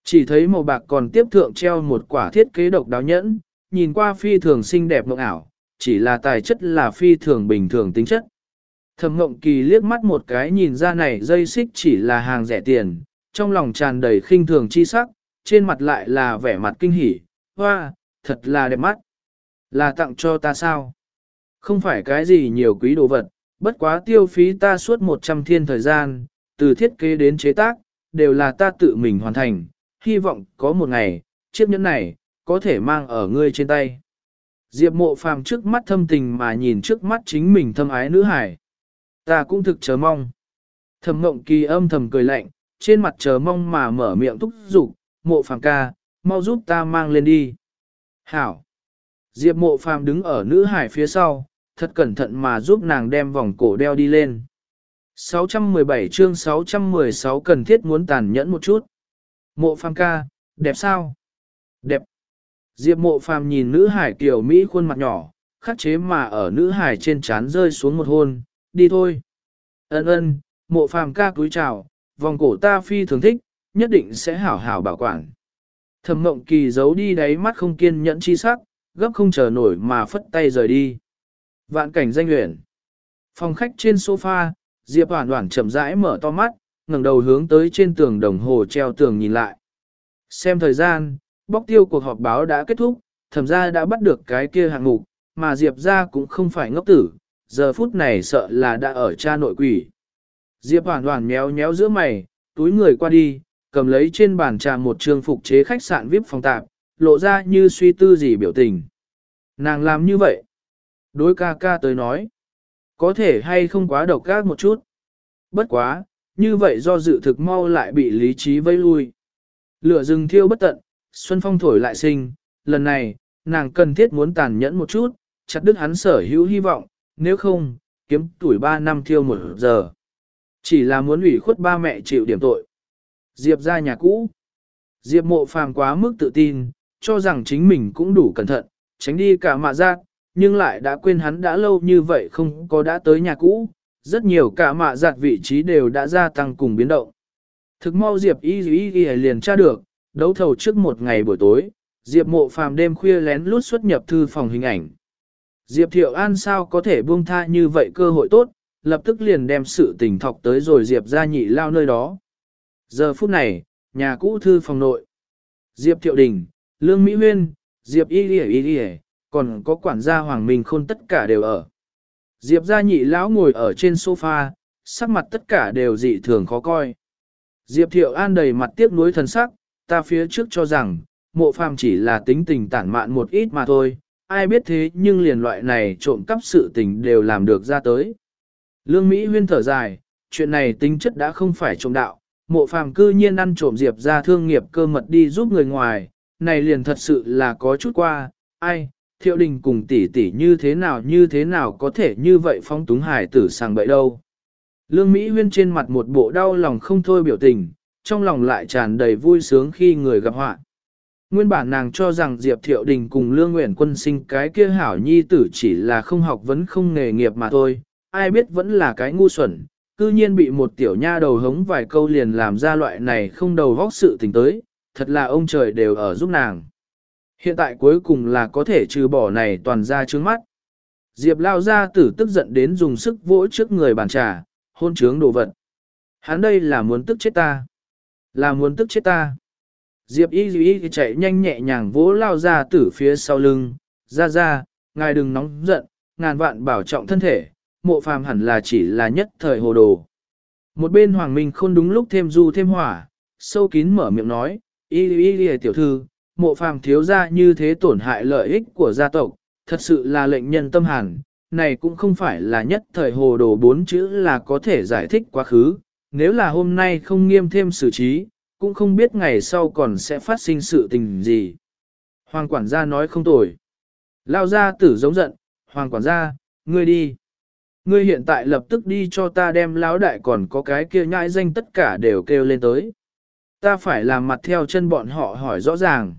Chỉ thấy màu bạc còn tiếp thượng treo một quả thiết kế độc đáo nhẫn, nhìn qua phi thường xinh đẹp mộng ảo, chỉ là tài chất là phi thường bình thường tính chất. Thẩm Ngộng Kỳ liếc mắt một cái nhìn ra này dây xích chỉ là hàng rẻ tiền, trong lòng tràn đầy khinh thường chi sắc, trên mặt lại là vẻ mặt kinh hỉ, hoa, thật là đẹp mắt. Là tặng cho ta sao? Không phải cái gì nhiều quý đồ vật, bất quá tiêu phí ta suốt một trăm thiên thời gian, từ thiết kế đến chế tác, đều là ta tự mình hoàn thành, hy vọng có một ngày, chiếc nhẫn này, có thể mang ở ngươi trên tay. Diệp Mộ Phàm trước mắt thâm tình mà nhìn trước mắt chính mình thâm ái nữ hải. Ta cũng thực chờ mong. Thẩm Mộng Kỳ âm thầm cười lạnh, trên mặt chờ mong mà mở miệng thúc giục, Mộ Phàm ca, mau giúp ta mang lên đi. Hảo. Diệp Mộ Phàm đứng ở nữ hải phía sau, thật cẩn thận mà giúp nàng đem vòng cổ đeo đi lên. sáu trăm mười bảy chương sáu trăm mười sáu cần thiết muốn tàn nhẫn một chút. Mộ Phàm ca, đẹp sao? Đẹp. Diệp Mộ Phàm nhìn nữ hải kiểu Mỹ khuôn mặt nhỏ, khắc chế mà ở nữ hải trên trán rơi xuống một hôn, đi thôi. Ân ân, Mộ Phàm ca cúi chào, vòng cổ ta phi thường thích, nhất định sẽ hảo hảo bảo quản. Thẩm Mộng Kỳ giấu đi đáy mắt không kiên nhẫn chi sắc, gấp không chờ nổi mà phất tay rời đi. Vạn cảnh danh uyển. Phòng khách trên sofa, Diệp Hoản Hoản chậm rãi mở to mắt, ngẩng đầu hướng tới trên tường đồng hồ treo tường nhìn lại. Xem thời gian, bóc tiêu cuộc họp báo đã kết thúc, thẩm ra đã bắt được cái kia hạng mục, mà Diệp ra cũng không phải ngốc tử, giờ phút này sợ là đã ở cha nội quỷ. Diệp Hoản Hoản méo méo giữa mày, túi người qua đi, cầm lấy trên bàn trà một trường phục chế khách sạn vi ai pi phòng tạp, lộ ra như suy tư gì biểu tình. Nàng làm như vậy. Đối ca ca tới nói, có thể hay không quá độc ác một chút. Bất quá, như vậy do dự thực mau lại bị lý trí vây lui. Lửa rừng thiêu bất tận, xuân phong thổi lại sinh, lần này, nàng cần thiết muốn tàn nhẫn một chút, chặt đứt hắn sở hữu hy vọng, nếu không, kiếm tuổi ba năm thiêu một giờ. Chỉ là muốn ủy khuất ba mẹ chịu điểm tội. Diệp ra nhà cũ. Diệp Mộ Phàm quá mức tự tin, cho rằng chính mình cũng đủ cẩn thận, tránh đi cả mạ giác, nhưng lại đã quên hắn đã lâu như vậy không có đã tới nhà cũ, rất nhiều cả mạ giặt vị trí đều đã gia tăng cùng biến động. Thực mau Diệp y y y liền tra được, đấu thầu trước một ngày buổi tối, Diệp Mộ Phàm đêm khuya lén lút xuất nhập thư phòng hình ảnh. Diệp Thiệu An sao có thể buông tha như vậy cơ hội tốt, lập tức liền đem sự tình thọc tới rồi Diệp ra nhị lao nơi đó. Giờ phút này, nhà cũ thư phòng nội. Diệp Thiệu Đình, Lương Mỹ Huyên, Diệp y y y y, còn có quản gia Hoàng Minh Khôn tất cả đều ở. Diệp gia nhị lão ngồi ở trên sofa, sắc mặt tất cả đều dị thường khó coi. Diệp Thiệu An đầy mặt tiếc nuối thần sắc, ta phía trước cho rằng, Mộ Phàm chỉ là tính tình tản mạn một ít mà thôi, ai biết thế nhưng liền loại này trộm cắp sự tình đều làm được ra tới. Lương Mỹ Huyên thở dài, chuyện này tính chất đã không phải trộm đạo, Mộ Phàm cư nhiên ăn trộm Diệp gia thương nghiệp cơ mật đi giúp người ngoài, này liền thật sự là có chút qua, ai, Thiệu Đình cùng tỷ tỷ như thế nào như thế nào có thể như vậy phong túng hải tử sàng bậy đâu. Lương Mỹ Huyên trên mặt một bộ đau lòng không thôi biểu tình, trong lòng lại tràn đầy vui sướng khi người gặp họa. Nguyên bản nàng cho rằng Diệp Thiệu Đình cùng Lương Nguyễn Quân sinh cái kia hảo nhi tử chỉ là không học vấn không nghề nghiệp mà thôi, ai biết vẫn là cái ngu xuẩn, cư nhiên bị một tiểu nha đầu hống vài câu liền làm ra loại này không đầu vóc sự tình tới, thật là ông trời đều ở giúp nàng. Hiện tại cuối cùng là có thể trừ bỏ này toàn ra trước mắt. Diệp lao ra tử tức giận đến dùng sức vỗ trước người bàn trà, hôn trướng đồ vật. Hắn đây là muốn tức chết ta. Là muốn tức chết ta. Diệp y y chạy nhanh nhẹ nhàng vỗ lao ra tử phía sau lưng. Ra ra, ngài đừng nóng giận, ngàn vạn bảo trọng thân thể, Mộ Phàm hẳn là chỉ là nhất thời hồ đồ. Một bên Hoàng Minh Khôn đúng lúc thêm du thêm hỏa, sâu kín mở miệng nói, y y y tiểu thư, Mộ Phàm thiếu gia như thế tổn hại lợi ích của gia tộc, thật sự là lệnh nhân tâm hàn, này cũng không phải là nhất thời hồ đồ bốn chữ là có thể giải thích quá khứ, nếu là hôm nay không nghiêm thêm xử trí, cũng không biết ngày sau còn sẽ phát sinh sự tình gì. Hoàng quản gia nói không tồi. Lao gia tử giống giận, Hoàng quản gia, ngươi đi. Ngươi hiện tại lập tức đi cho ta đem lão đại còn có cái kia nhãi danh tất cả đều kêu lên tới. Ta phải làm mặt theo chân bọn họ hỏi rõ ràng.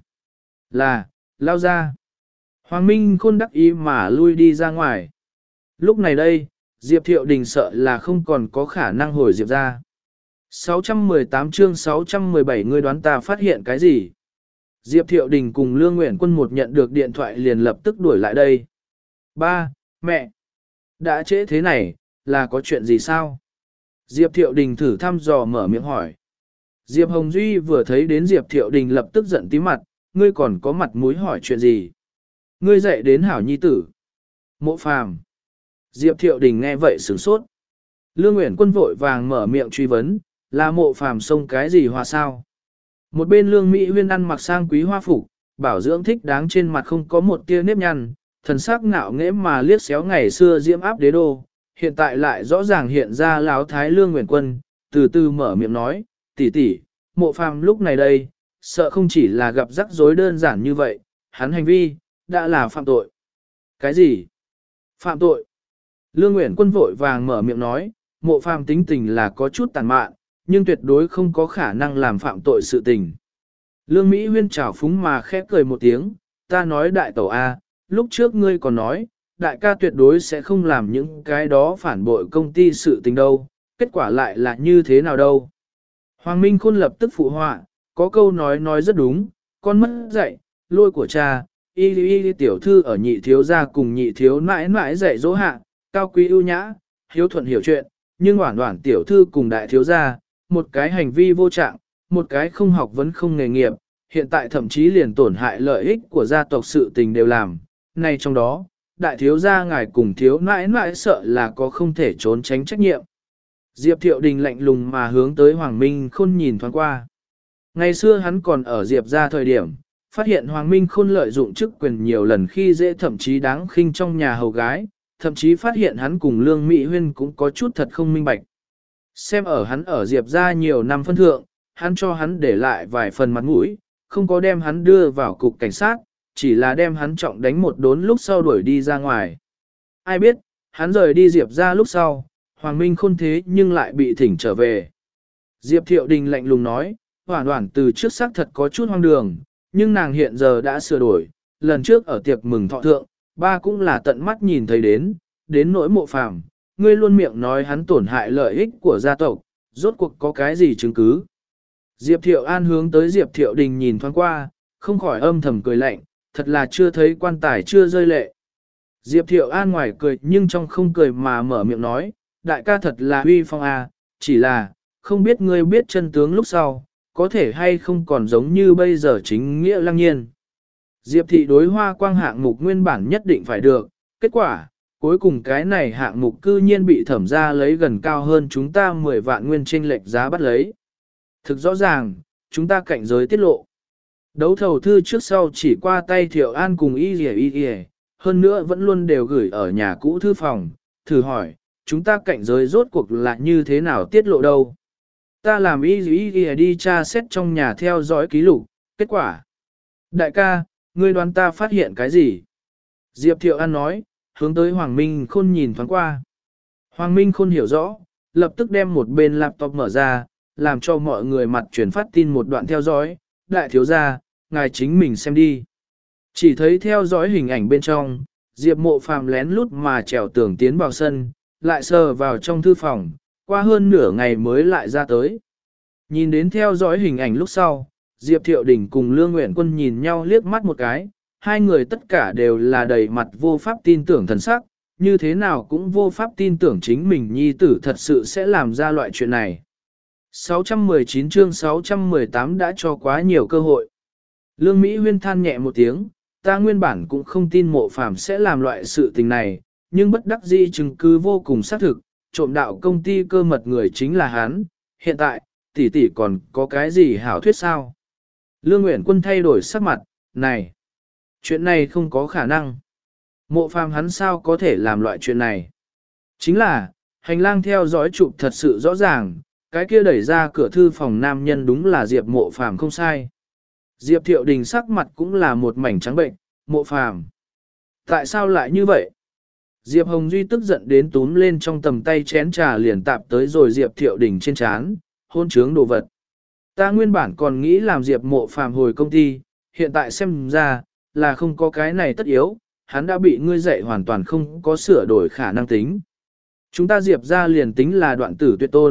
Là, lao ra. Hoàng Minh Khôn đắc ý mà lui đi ra ngoài. Lúc này đây, Diệp Thiệu Đình sợ là không còn có khả năng hồi Diệp ra. sáu trăm mười tám chương sáu trăm mười bảy ngươi đoán ta phát hiện cái gì? Diệp Thiệu Đình cùng Lương Nguyện Quân một nhận được điện thoại liền lập tức đuổi lại đây. Ba, mẹ, đã trễ thế này, là có chuyện gì sao? Diệp Thiệu Đình thử thăm dò mở miệng hỏi. Diệp Hồng Duy vừa thấy đến Diệp Thiệu Đình lập tức giận tí mặt, ngươi còn có mặt mũi hỏi chuyện gì? Ngươi dạy đến hảo nhi tử. Mộ Phàm. Diệp Thiệu Đình nghe vậy sửng sốt. Lương Nguyện Quân vội vàng mở miệng truy vấn, là Mộ Phàm xông cái gì hoa sao? Một bên Lương Mỹ Huyên ăn mặc sang quý hoa phục, bảo dưỡng thích đáng trên mặt không có một tia nếp nhăn, thần sắc ngạo nghễ mà liếc xéo ngày xưa diễm áp đế đô, hiện tại lại rõ ràng hiện ra láo thái Lương Nguyện Quân, từ từ mở miệng nói, tỷ tỷ, Mộ Phàm lúc này đây, sợ không chỉ là gặp rắc rối đơn giản như vậy, hắn hành vi, đã là phạm tội. Cái gì? Phạm tội? Lương Nguyện Quân vội vàng mở miệng nói, Mộ Phàm tính tình là có chút tàn mạn, nhưng tuyệt đối không có khả năng làm phạm tội sự tình. Lương Mỹ Huyên trào phúng mà khẽ cười một tiếng, ta nói đại tẩu A, lúc trước ngươi còn nói, đại ca tuyệt đối sẽ không làm những cái đó phản bội công ty sự tình đâu, kết quả lại là như thế nào đâu. Hoàng Minh Khôn lập tức phụ họa, có câu nói nói rất đúng, con mất dạy, lôi của cha, y y y tiểu thư ở nhị thiếu gia cùng nhị thiếu mãi mãi dạy dỗ hạ, cao quý ưu nhã, hiếu thuận hiểu chuyện, nhưng hoảng hoảng tiểu thư cùng đại thiếu gia, một cái hành vi vô trạng, một cái không học vấn không nghề nghiệp, hiện tại thậm chí liền tổn hại lợi ích của gia tộc sự tình đều làm, này trong đó, đại thiếu gia ngài cùng thiếu mãi mãi sợ là có không thể trốn tránh trách nhiệm. Diệp Thiệu Đình lạnh lùng mà hướng tới Hoàng Minh Khôn nhìn thoáng qua. Ngày xưa hắn còn ở Diệp ra thời điểm, phát hiện Hoàng Minh Khôn lợi dụng chức quyền nhiều lần khi dễ thậm chí đáng khinh trong nhà hầu gái, thậm chí phát hiện hắn cùng Lương Mỹ Huyên cũng có chút thật không minh bạch. Xem ở hắn ở Diệp ra nhiều năm phân thượng, hắn cho hắn để lại vài phần mặt mũi, không có đem hắn đưa vào cục cảnh sát, chỉ là đem hắn trọng đánh một đốn lúc sau đuổi đi ra ngoài. Ai biết, hắn rời đi Diệp ra lúc sau, Hoàng Minh Khôn thế nhưng lại bị thỉnh trở về. Diệp Thiệu Đình lạnh lùng nói, Hoản Hoản từ trước xác thật có chút hoang đường, nhưng nàng hiện giờ đã sửa đổi, lần trước ở tiệc mừng thọ thượng, ba cũng là tận mắt nhìn thấy đến, đến nỗi Mộ Phàm, ngươi luôn miệng nói hắn tổn hại lợi ích của gia tộc, rốt cuộc có cái gì chứng cứ. Diệp Thiệu An hướng tới Diệp Thiệu Đình nhìn thoáng qua, không khỏi âm thầm cười lạnh, thật là chưa thấy quan tài chưa rơi lệ. Diệp Thiệu An ngoài cười nhưng trong không cười mà mở miệng nói, đại ca thật là huy phong à, chỉ là, không biết ngươi biết chân tướng lúc sau, có thể hay không còn giống như bây giờ chính nghĩa lăng nhiên. Diệp thị đối hoa quang hạng mục nguyên bản nhất định phải được, kết quả, cuối cùng cái này hạng mục cư nhiên bị thẩm ra lấy gần cao hơn chúng ta mười vạn nguyên chênh lệch giá bắt lấy. Thực rõ ràng, chúng ta cạnh giới tiết lộ. Đấu thầu thư trước sau chỉ qua tay Thiệu An cùng y y y y, hơn nữa vẫn luôn đều gửi ở nhà cũ thư phòng, thử hỏi, chúng ta cạnh giới rốt cuộc là như thế nào tiết lộ đâu. Ta làm y y y đi tra xét trong nhà theo dõi ký lục, kết quả. Đại ca, ngươi đoán ta phát hiện cái gì? Diệp Thiệu An nói, hướng tới Hoàng Minh Khôn nhìn thoáng qua. Hoàng Minh Khôn hiểu rõ, lập tức đem một bên laptop mở ra, làm cho mọi người mặt truyền phát tin một đoạn theo dõi. Đại thiếu gia, ngài chính mình xem đi. Chỉ thấy theo dõi hình ảnh bên trong, Diệp Mộ Phàm lén lút mà trèo tường tiến vào sân, lại sờ vào trong thư phòng, qua hơn nửa ngày mới lại ra tới. Nhìn đến theo dõi hình ảnh lúc sau, Diệp Thiệu Đình cùng Lương Nguyện Quân nhìn nhau liếc mắt một cái, hai người tất cả đều là đầy mặt vô pháp tin tưởng thần sắc, như thế nào cũng vô pháp tin tưởng chính mình nhi tử thật sự sẽ làm ra loại chuyện này. sáu trăm mười chín chương sáu trăm mười tám đã cho quá nhiều cơ hội. Lương Mỹ Huyên than nhẹ một tiếng, ta nguyên bản cũng không tin Mộ Phàm sẽ làm loại sự tình này, nhưng bất đắc dĩ chứng cứ vô cùng xác thực, trộm đạo công ty cơ mật người chính là hắn, hiện tại, tỷ tỷ còn có cái gì hảo thuyết sao? Lương Nguyện Quân thay đổi sắc mặt, này, chuyện này không có khả năng. Mộ Phàm hắn sao có thể làm loại chuyện này? Chính là, hành lang theo dõi chụp thật sự rõ ràng, cái kia đẩy ra cửa thư phòng nam nhân đúng là Diệp Mộ Phàm không sai. Diệp Thiệu Đình sắc mặt cũng là một mảnh trắng bệnh, Mộ Phàm. Tại sao lại như vậy? Diệp Hồng Duy tức giận đến túm lên trong tầm tay chén trà liền tạp tới rồi Diệp Thiệu Đình trên trán, hôn trướng đồ vật. Ta nguyên bản còn nghĩ làm Diệp Mộ Phàm hồi công ty, hiện tại xem ra, là không có cái này tất yếu, hắn đã bị ngươi dạy hoàn toàn không có sửa đổi khả năng tính. Chúng ta Diệp ra liền tính là đoạn tử tuyệt tôn,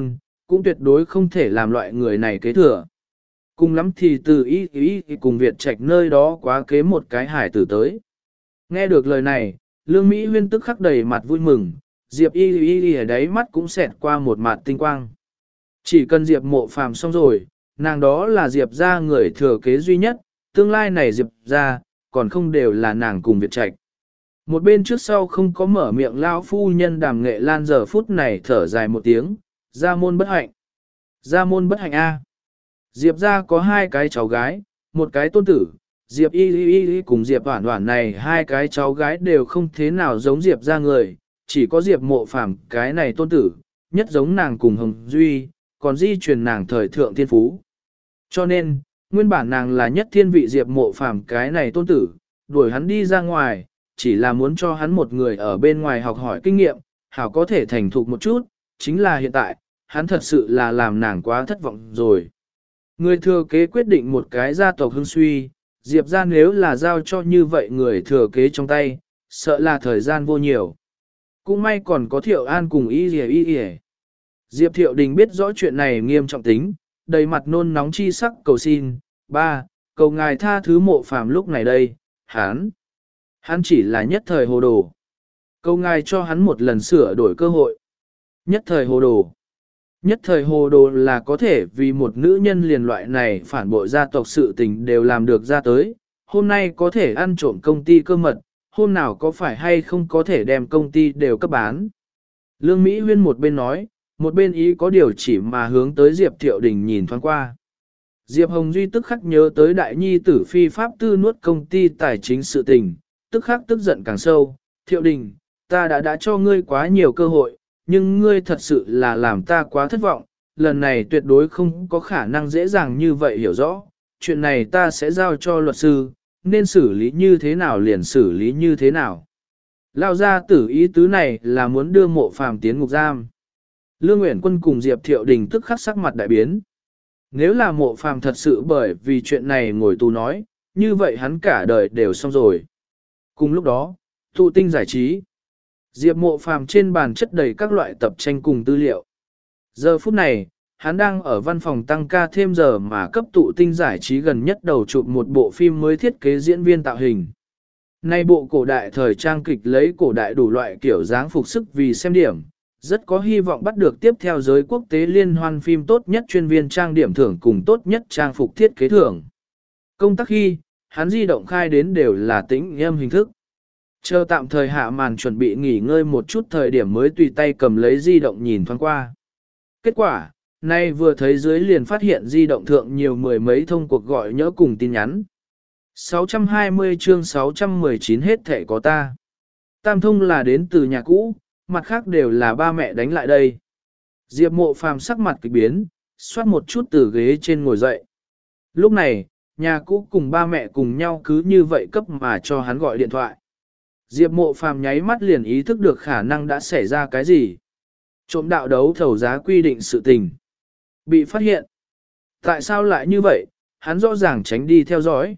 cũng tuyệt đối không thể làm loại người này kế thừa. Cùng lắm thì từ ý ý cùng Việt Trạch nơi đó quá kế một cái hải tử tới. Nghe được lời này, Lương Mỹ Huyên tức khắc đầy mặt vui mừng, Diệp y y y ở đáy mắt cũng xẹt qua một mặt tinh quang. Chỉ cần Diệp Mộ Phàm xong rồi, nàng đó là Diệp gia người thừa kế duy nhất, tương lai này Diệp gia còn không đều là nàng cùng Việt Trạch. Một bên trước sau không có mở miệng lao phu nhân Đàm Nghệ Lan giờ phút này thở dài một tiếng, gia môn bất hạnh. Gia môn bất hạnh A. Diệp gia có hai cái cháu gái, một cái tôn tử, Diệp y y y cùng Diệp Hoản Hoản này hai cái cháu gái đều không thế nào giống Diệp gia người, chỉ có Diệp Mộ Phàm cái này tôn tử, nhất giống nàng cùng Hồng Duy, còn di truyền nàng thời thượng thiên phú. Cho nên, nguyên bản nàng là nhất thiên vị Diệp Mộ Phàm cái này tôn tử, đuổi hắn đi ra ngoài, chỉ là muốn cho hắn một người ở bên ngoài học hỏi kinh nghiệm, hảo có thể thành thục một chút, chính là hiện tại, hắn thật sự là làm nàng quá thất vọng rồi. Người thừa kế quyết định một cái gia tộc hưng suy, Diệp ra nếu là giao cho như vậy người thừa kế trong tay, sợ là thời gian vô nhiều. Cũng may còn có Thiệu An cùng y y y y. Diệp Thiệu Đình biết rõ chuyện này nghiêm trọng tính, đầy mặt nôn nóng chi sắc cầu xin, ba, cầu ngài tha thứ Mộ Phàm lúc này đây, hắn. Hắn chỉ là nhất thời hồ đồ. Cầu ngài cho hắn một lần sửa đổi cơ hội. Nhất thời hồ đồ. Nhất thời hồ đồ là có thể vì một nữ nhân liền loại này phản bội gia tộc sự tình đều làm được ra tới. Hôm nay có thể ăn trộm công ty cơ mật, hôm nào có phải hay không có thể đem công ty đều cấp bán. Lương Mỹ Huyên một bên nói, một bên ý có điều chỉ mà hướng tới Diệp Thiệu Đình nhìn thoáng qua. Diệp Hồng Duy tức khắc nhớ tới đại nhi tử phi pháp tư nuốt công ty tài chính sự tình, tức khắc tức giận càng sâu. Thiệu Đình, ta đã đã cho ngươi quá nhiều cơ hội, nhưng ngươi thật sự là làm ta quá thất vọng, lần này tuyệt đối không có khả năng dễ dàng như vậy hiểu rõ, chuyện này ta sẽ giao cho luật sư, nên xử lý như thế nào liền xử lý như thế nào. Lao ra tử ý tứ này là muốn đưa Mộ Phàm tiến ngục giam. Lương Uyển Quân cùng Diệp Thiệu Đình tức khắc sắc mặt đại biến. Nếu là Mộ Phàm thật sự bởi vì chuyện này ngồi tù nói, như vậy hắn cả đời đều xong rồi. Cùng lúc đó, tụ tinh giải trí. Diệp Mộ Phàm trên bàn chất đầy các loại tập tranh cùng tư liệu. Giờ phút này, hắn đang ở văn phòng tăng ca thêm giờ mà cấp tụ tinh giải trí gần nhất đầu chụp một bộ phim mới thiết kế diễn viên tạo hình. Nay bộ cổ đại thời trang kịch lấy cổ đại đủ loại kiểu dáng phục sức vì xem điểm, rất có hy vọng bắt được tiếp theo giới quốc tế liên hoan phim tốt nhất chuyên viên trang điểm thưởng cùng tốt nhất trang phục thiết kế thưởng. Công tác khi, hắn di động khai đến đều là tĩnh âm hình thức. Chờ tạm thời hạ màn chuẩn bị nghỉ ngơi một chút thời điểm mới tùy tay cầm lấy di động nhìn thoáng qua. Kết quả, nay vừa thấy dưới liền phát hiện di động thượng nhiều mười mấy thông cuộc gọi nhỡ cùng tin nhắn. sáu trăm hai mươi chương sáu trăm mười chín hết thể có ta. Tam thông là đến từ nhà cũ, mặt khác đều là ba mẹ đánh lại đây. Diệp Mộ Phàm sắc mặt kịch biến, xoát một chút từ ghế trên ngồi dậy. Lúc này, nhà cũ cùng ba mẹ cùng nhau cứ như vậy cấp mà cho hắn gọi điện thoại. Diệp Mộ Phàm nháy mắt liền ý thức được khả năng đã xảy ra cái gì. Trộm đạo đấu thầu giá quy định sự tình. Bị phát hiện. Tại sao lại như vậy, hắn rõ ràng tránh đi theo dõi.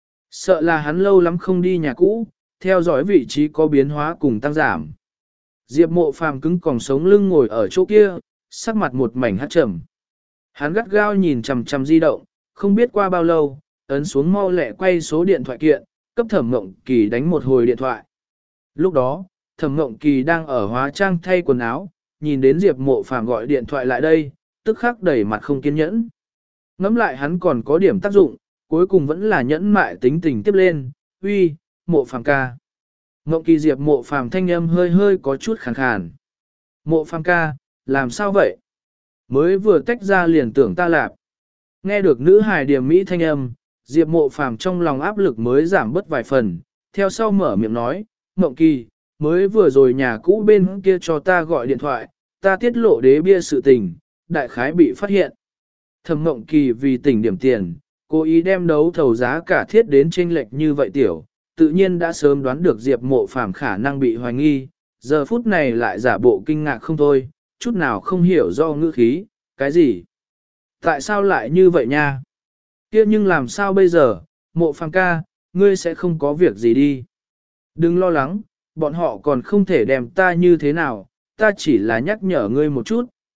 Sợ là hắn lâu lắm không đi nhà cũ, theo dõi vị trí có biến hóa cùng tăng giảm. Diệp Mộ Phàm cứng còng sống lưng ngồi ở chỗ kia, sắc mặt một mảnh hắt trầm. Hắn gắt gao nhìn chằm chằm di động, không biết qua bao lâu, ấn xuống mau lẹ quay số điện thoại kiện, cấp Thẩm Mộng Kỳ đánh một hồi điện thoại. Lúc đó, Thẩm Mộng Kỳ đang ở hóa trang thay quần áo, nhìn đến Diệp Mộ Phàm gọi điện thoại lại đây, tức khắc đẩy mặt không kiên nhẫn. Ngắm lại hắn còn có điểm tác dụng, cuối cùng vẫn là nhẫn mại tính tình tiếp lên, uy, Mộ Phàm ca. Mộng Kỳ Diệp Mộ Phàm thanh âm hơi hơi có chút khàn khàn. Mộ Phàm ca, làm sao vậy? Mới vừa tách ra liền tưởng ta lạp. Nghe được nữ hài điềm mỹ thanh âm, Diệp Mộ Phàm trong lòng áp lực mới giảm bớt vài phần, theo sau mở miệng nói, Mộng Kỳ, mới vừa rồi nhà cũ bên kia cho ta gọi điện thoại, ta tiết lộ đế bia sự tình, đại khái bị phát hiện. Thẩm Mộng Kỳ vì tỉnh điểm tiền, cố ý đem đấu thầu giá cả thiết đến chênh lệch như vậy tiểu, tự nhiên đã sớm đoán được Diệp Mộ Phàm khả năng bị hoài nghi, giờ phút này lại giả bộ kinh ngạc không thôi, chút nào không hiểu do ngữ khí, cái gì? Tại sao lại như vậy nha? Kia nhưng làm sao bây giờ, Mộ Phàm ca, ngươi sẽ không có việc gì đi. Đừng lo lắng, bọn họ còn không thể đem ta như thế nào, ta chỉ là nhắc nhở ngươi một chút,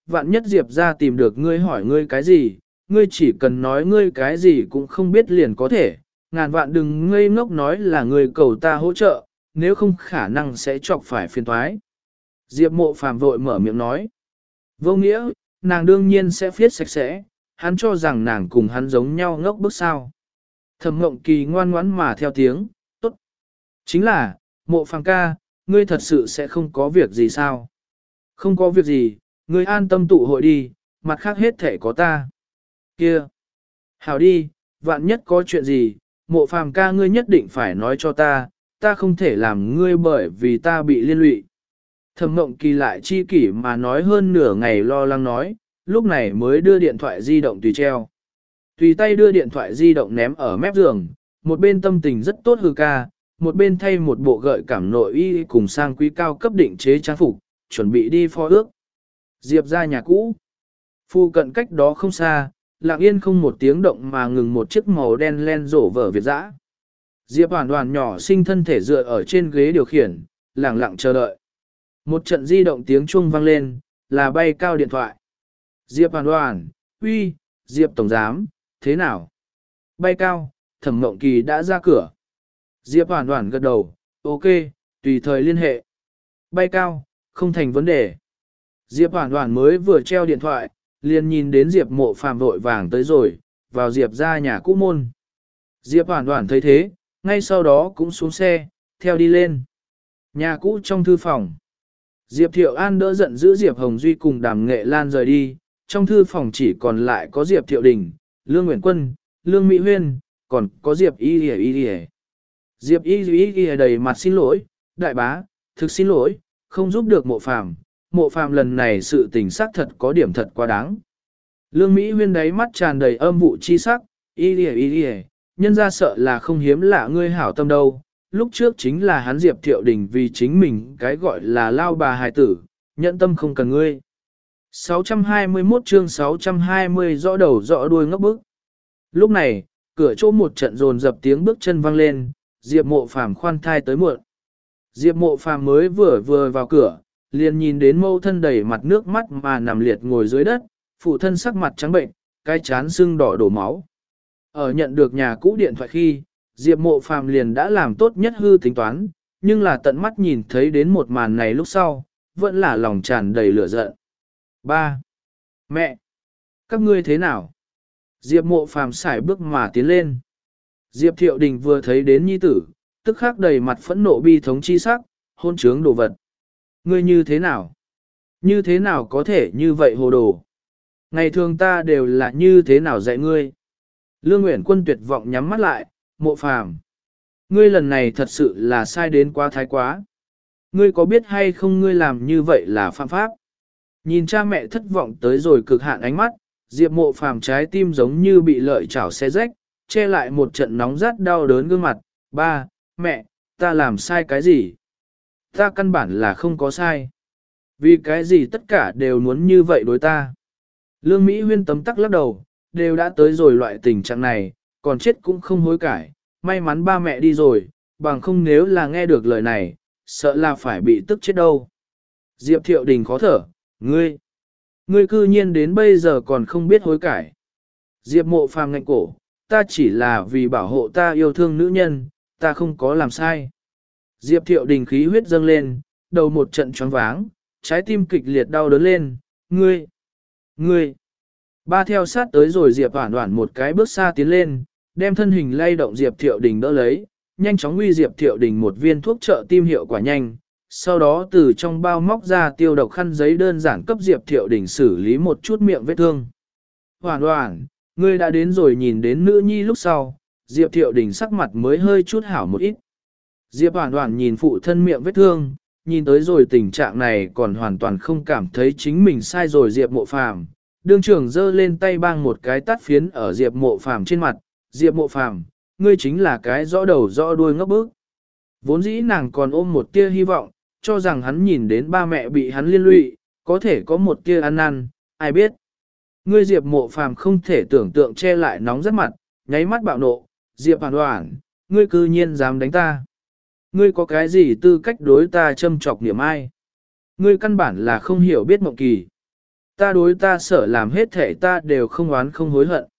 vạn nhất Diệp ra tìm được ngươi hỏi ngươi cái gì, ngươi chỉ cần nói ngươi cái gì cũng không biết liền có thể, ngàn vạn đừng ngây ngốc nói là ngươi cầu ta hỗ trợ, nếu không khả năng sẽ chọc phải phiền toái. Diệp mộ phàm vội mở miệng nói. Vô nghĩa, nàng đương nhiên sẽ viết sạch sẽ, hắn cho rằng nàng cùng hắn giống nhau ngốc bức sao. Thẩm Mộng Kỳ ngoan ngoãn mà theo tiếng, tốt. Chính là, mộ phàm ca, ngươi thật sự sẽ không có việc gì sao? Không có việc gì, ngươi an tâm tụ hội đi, mặt khác hết thể có ta. Kia! Hảo đi, vạn nhất có chuyện gì, mộ phàm ca ngươi nhất định phải nói cho ta, ta không thể làm ngươi bởi vì ta bị liên lụy. Thẩm Mộng Kỳ lại chi kỷ mà nói hơn nửa ngày lo lắng nói, lúc này mới đưa điện thoại di động tùy treo. Tùy tay đưa điện thoại di động ném ở mép giường, một bên tâm tình rất tốt hư ca, một bên thay một bộ gợi cảm nội y cùng sang quý cao cấp định chế trang phục, chuẩn bị đi phó ước. Diệp ra nhà cũ. Phu cận cách đó không xa, lặng yên không một tiếng động mà ngừng một chiếc màu đen len rổ vở Việt dã. Diệp hoàn đoàn nhỏ sinh thân thể dựa ở trên ghế điều khiển, lặng lặng chờ đợi. Một trận di động tiếng chuông vang lên, là bay cao điện thoại. Diệp hoàn đoàn, uy, Diệp tổng giám, thế nào? Bay cao, Thẩm Mộng Kỳ đã ra cửa. Diệp hoàn đoàn gật đầu, ok, tùy thời liên hệ. Bay cao, không thành vấn đề. Diệp hoàn đoàn mới vừa treo điện thoại, liền nhìn đến Diệp mộ phàm vội vàng tới rồi, vào Diệp ra nhà cũ môn. Diệp hoàn đoàn thấy thế, ngay sau đó cũng xuống xe, theo đi lên. Nhà cũ trong thư phòng. Diệp Thiệu An đỡ giận giữ Diệp Hồng Duy cùng Đàm Nghệ Lan rời đi, trong thư phòng chỉ còn lại có Diệp Thiệu Đình, Lương Nguyễn Quân, Lương Mỹ Huyên, còn có Diệp Y Y Y Y. Diệp Y Y Y đầy mặt xin lỗi, đại bá, thực xin lỗi, không giúp được mộ phàm, mộ phàm lần này sự tình xác thật có điểm thật quá đáng. Lương Mỹ Huyên đáy mắt tràn đầy âm vụ chi sắc, Y Y Y Y, nhân ra sợ là không hiếm lạ ngươi hảo tâm đâu. Lúc trước chính là hắn Diệp Thiệu Đình vì chính mình cái gọi là lao bà hài tử, nhẫn tâm không cần ngươi. sáu trăm hai mươi mốt chương sáu trăm hai mươi rõ đầu rõ đuôi ngốc bức. Lúc này, cửa chỗ một trận rồn dập tiếng bước chân vang lên, Diệp Mộ Phàm khoan thai tới muộn. Diệp Mộ Phàm mới vừa vừa vào cửa, liền nhìn đến mâu thân đầy mặt nước mắt mà nằm liệt ngồi dưới đất, phụ thân sắc mặt trắng bệnh, cái chán sưng đỏ đổ máu. Ở nhận được nhà cũ điện thoại khi, Diệp Mộ Phàm liền đã làm tốt nhất hư tính toán, nhưng là tận mắt nhìn thấy đến một màn này lúc sau, vẫn là lòng tràn đầy lửa giận. Ba, mẹ, các ngươi thế nào? Diệp Mộ Phàm sải bước mà tiến lên. Diệp Thiệu Đình vừa thấy đến nhi tử, tức khắc đầy mặt phẫn nộ bi thống chi sắc, hôn trướng đồ vật. Ngươi như thế nào? Như thế nào có thể như vậy hồ đồ? Ngày thường ta đều là như thế nào dạy ngươi? Lương Nguyễn Quân tuyệt vọng nhắm mắt lại. Mộ Phàm, ngươi lần này thật sự là sai đến quá thái quá. Ngươi có biết hay không ngươi làm như vậy là phạm pháp? Nhìn cha mẹ thất vọng tới rồi cực hạn ánh mắt, Diệp Mộ Phàm trái tim giống như bị lợi chảo xé rách, che lại một trận nóng rát đau đớn gương mặt. Ba, mẹ, ta làm sai cái gì? Ta căn bản là không có sai. Vì cái gì tất cả đều muốn như vậy đối ta? Lương Mỹ Huyên tấm tắc lắc đầu, đều đã tới rồi loại tình trạng này, còn chết cũng không hối cải, may mắn ba mẹ đi rồi, bằng không nếu là nghe được lời này, sợ là phải bị tức chết đâu. Diệp Thiệu Đình khó thở, ngươi, ngươi cư nhiên đến bây giờ còn không biết hối cải. Diệp Mộ Phàm ngạnh cổ, ta chỉ là vì bảo hộ ta yêu thương nữ nhân, ta không có làm sai. Diệp Thiệu Đình khí huyết dâng lên, đầu một trận choáng váng, trái tim kịch liệt đau đớn lên, ngươi, ngươi. Ba theo sát tới rồi Diệp Hoản Hoản một cái bước xa tiến lên, đem thân hình lay động Diệp Thiệu Đình đỡ lấy, nhanh chóng uy Diệp Thiệu Đình một viên thuốc trợ tim hiệu quả nhanh, sau đó từ trong bao móc ra tiêu độc khăn giấy đơn giản cấp Diệp Thiệu Đình xử lý một chút miệng vết thương. Hoản Hoản, ngươi đã đến rồi nhìn đến nữ nhi lúc sau, Diệp Thiệu Đình sắc mặt mới hơi chút hảo một ít. Diệp Hoản Hoản nhìn phụ thân miệng vết thương, nhìn tới rồi tình trạng này còn hoàn toàn không cảm thấy chính mình sai rồi Diệp Mộ Phàm. Đương trưởng giơ lên tay bang một cái tát phiến ở Diệp Mộ Phàm trên mặt, Diệp Mộ Phàm, ngươi chính là cái rõ đầu rõ đuôi ngốc bức. Vốn dĩ nàng còn ôm một tia hy vọng, cho rằng hắn nhìn đến ba mẹ bị hắn liên lụy, có thể có một tia ăn năn, ai biết. Ngươi Diệp Mộ Phàm không thể tưởng tượng che lại nóng rất mặt, nháy mắt bạo nộ, Diệp Hoàn Hoàn, ngươi cư nhiên dám đánh ta. Ngươi có cái gì tư cách đối ta châm chọc niệm ai? Ngươi căn bản là không hiểu biết Mộng Kỳ. Ta đối ta sở làm hết thể ta đều không oán không hối hận.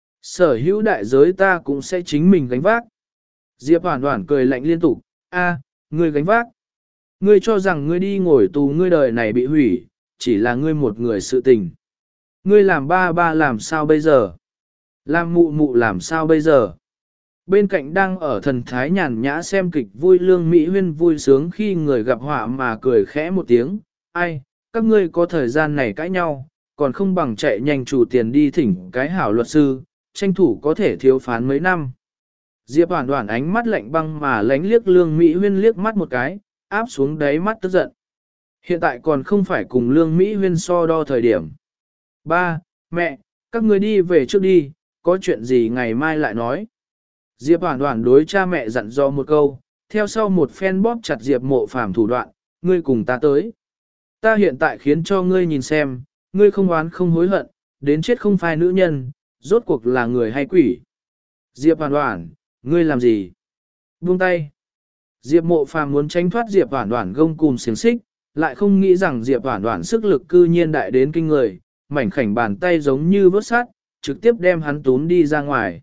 Sở hữu đại giới ta cũng sẽ chính mình gánh vác. Diệp Hoản Hoản cười lạnh liên tục, a, ngươi gánh vác. Ngươi cho rằng ngươi đi ngồi tù ngươi đời này bị hủy, chỉ là ngươi một người sự tình. Ngươi làm ba ba làm sao bây giờ? Làm mụ mụ làm sao bây giờ? Bên cạnh đang ở thần thái nhàn nhã xem kịch vui Lương Mỹ Huyên vui sướng khi người gặp họa mà cười khẽ một tiếng. Ai, các ngươi có thời gian này cãi nhau, còn không bằng chạy nhanh chủ tiền đi thỉnh cái hảo luật sư, tranh thủ có thể thiếu phán mấy năm. Diệp Hoản Hoản ánh mắt lạnh băng mà lánh liếc Lương Mỹ Huyên liếc mắt một cái, áp xuống đáy mắt tức giận. Hiện tại còn không phải cùng Lương Mỹ Huyên so đo thời điểm. Ba, mẹ, các ngươi đi về trước đi, có chuyện gì ngày mai lại nói. Diệp Hoản Hoản đối cha mẹ dặn dò một câu, theo sau một phen bóp chặt Diệp Mộ Phàm thủ đoạn, ngươi cùng ta tới. Ta hiện tại khiến cho ngươi nhìn xem, ngươi không oán không hối hận, đến chết không phai nữ nhân, rốt cuộc là người hay quỷ. Diệp Hoản Hoản, ngươi làm gì? Buông tay. Diệp Mộ Phàm muốn tránh thoát Diệp Hoản Hoản gông cùm xiềng xích, lại không nghĩ rằng Diệp Hoản Hoản sức lực cư nhiên đại đến kinh người, mảnh khảnh bàn tay giống như vớt sắt, trực tiếp đem hắn tún đi ra ngoài.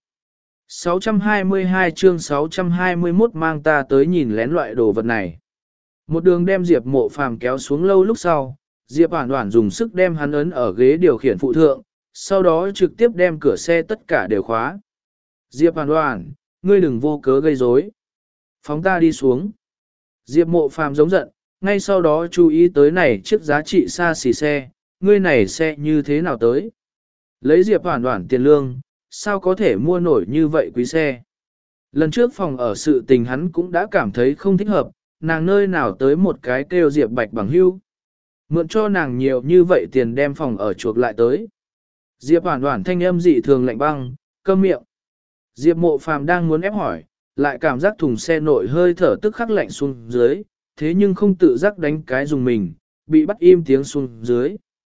sáu trăm hai mươi hai chương sáu trăm hai mươi mốt mang ta tới nhìn lén loại đồ vật này. Một đường đem Diệp Mộ Phàm kéo xuống lâu lúc sau, Diệp Hoản Hoản dùng sức đem hắn ấn ở ghế điều khiển phụ thượng, sau đó trực tiếp đem cửa xe tất cả đều khóa. Diệp Hoản Hoản, ngươi đừng vô cớ gây rối. Phóng ta đi xuống. Diệp Mộ Phàm giống giận, ngay sau đó chú ý tới này chiếc giá trị xa xỉ xe, ngươi này xe như thế nào tới? Lấy Diệp Hoản Hoản tiền lương, sao có thể mua nổi như vậy quý xe? Lần trước phòng ở sự tình hắn cũng đã cảm thấy không thích hợp, nàng nơi nào tới một cái kêu Diệp Bạch bằng hưu. Mượn cho nàng nhiều như vậy tiền đem phòng ở chuộc lại tới. Diệp Hoản Hoản thanh âm dị thường lạnh băng, câm miệng. Diệp Mộ Phàm đang muốn ép hỏi, lại cảm giác thùng xe nội hơi thở tức khắc lạnh xuống dưới, thế nhưng không tự giác đánh cái dùng mình, bị bắt im tiếng xuống dưới.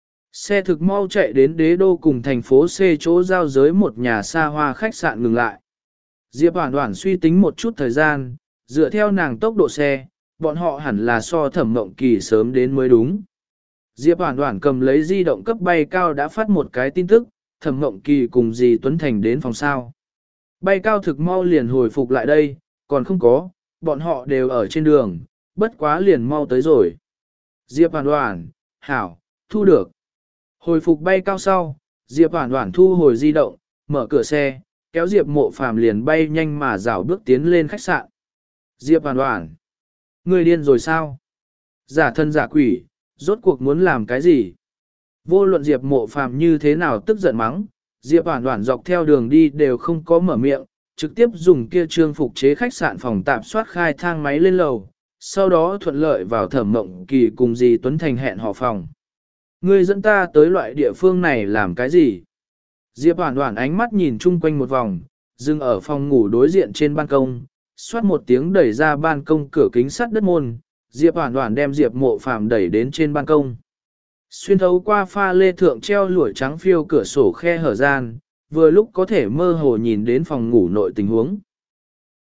Xe thực mau chạy đến đế đô cùng thành phố C chỗ giao giới một nhà xa hoa khách sạn ngừng lại. Diệp Hoản Hoản suy tính một chút thời gian, dựa theo nàng tốc độ xe, bọn họ hẳn là so Thẩm Mộng Kỳ sớm đến mới đúng. Diệp Hoản Hoản cầm lấy di động cấp bay cao đã phát một cái tin tức, Thẩm Mộng Kỳ cùng dì Tuấn Thành đến phòng sao. Bay cao thực mau liền hồi phục lại đây, còn không có, bọn họ đều ở trên đường, bất quá liền mau tới rồi. Diệp Hoản Hoản, hảo, thu được. Hồi phục bay cao sau, Diệp Hoản Hoản thu hồi di động, mở cửa xe, kéo Diệp Mộ Phàm liền bay nhanh mà rảo bước tiến lên khách sạn. Diệp Hoản Hoản, ngươi điên rồi sao? Giả thân giả quỷ, rốt cuộc muốn làm cái gì? Vô luận Diệp Mộ Phàm như thế nào tức giận mắng, Diệp Hoản Hoản dọc theo đường đi đều không có mở miệng, trực tiếp dùng kia trương phục chế khách sạn phòng tạm soát khai thang máy lên lầu, sau đó thuận lợi vào Thẩm Mộng Kỳ cùng dì Tuấn Thành hẹn hò phòng. Ngươi dẫn ta tới loại địa phương này làm cái gì? Diệp Hoản Hoản ánh mắt nhìn chung quanh một vòng, dừng ở phòng ngủ đối diện trên ban công, xoát một tiếng đẩy ra ban công cửa kính sắt đất môn, Diệp Hoản Hoản đem Diệp Mộ Phàm đẩy đến trên ban công. Xuyên thấu qua pha lê thượng treo lụa trắng phiêu cửa sổ khe hở gian, vừa lúc có thể mơ hồ nhìn đến phòng ngủ nội tình huống.